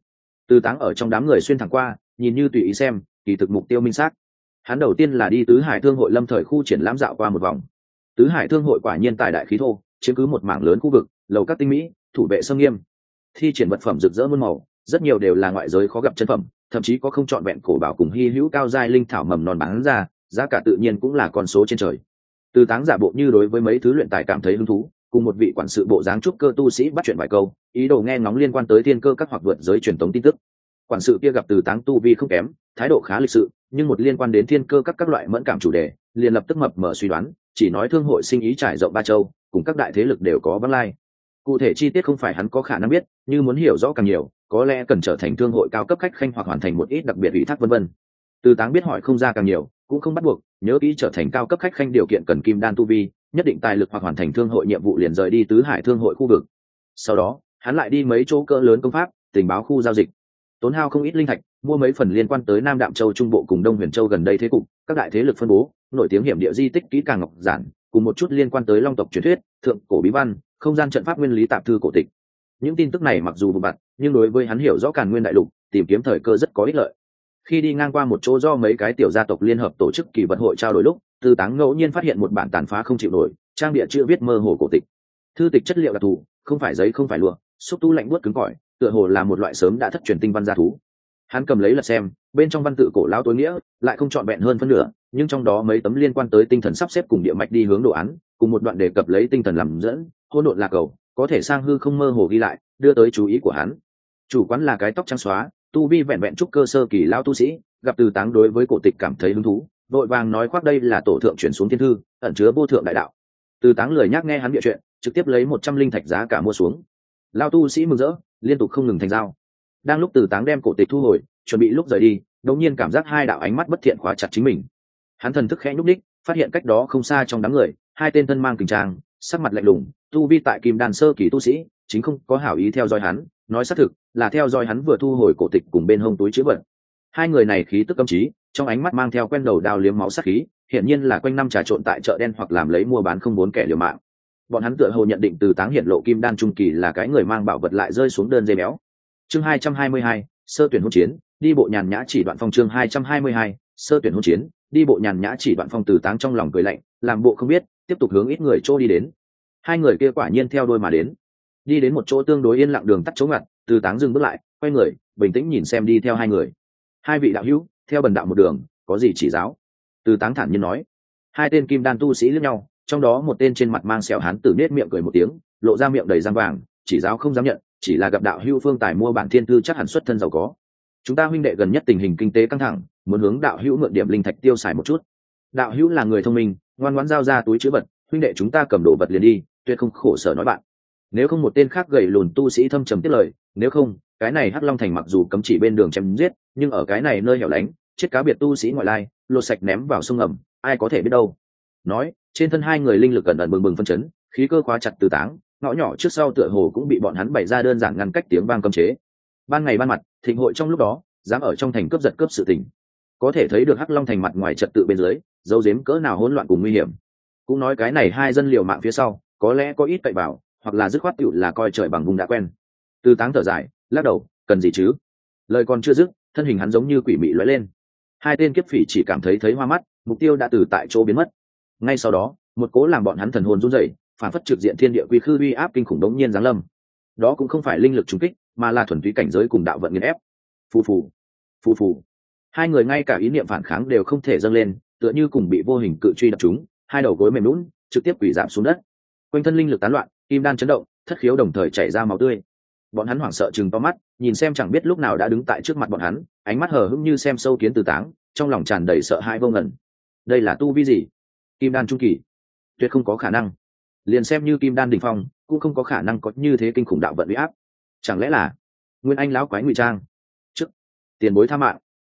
Từ Táng ở trong đám người xuyên thẳng qua, nhìn như tùy ý xem, kỳ thực mục tiêu minh xác. Hắn đầu tiên là đi tứ hải thương hội lâm thời khu triển lãm dạo qua một vòng. Tứ hải thương hội quả nhiên tài đại khí thô, chiếm cứ một mảng lớn khu vực, lầu các tinh mỹ, thủ vệ sông nghiêm, thi triển vật phẩm rực rỡ muôn màu, rất nhiều đều là ngoại giới khó gặp chân phẩm, thậm chí có không trọn vẹn cổ bảo cùng hy hữu cao giai linh thảo mầm non bán ra, giá cả tự nhiên cũng là con số trên trời. Từ Táng giả bộ như đối với mấy thứ luyện tài cảm thấy hứng thú, cùng một vị quản sự bộ dáng trúc cơ tu sĩ bắt chuyện vài câu, ý đồ nghe ngóng liên quan tới thiên cơ các hoặc vượt giới truyền thống tin tức. Quản sự kia gặp Từ Táng tu vi không kém, thái độ khá lịch sự, nhưng một liên quan đến thiên cơ các loại mẫn cảm chủ đề, liền lập tức mập mờ suy đoán, chỉ nói thương hội sinh ý trải rộng ba châu, cùng các đại thế lực đều có vắng lai. Cụ thể chi tiết không phải hắn có khả năng biết, như muốn hiểu rõ càng nhiều, có lẽ cần trở thành thương hội cao cấp khách khanh hoặc hoàn thành một ít đặc biệt ủy thác vân vân. Từ Táng biết hỏi không ra càng nhiều, cũng không bắt buộc, nhớ kỹ trở thành cao cấp khách khanh điều kiện cần kim đan tu vi, nhất định tài lực hoặc hoàn thành thương hội nhiệm vụ liền rời đi tứ hải thương hội khu vực. Sau đó, hắn lại đi mấy chỗ cỡ lớn công pháp, tình báo khu giao dịch, tốn hao không ít linh thạch, mua mấy phần liên quan tới Nam Đạm Châu Trung Bộ cùng Đông Huyền Châu gần đây thế cục, các đại thế lực phân bố, nổi tiếng hiểm địa di tích kỹ càng ngọc giản, cùng một chút liên quan tới Long tộc truyền thuyết, thượng cổ bí văn, không gian trận pháp nguyên lý tạp thư cổ tịch. Những tin tức này mặc dù bù bặt, nhưng đối với hắn hiểu rõ Càn Nguyên đại lục, tìm kiếm thời cơ rất có ích lợi. Khi đi ngang qua một chỗ do mấy cái tiểu gia tộc liên hợp tổ chức kỳ vật hội trao đổi lúc, Từ Táng ngẫu nhiên phát hiện một bản tàn phá không chịu nổi, trang bìa chữ viết mơ hồ cổ tịch. Thư tịch chất liệu đặc thù, không phải giấy không phải lụa, xúc tu lạnh buốt cứng cỏi, tựa hồ là một loại sớm đã thất truyền tinh văn gia thú. Hắn cầm lấy lật xem, bên trong văn tự cổ lão tối nghĩa, lại không trọn vẹn hơn phân nửa, nhưng trong đó mấy tấm liên quan tới tinh thần sắp xếp cùng địa mạch đi hướng đồ án, cùng một đoạn đề cập lấy tinh thần làm dẫn, hỗn độn là cầu, có thể sang hư không mơ hồ ghi lại, đưa tới chú ý của hắn. Chủ quán là cái tóc trắng xóa, tu vi vẹn vẹn trúc cơ sơ kỳ lão tu sĩ, gặp Từ Táng đối với cổ tịch cảm thấy hứng thú, vội vàng nói khoác đây là tổ thượng chuyển xuống thiên thư, ẩn chứa vô thượng đại đạo. Từ Táng lười nhắc nghe hắn bịa chuyện, trực tiếp lấy 100 linh thạch giá cả mua xuống. Lão tu sĩ mừng rỡ, liên tục không ngừng thành giao. Đang lúc Từ Táng đem cổ tịch thu hồi, chuẩn bị lúc rời đi, đột nhiên cảm giác hai đạo ánh mắt bất thiện khóa chặt chính mình. Hắn thần thức khẽ nhúc đích, phát hiện cách đó không xa trong đám người, hai tên thân mang kình trang, sắc mặt lạnh lùng, tu vi tại kim đan sơ kỳ tu sĩ, chính không có hảo ý theo dõi hắn, nói xác thực là theo dõi hắn vừa thu hồi cổ tịch cùng bên hông túi chứa vật. Hai người này khí tức cấm chí, trong ánh mắt mang theo quen đầu đao liếm máu sát khí, hiển nhiên là quanh năm trà trộn tại chợ đen hoặc làm lấy mua bán không bốn kẻ liều mạng. Bọn hắn tựa hồ nhận định Từ Táng hiện lộ kim đan trung kỳ là cái người mang bảo vật lại rơi xuống đơn dây béo. Chương 222, sơ tuyển hôn chiến, đi bộ nhàn nhã chỉ đoạn phong. Chương 222, sơ tuyển hôn chiến, đi bộ nhàn nhã chỉ đoạn phong. Từ Táng trong lòng cười lạnh, làm bộ không biết, tiếp tục hướng ít người chỗ đi đến. Hai người kia quả nhiên theo đôi mà đến, đi đến một chỗ tương đối yên lặng đường tắt chỗ ngặt. Từ Táng dừng bước lại, quay người, bình tĩnh nhìn xem đi theo hai người. Hai vị đạo hữu, theo bần đạo một đường, có gì chỉ giáo? Từ Táng thản nhiên nói. Hai tên kim đan tu sĩ liếc nhau, trong đó một tên trên mặt mang sẹo hán tử nết miệng cười một tiếng, lộ ra miệng đầy răng vàng, chỉ giáo không dám nhận, chỉ là gặp đạo hữu phương tài mua bản thiên thư chắc hẳn xuất thân giàu có. Chúng ta huynh đệ gần nhất tình hình kinh tế căng thẳng, muốn hướng đạo hữu mượn điểm linh thạch tiêu xài một chút. Đạo hữu là người thông minh, ngoan ngoãn giao ra túi chứa vật, huynh đệ chúng ta cầm đồ vật liền đi, tuyệt không khổ sở nói bạn. Nếu không một tên khác gầy lùn tu sĩ thâm trầm tiếp lời, nếu không, cái này Hắc Long thành mặc dù cấm chỉ bên đường chém giết, nhưng ở cái này nơi hẻo lánh, chết cá biệt tu sĩ ngoại lai, lột sạch ném vào sông ngầm, ai có thể biết đâu. Nói, trên thân hai người linh lực cẩn ẩn bừng bừng phân chấn, khí cơ khóa chặt Từ Táng, ngõ nhỏ trước sau tựa hồ cũng bị bọn hắn bày ra đơn giản ngăn cách tiếng vang cấm chế. Ban ngày ban mặt, thịnh hội trong lúc đó, dám ở trong thành cướp giật cướp sự tình, có thể thấy được Hắc Long thành mặt ngoài trật tự bên dưới, dấu giếm cỡ nào hỗn loạn cùng nguy hiểm. Cũng nói cái này hai dân liều mạng phía sau, có lẽ có ít cậy vào, hoặc là dứt khoát tựu là coi trời bằng vùng đã quen. Từ Táng thở dài, lắc đầu, cần gì chứ? Lời còn chưa dứt, thân hình hắn giống như quỷ mị lóe lên. Hai tên kiếp phỉ chỉ cảm thấy hoa mắt, mục tiêu đã từ tại chỗ biến mất. Ngay sau đó, một cố làm bọn hắn thần hồn run rẩy, phản phất trực diện thiên địa quy khư uy áp kinh khủng đống nhiên giáng lâm. Đó cũng không phải linh lực trùng kích, mà là thuần túy cảnh giới cùng đạo vận nghiền ép. Phù phù, phù phù. Hai người ngay cả ý niệm phản kháng đều không thể dâng lên, tựa như cùng bị vô hình cự truy đập chúng, hai đầu gối mềm nhũn, trực tiếp quỳ rạp xuống đất. Quanh thân linh lực tán loạn, kim đan chấn động, thất khiếu đồng thời chảy ra máu tươi. Bọn hắn hoảng sợ trừng to mắt, nhìn xem chẳng biết lúc nào đã đứng tại trước mặt bọn hắn, ánh mắt hờ hững như xem sâu kiến Từ Táng, trong lòng tràn đầy sợ hãi vô ngần. Đây là tu vi gì? Kim đan trung kỳ? Tuyệt không có khả năng. Liền xem như kim đan đỉnh phong, cũng không có khả năng có như thế kinh khủng đạo vận uy áp. Chẳng lẽ là Nguyên Anh lão quái ngụy trang? Trước, tiền bối tha mạng.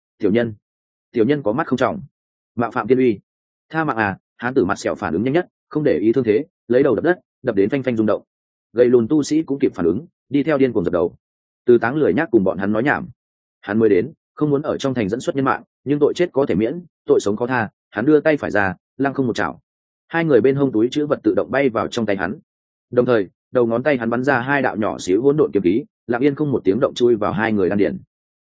Tiểu nhân có mắt không trọng, mạo phạm tiên uy. Tha mạng à? Hán tử mặt sẹo phản ứng nhanh nhất, không để ý thương thế, lấy đầu đập đất, đập đến phanh phanh rung động. Gầy lùn tu sĩ cũng kịp phản ứng, đi theo điên cuồng dập đầu. Từ Táng lười nhác cùng bọn hắn nói nhảm. Hắn mới đến, không muốn ở trong thành dẫn xuất nhân mạng, nhưng tội chết có thể miễn, tội sống khó tha. Hắn đưa tay phải ra, lăng không một chảo. Hai người bên hông túi chữ vật tự động bay vào trong tay hắn. Đồng thời, đầu ngón tay hắn bắn ra hai đạo nhỏ xíu hỗn độn kiếm khí, lặng yên không một tiếng động chui vào hai người đan điền.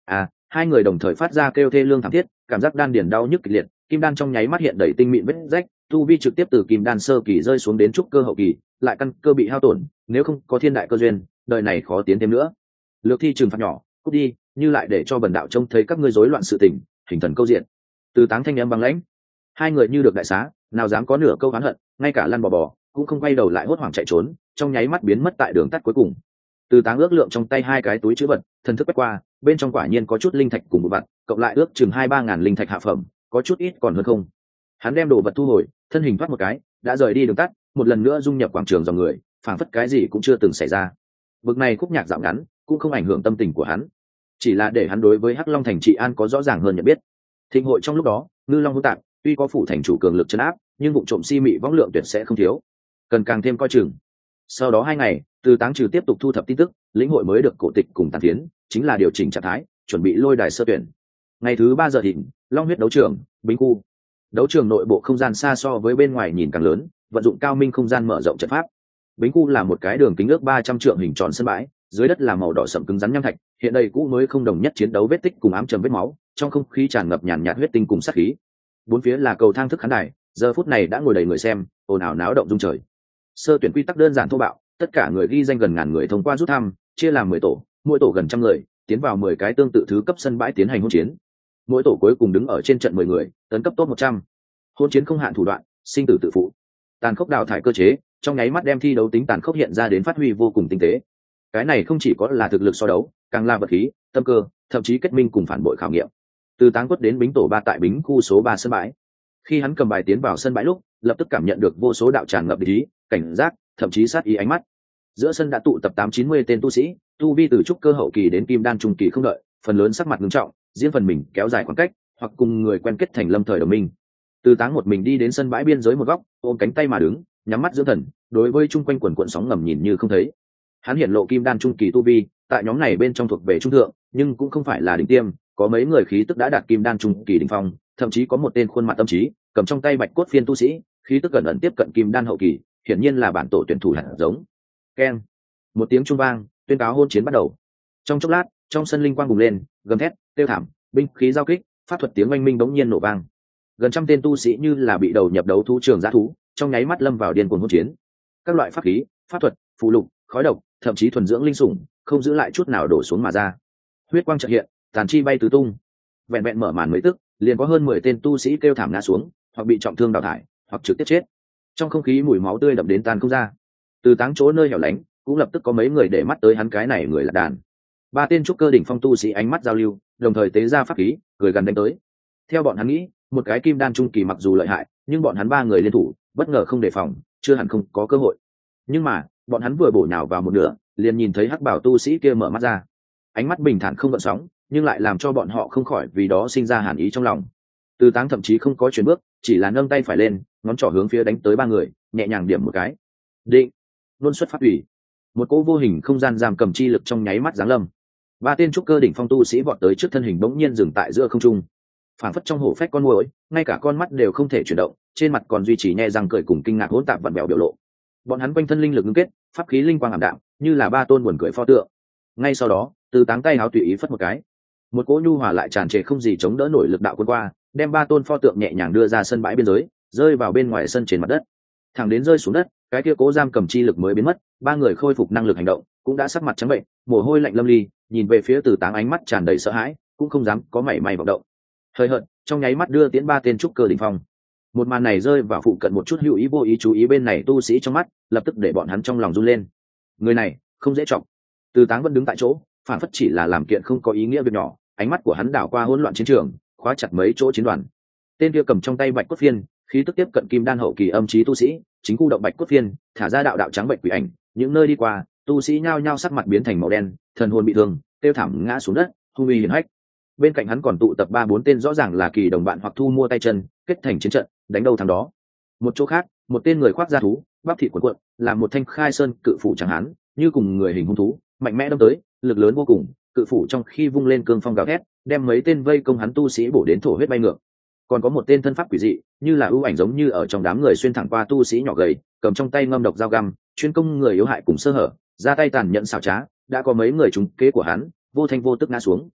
Hai người đồng thời phát ra kêu thê lương thảm thiết, cảm giác đan điền đau nhức kịch liệt, kim đan trong nháy mắt hiện đầy tinh mịn vết rách, tu vi trực tiếp từ kim đan sơ kỳ rơi xuống đến trúc cơ hậu kỳ, lại căn cơ bị hao tổn, nếu không có thiên đại cơ duyên, đời này khó tiến thêm nữa. Lược thi trừng phạt nhỏ, cút đi, như lại để cho bần đạo trông thấy các ngươi rối loạn sự tình, hình thần câu diện. Từ Táng thanh âm băng lãnh. Hai người như được đại xá, nào dám có nửa câu oán hận, ngay cả lăn bò cũng không quay đầu lại hốt hoảng chạy trốn, trong nháy mắt biến mất tại đường tắt cuối cùng. Từ Táng ước lượng trong tay hai cái túi trữ vật, thần thức quét qua, bên trong quả nhiên có chút linh thạch cùng một vật, cộng lại ước chừng 2-3 ngàn linh thạch hạ phẩm, có chút ít còn hơn không. Hắn đem đồ vật thu hồi, thân hình thoát một cái, đã rời đi đường tắt, một lần nữa dung nhập quảng trường dòng người, phảng phất cái gì cũng chưa từng xảy ra. Bực này khúc nhạc dạo ngắn, cũng không ảnh hưởng tâm tình của hắn, chỉ là để hắn đối với Hắc Long thành trị an có rõ ràng hơn nhận biết. Thịnh hội trong lúc đó, ngư long hỗn tạp, tuy có phủ thành chủ cường lực trấn áp, nhưng vụ trộm si mị võng lượng tuyệt sẽ không thiếu, cần càng thêm coi chừng. Sau đó 2 ngày, Từ Táng trừ tiếp tục thu thập tin tức, lĩnh hội mới được cổ tịch cùng tàn phiến, chính là điều chỉnh trạng thái, chuẩn bị lôi đài sơ tuyển. Ngày thứ 3 giờ thịnh, Long huyết đấu trường, Bính khu. Đấu trường nội bộ không gian xa so với bên ngoài nhìn càng lớn, vận dụng cao minh không gian mở rộng trận pháp. Bính khu là một cái đường kính ước 300 trượng hình tròn sân bãi, dưới đất là màu đỏ sẫm cứng rắn nham thạch, hiện đây cũ mới không đồng nhất chiến đấu vết tích cùng ám trầm vết máu, trong không khí tràn ngập nhàn nhạt huyết tinh cùng sát khí. Bốn phía là cầu thang thức khán đài, giờ phút này đã ngồi đầy người xem, ồn ào náo động rung trời. Sơ tuyển quy tắc đơn giản thô bạo, tất cả người ghi danh gần ngàn người thông qua rút thăm, chia làm 10 tổ, mỗi tổ gần 100 người, tiến vào 10 cái tương tự thứ cấp sân bãi tiến hành hỗn chiến. Mỗi tổ cuối cùng đứng ở trên trận 10 người, tấn cấp top 100. Hỗn chiến không hạn thủ đoạn, sinh tử tự phụ. Tàn khốc đào thải cơ chế, trong nháy mắt đem thi đấu tính tàn khốc hiện ra đến phát huy vô cùng tinh tế. Cái này không chỉ có là thực lực so đấu, càng là vật khí, tâm cơ, thậm chí kết minh cùng phản bội khảo nghiệm. Từ Táng Quất đến Bính tổ 3 tại Bính khu số 3 sân bãi. Khi hắn cầm bài tiến vào sân bãi lúc, lập tức cảm nhận được vô số đạo tràn ngập địch ý, cảnh giác, thậm chí sát ý ánh mắt. Giữa sân đã tụ tập 890 tên tu sĩ, tu vi từ trúc cơ hậu kỳ đến kim đan trung kỳ không đợi, phần lớn sắc mặt nghiêm trọng, riêng phần mình kéo dài khoảng cách, hoặc cùng người quen kết thành lâm thời đồng minh. Từ Táng một mình đi đến sân bãi biên giới một góc, ôm cánh tay mà đứng, nhắm mắt dưỡng thần, đối với chung quanh quần cuộn sóng ngầm nhìn như không thấy. Hắn hiện lộ kim đan trung kỳ tu vi, tại nhóm này bên trong thuộc về trung thượng, nhưng cũng không phải là đỉnh tiêm, có mấy người khí tức đã đạt kim đan trung kỳ đỉnh phong, thậm chí có một tên khuôn mặt tâm trí, cầm trong tay bạch cốt phiên tu sĩ, khí tức gần ẩn tiếp cận kim đan hậu kỳ, hiển nhiên là bản tổ tuyển thủ hạt giống. Keng, một tiếng chuông vang, tuyên cáo hôn chiến bắt đầu. Trong chốc lát, trong sân linh quang bùng lên, gầm thét, tiêu thảm, binh khí giao kích, pháp thuật tiếng oanh minh bỗng nhiên nổ vang. Gần trăm tên tu sĩ như là bị đầu nhập đấu thú trường dã thú, trong nháy mắt lâm vào điên cuồng hỗn chiến. Các loại pháp khí, pháp thuật, phù lục, khói độc, thậm chí thuần dưỡng linh sủng, không giữ lại chút nào đổ xuống mà ra. Huyết quang chợt hiện, tàn chi bay tứ tung. Vẹn vẹn mở màn mấy tức, liền có hơn 10 tên tu sĩ kêu thảm ngã xuống, hoặc bị trọng thương đào thải, hoặc trực tiếp chết. Trong không khí mùi máu tươi đậm đến tan không ra. Từ Táng chỗ nơi hẻo lánh, cũng lập tức có mấy người để mắt tới hắn cái này người là đàn. 3 tên trúc cơ đỉnh phong tu sĩ ánh mắt giao lưu, đồng thời tế ra pháp khí, cười gần đánh tới. Theo bọn hắn nghĩ, một cái kim đan trung kỳ mặc dù lợi hại, nhưng bọn hắn 3 người liên thủ, bất ngờ không đề phòng, chưa hẳn không có cơ hội. Nhưng mà, bọn hắn vừa bổ nhào vào một nửa, liền nhìn thấy hắc bảo tu sĩ kia mở mắt ra. Ánh mắt bình thản không gợn sóng, nhưng lại làm cho bọn họ không khỏi vì đó sinh ra hàn ý trong lòng. Từ Táng thậm chí không có chuyển bước, chỉ là nâng tay phải lên, ngón trỏ hướng phía đánh tới 3 người, nhẹ nhàng điểm một cái. Định, luân xuất pháp ủy. Một cỗ vô hình không gian giam cầm chi lực trong nháy mắt giáng lâm. 3 tên trúc cơ đỉnh phong tu sĩ vọt tới trước thân hình bỗng nhiên dừng tại giữa không trung. Phản phất trong hổ phách con muỗi, ngay cả con mắt đều không thể chuyển động, trên mặt còn duy trì nhe răng cười cùng kinh ngạc hỗn tạp vặn vẹo biểu lộ. Bọn hắn quanh thân linh lực ngưng kết, pháp khí linh quang ảm đạm, như là 3 tôn buồn cười pho tượng. Ngay sau đó, Từ Táng tay háo tùy ý phất một cái, một cỗ nhu hòa lại tràn trề không gì chống đỡ nổi lực đạo cuốn qua, đem 3 tôn pho tượng nhẹ nhàng đưa ra sân bãi biên giới, rơi vào bên ngoài sân trên mặt đất. Thẳng đến rơi xuống đất, cái kia cố giam cầm chi lực mới biến mất, 3 người khôi phục năng lực hành động, cũng đã sắc mặt trắng bệnh, mồ hôi lạnh lâm ly, nhìn về phía Từ Táng ánh mắt tràn đầy sợ hãi, cũng không dám có mảy may vọng động. Hơi hợt, trong nháy mắt đưa tiến 3 tên trúc cơ đỉnh phong. Một màn này rơi vào phụ cận một chút hữu ý vô ý chú ý bên này tu sĩ trong mắt, lập tức để bọn hắn trong lòng run lên. Người này không dễ trọng. Từ Táng vẫn đứng tại chỗ, phản phất chỉ là làm kiện không có ý nghĩa việc nhỏ, ánh mắt của hắn đảo qua hỗn loạn chiến trường, khóa chặt mấy chỗ chiến đoàn. Tên kia cầm trong tay bạch cốt phiên, khí tức tiếp cận kim đan hậu kỳ âm chí tu sĩ, chính khu động bạch cốt phiên, thả ra đạo đạo trắng bệnh quỷ ảnh, những nơi đi qua, tu sĩ nhao nhao sắc mặt biến thành màu đen, thần hồn bị thương, tiêu thảm ngã xuống đất, hung uy hiển hách. Bên cạnh hắn còn tụ tập 3-4 tên rõ ràng là kỳ đồng bạn hoặc thu mua tay chân, kết thành chiến trận, đánh đâu thắng đó. Một chỗ khác, một tên người khoác da thú, bắp thịt cuộn cuộn, làm một thanh khai sơn cự phủ chẳng hán, như cùng người hình hung thú, mạnh mẽ đâm tới, lực lớn vô cùng, cự phủ trong khi vung lên cương phong gào thét, đem mấy tên vây công hắn tu sĩ bổ đến thổ huyết bay ngược. Còn có một tên thân pháp quỷ dị, như là ưu ảnh giống như ở trong đám người xuyên thẳng qua tu sĩ nhỏ gầy, cầm trong tay ngâm độc dao găm, chuyên công người yếu hại cùng sơ hở, ra tay tàn nhẫn xảo trá, đã có mấy người trúng kế của hắn, vô thanh vô tức ngã xuống.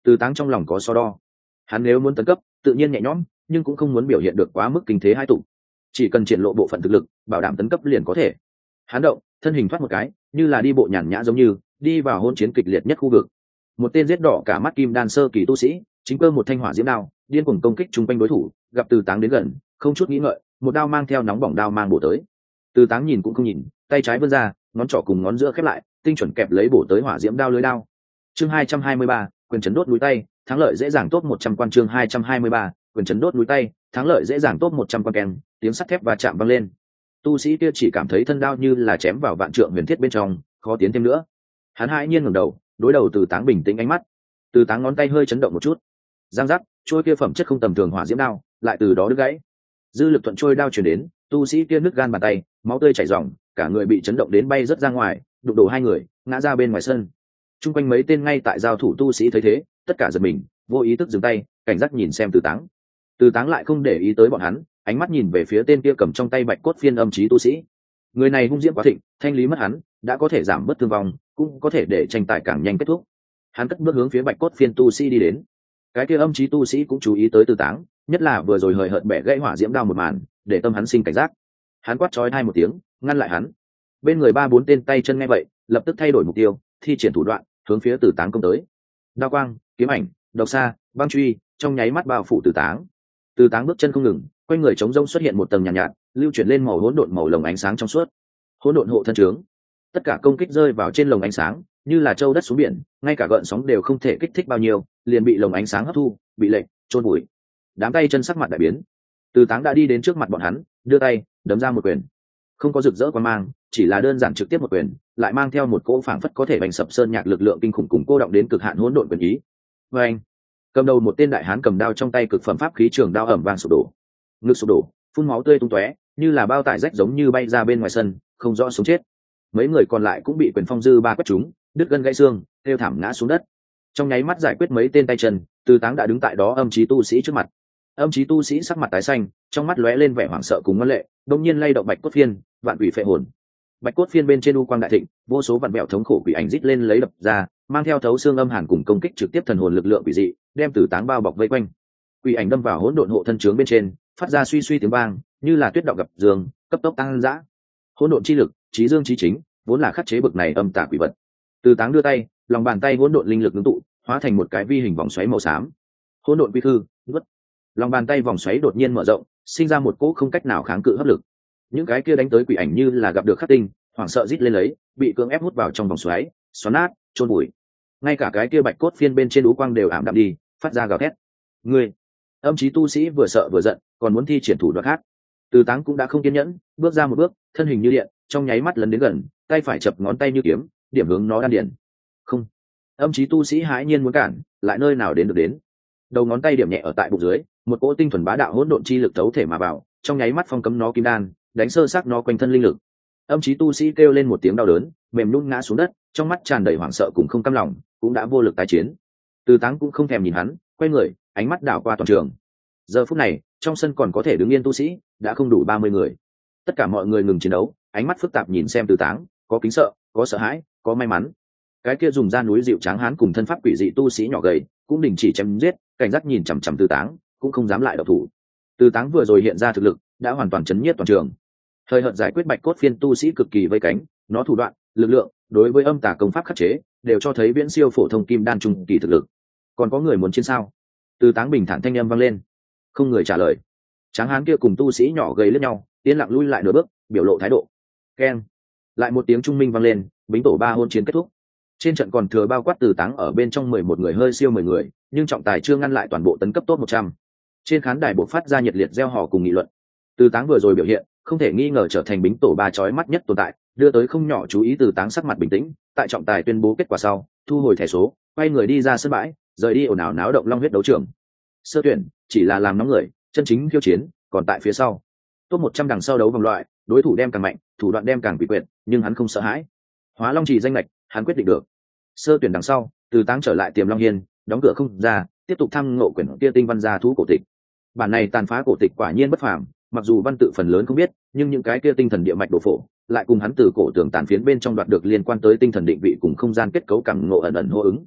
Từ Táng trong lòng có so đo, hắn nếu muốn tấn cấp tự nhiên nhẹ nhõm, nhưng cũng không muốn biểu hiện được quá mức kinh thế hai tụ, chỉ cần triển lộ bộ phận thực lực bảo đảm tấn cấp liền có thể. Hắn động thân hình thoát một cái, như là đi bộ nhàn nhã, giống như đi vào hôn chiến kịch liệt nhất khu vực. Một tên giết đỏ cả mắt kim đan sơ kỳ tu sĩ chính cơ một thanh hỏa diễm đao điên cuồng công kích chung quanh đối thủ, gặp Từ Táng đến gần không chút nghĩ ngợi, một đao mang theo nóng bỏng đao mang bổ tới. Từ Táng nhìn cũng không nhìn, tay trái vươn ra, ngón trỏ cùng ngón giữa khép lại, tinh chuẩn kẹp lấy bổ tới hỏa diễm đao lưới đao. Chương 223, quyền chấn đốt núi tay, thắng lợi dễ dàng top 100 quan. Chương 223, quyền chấn đốt núi tay, thắng lợi dễ dàng top 100 quan. Keng, tiếng sắt thép va chạm vang lên. Tu sĩ kia chỉ cảm thấy thân đao như là chém vào vạn trượng huyền thiết bên trong, khó tiến thêm nữa. Hắn hãi nhiên ngẩng đầu, đối đầu Từ Táng bình tĩnh ánh mắt. Từ Táng ngón tay hơi chấn động một chút, giang giác, trôi kia phẩm chất không tầm thường hỏa diễm đao lại từ đó đứt gãy. Dư lực thuận trôi đao truyền đến, tu sĩ kia nứt gan bàn tay, máu tươi chảy ròng, cả người bị chấn động đến bay rất ra ngoài, đụng đổ hai người ngã ra bên ngoài sân. Trung quanh mấy tên ngay tại giao thủ tu sĩ thấy thế, tất cả giật mình, vô ý thức dừng tay, cảnh giác nhìn xem Từ Táng. Từ Táng lại không để ý tới bọn hắn, ánh mắt nhìn về phía tên kia cầm trong tay bạch cốt phiên âm chí tu sĩ. Người này hung diễm quá thịnh, thanh lý mất hắn đã có thể giảm bớt thương vong, cũng có thể để tranh tài càng nhanh kết thúc. Hắn cất bước hướng phía bạch cốt phiên tu sĩ đi đến. Cái kia âm chí tu sĩ cũng chú ý tới Từ Táng, nhất là vừa rồi hời hợt bẻ gãy hỏa diễm đao một màn, để tâm hắn sinh cảnh giác. Hắn quát chói tai một tiếng, ngăn lại hắn. Bên người ba bốn tên tay chân nghe vậy, lập tức thay đổi mục tiêu, thi triển thủ đoạn, hướng phía Từ Táng công tới. Đao quang, kiếm ảnh, độc xa, băng truy, trong nháy mắt bao phủ Từ Táng. Từ Táng bước chân không ngừng, quanh người trống rỗng xuất hiện một tầng nhàn nhạt, lưu chuyển lên màu hỗn độn màu lồng ánh sáng trong suốt. Hỗn độn hộ thân trướng. Tất cả công kích rơi vào trên lồng ánh sáng, như là châu đất xuống biển, ngay cả gợn sóng đều không thể kích thích bao nhiêu, liền bị lồng ánh sáng hấp thu, bị lệnh chôn bụi. Đám tay chân sắc mặt đại biến. Từ Táng đã đi đến trước mặt bọn hắn, đưa tay đấm ra một quyền. Không có rực rỡ quan mang, chỉ là đơn giản trực tiếp một quyền, lại mang theo một cỗ phảng phất có thể bành sập sơn nhạc lực lượng kinh khủng cùng cô động đến cực hạn hỗn độn quyền ý. Và anh, cầm đầu một tên đại hán cầm đao trong tay cực phẩm pháp khí trường đao ẩm vang sụp đổ, ngực sụp đổ, phun máu tươi tung tóe, như là bao tải rách giống như bay ra bên ngoài sân, không rõ sống chết. Mấy người còn lại cũng bị quyền phong dư ba quét trúng, đứt gân gãy xương, kêu thảm ngã xuống đất. Trong nháy mắt giải quyết mấy tên tay chân, Từ Táng đã đứng tại đó âm chí tu sĩ trước mặt. Âm chí tu sĩ sắc mặt tái xanh, trong mắt lóe lên vẻ hoảng sợ cùng ngân lệ, đột nhiên lay động bạch cốt phiên, vạn quỷ phệ hồn. Bạch cốt phiên bên trên u quang đại thịnh, vô số vạn bẹo thống khổ quỷ ảnh rít lên lấy đập ra, mang theo thấu xương âm hàn cùng công kích trực tiếp thần hồn lực lượng quỷ dị, đem Từ Táng bao bọc vây quanh. Quỷ ảnh đâm vào hỗn độn hộ thân trướng bên trên, phát ra suy suy tiếng vang, như là tuyết động gặp dương, cấp tốc tăng dã. Hỗn độn chi lực, chí dương chí chính, vốn là khắc chế bực này âm tà quỷ vật. Từ Táng đưa tay, lòng bàn tay hỗn độn linh lực ngưng tụ, hóa thành một cái vi hình vòng xoáy màu xám. Hỗn độn quy khư, nuốt. Lòng bàn tay vòng xoáy đột nhiên mở rộng, sinh ra một cỗ không cách nào kháng cự hấp lực. Những cái kia đánh tới quỷ ảnh như là gặp được khắc tinh, hoảng sợ rít lên lấy, bị cưỡng ép hút vào trong vòng xoáy, xoắn nát, chôn bụi. Ngay cả cái kia bạch cốt phiên bên trên ú quang đều ảm đạm đi, phát ra gào thét. Ngươi! Âm chí tu sĩ vừa sợ vừa giận, còn muốn thi triển thủ đoạn khác. Từ Táng cũng đã không kiên nhẫn, bước ra một bước, thân hình như điện, trong nháy mắt lấn đến gần, tay phải chập ngón tay như kiếm, điểm hướng nó đan điền. Không! Âm chí tu sĩ hãi nhiên muốn cản, lại nơi nào đến được đến. Đầu ngón tay điểm nhẹ ở tại bụng dưới, một cỗ tinh thuần bá đạo hỗn độn chi lực thấu thể mà vào, trong nháy mắt phong cấm nó kim đan, đánh sơ xác nó quanh thân linh lực. Âm chí tu sĩ kêu lên một tiếng đau đớn, mềm nhũn ngã xuống đất, trong mắt tràn đầy hoảng sợ cùng không cam lòng, cũng đã vô lực tái chiến. Từ Táng cũng không thèm nhìn hắn, quay người, ánh mắt đảo qua toàn trường. Giờ phút này, trong sân còn có thể đứng yên tu sĩ đã không đủ 30 người. Tất cả mọi người ngừng chiến đấu, ánh mắt phức tạp nhìn xem Từ Táng, có kính sợ, có sợ hãi, có may mắn. Cái kia dùng da núi dịu tráng hán cùng thân pháp quỷ dị tu sĩ nhỏ gầy, cũng đình chỉ chém giết, cảnh giác nhìn chằm chằm Từ Táng, cũng không dám lại động thủ. Từ Táng vừa rồi hiện ra thực lực, đã hoàn toàn chấn nhiếp toàn trường. Thời hợt giải quyết bạch cốt phiên tu sĩ cực kỳ vây cánh, nó thủ đoạn, lực lượng, đối với âm tà công pháp khắc chế, đều cho thấy viễn siêu phổ thông kim đan trung kỳ thực lực. Còn có người muốn chiến sao? Từ Táng bình thản thanh âm vang lên. Không người trả lời. Tráng hán kia cùng tu sĩ nhỏ gầy lướt nhau, yên lặng lui lại nửa bước, biểu lộ thái độ. Keng. Lại một tiếng trung minh vang lên, bính tổ 3 hôn chiến kết thúc. Trên trận còn thừa bao quát Từ Táng ở bên trong 11 người hơi siêu 10 người, nhưng trọng tài chưa ngăn lại toàn bộ tấn cấp top 100. Trên khán đài bộc phát ra nhiệt liệt reo hò cùng nghị luận. Từ Táng vừa rồi biểu hiện, không thể nghi ngờ trở thành bính tổ 3 chói mắt nhất tồn tại, đưa tới không nhỏ chú ý. Từ Táng sắc mặt bình tĩnh, tại trọng tài tuyên bố kết quả sau, thu hồi thẻ số, quay người đi ra sân bãi, rời đi ồn ào náo động long huyết đấu trường. Sơ tuyển chỉ là làm nóng người, chân chính khiêu chiến còn tại phía sau. Top 100 đằng sau đấu vòng loại, đối thủ đem càng mạnh, thủ đoạn đem càng quỷ quyệt, nhưng hắn không sợ hãi. Hóa Long chỉ danh lệch, hắn quyết định được. Sơ tuyển đằng sau, Từ Táng trở lại Tiềm Long Hiên, đóng cửa không ra, tiếp tục thăm ngộ quyển kia tinh văn gia thú cổ tịch. Bản này tàn phá cổ tịch quả nhiên bất phàm, mặc dù văn tự phần lớn không biết, nhưng những cái kia tinh thần địa mạch đồ phổ, lại cùng hắn từ cổ tường tàn phiến bên trong đoạt được liên quan tới tinh thần định vị cùng không gian kết cấu cảm ngộ ẩn ẩn hô ứng.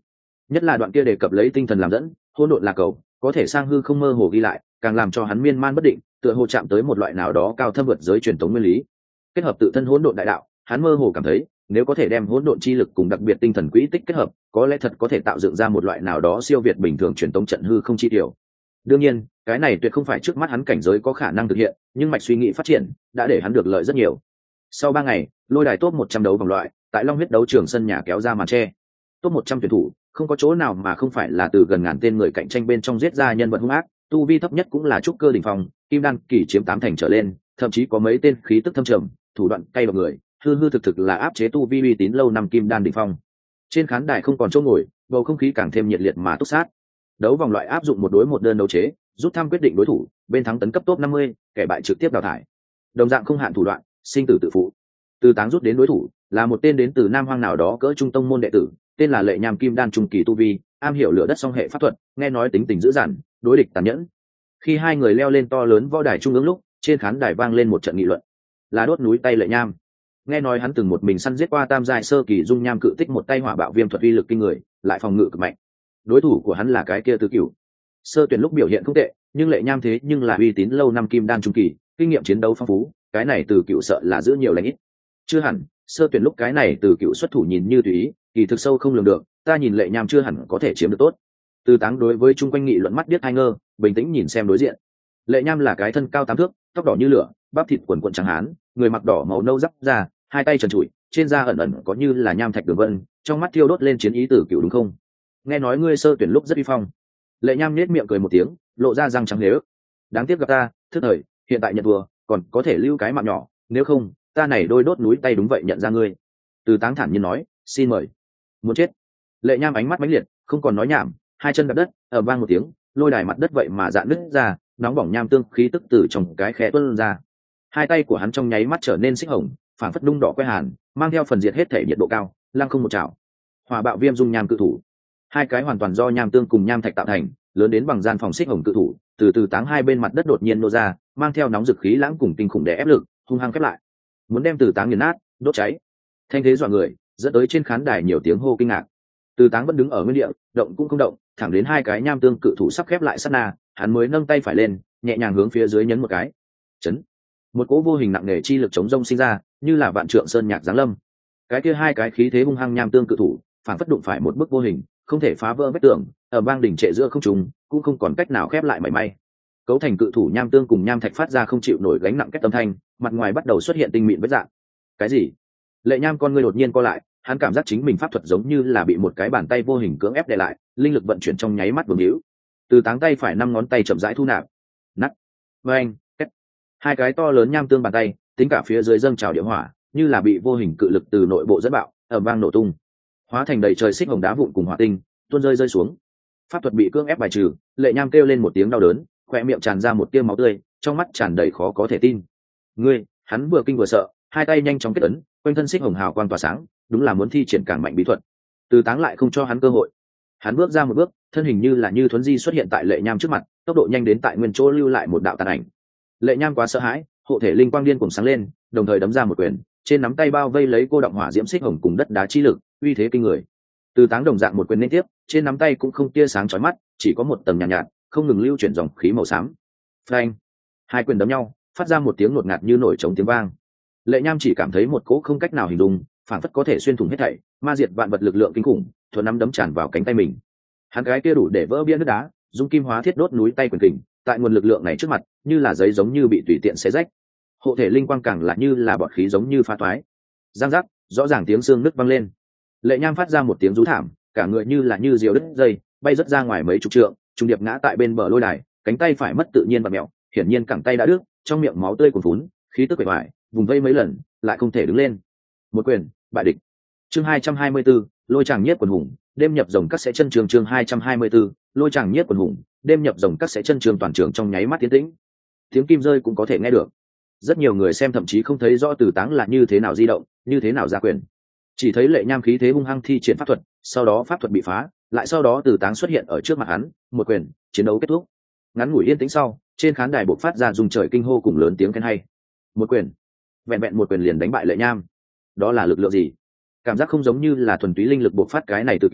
nhất là đoạn kia đề cập lấy tinh thần làm dẫn, hỗn độn là cầu, có thể sang hư không mơ hồ ghi lại, càng làm cho hắn miên man bất định, tựa hồ chạm tới một loại nào đó cao thâm vượt giới truyền thống nguyên lý. Kết hợp tự thân hỗn độn đại đạo, hắn mơ hồ cảm thấy, nếu có thể đem hỗn độn chi lực cùng đặc biệt tinh thần quỹ tích kết hợp, có lẽ thật có thể tạo dựng ra một loại nào đó siêu việt bình thường truyền thống trận hư không chi tiểu. Đương nhiên, cái này tuyệt không phải trước mắt hắn cảnh giới có khả năng thực hiện, nhưng mạch suy nghĩ phát triển đã để hắn được lợi rất nhiều. Sau 3 ngày, lôi đài top 100 đấu vòng loại, tại Long huyết đấu trường sân nhà kéo ra màn che. Top 100 tuyển thủ, không có chỗ nào mà không phải là từ gần ngàn tên người cạnh tranh bên trong giết ra nhân vật hung ác, tu vi thấp nhất cũng là trúc cơ đỉnh phong, kim đan kỳ chiếm 8 thành trở lên, thậm chí có mấy tên khí tức thâm trầm, thủ đoạn cay độc người, hư hư thực thực là áp chế tu vi uy tín lâu năm kim đan đỉnh phong. Trên khán đài không còn chỗ ngồi, bầu không khí càng thêm nhiệt liệt mà túc sát. Đấu vòng loại áp dụng một đối một đơn đấu chế, rút thăm quyết định đối thủ, bên thắng tấn cấp top 50, kẻ bại trực tiếp đào thải. Đồng dạng không hạn thủ đoạn, sinh tử tự phụ. Từ Táng rút đến đối thủ là một tên đến từ Nam Hoang nào đó cỡ trung tông môn đệ tử, tên là Lệ Nham kim đan trung kỳ tu vi, am hiểu lửa đất song hệ pháp thuật, nghe nói tính tình dữ dằn, đối địch tàn nhẫn. Khi hai người leo lên to lớn võ đài trung ương lúc, trên khán đài vang lên một trận nghị luận. Là đốt núi tay Lệ Nham. Nghe nói hắn từng một mình săn giết qua tam giai sơ kỳ dung nham cự tích một tay hỏa bạo viêm thuật uy lực kinh người, lại phòng ngự cực mạnh. Đối thủ của hắn là cái kia Tứ Cửu. Sơ tuyển lúc biểu hiện không tệ, nhưng Lệ Nham thế nhưng là uy tín lâu năm kim đan trung kỳ, kinh nghiệm chiến đấu phong phú, cái này Tứ Cửu sợ là giữ nhiều lành ít. Chưa hẳn, sơ tuyển lúc cái này Tứ Cửu xuất thủ nhìn như tùy ý, kỳ thực sâu không lường được, ta nhìn Lệ Nham chưa hẳn có thể chiếm được tốt. Từ Táng đối với chung quanh nghị luận mắt biết hai ngơ, bình tĩnh nhìn xem đối diện. Lệ Nham là cái thân cao 8 thước, tóc đỏ như lửa, bắp thịt quần quần trắng hán, người mặc đỏ màu nâu giáp da, hai tay trần trụi, trên da ẩn ẩn có như là nham thạch đường vân, trong mắt thiêu đốt lên chiến ý Tử Cửu đúng không? Nghe nói ngươi sơ tuyển lúc rất uy phong. Lệ Nham nhếch miệng cười một tiếng, lộ ra răng trắng lếu. Đáng tiếc gặp ta, thức thời, hiện tại nhận thua, còn có thể lưu cái mạng nhỏ, nếu không, ta này đôi đốt núi tay đúng vậy nhận ra ngươi. Từ Táng thản nhiên nói, xin mời. Muốn chết. Lệ Nham ánh mắt mãnh liệt, không còn nói nhảm, hai chân đạp đất, ầm vang một tiếng, lôi đài mặt đất vậy mà dạn nứt ra, nóng bỏng nham tương khí tức từ trong cái khe tuôn ra. Hai tay của hắn trong nháy mắt trở nên xích hồng, phảng phất đung đỏ que hàn, mang theo phần diệt hết thể nhiệt độ cao, lăng không một chảo. Hỏa bạo viêm dung nham cự thủ. Hai cái hoàn toàn do nham tương cùng nham thạch tạo thành, lớn đến bằng gian phòng xích hồng cự thủ, từ Táng hai bên mặt đất đột nhiên nô ra, mang theo nóng dực khí lãng cùng kinh khủng đè ép lực, hung hăng khép lại. Muốn đem Từ Táng nghiền nát, đốt cháy. Thanh thế dọa người, dẫn tới trên khán đài nhiều tiếng hô kinh ngạc. Từ Táng vẫn đứng ở nguyên địa, động cũng không động, thẳng đến hai cái nham tương cự thủ sắp khép lại sát na, hắn mới nâng tay phải lên, nhẹ nhàng hướng phía dưới nhấn một cái. Chấn. Một cỗ vô hình nặng nề chi lực chống rông sinh ra, như là vạn trượng sơn nhạc giáng lâm. Cái kia hai cái khí thế hung hăng nham tương cự thủ, phản phất đụng phải một bức vô hình, không thể phá vỡ vết tường, ở bang đỉnh trệ giữa không trung, cũng không còn cách nào khép lại mảy may. Cấu thành cự thủ nham tương cùng nham thạch phát ra không chịu nổi gánh nặng kết âm thanh, mặt ngoài bắt đầu xuất hiện tinh mịn vết dạng. Cái gì? Lệ Nham con ngươi đột nhiên co lại, hắn cảm giác chính mình pháp thuật giống như là bị một cái bàn tay vô hình cưỡng ép đè lại, linh lực vận chuyển trong nháy mắt vương hữu. Từ Táng tay phải 5 ngón tay chậm rãi thu nạp. Nắt. Vâng, kết. Hai cái to lớn nham tương bàn tay, tính cả phía dưới dâng trào địa hỏa, như là bị vô hình cự lực từ nội bộ dẫn bạo, ầm vang nổ tung, hóa thành đầy trời xích hồng đá vụn cùng hỏa tinh, tuôn rơi xuống. Pháp thuật bị cưỡng ép bài trừ, Lệ Nham kêu lên một tiếng đau đớn, khóe miệng tràn ra một tia máu tươi, trong mắt tràn đầy khó có thể tin. Ngươi, hắn vừa kinh vừa sợ, hai tay nhanh chóng kết ấn, quanh thân xích hồng hào quang tỏa sáng, đúng là muốn thi triển càng mạnh bí thuật. Từ Táng lại không cho hắn cơ hội. Hắn bước ra một bước, thân hình như là như thuấn di xuất hiện tại Lệ Nham trước mặt, tốc độ nhanh đến tại nguyên chỗ lưu lại một đạo tàn ảnh. Lệ Nham quá sợ hãi, hộ thể linh quang điên cuồng sáng lên, đồng thời đấm ra một quyền, trên nắm tay bao vây lấy cô động hỏa diễm xích hồng cùng đất đá chi lực, uy thế kinh người. Từ Táng đồng dạng một quyền liên tiếp, trên nắm tay cũng không tia sáng chói mắt, chỉ có một tầng nhàn nhạt, không ngừng lưu chuyển dòng khí màu xám. Phanh! Hai quyền đấm nhau, phát ra một tiếng ngột ngạt như nổi trống tiếng vang. Lệ Nham chỉ cảm thấy một cỗ không cách nào hình dung, phản phất có thể xuyên thủng hết thảy, ma diệt vạn vật lực lượng kinh khủng, thuần nắm đấm tràn vào cánh tay mình. Hắn cái kia đủ để vỡ bia nước đá, dung kim hóa thiết đốt núi tay quyền kình, tại nguồn lực lượng này trước mặt, như là giấy giống như bị tùy tiện xé rách. Hộ thể linh quang càng là như là bọt khí giống như phá toái. Giang giác, rõ ràng tiếng xương nứt vang lên. Lệ Nham phát ra một tiếng rú thảm, cả người như là như diều đứt dây, bay rất ra ngoài mấy chục trượng, trùng điệp ngã tại bên bờ lôi đài, cánh tay phải mất tự nhiên và mẹo, hiển nhiên cẳng tay đã đứt, trong miệng máu tươi cuồn phún, khí tức bề ngoài, vùng vây mấy lần, lại không thể đứng lên. Một quyền, bại địch. Chương 224, lôi chàng nhiếp quần hùng, đêm nhập rồng các sẽ chân trường chương 224, lôi chàng nhiếp quần hùng, đêm nhập rồng các sẽ chân trường toàn trường trong nháy mắt tiến tĩnh. Tiếng kim rơi cũng có thể nghe được. Rất nhiều người xem thậm chí không thấy rõ Từ Táng là như thế nào di động, như thế nào ra quyền. Chỉ thấy Lệ Nham khí thế hung hăng thi triển pháp thuật, sau đó pháp thuật bị phá, lại sau đó Từ Táng xuất hiện ở trước mặt hắn, một quyền, chiến đấu kết thúc. Ngắn ngủi yên tĩnh sau, trên khán đài bộc phát ra rung trời kinh hô cùng lớn tiếng khen hay. Một quyền, vẹn vẹn một quyền liền đánh bại Lệ Nham. Đó là lực lượng gì? Cảm giác không giống như là thuần túy linh lực bộc phát cái này Từ Cửu,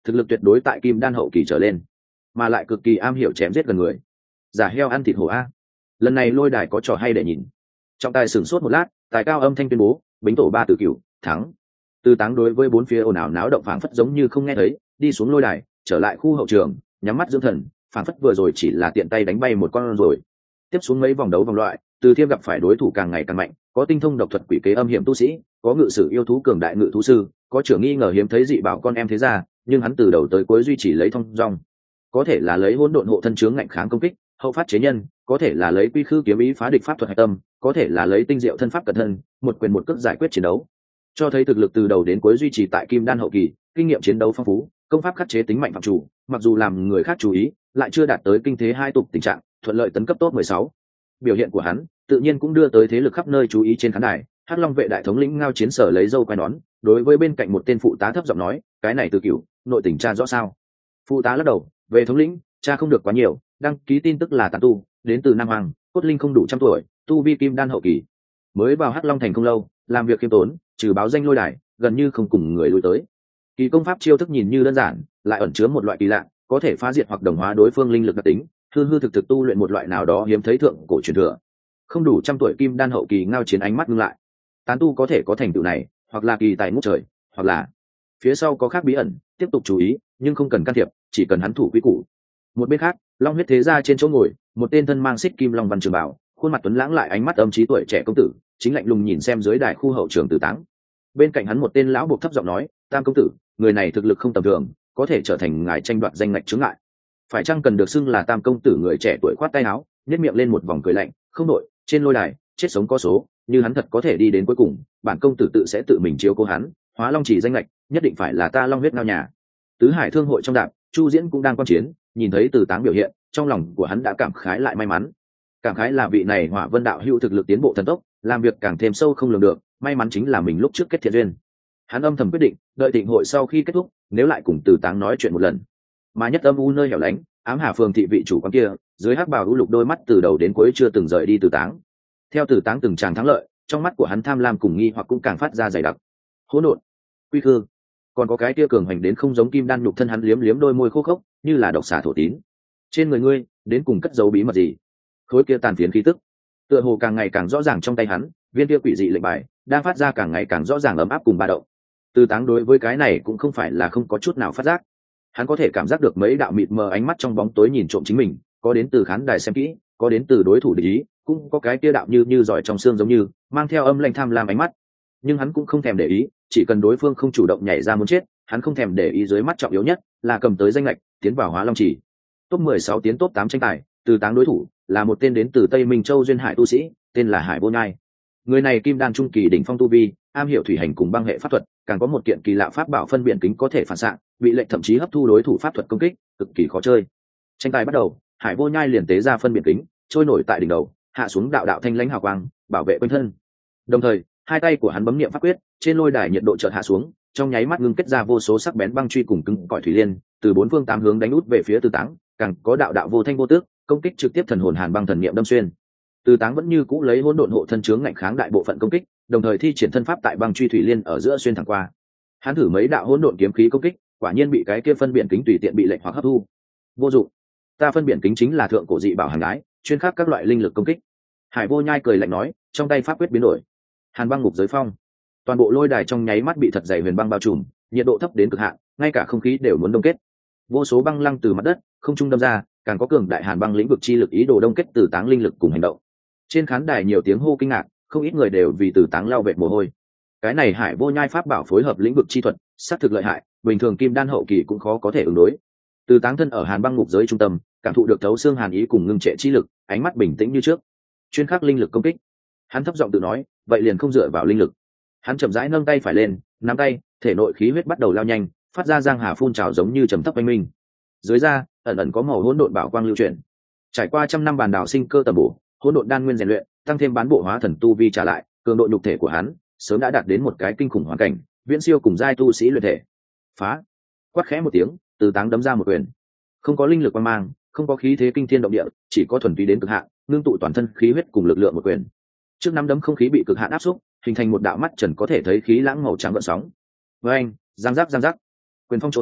thực lực tuyệt đối tại kim đan hậu kỳ trở lên, mà lại cực kỳ am hiểu chém giết gần người. Giả heo ăn thịt hổ a. Lần này lôi đài có trò hay để nhìn. Trọng tài sửng sốt một lát, tài cao âm thanh tuyên bố bính tổ 3 Từ Cửu thắng. Từ Táng đối với bốn phía ồn ào náo động phảng phất giống như không nghe thấy, đi xuống lôi đài, trở lại khu hậu trường, nhắm mắt dưỡng thần, phảng phất vừa rồi chỉ là tiện tay đánh bay một con rồi. Tiếp xuống mấy vòng đấu vòng loại, Từ Thiêm gặp phải đối thủ càng ngày càng mạnh, có tinh thông độc thuật quỷ kế âm hiểm tu sĩ, có ngự sử yêu thú cường đại ngự thú sư, có trưởng nghi ngờ hiếm thấy dị bảo con em thế gia, nhưng hắn từ đầu tới cuối duy trì lấy thông dong. Có thể là lấy hỗn độn hộ thân chướng ngạnh kháng công kích, hậu phát chế nhân, có thể là lấy quy khư kiếm ý phá địch pháp thuật hạch tâm, có thể là lấy tinh diệu thân pháp cẩn thân, một quyền một cước giải quyết chiến đấu, cho thấy thực lực từ đầu đến cuối duy trì tại kim đan hậu kỳ, kinh nghiệm chiến đấu phong phú, công pháp khắc chế tính mạnh phạm chủ, mặc dù làm người khác chú ý, lại chưa đạt tới kinh thế hai tục tình trạng, thuận lợi tấn cấp top 16. Biểu hiện của hắn, tự nhiên cũng đưa tới thế lực khắp nơi chú ý trên khán đài. Hắc Long vệ đại thống lĩnh Ngao Chiến Sở lấy dâu quay nón, đối với bên cạnh một tên phụ tá thấp giọng nói, cái này Từ Cửu, nội tình tra rõ sao? Phụ tá lắc đầu, về thống lĩnh, cha không được quá nhiều, đăng ký tin tức là tán tu, đến từ Nam Hoàng, cốt linh không đủ 100 tuổi, tu vi kim đan hậu kỳ, mới vào Hắc Long thành không lâu, làm việc khiêm tốn, trừ báo danh lôi đài, gần như không cùng người lui tới. Kỳ công pháp chiêu thức nhìn như đơn giản, lại ẩn chứa một loại kỳ lạ, có thể phá diệt hoặc đồng hóa đối phương linh lực đặc tính, hư hư thực thực tu luyện một loại nào đó hiếm thấy thượng cổ truyền thừa. Không đủ 100 tuổi kim đan hậu kỳ. Ngao Chiến ánh mắt ngưng lại. Tán tu có thể có thành tựu này, hoặc là kỳ tài ngút trời, hoặc là phía sau có khác bí ẩn, tiếp tục chú ý, nhưng không cần can thiệp, chỉ cần hắn thủ quy củ. Một bên khác, Long huyết thế gia trên chỗ ngồi, một tên thân mang xích kim long văn trường bảo, khuôn mặt tuấn lãng lại ánh mắt âm trí tuổi trẻ công tử, chính lạnh lùng nhìn xem dưới đài khu hậu trường Từ Táng. Bên cạnh hắn một tên lão buộc thấp giọng nói, Tam công tử, người này thực lực không tầm thường, có thể trở thành ngài tranh đoạt danh ngạch chướng ngại. Phải chăng cần được xưng là Tam công tử? Người trẻ tuổi khoát tay áo, nhếch miệng lên một vòng cười lạnh, không đội, trên lôi đài, chết sống có số, như hắn thật có thể đi đến cuối cùng, bản công tử tự sẽ tự mình chiếu cố hắn, hóa long chỉ danh ngạch, nhất định phải là ta Long huyết Ngao nhà. Tứ Hải thương hội trong đạp, Chu Diễn cũng đang quan chiến, nhìn thấy Từ Táng biểu hiện, trong lòng của hắn đã cảm khái lại may mắn. Cảm khái là vị này Hỏa Vân đạo hữu thực lực tiến bộ thần tốc, làm việc càng thêm sâu không lường được, may mắn chính là mình lúc trước kết thiện duyên. Hắn âm thầm quyết định, đợi thịnh hội sau khi kết thúc, nếu lại cùng Từ Táng nói chuyện một lần. Mà nhất âm u nơi hẻo lánh, ám hà phường thị vị chủ quán kia, dưới hắc bào u lục đôi mắt từ đầu đến cuối chưa từng rời đi Từ Táng. Theo Từ Táng từng tràng thắng lợi, trong mắt của hắn tham lam cùng nghi hoặc cũng càng phát ra dày đặc. Hỗn độn, quy khư, còn có cái tia cường hành đến không giống kim đan nhục thân. Hắn liếm liếm đôi môi khô khốc, như là độc xà thổ tín. Trên người ngươi, đến cùng cất giấu bí mật gì? Khối kia tàn phiến khí tức, tựa hồ càng ngày càng rõ ràng trong tay hắn, viên kia quỷ dị lệnh bài đang phát ra càng ngày càng rõ ràng ấm áp cùng ba động. Từ Táng đối với cái này cũng không phải là không có chút nào phát giác. Hắn có thể cảm giác được mấy đạo mịt mờ ánh mắt trong bóng tối nhìn trộm chính mình, có đến từ khán đài xem kỹ, có đến từ đối thủ địch ý, cũng có cái kia đạo như giỏi trong xương giống như mang theo âm lanh tham lam ánh mắt. Nhưng hắn cũng không thèm để ý, chỉ cần đối phương không chủ động nhảy ra muốn chết, hắn không thèm để ý. Dưới mắt trọng yếu nhất là cầm tới danh lệch, tiến vào Hóa Long Chỉ. Top 16 tiến top 8 tranh tài, Từ Táng đối thủ là một tên đến từ Tây Minh Châu duyên hải tu sĩ, tên là Hải Vô Nhai. Người này kim đan trung kỳ đỉnh phong tu vi, am hiểu thủy hành cùng băng hệ pháp thuật, càng có một kiện kỳ lạ pháp bảo phân biện kính có thể phản xạ, bị lệnh thậm chí hấp thu đối thủ pháp thuật công kích, cực kỳ khó chơi. Tranh tài bắt đầu, Hải Vô Nhai liền tế ra phân biện kính, trôi nổi tại đỉnh đầu, hạ xuống đạo đạo thanh lãnh hào quang, bảo vệ quanh thân. Đồng thời, hai tay của hắn bấm niệm pháp quyết, trên lôi đài nhiệt độ chợt hạ xuống, trong nháy mắt ngưng kết ra vô số sắc bén băng truy cùng cứng cỏi thủy liên, từ bốn phương tám hướng đánh út về phía Từ Táng, càng có đạo đạo vô thanh vô tước, công kích trực tiếp thần hồn hàn băng thần niệm đâm xuyên. Từ Táng vẫn như cũ lấy hỗn độn hộ thân chướng ngạnh kháng đại bộ phận công kích, đồng thời thi triển thân pháp tại băng truy thủy liên ở giữa xuyên thẳng qua. Hắn thử mấy đạo hỗn độn kiếm khí công kích, quả nhiên bị cái kia phân biện kính tùy tiện bị lệnh hoặc hấp thu. Vô dụng. Ta phân biện kính chính là thượng cổ dị bảo hàng gái, chuyên khắc các loại linh lực công kích. Hải Vô Nhai cười lạnh nói, trong tay pháp quyết biến đổi. Hàn băng ngục giới phong. Toàn bộ lôi đài trong nháy mắt bị thật dày huyền băng bao trùm, nhiệt độ thấp đến cực hạn, ngay cả không khí đều muốn đông kết. Vô số băng lăng từ mặt đất, không trung đâm ra, càng có cường đại hàn băng lĩnh vực chi lực ý đồ đông kết Từ Táng linh lực cùng hành động. Trên khán đài nhiều tiếng hô kinh ngạc, không ít người đều vì Từ Táng lau vệt mồ hôi. Cái này Hải Vô Nhai pháp bảo phối hợp lĩnh vực chi thuật, sát thực lợi hại, bình thường kim đan hậu kỳ cũng khó có thể ứng đối. Từ Táng thân ở hàn băng ngục giới trung tâm, cảm thụ được thấu xương hàn ý cùng ngưng trệ chi lực, ánh mắt bình tĩnh như trước. Chuyên khắc linh lực công kích. Hắn thấp giọng tự nói, vậy liền không dựa vào linh lực. Hắn chậm rãi nâng tay phải lên, nắm tay, thể nội khí huyết bắt đầu lao nhanh, phát ra giang hà phun trào giống như trầm thấp oanh minh. Dưới da ẩn ẩn có màu hỗn độn bảo quang lưu chuyển. Trải qua trăm năm bàn đào sinh cơ tầm bổ, hỗn độn đan nguyên rèn luyện, tăng thêm bán bộ hóa thần tu vi trả lại, cường độ nhục thể của hắn sớm đã đạt đến một cái kinh khủng hoàn cảnh, viễn siêu cùng giai tu sĩ luyện thể. Phá! Quát khẽ một tiếng, Từ Táng đấm ra một quyền. Không có linh lực quang mang, không có khí thế kinh thiên động địa, chỉ có thuần túy đến cực hạn, ngưng tụ toàn thân khí huyết cùng lực lượng một quyền. Trước nắm đấm không khí bị cực hạn áp xúc, hình thành một đạo mắt trần có thể thấy khí lãng màu trắng gợn sóng. Với anh, giang giác, quyền phong chỗ hướng,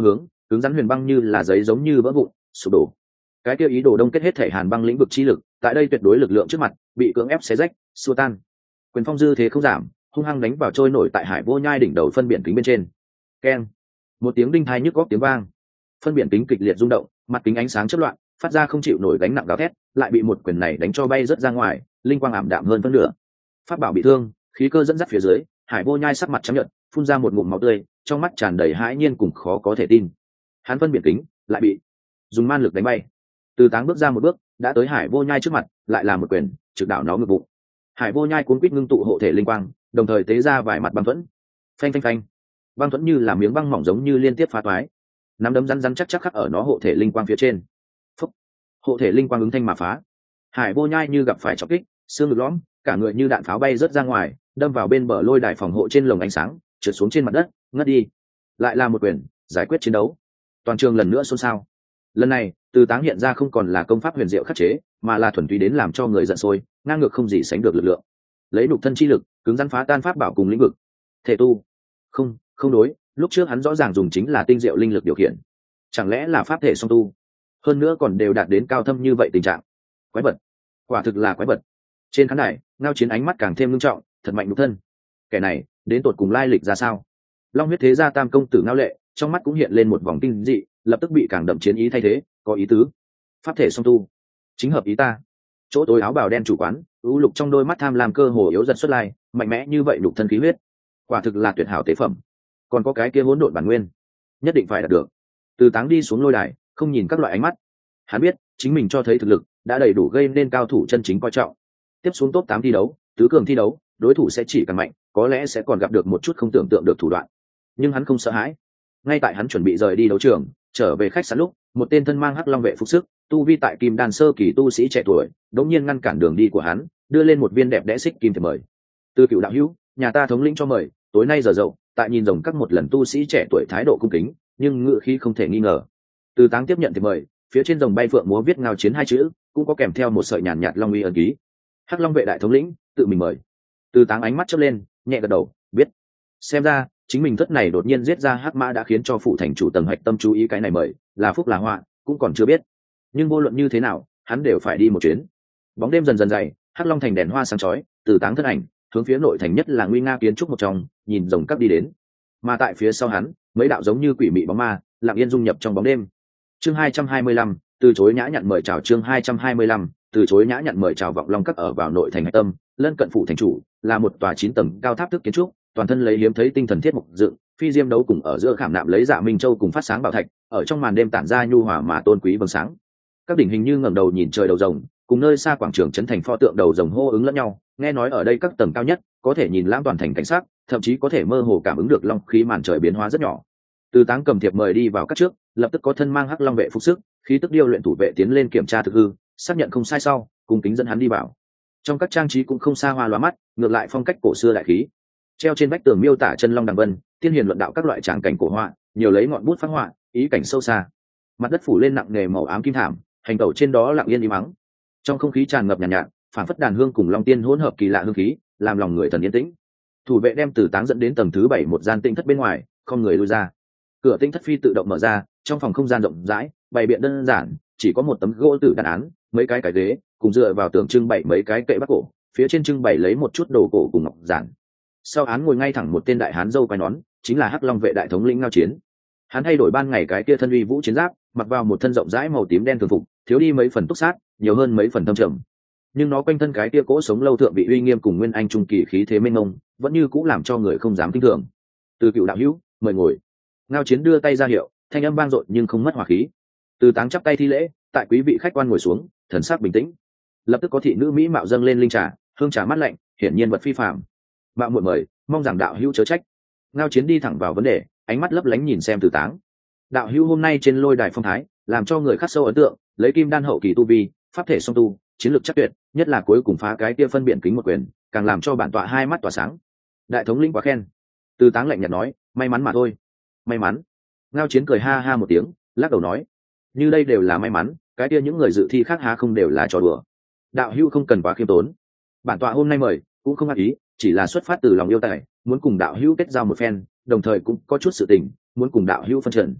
cứng rắn huyền băng như là giấy giống như vỡ vụn sụp đổ. Cái kia ý đồ đông kết hết thể hàn băng lĩnh vực chi lực tại đây tuyệt đối lực lượng trước mặt bị cưỡng ép xé rách xua tan. Quyền phong dư thế không giảm, hung hăng đánh vào trôi nổi tại hải vô nhai đỉnh đầu phân biển kính bên trên. Keng, một tiếng đinh thai nhức góc tiếng vang, phân biển kính kịch liệt rung động, mặt kính ánh sáng chớp loạn, phát ra không chịu nổi gánh nặng gào thét, lại bị một quyền này đánh cho bay rớt ra ngoài, linh quang ảm đạm hơn phân nửa. Pháp bảo bị thương, khí cơ dẫn dắt phía dưới, hải vô nhai sắc mặt trắng nhợt, phun ra một ngụm máu tươi, trong mắt tràn đầy hãi nhiên cùng khó có thể tin. Hắn phân biển kính lại bị dùng man lực đánh bay. Từ Táng bước ra một bước, đã tới hải vô nhai trước mặt, lại là một quyền trực đảo nó ngược bụng. Hải vô nhai cuốn quýt ngưng tụ hộ thể linh quang, đồng thời tế ra vài mặt băng thuẫn. Phanh phanh phanh, băng thuẫn như là miếng băng mỏng giống như liên tiếp phá toái, nắm đấm rắn rắn chắc chắc khắc ở nó hộ thể linh quang phía trên. Phúc, hộ thể linh quang ứng thanh mà phá. Hải vô nhai như gặp phải trọng kích, xương ngực lõm, cả người như đạn pháo bay rớt ra ngoài, đâm vào bên bờ lôi đài phòng hộ trên lồng ánh sáng, trượt xuống trên mặt đất, ngất đi. Lại là một quyền giải quyết chiến đấu. Toàn trường lần nữa xôn xao. Lần này Từ Táng hiện ra không còn là công pháp huyền diệu khắc chế, mà là thuần túy đến làm cho người giận sôi, ngang ngược không gì sánh được lực lượng. Lấy nhục thân chi lực cứng rắn phá tan pháp bảo cùng lĩnh vực. Thể tu không đối, lúc trước hắn rõ ràng dùng chính là tinh diệu linh lực điều khiển, chẳng lẽ là pháp thể song tu, hơn nữa còn đều đạt đến cao thâm như vậy tình trạng. Quái vật, quả thực là quái vật. Trên khán đài Ngao Chiến ánh mắt càng thêm nghiêm trọng, thật mạnh nhục thân, kẻ này đến tột cùng lai lịch ra sao? Long huyết thế gia tam công tử Ngao Lệ trong mắt cũng hiện lên một vòng kinh dị, lập tức bị càng đậm chiến ý thay thế, có ý tứ. Pháp thể song tu, chính hợp ý ta. Chỗ tối áo bào đen chủ quán, ưu lục trong đôi mắt tham lam cơ hồ yếu dần xuất lai, mạnh mẽ như vậy nhục thân khí huyết, quả thực là tuyệt hảo tế phẩm. Còn có cái kia hỗn độn bản nguyên, nhất định phải đạt được. Từ Táng đi xuống lôi đài, không nhìn các loại ánh mắt, hắn biết chính mình cho thấy thực lực đã đầy đủ gây nên cao thủ chân chính coi trọng. Tiếp xuống top 8 thi đấu, tứ cường thi đấu, đối thủ sẽ chỉ càng mạnh, có lẽ sẽ còn gặp được một chút không tưởng tượng được thủ đoạn, nhưng hắn không sợ hãi. Ngay tại hắn chuẩn bị rời đi đấu trường, trở về khách sạn lúc, một tên thân mang hắc long vệ phục sức, tu vi tại kim đan sơ kỳ tu sĩ trẻ tuổi đống nhiên ngăn cản đường đi của hắn, đưa lên một viên đẹp đẽ xích kim thiệp mời. Từ Cựu đạo hữu, nhà ta thống lĩnh cho mời, tối nay giờ dậu, tại nhìn rồng các một lần tu sĩ trẻ tuổi thái độ cung kính, nhưng ngự khí không thể nghi ngờ. Từ Táng tiếp nhận thiệp mời, phía trên rồng bay phượng múa viết Ngao Chiến hai chữ, cũng có kèm theo một sợi nhàn nhạt long uy ấn ký. Hắc long vệ đại thống lĩnh tự mình mời. Từ Táng ánh mắt chớp lên, nhẹ gật đầu, biết. Xem ra chính mình thất này đột nhiên giết ra hắc mã đã khiến cho phụ thành chủ tầng hạch tâm chú ý cái này mời, là phúc là họa cũng còn chưa biết, nhưng vô luận như thế nào hắn đều phải đi một chuyến. Bóng đêm dần dần dày, hắc long thành đèn hoa sáng chói, Từ Táng thân ảnh hướng phía nội thành nhất là nguy nga kiến trúc một trong, nhìn rồng các đi đến, mà tại phía sau hắn mấy đạo giống như quỷ mị bóng ma lặng yên dung nhập trong bóng đêm. Chương 225, từ chối nhã nhặn mời chào. Chương 225, từ chối nhã nhặn mời chào. Vọng Long các ở vào nội thành hạch tâm, lân cận phủ thành chủ, là một tòa 9 tầng cao tháp thức kiến trúc, toàn thân lấy hiếm thấy tinh thần thiết mục dựng, phi diêm đấu cùng ở giữa khảm nạm lấy Dạ Minh Châu cùng phát sáng bảo thạch, ở trong màn đêm tản ra nhu hòa mà tôn quý vầng sáng. Các đỉnh hình như ngẩng đầu nhìn trời đầu rồng, cùng nơi xa quảng trường trấn thành pho tượng đầu rồng hô ứng lẫn nhau. Nghe nói ở đây các tầng cao nhất có thể nhìn lãng toàn thành cảnh sắc, thậm chí có thể mơ hồ cảm ứng được long khí màn trời biến hóa rất nhỏ. Từ Táng cầm thiệp mời đi vào các trước, lập tức có thân mang hắc long vệ phục sức, khí tức điêu luyện thủ vệ tiến lên kiểm tra thực hư, xác nhận không sai sau, cùng kính dẫn hắn đi vào. Trong các trang trí cũng không xa hoa lóa mắt, ngược lại phong cách cổ xưa đại khí. Treo trên vách tường miêu tả chân long đằng vân, tiên hiền luận đạo các loại tràng cảnh cổ họa, nhiều lấy ngọn bút phác họa, ý cảnh sâu xa. Mặt đất phủ lên nặng nề màu ám kim thảm, hành tẩu trên đó lặng yên im mắng. Trong không khí tràn ngập nhàn nhạt, phản phất đàn hương cùng long tiên hỗn hợp kỳ lạ hương khí, làm lòng người thần yên tĩnh. Thủ vệ đem Từ Táng dẫn đến tầng thứ 7 một gian tinh thất bên ngoài, không người lui ra. Cửa tinh thất phi tự động mở ra, trong phòng không gian rộng rãi, bày biện đơn giản, chỉ có một tấm gỗ tử đàn án, mấy cái ghế, cùng dựa vào tường trưng bày mấy cái kệ bắc cổ, phía trên trưng bày lấy một chút đồ cổ cùng ngọc giản. Sau án ngồi ngay thẳng một tên đại hán râu quai nón, chính là hắc long vệ đại thống lĩnh Ngao Chiến. Hắn thay đổi ban ngày cái kia thân uy vũ chiến giáp, mặc vào một thân rộng rãi màu tím đen thường phục, thiếu đi mấy phần túc sát, nhiều hơn mấy phần thâm trầm, nhưng nó quanh thân cái kia cỗ sống lâu thượng vị uy nghiêm cùng nguyên anh trung kỳ khí thế mênh mông, vẫn như cũng làm cho người không dám kinh thường. Từ Cựu đạo hữu, mời ngồi. Ngao Chiến đưa tay ra hiệu, thanh âm vang dội nhưng không mất hòa khí. Từ Táng chắp tay thi lễ, tại quý vị khách quan ngồi xuống, thần sắc bình tĩnh. Lập tức có thị nữ mỹ mạo dâng lên linh trà, hương trà mát lạnh, hiển nhiên vật phi phàm. Mạo muội mời, mong rằng đạo hữu chớ trách. Ngao Chiến đi thẳng vào vấn đề, ánh mắt lấp lánh nhìn xem Từ Táng. Đạo hữu hôm nay trên lôi đài phong thái, làm cho người khắc sâu ấn tượng, lấy kim đan hậu kỳ tu vi, pháp thể song tu, chiến lược chắc tuyệt, nhất là cuối cùng phá cái kia phân biện kính một quyền, càng làm cho bản tọa hai mắt tỏa sáng. Đại thống lĩnh quá khen. Từ Táng lạnh nhạt nói, may mắn mà thôi. May mắn? Ngao Chiến cười ha ha một tiếng, lắc đầu nói, như đây đều là may mắn, cái kia những người dự thi khác há không đều là trò đùa. Đạo hữu không cần quá khiêm tốn. Bản tọa hôm nay mời, cũng không ác ý, chỉ là xuất phát từ lòng yêu tài, muốn cùng đạo hữu kết giao một phen, đồng thời cũng có chút sự tình, muốn cùng đạo hữu phân trần.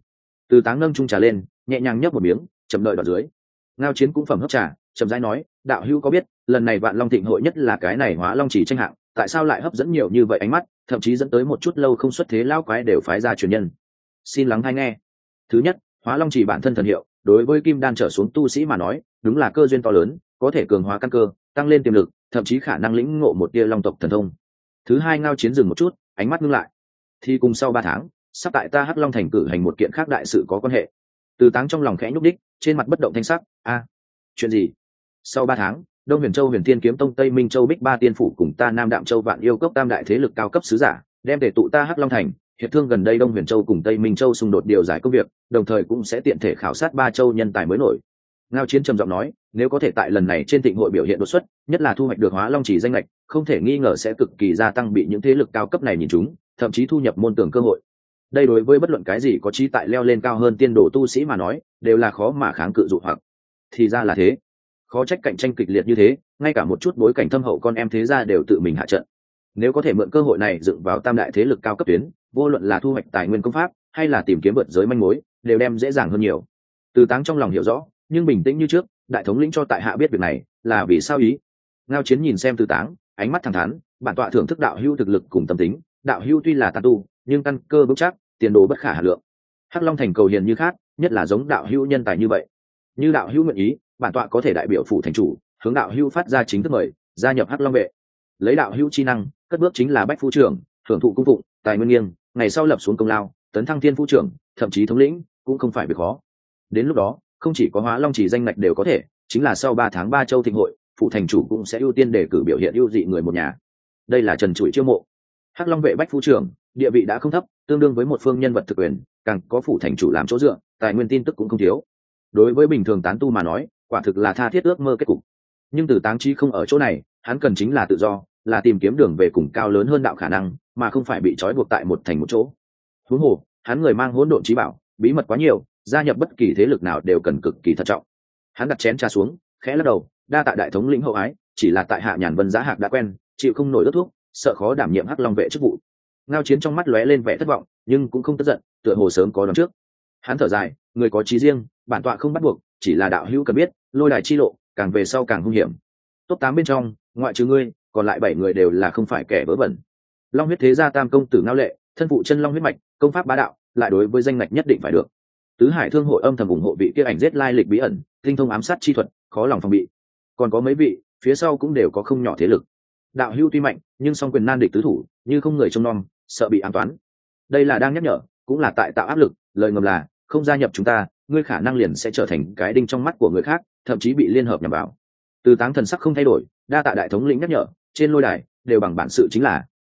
Từ Táng nâng chung trà lên, nhẹ nhàng nhấp một miếng, chậm đợi đoạn dưới. Ngao Chiến cũng phẩm hấp trà, chậm rãi nói, đạo hữu có biết lần này Vạn Long Thịnh hội nhất là cái này Hóa Long chỉ tranh hạng, tại sao lại hấp dẫn nhiều như vậy ánh mắt, thậm chí dẫn tới một chút lâu không xuất thế lão quái đều phái ra truyền nhân. Xin lắng hay nghe. Thứ nhất, Hóa Long chỉ bản thân thần hiệu, đối với kim đan trở xuống tu sĩ mà nói, đúng là cơ duyên to lớn, có thể cường hóa căn cơ, tăng lên tiềm lực, thậm chí khả năng lĩnh ngộ một tia long tộc thần thông. Thứ hai, Ngao Chiến dừng một chút, ánh mắt ngưng lại. Thì cùng sau 3 tháng, sắp tại ta Hắc Long thành cử hành một kiện khác đại sự có quan hệ. Từ Táng trong lòng khẽ nhúc đích, trên mặt bất động thanh sắc. Chuyện gì? Sau 3 tháng, Đông Huyền Châu Huyền Thiên Kiếm Tông, Tây Minh Châu Bích Ba Tiên phủ cùng ta Nam Đạm Châu Vạn Yêu Cốc tam đại thế lực cao cấp sứ giả, đem để tụ ta Hắc Long thành, hiệp thương gần đây Đông Huyền Châu cùng Tây Minh Châu xung đột điều giải công việc, đồng thời cũng sẽ tiện thể khảo sát 3 châu nhân tài mới nổi. Ngao Chiến trầm giọng nói, nếu có thể tại lần này trên thịnh hội biểu hiện đột xuất, nhất là thu hoạch được Hóa Long chỉ danh lệch, không thể nghi ngờ sẽ cực kỳ gia tăng bị những thế lực cao cấp này nhìn chúng, thậm chí thu nhập môn tưởng cơ hội. Đây đối với bất luận cái gì có trí tại leo lên cao hơn tiên đồ tu sĩ mà nói, đều là khó mà kháng cự dụ hoặc. Thì ra là thế. Khó trách cạnh tranh kịch liệt như thế, ngay cả một chút bối cảnh thâm hậu con em thế gia đều tự mình hạ trận. Nếu có thể mượn cơ hội này dựng vào tam đại thế lực cao cấp tuyến, vô luận là thu hoạch tài nguyên công pháp hay là tìm kiếm vượt giới manh mối, đều đem dễ dàng hơn nhiều. Từ Táng trong lòng hiểu rõ, nhưng bình tĩnh như trước, đại thống lĩnh cho tại hạ biết việc này là vì sao ý. Ngao Chiến nhìn xem Từ Táng, ánh mắt thẳng thắn, bản tọa thưởng thức đạo hữu thực lực cùng tâm tính, đạo hữu tuy là tán tu, nhưng căn cơ vững chắc, tiền đồ bất khả hà lượng. Hắc Long thành cầu hiền như khác, nhất là giống đạo hữu nhân tài như vậy. Như đạo hữu nguyện ý, bản tọa có thể đại biểu phủ thành chủ, hướng đạo hữu phát ra chính thức mời, gia nhập Hắc Long vệ. Lấy đạo hữu chi năng, cất bước chính là bách phu trưởng, hưởng thụ cung phụng, tài nguyên nghiêng, ngày sau lập xuống công lao, tấn thăng thiên phu trưởng, thậm chí thống lĩnh, cũng không phải việc khó. Đến lúc đó, không chỉ có Hóa Long chỉ danh ngạch đều có thể, chính là sau 3 tháng 3 châu thịnh hội, phủ thành chủ cũng sẽ ưu tiên đề cử biểu hiện ưu dị người một nhà. Đây là trần trụi chiêu mộ. Hắc Long vệ bách phu trưởng, địa vị đã không thấp, tương đương với một phương nhân vật thực quyền, càng có phủ thành chủ làm chỗ dựa, tài nguyên tin tức cũng không thiếu. Đối với bình thường tán tu mà nói, quả thực là tha thiết ước mơ kết cục. Nhưng Từ Táng Chi không ở chỗ này, hắn cần chính là tự do, là tìm kiếm đường về cùng cao lớn hơn đạo khả năng, mà không phải bị trói buộc tại một thành một chỗ. Huống hồ, hắn người mang hỗn độn trí bảo, bí mật quá nhiều, gia nhập bất kỳ thế lực nào đều cần cực kỳ thận trọng. Hắn đặt chén trà xuống, khẽ lắc đầu, đa tạ đại thống lĩnh hậu ái, chỉ là tại hạ Nhàn Vân Giá Hạc đã quen, chịu không nổi ước thuốc, sợ khó đảm nhiệm Hắc Long vệ chức vụ. Ngao Chiến trong mắt lóe lên vẻ thất vọng, nhưng cũng không tức giận, tựa hồ sớm có đoán trước. Hắn thở dài, người có chí riêng, bản tọa không bắt buộc, chỉ là đạo hữu cần biết, lôi đài chi lộ, càng về sau càng hung hiểm. Top 8 bên trong, ngoại trừ ngươi, còn lại 7 người đều là không phải kẻ vớ vẩn. Long huyết thế gia tam công tử Ngao Lệ, thân phụ chân long huyết mạch, công pháp bá đạo, lại đối với danh ngạch nhất định phải được. Tứ Hải Thương hội âm thầm ủng hộ vị kia ảnh giết lai lịch bí ẩn, tinh thông ám sát chi thuật, khó lòng phòng bị. Còn có mấy vị, phía sau cũng đều có không nhỏ thế lực. Đạo hữu tuy mạnh, nhưng song quyền nan địch tứ thủ, như không người trông nom, sợ bị ám toán. Đây là đang nhắc nhở, cũng là tại tạo áp lực, lời ngầm là, không gia nhập chúng ta, ngươi khả năng liền sẽ trở thành cái đinh trong mắt của người khác, thậm chí bị liên hợp nhằm vào. Từ Táng thần sắc không thay đổi, đa tạ đại thống lĩnh nhắc nhở, trên lôi đài đều bằng bản sự chính là.